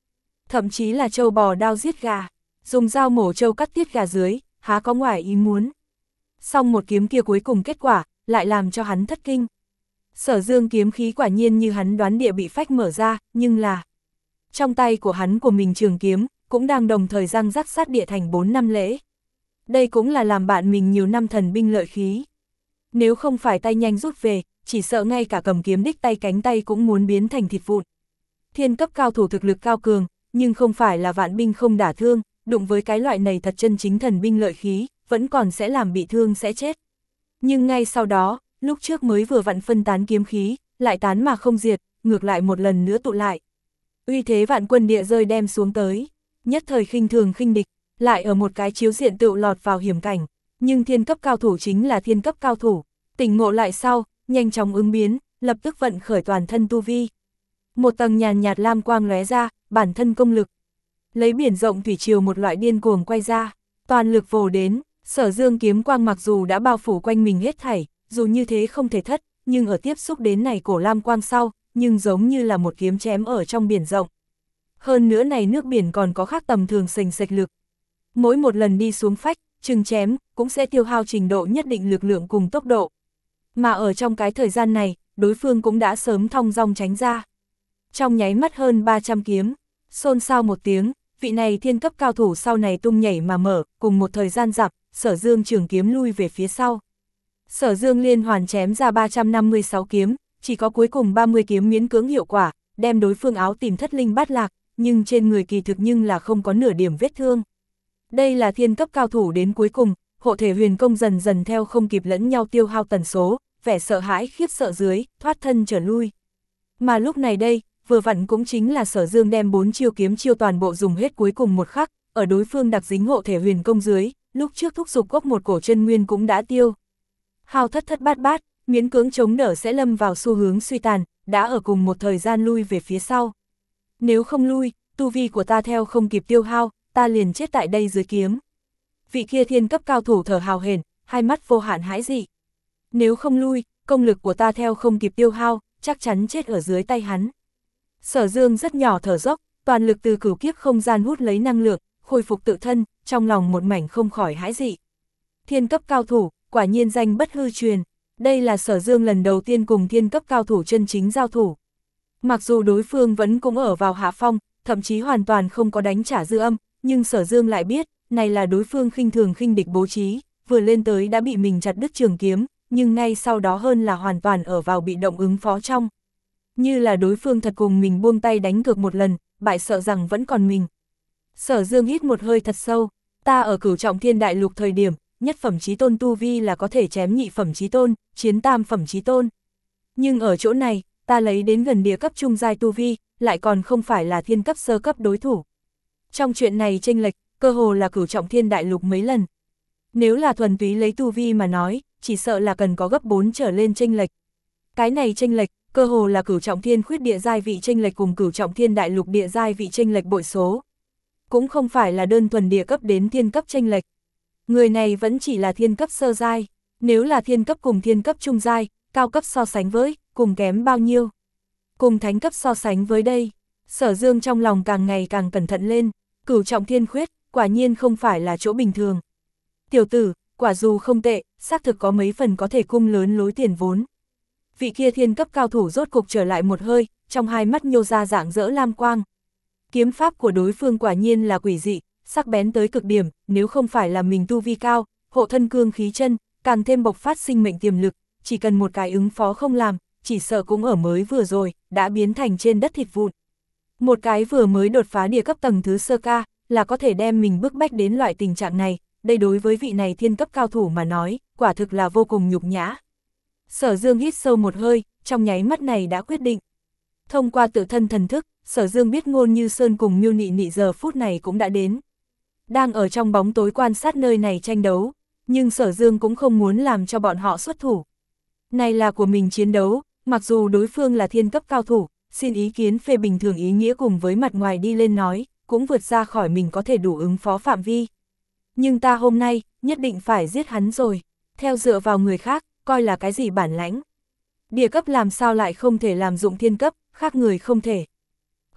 thậm chí là trâu bò đao giết gà, dùng dao mổ trâu cắt tiết gà dưới, há có ngoài ý muốn. Xong một kiếm kia cuối cùng kết quả, lại làm cho hắn thất kinh. Sở Dương kiếm khí quả nhiên như hắn đoán địa bị phách mở ra, nhưng là trong tay của hắn của mình trường kiếm, cũng đang đồng thời răng rắc sát địa thành bốn năm lễ. Đây cũng là làm bạn mình nhiều năm thần binh lợi khí. Nếu không phải tay nhanh rút về, chỉ sợ ngay cả cầm kiếm đích tay cánh tay cũng muốn biến thành thịt vụn. Thiên cấp cao thủ thực lực cao cường, nhưng không phải là vạn binh không đả thương, đụng với cái loại này thật chân chính thần binh lợi khí, vẫn còn sẽ làm bị thương sẽ chết. Nhưng ngay sau đó, lúc trước mới vừa vặn phân tán kiếm khí, lại tán mà không diệt, ngược lại một lần nữa tụ lại. Uy thế vạn quân địa rơi đem xuống tới, nhất thời khinh thường khinh địch, lại ở một cái chiếu diện tựu lọt vào hiểm cảnh, nhưng thiên cấp cao thủ chính là thiên cấp cao thủ, tỉnh ngộ lại sau, nhanh chóng ứng biến, lập tức vận khởi toàn thân tu vi. Một tầng nhàn nhạt lam quang lóe ra, bản thân công lực. Lấy biển rộng thủy triều một loại điên cuồng quay ra, toàn lực vồ đến, Sở Dương kiếm quang mặc dù đã bao phủ quanh mình hết thảy, dù như thế không thể thất, nhưng ở tiếp xúc đến này cổ lam quang sau, nhưng giống như là một kiếm chém ở trong biển rộng. Hơn nữa này nước biển còn có khác tầm thường sềnh sạch lực. Mỗi một lần đi xuống phách, chừng chém, cũng sẽ tiêu hao trình độ nhất định lực lượng cùng tốc độ. Mà ở trong cái thời gian này, đối phương cũng đã sớm thong dong tránh ra. Trong nháy mắt hơn ba trăm kiếm, xôn xao một tiếng, vị này thiên cấp cao thủ sau này tung nhảy mà mở, cùng một thời gian dặm, Sở Dương trường kiếm lui về phía sau. Sở Dương liên hoàn chém ra ba trăm năm mươi sáu kiếm, chỉ có cuối cùng ba mươi kiếm miễn cưỡng hiệu quả, đem đối phương áo tìm thất linh bát lạc, nhưng trên người kỳ thực nhưng là không có nửa điểm vết thương. Đây là thiên cấp cao thủ đến cuối cùng, hộ thể huyền công dần dần theo không kịp lẫn nhau tiêu hao tần số, vẻ sợ hãi khiếp sợ dưới, thoát thân trở lui. Mà lúc này đây, vừa vặn cũng chính là Sở Dương đem bốn chiêu kiếm chiêu toàn bộ dùng hết cuối cùng một khắc, ở đối phương đặc dính hộ thể huyền công dưới, lúc trước thúc dục gốc một cổ chân nguyên cũng đã tiêu. Hao thất thất bát bát, miễn cưỡng chống đỡ sẽ lâm vào xu hướng suy tàn, đã ở cùng một thời gian lui về phía sau. Nếu không lui, tu vi của ta theo không kịp tiêu hao, ta liền chết tại đây dưới kiếm. Vị kia thiên cấp cao thủ thở hào hển, hai mắt vô hạn hãi dị. Nếu không lui, công lực của ta theo không kịp tiêu hao, chắc chắn chết ở dưới tay hắn. Sở Dương rất nhỏ thở dốc, toàn lực từ cửu kiếp không gian hút lấy năng lượng, khôi phục tự thân, trong lòng một mảnh không khỏi hãi dị. Thiên cấp cao thủ, quả nhiên danh bất hư truyền. Đây là Sở Dương lần đầu tiên cùng thiên cấp cao thủ chân chính giao thủ. Mặc dù đối phương vẫn cũng ở vào hạ phong, thậm chí hoàn toàn không có đánh trả dư âm, nhưng Sở Dương lại biết, này là đối phương khinh thường khinh địch bố trí, vừa lên tới đã bị mình chặt đứt trường kiếm, nhưng ngay sau đó hơn là hoàn toàn ở vào bị động ứng phó trong. Như là đối phương thật cùng mình buông tay đánh cược một lần, bại sợ rằng vẫn còn mình. Sở Dương hít một hơi thật sâu, ta ở cửu trọng thiên đại lục thời điểm, nhất phẩm chí tôn tu vi là có thể chém nhị phẩm chí tôn, chiến tam phẩm chí tôn. Nhưng ở chỗ này, ta lấy đến gần địa cấp trung giai tu vi, lại còn không phải là thiên cấp sơ cấp đối thủ. Trong chuyện này chênh lệch, cơ hồ là cửu trọng thiên đại lục mấy lần. Nếu là thuần túy lấy tu vi mà nói, chỉ sợ là cần có gấp bốn trở lên chênh lệch. Cái này chênh lệch, cơ hồ là cửu trọng thiên khuyết địa giai vị chênh lệch cùng cửu trọng thiên đại lục địa giai vị chênh lệch bội số. Cũng không phải là đơn thuần địa cấp đến thiên cấp chênh lệch. Người này vẫn chỉ là thiên cấp sơ giai, nếu là thiên cấp cùng thiên cấp trung giai, cao cấp so sánh với, cùng kém bao nhiêu. Cùng thánh cấp so sánh với đây, Sở Dương trong lòng càng ngày càng cẩn thận lên, cửu trọng thiên khuyết, quả nhiên không phải là chỗ bình thường. Tiểu tử, quả dù không tệ, xác thực có mấy phần có thể cung lớn lối tiền vốn. Vị kia thiên cấp cao thủ rốt cục trở lại một hơi, trong hai mắt nhô ra dạng dỡ lam quang. Kiếm pháp của đối phương quả nhiên là quỷ dị, sắc bén tới cực điểm, nếu không phải là mình tu vi cao, hộ thân cương khí chân, càng thêm bộc phát sinh mệnh tiềm lực, chỉ cần một cái ứng phó không làm, chỉ sợ cũng ở mới vừa rồi, đã biến thành trên đất thịt vụn. Một cái vừa mới đột phá địa cấp tầng thứ sơ ca, là có thể đem mình bức bách đến loại tình trạng này, đây đối với vị này thiên cấp cao thủ mà nói, quả thực là vô cùng nhục nhã. Sở Dương hít sâu một hơi, trong nháy mắt này đã quyết định. Thông qua tự thân thần thức, Sở Dương biết Ngôn Như Sơn cùng Miêu Nị Nị giờ phút này cũng đã đến. Đang ở trong bóng tối quan sát nơi này tranh đấu, nhưng Sở Dương cũng không muốn làm cho bọn họ xuất thủ. Này là của mình chiến đấu, mặc dù đối phương là thiên cấp cao thủ, xin ý kiến phê bình thường ý nghĩa cùng với mặt ngoài đi lên nói, cũng vượt ra khỏi mình có thể đủ ứng phó phạm vi. Nhưng ta hôm nay, nhất định phải giết hắn rồi, theo dựa vào người khác, coi là cái gì bản lãnh. Địa cấp làm sao lại không thể làm dụng thiên cấp, khác người không thể.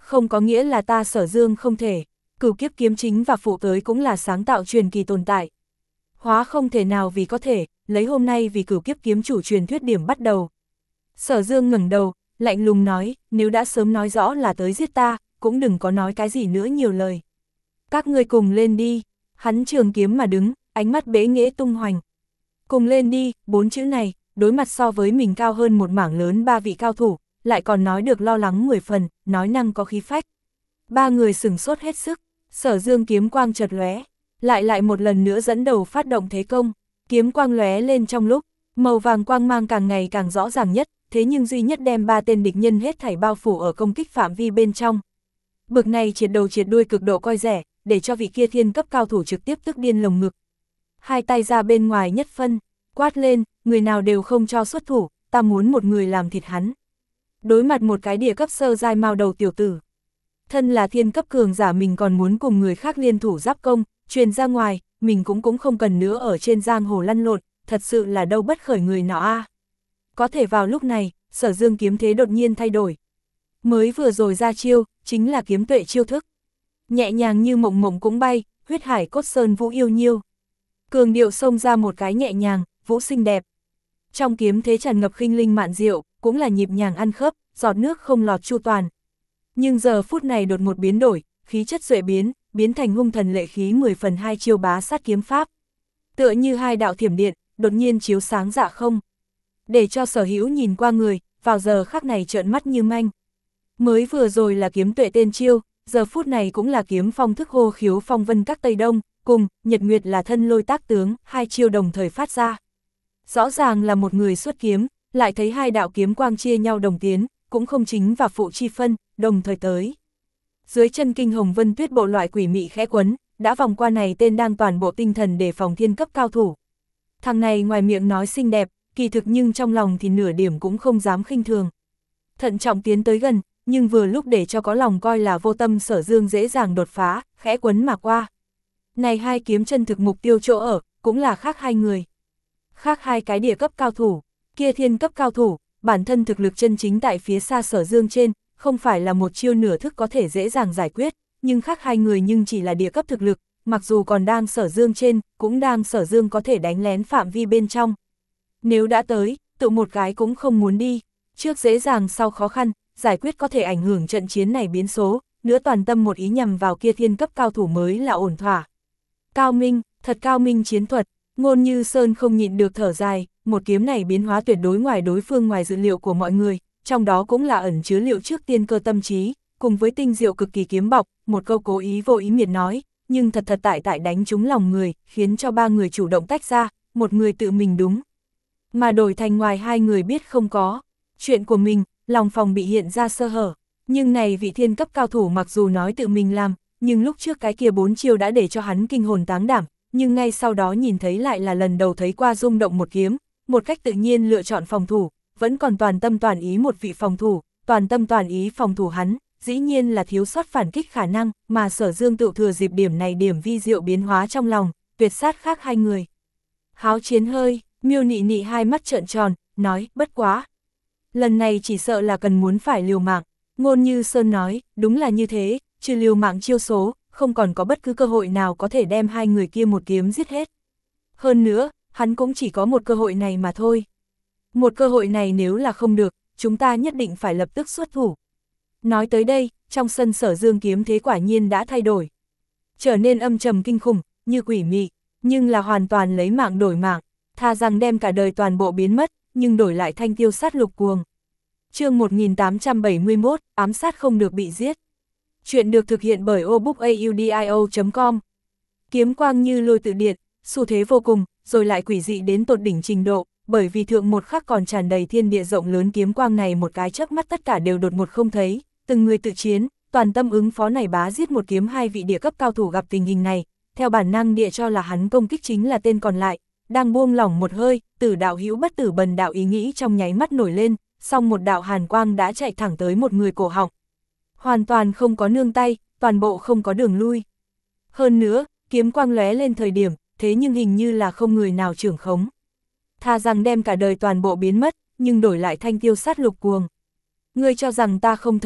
Không có nghĩa là ta Sở Dương không thể, cửu kiếp kiếm chính và phụ tới cũng là sáng tạo truyền kỳ tồn tại. Hóa không thể nào vì có thể, lấy hôm nay vì cửu kiếp kiếm chủ truyền thuyết điểm bắt đầu. Sở Dương ngẩng đầu, lạnh lùng nói, nếu đã sớm nói rõ là tới giết ta, cũng đừng có nói cái gì nữa nhiều lời. Các ngươi cùng lên đi, hắn trường kiếm mà đứng, ánh mắt bế nghễ tung hoành. Cùng lên đi, bốn chữ này, đối mặt so với mình cao hơn một mảng lớn ba vị cao thủ, lại còn nói được lo lắng mười phần, nói năng có khí phách. Ba người sửng sốt hết sức, Sở Dương kiếm quang chợt lóe, lại lại một lần nữa dẫn đầu phát động thế công, kiếm quang lóe lên trong lúc, màu vàng quang mang càng ngày càng rõ ràng nhất, thế nhưng duy nhất đem ba tên địch nhân hết thảy bao phủ ở công kích phạm vi bên trong. Bực này triệt đầu triệt đuôi cực độ coi rẻ, để cho vị kia thiên cấp cao thủ trực tiếp tức điên lồng ngực. Hai tay ra bên ngoài nhất phân, quát lên, người nào đều không cho xuất thủ, ta muốn một người làm thịt hắn. Đối mặt một cái địa cấp sơ giai mao đầu tiểu tử. Thân là thiên cấp cường giả mình còn muốn cùng người khác liên thủ giáp công, truyền ra ngoài, mình cũng cũng không cần nữa ở trên giang hồ lăn lộn, thật sự là đâu bất khởi người nọ a. Có thể vào lúc này, Sở Dương kiếm thế đột nhiên thay đổi. Mới vừa rồi ra chiêu, chính là kiếm tuệ chiêu thức. Nhẹ nhàng như mộng mộng cũng bay, huyết hải cốt sơn vũ yêu nhiêu. Cường điệu xông ra một cái nhẹ nhàng, vũ xinh đẹp. Trong kiếm thế tràn ngập khinh linh mạn diệu, cũng là nhịp nhàng ăn khớp, giọt nước không lọt chu toàn. Nhưng giờ phút này đột một biến đổi, khí chất duệ biến, biến thành hung thần lệ khí mười phần hai chiêu bá sát kiếm pháp. Tựa như hai đạo thiểm điện, đột nhiên chiếu sáng dạ không. Để cho Sở Hữu nhìn qua người, vào giờ khắc này trợn mắt như manh. Mới vừa rồi là kiếm tuệ tên chiêu, giờ phút này cũng là kiếm phong thức hô khiếu phong vân các Tây Đông, cùng Nhật Nguyệt là thân lôi tác tướng, hai chiêu đồng thời phát ra. Rõ ràng là một người xuất kiếm, lại thấy hai đạo kiếm quang chia nhau đồng tiến, cũng không chính và phụ chi phân, đồng thời tới. Dưới chân kinh hồng vân tuyết bộ loại quỷ mị khẽ quấn, đã vòng qua này tên đang toàn bộ tinh thần để phòng thiên cấp cao thủ. Thằng này ngoài miệng nói xinh đẹp, kỳ thực nhưng trong lòng thì nửa điểm cũng không dám khinh thường. Thận trọng tiến tới gần, nhưng vừa lúc để cho có lòng coi là vô tâm Sở Dương dễ dàng đột phá, khẽ quấn mà qua. Này hai kiếm chân thực mục tiêu chỗ ở, cũng là khác hai người. Khác hai cái địa cấp cao thủ, kia thiên cấp cao thủ, bản thân thực lực chân chính tại phía xa Sở Dương trên, không phải là một chiêu nửa thức có thể dễ dàng giải quyết, nhưng khác hai người nhưng chỉ là địa cấp thực lực, mặc dù còn đang Sở Dương trên, cũng đang Sở Dương có thể đánh lén phạm vi bên trong. Nếu đã tới, tự một cái cũng không muốn đi, trước dễ dàng sau khó khăn, giải quyết có thể ảnh hưởng trận chiến này biến số, nữa toàn tâm một ý nhằm vào kia thiên cấp cao thủ mới là ổn thỏa. Cao minh, thật cao minh chiến thuật, Ngôn Như Sơn không nhịn được thở dài, một kiếm này biến hóa tuyệt đối ngoài đối phương ngoài dự liệu của mọi người, trong đó cũng là ẩn chứa liệu trước tiên cơ tâm trí, cùng với tinh diệu cực kỳ kiếm bọc, một câu cố ý vô ý miệt nói, nhưng thật thật tại tại đánh trúng lòng người, khiến cho ba người chủ động tách ra, một người tự mình đúng. Mà đổi thành ngoài hai người biết không có, chuyện của mình, lòng phòng bị hiện ra sơ hở, nhưng này vị thiên cấp cao thủ mặc dù nói tự mình làm, nhưng lúc trước cái kia bốn chiêu đã để cho hắn kinh hồn táng đảm, nhưng ngay sau đó nhìn thấy lại là lần đầu thấy qua rung động một kiếm, một cách tự nhiên lựa chọn phòng thủ, vẫn còn toàn tâm toàn ý một vị phòng thủ, toàn tâm toàn ý phòng thủ hắn, dĩ nhiên là thiếu sót phản kích khả năng, mà Sở Dương tự thừa dịp điểm này điểm vi diệu biến hóa trong lòng, tuyệt sát khác hai người. Háo chiến hơi, Miêu Nị Nị hai mắt trợn tròn, nói, bất quá. Lần này chỉ sợ là cần muốn phải liều mạng, Ngôn Như Sơn nói, đúng là như thế, trừ liều mạng chiêu số, không còn có bất cứ cơ hội nào có thể đem hai người kia một kiếm giết hết. Hơn nữa, hắn cũng chỉ có một cơ hội này mà thôi. Một cơ hội này nếu là không được, chúng ta nhất định phải lập tức xuất thủ. Nói tới đây, trong sân Sở Dương kiếm thế quả nhiên đã thay đổi. Trở nên âm trầm kinh khủng, như quỷ mị, nhưng là hoàn toàn lấy mạng đổi mạng, thà rằng đem cả đời toàn bộ biến mất, nhưng đổi lại thanh tiêu sát lục cuồng. Chương một nghìn tám trăm bảy mươi mốt, ám sát không được bị giết. Chuyện được thực hiện bởi obookaudio chấm com. Kiếm quang như lôi tự điện, xu thế vô cùng, rồi lại quỷ dị đến tột đỉnh trình độ, bởi vì thượng một khắc còn tràn đầy thiên địa rộng lớn kiếm quang này một cái chớp mắt tất cả đều đột một không thấy, từng người tự chiến, toàn tâm ứng phó này bá giết một kiếm hai vị địa cấp cao thủ gặp tình hình này, theo bản năng địa cho là hắn công kích chính là tên còn lại, đang buông lỏng một hơi, tử đạo hữu bất tử bần đạo ý nghĩ trong nháy mắt nổi lên, song một đạo hàn quang đã chạy thẳng tới một người cổ họng. Hoàn toàn không có nương tay, toàn bộ không có đường lui. Hơn nữa, kiếm quang lóe lên thời điểm, thế nhưng hình như là không người nào trưởng khống. Thà rằng đem cả đời toàn bộ biến mất, nhưng đổi lại thanh tiêu sát lục cuồng. Ngươi cho rằng ta không thấy,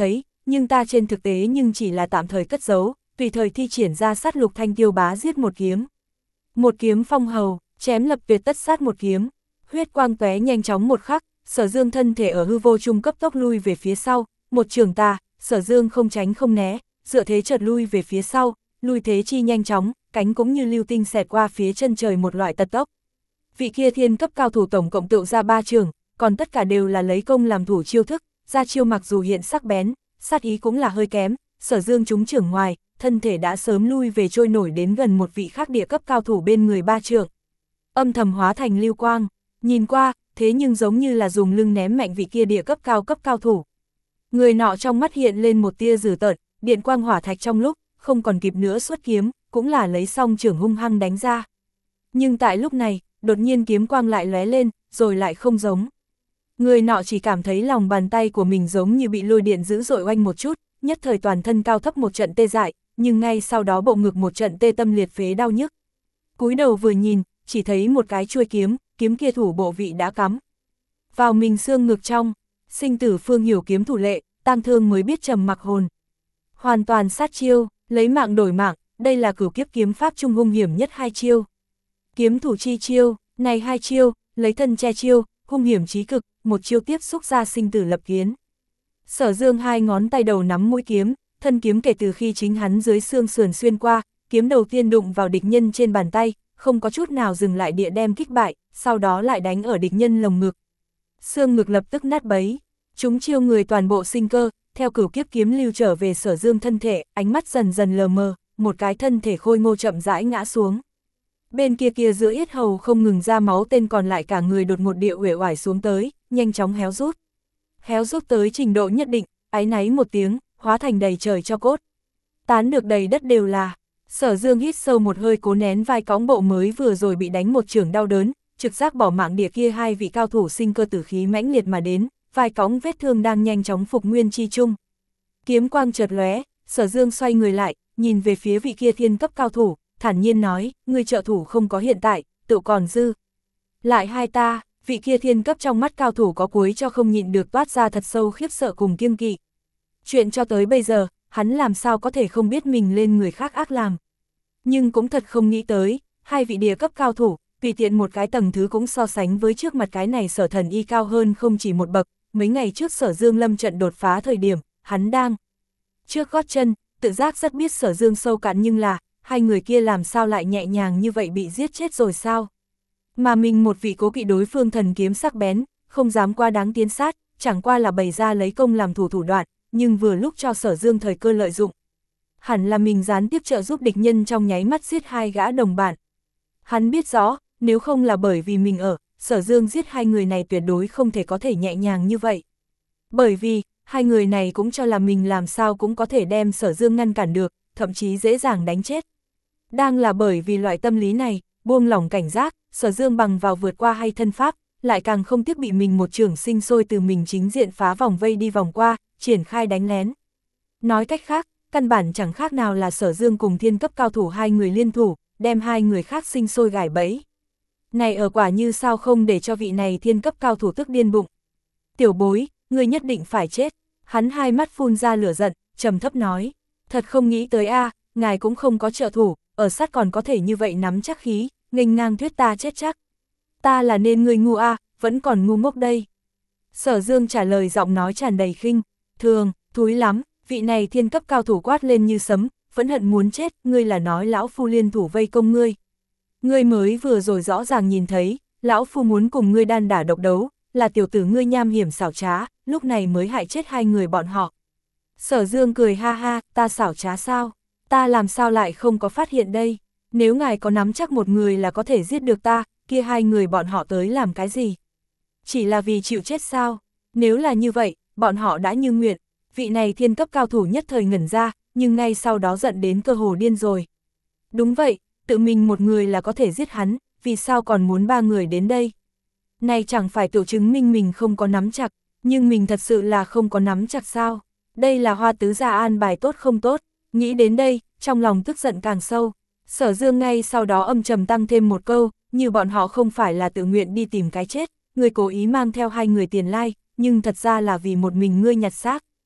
nhưng ta trên thực tế nhưng chỉ là tạm thời cất giấu, tùy thời thi triển ra sát lục thanh tiêu bá giết một kiếm. Một kiếm phong hầu, chém lập tuyệt tất sát một kiếm, huyết quang tóe nhanh chóng một khắc, Sở Dương thân thể ở hư vô trung cấp tốc lui về phía sau, một trường tà, Sở Dương không tránh không né, dựa thế chợt lui về phía sau, lui thế chi nhanh chóng, cánh cũng như lưu tinh xẹt qua phía chân trời một loại tật tốc. Vị kia thiên cấp cao thủ tổng cộng tựu ra ba trường, còn tất cả đều là lấy công làm thủ chiêu thức, ra chiêu mặc dù hiện sắc bén, sát ý cũng là hơi kém, Sở Dương trúng trưởng ngoài, thân thể đã sớm lui về trôi nổi đến gần một vị khác địa cấp cao thủ bên người ba trường. Âm thầm hóa thành lưu quang, nhìn qua, thế nhưng giống như là dùng lưng ném mạnh vị kia địa cấp cao cấp cao thủ. Người nọ trong mắt hiện lên một tia dữ tợn, điện quang hỏa thạch trong lúc, không còn kịp nữa xuất kiếm, cũng là lấy song trưởng hung hăng đánh ra. Nhưng tại lúc này, đột nhiên kiếm quang lại lóe lên, rồi lại không giống. Người nọ chỉ cảm thấy lòng bàn tay của mình giống như bị lôi điện dữ dội oanh một chút, nhất thời toàn thân cao thấp một trận tê dại, nhưng ngay sau đó bộ ngực một trận tê tâm liệt phế đau nhức. Cúi đầu vừa nhìn, chỉ thấy một cái chuôi kiếm, kiếm kia thủ bộ vị đã cắm vào mình xương ngực trong, sinh tử phương hiểu kiếm thủ lệ, tang thương mới biết trầm mặc hồn. Hoàn toàn sát chiêu, lấy mạng đổi mạng, đây là cửu kiếp kiếm pháp trung hung hiểm nhất hai chiêu. Kiếm thủ chi chiêu, này hai chiêu, lấy thân che chiêu, hung hiểm chí cực, một chiêu tiếp xúc ra sinh tử lập kiến. Sở Dương hai ngón tay đầu nắm mũi kiếm, thân kiếm kể từ khi chính hắn dưới xương sườn xuyên qua, kiếm đầu tiên đụng vào địch nhân trên bàn tay, không có chút nào dừng lại địa đem kích bại, sau đó lại đánh ở địch nhân lồng ngực. Xương ngực lập tức nát bấy, chúng chiêu người toàn bộ sinh cơ, theo cửu kiếp kiếm lưu trở về Sở Dương thân thể, ánh mắt dần dần lờ mờ, một cái thân thể khôi ngô chậm rãi ngã xuống. Bên kia kia giữa yết hầu không ngừng ra máu, tên còn lại cả người đột ngột địa uể oải xuống tới, nhanh chóng héo rút. Héo rút tới trình độ nhất định, áy náy một tiếng, hóa thành đầy trời cho cốt. Tán được đầy đất đều là. Sở Dương hít sâu một hơi cố nén vai cõng bộ mới vừa rồi bị đánh một trường đau đớn, trực giác bỏ mạng địa kia hai vị cao thủ sinh cơ tử khí mãnh liệt mà đến, vai cõng vết thương đang nhanh chóng phục nguyên chi chung. Kiếm quang chợt lóe, Sở Dương xoay người lại, nhìn về phía vị kia thiên cấp cao thủ, thản nhiên nói, người trợ thủ không có hiện tại, tự còn dư. Lại hai ta, vị kia thiên cấp trong mắt cao thủ có cuối cho không nhịn được toát ra thật sâu khiếp sợ cùng kiêng kỵ. Chuyện cho tới bây giờ, hắn làm sao có thể không biết mình lên người khác ác làm. Nhưng cũng thật không nghĩ tới, hai vị địa cấp cao thủ, tùy tiện một cái tầng thứ cũng so sánh với trước mặt cái này Sở Thần Y cao hơn không chỉ một bậc. Mấy ngày trước Sở Dương lâm trận đột phá thời điểm, hắn đang trước gót chân, tự giác rất biết Sở Dương sâu cạn, nhưng là, hai người kia làm sao lại nhẹ nhàng như vậy bị giết chết rồi sao? Mà mình một vị cố kỵ đối phương thần kiếm sắc bén, không dám qua đáng tiến sát, chẳng qua là bày ra lấy công làm thủ thủ đoạn, nhưng vừa lúc cho Sở Dương thời cơ lợi dụng. Hẳn là mình gián tiếp trợ giúp địch nhân trong nháy mắt giết hai gã đồng bạn. Hắn biết rõ, nếu không là bởi vì mình ở, Sở Dương giết hai người này tuyệt đối không thể có thể nhẹ nhàng như vậy. Bởi vì, hai người này cũng cho là mình làm sao cũng có thể đem Sở Dương ngăn cản được, thậm chí dễ dàng đánh chết. Đang là bởi vì loại tâm lý này, buông lỏng cảnh giác, Sở Dương bằng vào vượt qua hay thân pháp, lại càng không tiếc bị mình một trường sinh sôi từ mình chính diện phá vòng vây đi vòng qua, triển khai đánh lén. Nói cách khác, căn bản chẳng khác nào là Sở Dương cùng thiên cấp cao thủ hai người liên thủ, đem hai người khác sinh sôi gài bẫy. Này ở quả như sao không để cho vị này thiên cấp cao thủ tức điên bụng. Tiểu bối, ngươi nhất định phải chết. Hắn hai mắt phun ra lửa giận, trầm thấp nói. Thật không nghĩ tới a, ngài cũng không có trợ thủ, ở sát còn có thể như vậy nắm chắc khí, nghênh ngang thuyết ta chết chắc. Ta là nên ngươi ngu a, vẫn còn ngu ngốc đây. Sở Dương trả lời giọng nói tràn đầy khinh, thường, thúi lắm, vị này thiên cấp cao thủ quát lên như sấm, vẫn hận muốn chết, ngươi là nói lão phu liên thủ vây công ngươi. Ngươi mới vừa rồi rõ ràng nhìn thấy, lão phu muốn cùng ngươi đan đả độc đấu, là tiểu tử ngươi nham hiểm xảo trá, lúc này mới hại chết hai người bọn họ. Sở Dương cười ha ha, ta xảo trá sao? Ta làm sao lại không có phát hiện đây? Nếu ngài có nắm chắc một người là có thể giết được ta, kia hai người bọn họ tới làm cái gì? Chỉ là vì chịu chết sao? Nếu là như vậy, bọn họ đã như nguyện. Vị này thiên cấp cao thủ nhất thời ngẩn ra, nhưng ngay sau đó giận đến cơ hồ điên rồi. Đúng vậy, tự mình một người là có thể giết hắn, vì sao còn muốn ba người đến đây? Này chẳng phải tự chứng minh mình không có nắm chặt, nhưng mình thật sự là không có nắm chặt sao? Đây là Hoa tứ gia an bài tốt không tốt? Nghĩ đến đây, trong lòng tức giận càng sâu. Sở Dương ngay sau đó âm trầm tăng thêm một câu, như bọn họ không phải là tự nguyện đi tìm cái chết, người cố ý mang theo hai người tiền lai, nhưng thật ra là vì một mình ngươi nhặt xác.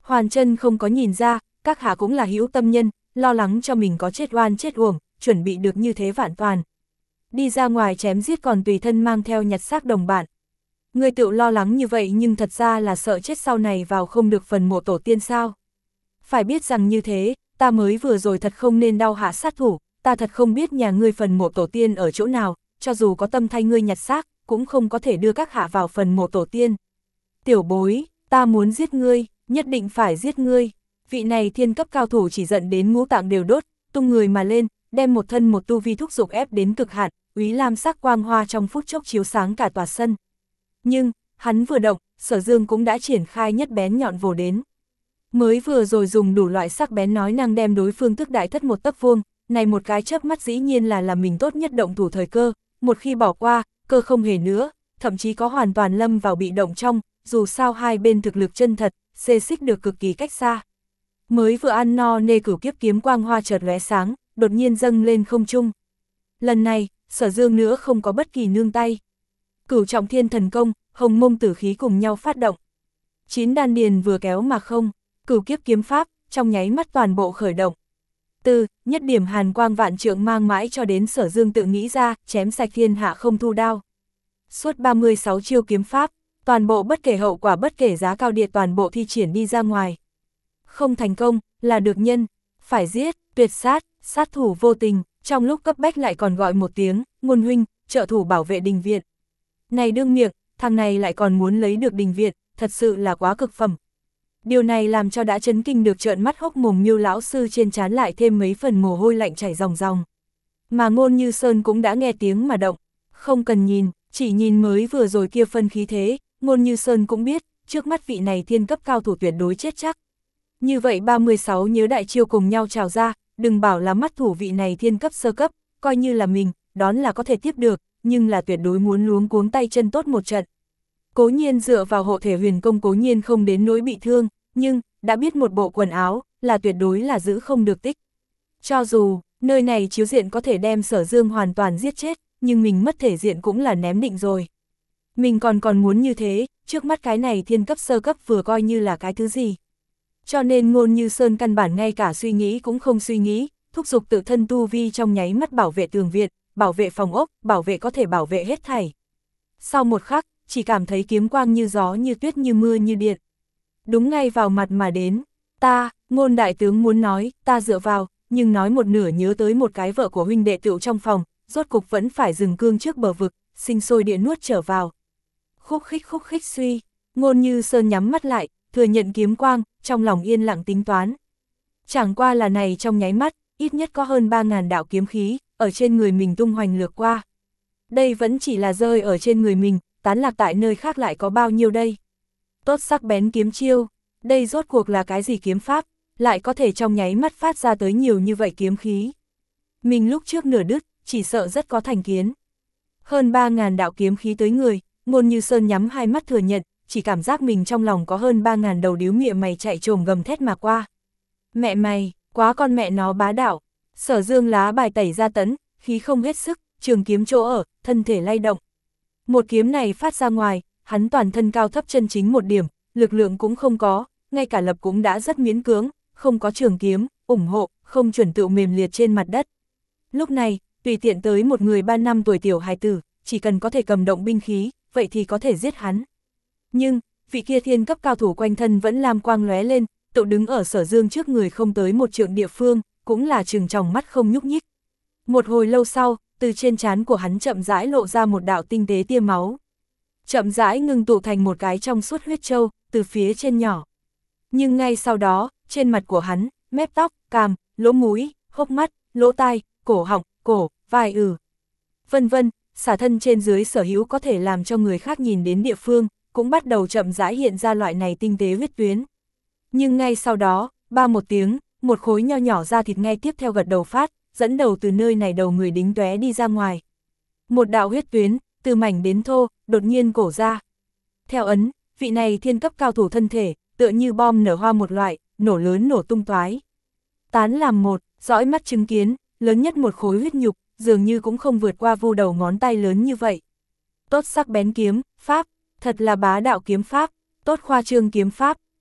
Hoàn Chân không có nhìn ra, các hạ cũng là hữu tâm nhân, lo lắng cho mình có chết oan chết uổng, chuẩn bị được như thế vạn toàn. Đi ra ngoài chém giết còn tùy thân mang theo nhặt xác đồng bạn. Người tự lo lắng như vậy nhưng thật ra là sợ chết sau này vào không được phần mộ tổ tiên sao. Phải biết rằng như thế, ta mới vừa rồi thật không nên đau hạ sát thủ, ta thật không biết nhà ngươi phần mộ tổ tiên ở chỗ nào, cho dù có tâm thay ngươi nhặt xác, cũng không có thể đưa các hạ vào phần mộ tổ tiên. Tiểu bối, ta muốn giết ngươi, nhất định phải giết ngươi. Vị này thiên cấp cao thủ chỉ giận đến ngũ tạng đều đốt, tung người mà lên, đem một thân một tu vi thúc dục ép đến cực hạn, úy lam sắc quang hoa trong phút chốc chiếu sáng cả tòa sân. Nhưng, hắn vừa động, Sở Dương cũng đã triển khai nhất bén nhọn vồ đến. Mới vừa rồi dùng đủ loại sắc bén nói năng đem đối phương tức đại thất một tấc vuông, này một cái chớp mắt dĩ nhiên là làm mình tốt nhất động thủ thời cơ, một khi bỏ qua, cơ không hề nữa, thậm chí có hoàn toàn lâm vào bị động trong, dù sao hai bên thực lực chân thật, xê xích được cực kỳ cách xa. Mới vừa ăn no nê cửu kiếp kiếm quang hoa chợt lóe sáng, đột nhiên dâng lên không trung. Lần này, Sở Dương nữa không có bất kỳ nương tay. Cửu trọng thiên thần công, hồng mông tử khí cùng nhau phát động. Chín đan điền vừa kéo mà không, cửu kiếp kiếm pháp, trong nháy mắt toàn bộ khởi động. Từ, nhất điểm hàn quang vạn trượng mang mãi cho đến Sở Dương tự nghĩ ra, chém sạch thiên hạ không thu đao. Suốt ba mươi sáu chiêu kiếm pháp, toàn bộ bất kể hậu quả bất kể giá cao địa toàn bộ thi triển đi ra ngoài. Không thành công, là được nhân, phải giết, tuyệt sát, sát thủ vô tình, trong lúc cấp bách lại còn gọi một tiếng, Ngôn huynh, trợ thủ bảo vệ đình viện. Này đương miệng, thằng này lại còn muốn lấy được đình viện, thật sự là quá cực phẩm. Điều này làm cho đã chấn kinh được trợn mắt hốc mồm Miêu lão sư trên trán lại thêm mấy phần mồ hôi lạnh chảy ròng ròng. Mà Ngôn Như Sơn cũng đã nghe tiếng mà động, không cần nhìn, chỉ nhìn mới vừa rồi kia phân khí thế, Ngôn Như Sơn cũng biết, trước mắt vị này thiên cấp cao thủ tuyệt đối chết chắc. Như vậy ba mươi sáu nhớ đại chiêu cùng nhau trào ra, đừng bảo là mắt thủ vị này thiên cấp sơ cấp, coi như là mình, đón là có thể tiếp được, nhưng là tuyệt đối muốn luống cuống tay chân tốt một trận. Cố Nhiên dựa vào hộ thể huyền công Cố Nhiên không đến nỗi bị thương, nhưng, đã biết một bộ quần áo, là tuyệt đối là giữ không được tích. Cho dù, nơi này chiếu diện có thể đem Sở Dương hoàn toàn giết chết, nhưng mình mất thể diện cũng là ném định rồi. Mình còn còn muốn như thế, trước mắt cái này thiên cấp sơ cấp vừa coi như là cái thứ gì. Cho nên Ngôn Như Sơn căn bản ngay cả suy nghĩ cũng không suy nghĩ, thúc giục tự thân tu vi trong nháy mắt bảo vệ tường viện, bảo vệ phòng ốc, bảo vệ có thể bảo vệ hết thảy. Sau một khắc, chỉ cảm thấy kiếm quang như gió như tuyết như mưa như điện. Đúng ngay vào mặt mà đến, ta, Ngôn đại tướng muốn nói, ta dựa vào, nhưng nói một nửa nhớ tới một cái vợ của huynh đệ tựu trong phòng, rốt cục vẫn phải dừng cương trước bờ vực, sinh sôi địa nuốt trở vào. Khúc khích khúc khích suy, Ngôn Như Sơn nhắm mắt lại, thừa nhận kiếm quang, trong lòng yên lặng tính toán. Chẳng qua là này trong nháy mắt, ít nhất có hơn ba ngàn đạo kiếm khí, ở trên người mình tung hoành lược qua. Đây vẫn chỉ là rơi ở trên người mình, tán lạc tại nơi khác lại có bao nhiêu đây. Tốt sắc bén kiếm chiêu, đây rốt cuộc là cái gì kiếm pháp, lại có thể trong nháy mắt phát ra tới nhiều như vậy kiếm khí. Mình lúc trước nửa đứt, chỉ sợ rất có thành kiến. Hơn ba ngàn đạo kiếm khí tới người, Ngôn Như Sơn nhắm hai mắt thừa nhận, chỉ cảm giác mình trong lòng có hơn ba ngàn đầu điếu mịa mày chạy trồm gầm thét mà qua. Mẹ mày, quá con mẹ nó bá đạo. Sở Dương lá bài tẩy ra tấn, khí không hết sức, trường kiếm chỗ ở, thân thể lay động. Một kiếm này phát ra ngoài, hắn toàn thân cao thấp chân chính một điểm, lực lượng cũng không có, ngay cả lập cũng đã rất miễn cưỡng, không có trường kiếm, ủng hộ, không chuẩn tự mềm liệt trên mặt đất. Lúc này, tùy tiện tới một người ba năm tuổi tiểu hài tử, chỉ cần có thể cầm động binh khí, vậy thì có thể giết hắn. Nhưng, vị kia thiên cấp cao thủ quanh thân vẫn lam quang lóe lên, tự đứng ở Sở Dương trước người không tới một trượng địa phương, cũng là trừng tròng mắt không nhúc nhích. Một hồi lâu sau, từ trên trán của hắn chậm rãi lộ ra một đạo tinh tế tia máu. Chậm rãi ngưng tụ thành một cái trong suốt huyết châu, từ phía trên nhỏ. Nhưng ngay sau đó, trên mặt của hắn, mép tóc, cằm, lỗ mũi, hốc mắt, lỗ tai, cổ họng, cổ, vai ử, vân vân, xả thân trên dưới sở hữu có thể làm cho người khác nhìn đến địa phương, cũng bắt đầu chậm rãi hiện ra loại này tinh tế huyết tuyến. Nhưng ngay sau đó, ba một tiếng, một khối nho nhỏ da thịt ngay tiếp theo gật đầu phát, dẫn đầu từ nơi này đầu người đính tóe đi ra ngoài. Một đạo huyết tuyến, từ mảnh đến thô, đột nhiên cổ ra. Theo ấn, vị này thiên cấp cao thủ thân thể, tựa như bom nở hoa một loại, nổ lớn nổ tung toái. Tán làm một, dõi mắt chứng kiến, lớn nhất một khối huyết nhục, dường như cũng không vượt qua vu đầu ngón tay lớn như vậy. Tốt sắc bén kiếm, pháp, thật là bá đạo kiếm pháp, tốt khoa trương kiếm pháp,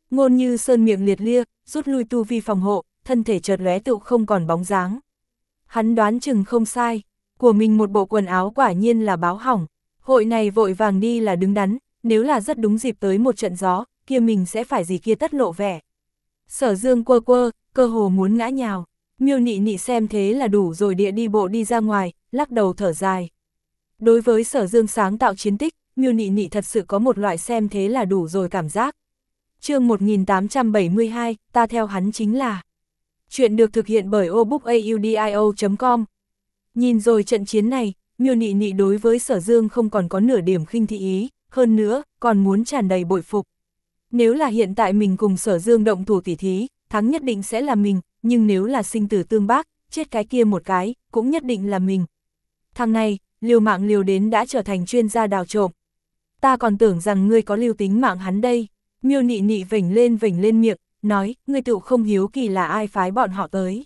Ngôn Như Sơn miệng liệt lia, rút lui tu vi phòng hộ, thân thể chợt lóe tựu không còn bóng dáng. Hắn đoán chừng không sai, của mình một bộ quần áo quả nhiên là báo hỏng, hội này vội vàng đi là đứng đắn, nếu là rất đúng dịp tới một trận gió, kia mình sẽ phải gì kia tất lộ vẻ. Sở Dương quơ quơ, cơ hồ muốn ngã nhào, Miêu Nị Nị xem thế là đủ rồi địa đi bộ đi ra ngoài, lắc đầu thở dài. Đối với Sở Dương sáng tạo chiến tích, Miêu Nị Nị thật sự có một loại xem thế là đủ rồi cảm giác. Chương một nghìn tám trăm bảy mươi hai, ta theo hắn chính là. Chuyện được thực hiện bởi obookaudio chấm com. Nhìn rồi trận chiến này, Miêu Nị Nị đối với Sở Dương không còn có nửa điểm khinh thị ý, hơn nữa, còn muốn tràn đầy bội phục. Nếu là hiện tại mình cùng Sở Dương động thủ tỉ thí, thắng nhất định sẽ là mình, nhưng nếu là sinh tử tương bác, chết cái kia một cái, cũng nhất định là mình. Thằng này, liều mạng liều đến đã trở thành chuyên gia đào trộm. Ta còn tưởng rằng ngươi có lưu tính mạng hắn đây. Miêu Nị Nị vểnh lên vểnh lên miệng, nói, ngươi tự không hiếu kỳ là ai phái bọn họ tới.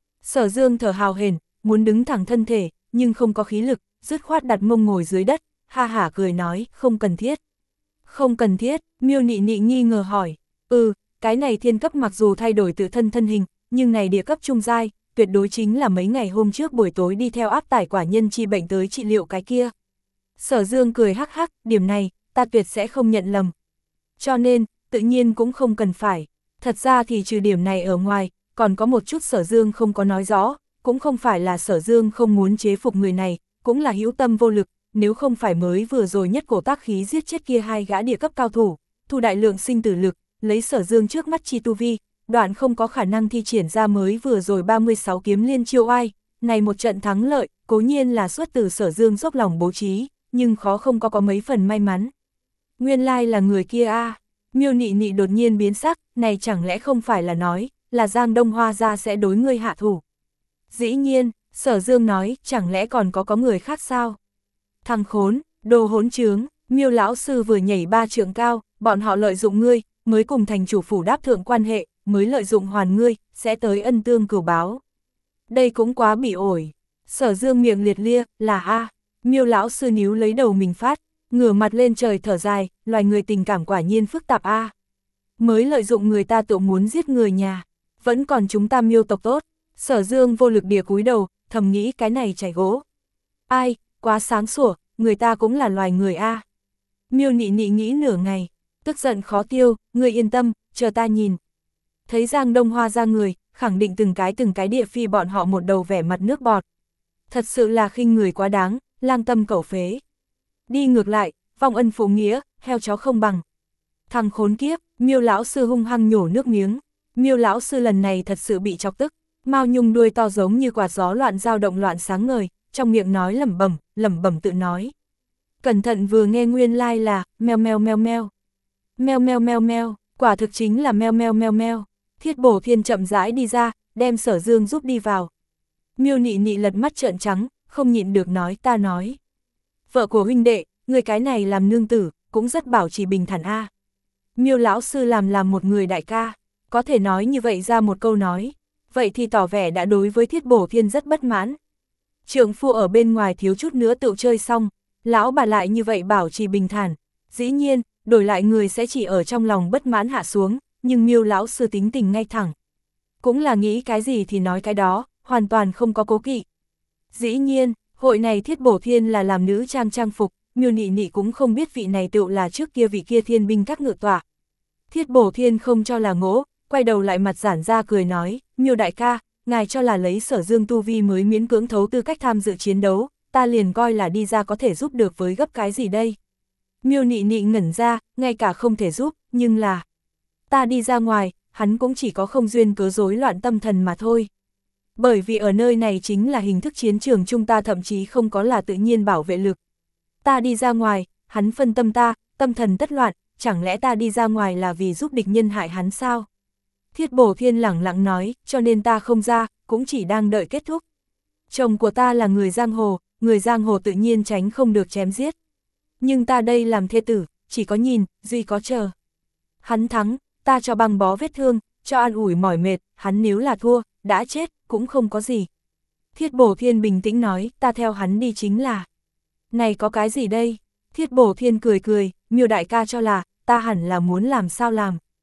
Sở Dương thở hào hển, muốn đứng thẳng thân thể, nhưng không có khí lực, dứt khoát đặt mông ngồi dưới đất, ha hả cười nói, không cần thiết. Không cần thiết, Miêu Nị Nị nghi ngờ hỏi, ừ, cái này thiên cấp mặc dù thay đổi tự thân thân hình, nhưng này địa cấp trung giai, tuyệt đối chính là mấy ngày hôm trước buổi tối đi theo áp tải quả nhân chi bệnh tới trị liệu cái kia. Sở Dương cười hắc hắc, điểm này, ta tuyệt sẽ không nhận lầm. Cho nên, tự nhiên cũng không cần phải. Thật ra thì trừ điểm này ở ngoài, còn có một chút Sở Dương không có nói rõ, cũng không phải là Sở Dương không muốn chế phục người này, cũng là hữu tâm vô lực, nếu không phải mới vừa rồi nhất cổ tác khí giết chết kia hai gã địa cấp cao thủ, thu đại lượng sinh tử lực, lấy Sở Dương trước mắt chi tu vi, đoạn không có khả năng thi triển ra mới vừa rồi ba mươi sáu kiếm liên chiêu ai, này một trận thắng lợi, cố nhiên là xuất từ Sở Dương dốc lòng bố trí, nhưng khó không có có mấy phần may mắn. Nguyên lai là người kia a. À. Miêu Nị Nị đột nhiên biến sắc, này chẳng lẽ không phải là nói, là Giang Đông Hoa gia sẽ đối ngươi hạ thủ. Dĩ nhiên, Sở Dương nói, chẳng lẽ còn có có người khác sao? Thằng khốn, đồ hỗn trướng, Miêu lão sư vừa nhảy ba trượng cao, bọn họ lợi dụng ngươi, mới cùng thành chủ phủ đáp thượng quan hệ, mới lợi dụng hoàn ngươi, sẽ tới ân tương cửu báo. Đây cũng quá bị ổi. Sở Dương miệng liệt lia, là a. Miêu lão sư níu lấy đầu mình phát, ngửa mặt lên trời thở dài, loài người tình cảm quả nhiên phức tạp a. Mới lợi dụng người ta tự muốn giết người nhà, vẫn còn chúng ta Miêu tộc tốt. Sở Dương vô lực đìa cúi đầu, thầm nghĩ cái này chảy gỗ. Ai, quá sáng sủa, người ta cũng là loài người a. Miêu Nị Nị nghĩ nửa ngày, tức giận khó tiêu, ngươi yên tâm, chờ ta nhìn. Thấy Giang Đông Hoa ra người, khẳng định từng cái từng cái địa phi bọn họ một đầu vẻ mặt nước bọt. Thật sự là khinh người quá đáng, lang tâm cẩu phế. Đi ngược lại, vong ân phụ nghĩa, heo chó không bằng. Thằng khốn kiếp, Miêu lão sư hung hăng nhổ nước miếng. Miêu lão sư lần này thật sự bị chọc tức, Mao Nhung đuôi to giống như quạt gió loạn dao động loạn sáng ngời, trong miệng nói lẩm bẩm, lẩm bẩm tự nói. Cẩn thận vừa nghe nguyên lai like là meo meo meo meo. Meo meo meo meo, quả thực chính là meo meo meo meo. Thiết Bổ Thiên chậm rãi đi ra, đem Sở Dương giúp đi vào. Miêu Nị Nị lật mắt trợn trắng, không nhịn được nói, ta nói. Vợ của huynh đệ, người cái này làm nương tử, cũng rất bảo trì bình thản a. Miêu lão sư làm làm một người đại ca, có thể nói như vậy ra một câu nói, vậy thì tỏ vẻ đã đối với Thiết Bổ Thiên rất bất mãn. Trượng phu ở bên ngoài thiếu chút nữa tự chơi xong, lão bà lại như vậy bảo trì bình thản, dĩ nhiên, đổi lại người sẽ chỉ ở trong lòng bất mãn hạ xuống, nhưng Miêu lão sư tính tình ngay thẳng. Cũng là nghĩ cái gì thì nói cái đó, hoàn toàn không có cố kỵ. Dĩ nhiên, hội này Thiết Bổ Thiên là làm nữ trang trang phục, Miêu Nị Nị cũng không biết vị này tựu là trước kia vị kia thiên binh các ngự tọa. Thiết Bổ Thiên không cho là ngỗ, quay đầu lại mặt giản ra cười nói, Miêu đại ca, ngài cho là lấy Sở Dương tu vi mới miễn cưỡng thấu tư cách tham dự chiến đấu, ta liền coi là đi ra có thể giúp được với gấp cái gì đây. Miêu Nị Nị ngẩn ra, ngay cả không thể giúp, nhưng là, ta đi ra ngoài, hắn cũng chỉ có không duyên cớ rối loạn tâm thần mà thôi. Bởi vì ở nơi này chính là hình thức chiến trường chúng ta thậm chí không có là tự nhiên bảo vệ lực. Ta đi ra ngoài, hắn phân tâm ta, tâm thần tất loạn, chẳng lẽ ta đi ra ngoài là vì giúp địch nhân hại hắn sao? Thiết Bổ Thiên lẳng lặng nói, cho nên ta không ra, cũng chỉ đang đợi kết thúc. Chồng của ta là người giang hồ, người giang hồ tự nhiên tránh không được chém giết. Nhưng ta đây làm thê tử, chỉ có nhìn, duy có chờ. Hắn thắng, ta cho băng bó vết thương, cho an ủi mỏi mệt, hắn nếu là thua, đã chết, cũng không có gì. Thiết Bổ Thiên bình tĩnh nói, ta theo hắn đi chính là. Này có cái gì đây? Thiết Bổ Thiên cười cười, Miêu đại ca cho là, ta hẳn là muốn làm sao làm.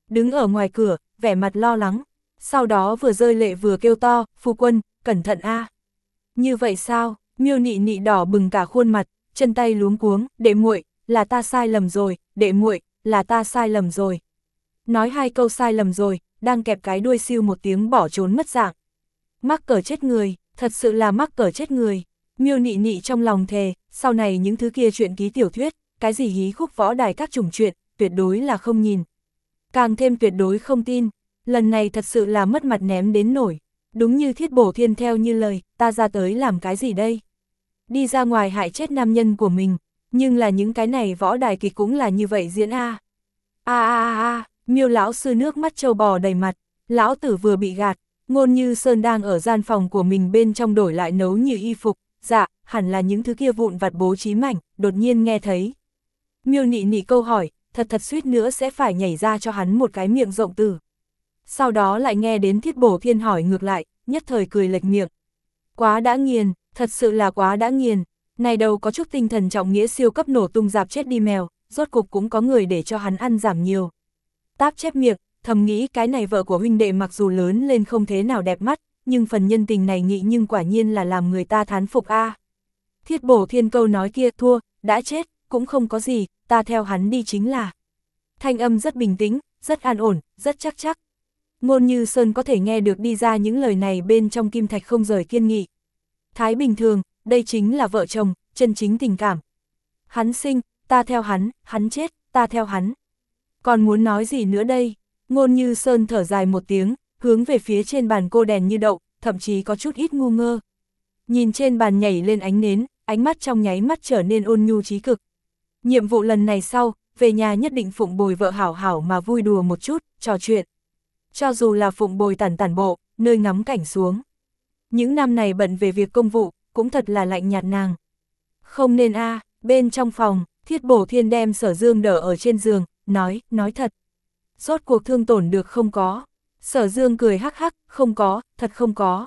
đứng ở ngoài cửa, vẻ mặt lo lắng, sau đó vừa rơi lệ vừa kêu to, phu quân, cẩn thận a. Như vậy sao? Miêu Nị Nị đỏ bừng cả khuôn mặt, chân tay luống cuống, đệ muội, là ta sai lầm rồi, đệ muội, là ta sai lầm rồi. Nói hai câu sai lầm rồi, đang kẹp cái đuôi siêu một tiếng bỏ trốn mất dạng. Mắc cỡ chết người, thật sự là mắc cỡ chết người. Miêu Nị Nị trong lòng thề, sau này những thứ kia chuyện ký tiểu thuyết, cái gì hí khúc võ đài các chủng chuyện, tuyệt đối là không nhìn. Càng thêm tuyệt đối không tin, lần này thật sự là mất mặt ném đến nổi. Đúng như Thiết Bổ Thiên theo như lời, ta ra tới làm cái gì đây? Đi ra ngoài hại chết nam nhân của mình, nhưng là những cái này võ đài kịch cũng là như vậy diễn a. A a a a, Miêu lão sư nước mắt trâu bò đầy mặt, lão tử vừa bị gạt, Ngôn Như Sơn đang ở gian phòng của mình bên trong đổi lại nấu như y phục, dạ, hẳn là những thứ kia vụn vặt bố trí mảnh, đột nhiên nghe thấy. Miêu Nị Nị câu hỏi, thật thật suýt nữa sẽ phải nhảy ra cho hắn một cái miệng rộng tử. Sau đó lại nghe đến Thiết Bổ Thiên hỏi ngược lại, nhất thời cười lệch miệng. Quá đã nghiền, thật sự là quá đã nghiền, này đâu có chút tinh thần trọng nghĩa siêu cấp nổ tung dạp chết đi mèo, rốt cục cũng có người để cho hắn ăn giảm nhiều. Táp chép miệng, thầm nghĩ cái này vợ của huynh đệ mặc dù lớn lên không thế nào đẹp mắt, nhưng phần nhân tình này nghĩ nhưng quả nhiên là làm người ta thán phục a. À. Thiết Bổ Thiên câu nói kia thua, đã chết, cũng không có gì, ta theo hắn đi chính là. Thanh âm rất bình tĩnh, rất an ổn, rất chắc chắc. Ngôn Như Sơn có thể nghe được đi ra những lời này bên trong kim thạch không rời kiên nghị. Thái bình thường, đây chính là vợ chồng, chân chính tình cảm. Hắn sinh, ta theo hắn, hắn chết, ta theo hắn. Còn muốn nói gì nữa đây? Ngôn Như Sơn thở dài một tiếng, hướng về phía trên bàn cô đèn như đậu, thậm chí có chút ít ngu ngơ. Nhìn trên bàn nhảy lên ánh nến, ánh mắt trong nháy mắt trở nên ôn nhu trí cực. Nhiệm vụ lần này sau, về nhà nhất định phụng bồi vợ hảo hảo mà vui đùa một chút, trò chuyện. Cho dù là phụng bồi tản tản bộ, nơi ngắm cảnh xuống. Những năm này bận về việc công vụ, cũng thật là lạnh nhạt nàng. Không nên a. À, bên trong phòng, Thiết Bổ Thiên đem Sở Dương đỡ ở trên giường, nói, nói thật. Rốt cuộc thương tổn được không có. Sở Dương cười hắc hắc, không có, thật không có.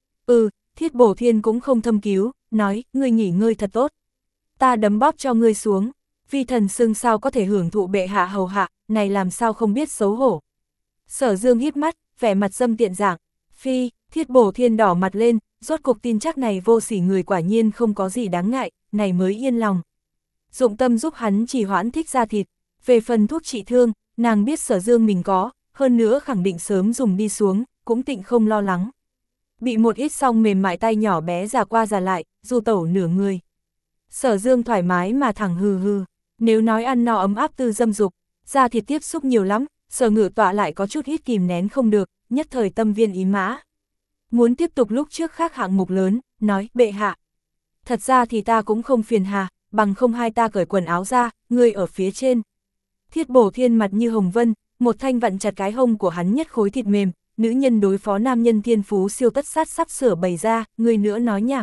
Ừ, Thiết Bổ Thiên cũng không thâm cứu, nói, ngươi nghỉ ngơi thật tốt. Ta đấm bóp cho ngươi xuống, vi thần xưng sao có thể hưởng thụ bệ hạ hầu hạ, này làm sao không biết xấu hổ. Sở Dương híp mắt, vẻ mặt dâm tiện dạng, phi, Thiết Bổ Thiên đỏ mặt lên, rốt cuộc tin chắc này vô sỉ người quả nhiên không có gì đáng ngại, này mới yên lòng. Dụng tâm giúp hắn chỉ hoãn thích ra thịt, về phần thuốc trị thương, nàng biết Sở Dương mình có, hơn nữa khẳng định sớm dùng đi xuống, cũng tịnh không lo lắng. Bị một ít xong mềm mại tay nhỏ bé già qua già lại, du tẩu nửa người. Sở Dương thoải mái mà thẳng hừ hừ, nếu nói ăn no ấm áp tư dâm dục, da thịt tiếp xúc nhiều lắm, Sở Ngự Tọa lại có chút ít kìm nén không được, nhất thời tâm viên ý mã. Muốn tiếp tục lúc trước khác hạng mục lớn, nói, bệ hạ. Thật ra thì ta cũng không phiền hà, bằng không hai ta cởi quần áo ra, ngươi ở phía trên. Thiết Bổ Thiên mặt như hồng vân, một thanh vặn chặt cái hông của hắn nhất khối thịt mềm, nữ nhân đối phó nam nhân thiên phú siêu tất sát sắp sửa bày ra, ngươi nữa nói nhảm.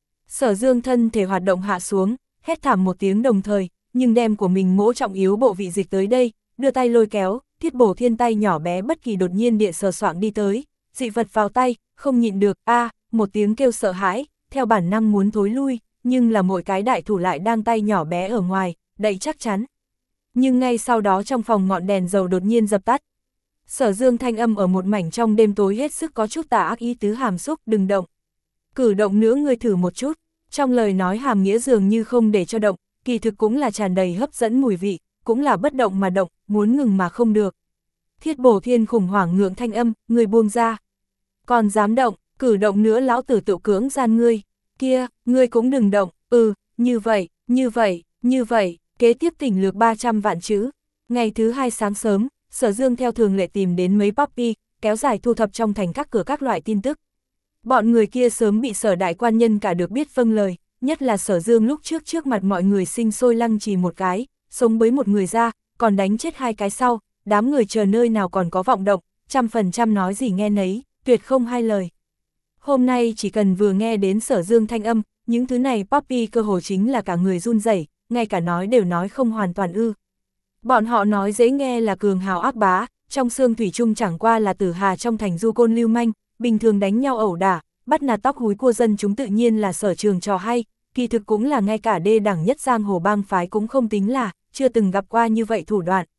Sở Dương thân thể hoạt động hạ xuống, hét thảm một tiếng đồng thời, nhưng đem của mình mỗ trọng yếu bộ vị dịch tới đây, đưa tay lôi kéo, Thiết Bổ Thiên tay nhỏ bé bất kỳ đột nhiên địa sờ soạng đi tới, dị vật vào tay, không nhịn được, a à, một tiếng kêu sợ hãi, theo bản năng muốn thối lui, nhưng là mỗi cái đại thủ lại đang tay nhỏ bé ở ngoài, đậy chắc chắn. Nhưng ngay sau đó trong phòng ngọn đèn dầu đột nhiên dập tắt. Sở Dương thanh âm ở một mảnh trong đêm tối hết sức có chút tà ác ý tứ hàm xúc, đừng động. Cử động nữa ngươi thử một chút, trong lời nói hàm nghĩa dường như không để cho động, kỳ thực cũng là tràn đầy hấp dẫn mùi vị, cũng là bất động mà động, muốn ngừng mà không được. Thiết Bổ Thiên khủng hoảng ngượng thanh âm, ngươi buông ra. Còn dám động, cử động nữa lão tử tự cưỡng gian ngươi. Kia, ngươi cũng đừng động, ừ, như vậy, như vậy, như vậy, kế tiếp tỉnh lược ba trăm vạn chữ. Ngày thứ hai sáng sớm, Sở Dương theo thường lệ tìm đến mấy poppy, kéo dài thu thập trong thành các cửa các loại tin tức. Bọn người kia sớm bị Sở đại quan nhân cả được biết vâng lời, nhất là Sở Dương lúc trước trước mặt mọi người sinh sôi lăng trì một cái, sống bới một người ra, còn đánh chết hai cái sau, đám người chờ nơi nào còn có vọng động, trăm phần trăm nói gì nghe nấy, tuyệt không hai lời. Hôm nay chỉ cần vừa nghe đến Sở Dương thanh âm, những thứ này poppy cơ hồ chính là cả người run rẩy, ngay cả nói đều nói không hoàn toàn ư. Bọn họ nói dễ nghe là cường hào ác bá, trong xương thủy chung chẳng qua là tử hà trong thành du côn lưu manh, bình thường đánh nhau ẩu đả, bắt nạt tóc húi cua dân chúng tự nhiên là sở trường trò hay, kỳ thực cũng là ngay cả đê đẳng nhất giang hồ bang phái cũng không tính là, chưa từng gặp qua như vậy thủ đoạn.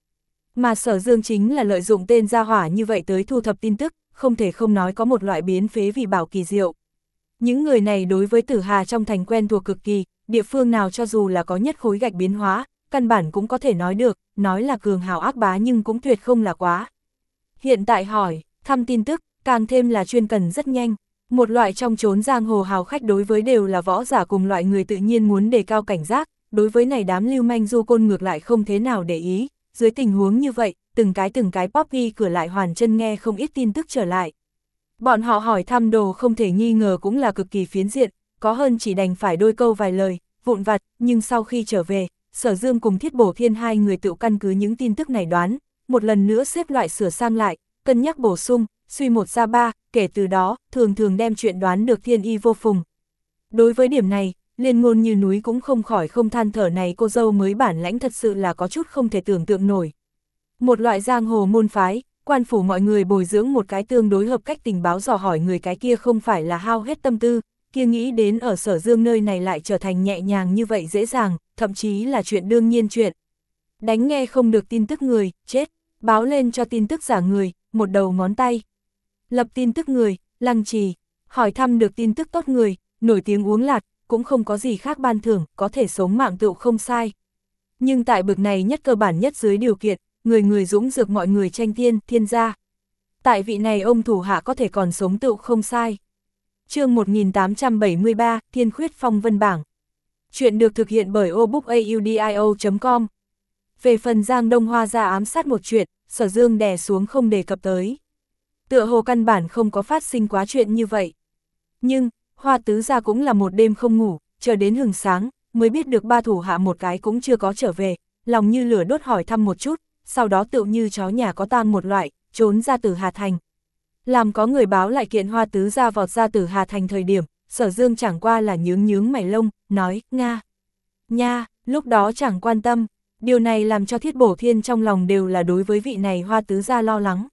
Mà Sở Dương chính là lợi dụng tên gia hỏa như vậy tới thu thập tin tức, không thể không nói có một loại biến phế vì bảo kỳ diệu. Những người này đối với Tử Hà trong thành quen thuộc cực kỳ, địa phương nào cho dù là có nhất khối gạch biến hóa, căn bản cũng có thể nói được, nói là cường hào ác bá nhưng cũng tuyệt không là quá. Hiện tại hỏi, thăm tin tức, càng thêm là chuyên cần rất nhanh. Một loại trong chốn giang hồ hào khách đối với đều là võ giả cùng loại người tự nhiên muốn đề cao cảnh giác, đối với này đám lưu manh du côn ngược lại không thế nào để ý. Dưới tình huống như vậy, từng cái từng cái Poppy cửa lại hoàn chân nghe không ít tin tức trở lại. Bọn họ hỏi thăm đồ không thể nghi ngờ cũng là cực kỳ phiến diện, có hơn chỉ đành phải đôi câu vài lời, vụn vặt, nhưng sau khi trở về, Sở Dương cùng Thiết Bổ Thiên hai người tự căn cứ những tin tức này đoán, một lần nữa xếp loại sửa sang lại, cân nhắc bổ sung, suy một ra ba, kể từ đó, thường thường đem chuyện đoán được thiên y vô phùng. Đối với điểm này, Liên Ngôn Như Núi cũng không khỏi không than thở này cô dâu mới bản lãnh thật sự là có chút không thể tưởng tượng nổi. Một loại giang hồ môn phái, quan phủ mọi người bồi dưỡng một cái tương đối hợp cách tình báo dò hỏi người cái kia không phải là hao hết tâm tư, kia nghĩ đến ở Sở Dương nơi này lại trở thành nhẹ nhàng như vậy dễ dàng, thậm chí là chuyện đương nhiên chuyện. Đánh nghe không được tin tức người, chết, báo lên cho tin tức giả người, một đầu ngón tay. Lập tin tức người, lăng trì, hỏi thăm được tin tức tốt người, nổi tiếng uống lạt, cũng không có gì khác ban thưởng, có thể sống mạng tựu không sai. Nhưng tại bực này nhất cơ bản nhất dưới điều kiện, người người dũng dược mọi người tranh thiên, thiên gia. Tại vị này ông thủ hạ có thể còn sống tựu không sai. Chương một nghìn tám trăm bảy mươi ba, Thiên Khuyết Phong Vân Bảng. Chuyện được thực hiện bởi obookaudio chấm com. Về phần Giang Đông Hoa ra ám sát một chuyện, Sở Dương đè xuống không đề cập tới. Tựa hồ căn bản không có phát sinh quá chuyện như vậy. Nhưng, Hoa tứ gia cũng là một đêm không ngủ, chờ đến hừng sáng, mới biết được ba thủ hạ một cái cũng chưa có trở về, lòng như lửa đốt hỏi thăm một chút, sau đó tựu như chó nhà có tang một loại, trốn ra từ Hà Thành. Làm có người báo lại kiện Hoa tứ gia vọt ra từ Hà Thành thời điểm, Sở Dương chẳng qua là nhướng nhướng mày lông, nói, Nga, nha, lúc đó chẳng quan tâm, điều này làm cho Thiết Bổ Thiên trong lòng đều là đối với vị này Hoa tứ gia lo lắng.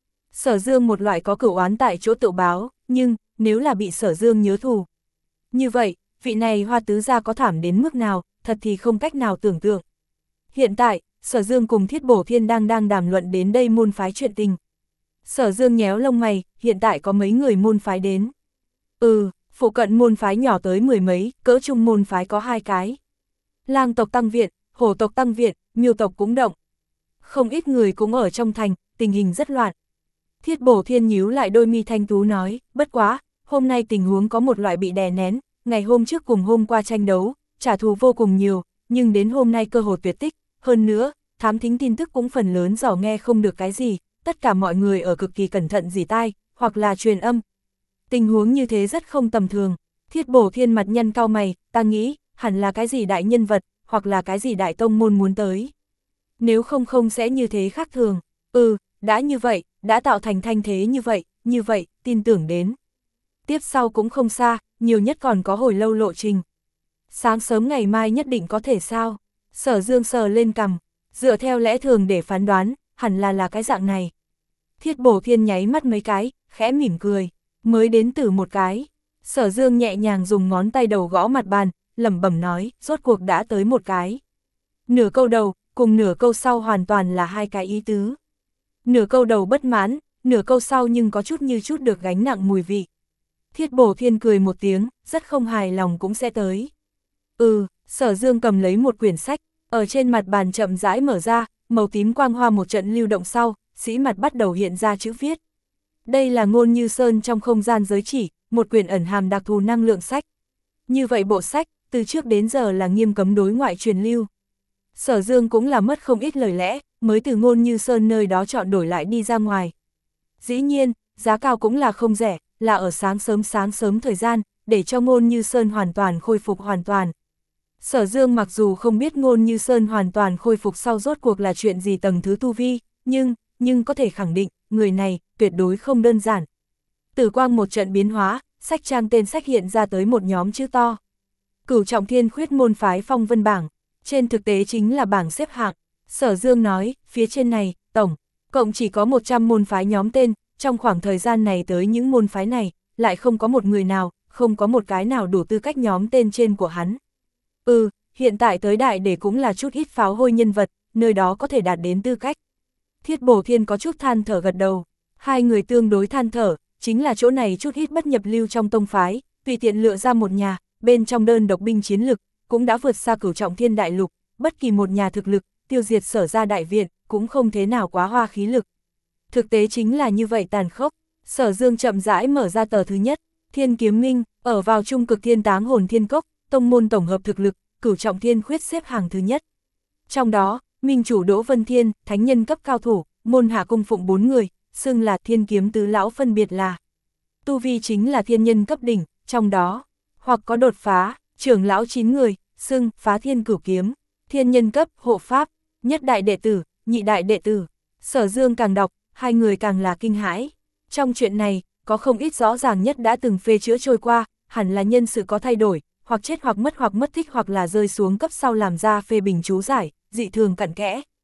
Sở Dương một loại có cửu oán tại chỗ tự báo, nhưng, nếu là bị Sở Dương nhớ thù. Như vậy, vị này Hoa tứ gia có thảm đến mức nào, thật thì không cách nào tưởng tượng. Hiện tại, Sở Dương cùng Thiết Bổ Thiên đang đang đàm luận đến đây môn phái chuyện tình. Sở Dương nhéo lông mày, hiện tại có mấy người môn phái đến. Ừ, phụ cận môn phái nhỏ tới mười mấy, cỡ trung môn phái có hai cái. Lang tộc tăng viện, hổ tộc tăng viện, miêu tộc cũng động. Không ít người cũng ở trong thành, tình hình rất loạn. Thiết Bổ Thiên nhíu lại đôi mi thanh tú nói, bất quá, hôm nay tình huống có một loại bị đè nén, ngày hôm trước cùng hôm qua tranh đấu, trả thù vô cùng nhiều, nhưng đến hôm nay cơ hội tuyệt tích, hơn nữa, thám thính tin tức cũng phần lớn dò nghe không được cái gì, tất cả mọi người ở cực kỳ cẩn thận dỉ tai, hoặc là truyền âm. Tình huống như thế rất không tầm thường, Thiết Bổ Thiên mặt nhăn cau mày, ta nghĩ, hẳn là cái gì đại nhân vật, hoặc là cái gì đại tông môn muốn tới. Nếu không không sẽ như thế khác thường, ừ, đã như vậy, đã tạo thành thanh thế như vậy, như vậy, tin tưởng đến. Tiếp sau cũng không xa, nhiều nhất còn có hồi lâu lộ trình. Sáng sớm ngày mai nhất định có thể sao? Sở Dương sờ lên cằm, dựa theo lẽ thường để phán đoán, hẳn là là cái dạng này. Thiết Bổ Thiên nháy mắt mấy cái, khẽ mỉm cười, mới đến từ một cái. Sở Dương nhẹ nhàng dùng ngón tay đầu gõ mặt bàn, lẩm bẩm nói, rốt cuộc đã tới một cái. Nửa câu đầu, cùng nửa câu sau hoàn toàn là hai cái ý tứ. Nửa câu đầu bất mãn, nửa câu sau nhưng có chút như chút được gánh nặng mùi vị. Thiết Bổ Thiên cười một tiếng, rất không hài lòng cũng sẽ tới. Ừ, Sở Dương cầm lấy một quyển sách, ở trên mặt bàn chậm rãi mở ra, màu tím quang hoa một trận lưu động sau, sĩ mặt bắt đầu hiện ra chữ viết. Đây là Ngôn Như Sơn trong không gian giới chỉ, một quyển ẩn hàm đặc thù năng lượng sách. Như vậy bộ sách, từ trước đến giờ là nghiêm cấm đối ngoại truyền lưu. Sở Dương cũng là mất không ít lời lẽ, mới từ Ngôn Như Sơn nơi đó chọn đổi lại đi ra ngoài. Dĩ nhiên, giá cao cũng là không rẻ, là ở sáng sớm sáng sớm thời gian, để cho Ngôn Như Sơn hoàn toàn khôi phục hoàn toàn. Sở Dương mặc dù không biết Ngôn Như Sơn hoàn toàn khôi phục sau rốt cuộc là chuyện gì tầng thứ tu vi, nhưng, nhưng có thể khẳng định, người này, tuyệt đối không đơn giản. Tử quang một trận biến hóa, sách trang tên sách hiện ra tới một nhóm chữ to. Cửu trọng thiên khuyết môn phái phong vân bảng, trên thực tế chính là bảng xếp hạng. Sở Dương nói, phía trên này, tổng, cộng chỉ có một trăm môn phái nhóm tên, trong khoảng thời gian này tới những môn phái này, lại không có một người nào, không có một cái nào đủ tư cách nhóm tên trên của hắn. Ừ, hiện tại tới đại để cũng là chút ít pháo hôi nhân vật, nơi đó có thể đạt đến tư cách. Thiết Bổ Thiên có chút than thở gật đầu, hai người tương đối than thở, chính là chỗ này chút ít bất nhập lưu trong tông phái, tùy tiện lựa ra một nhà, bên trong đơn độc binh chiến lực, cũng đã vượt xa Cửu Trọng Thiên đại lục, bất kỳ một nhà thực lực, tiêu diệt Sở gia đại viện, cũng không thế nào quá hoa khí lực. Thực tế chính là như vậy tàn khốc. Sở Dương chậm rãi mở ra tờ thứ nhất, Thiên Kiếm Minh, ở vào trung cực thiên táng hồn thiên cốc, tông môn tổng hợp thực lực, Cửu Trọng Thiên khuyết xếp hàng thứ nhất. Trong đó, minh chủ Đỗ Vân Thiên, thánh nhân cấp cao thủ, môn hạ cung phụng bốn người, xưng là Thiên Kiếm tứ lão, phân biệt là tu vi chính là thiên nhân cấp đỉnh, trong đó hoặc có đột phá, trưởng lão chín người, xưng Phá Thiên Cửu Kiếm, thiên nhân cấp hộ pháp, nhất đại đệ tử, nhị đại đệ tử. Sở Dương càng đọc, hai người càng là kinh hãi. Trong chuyện này, có không ít rõ ràng nhất đã từng phê chữa trôi qua, hẳn là nhân sự có thay đổi, hoặc chết hoặc mất hoặc mất tích hoặc là rơi xuống cấp sau làm ra phê bình chú giải, dị thường cặn kẽ,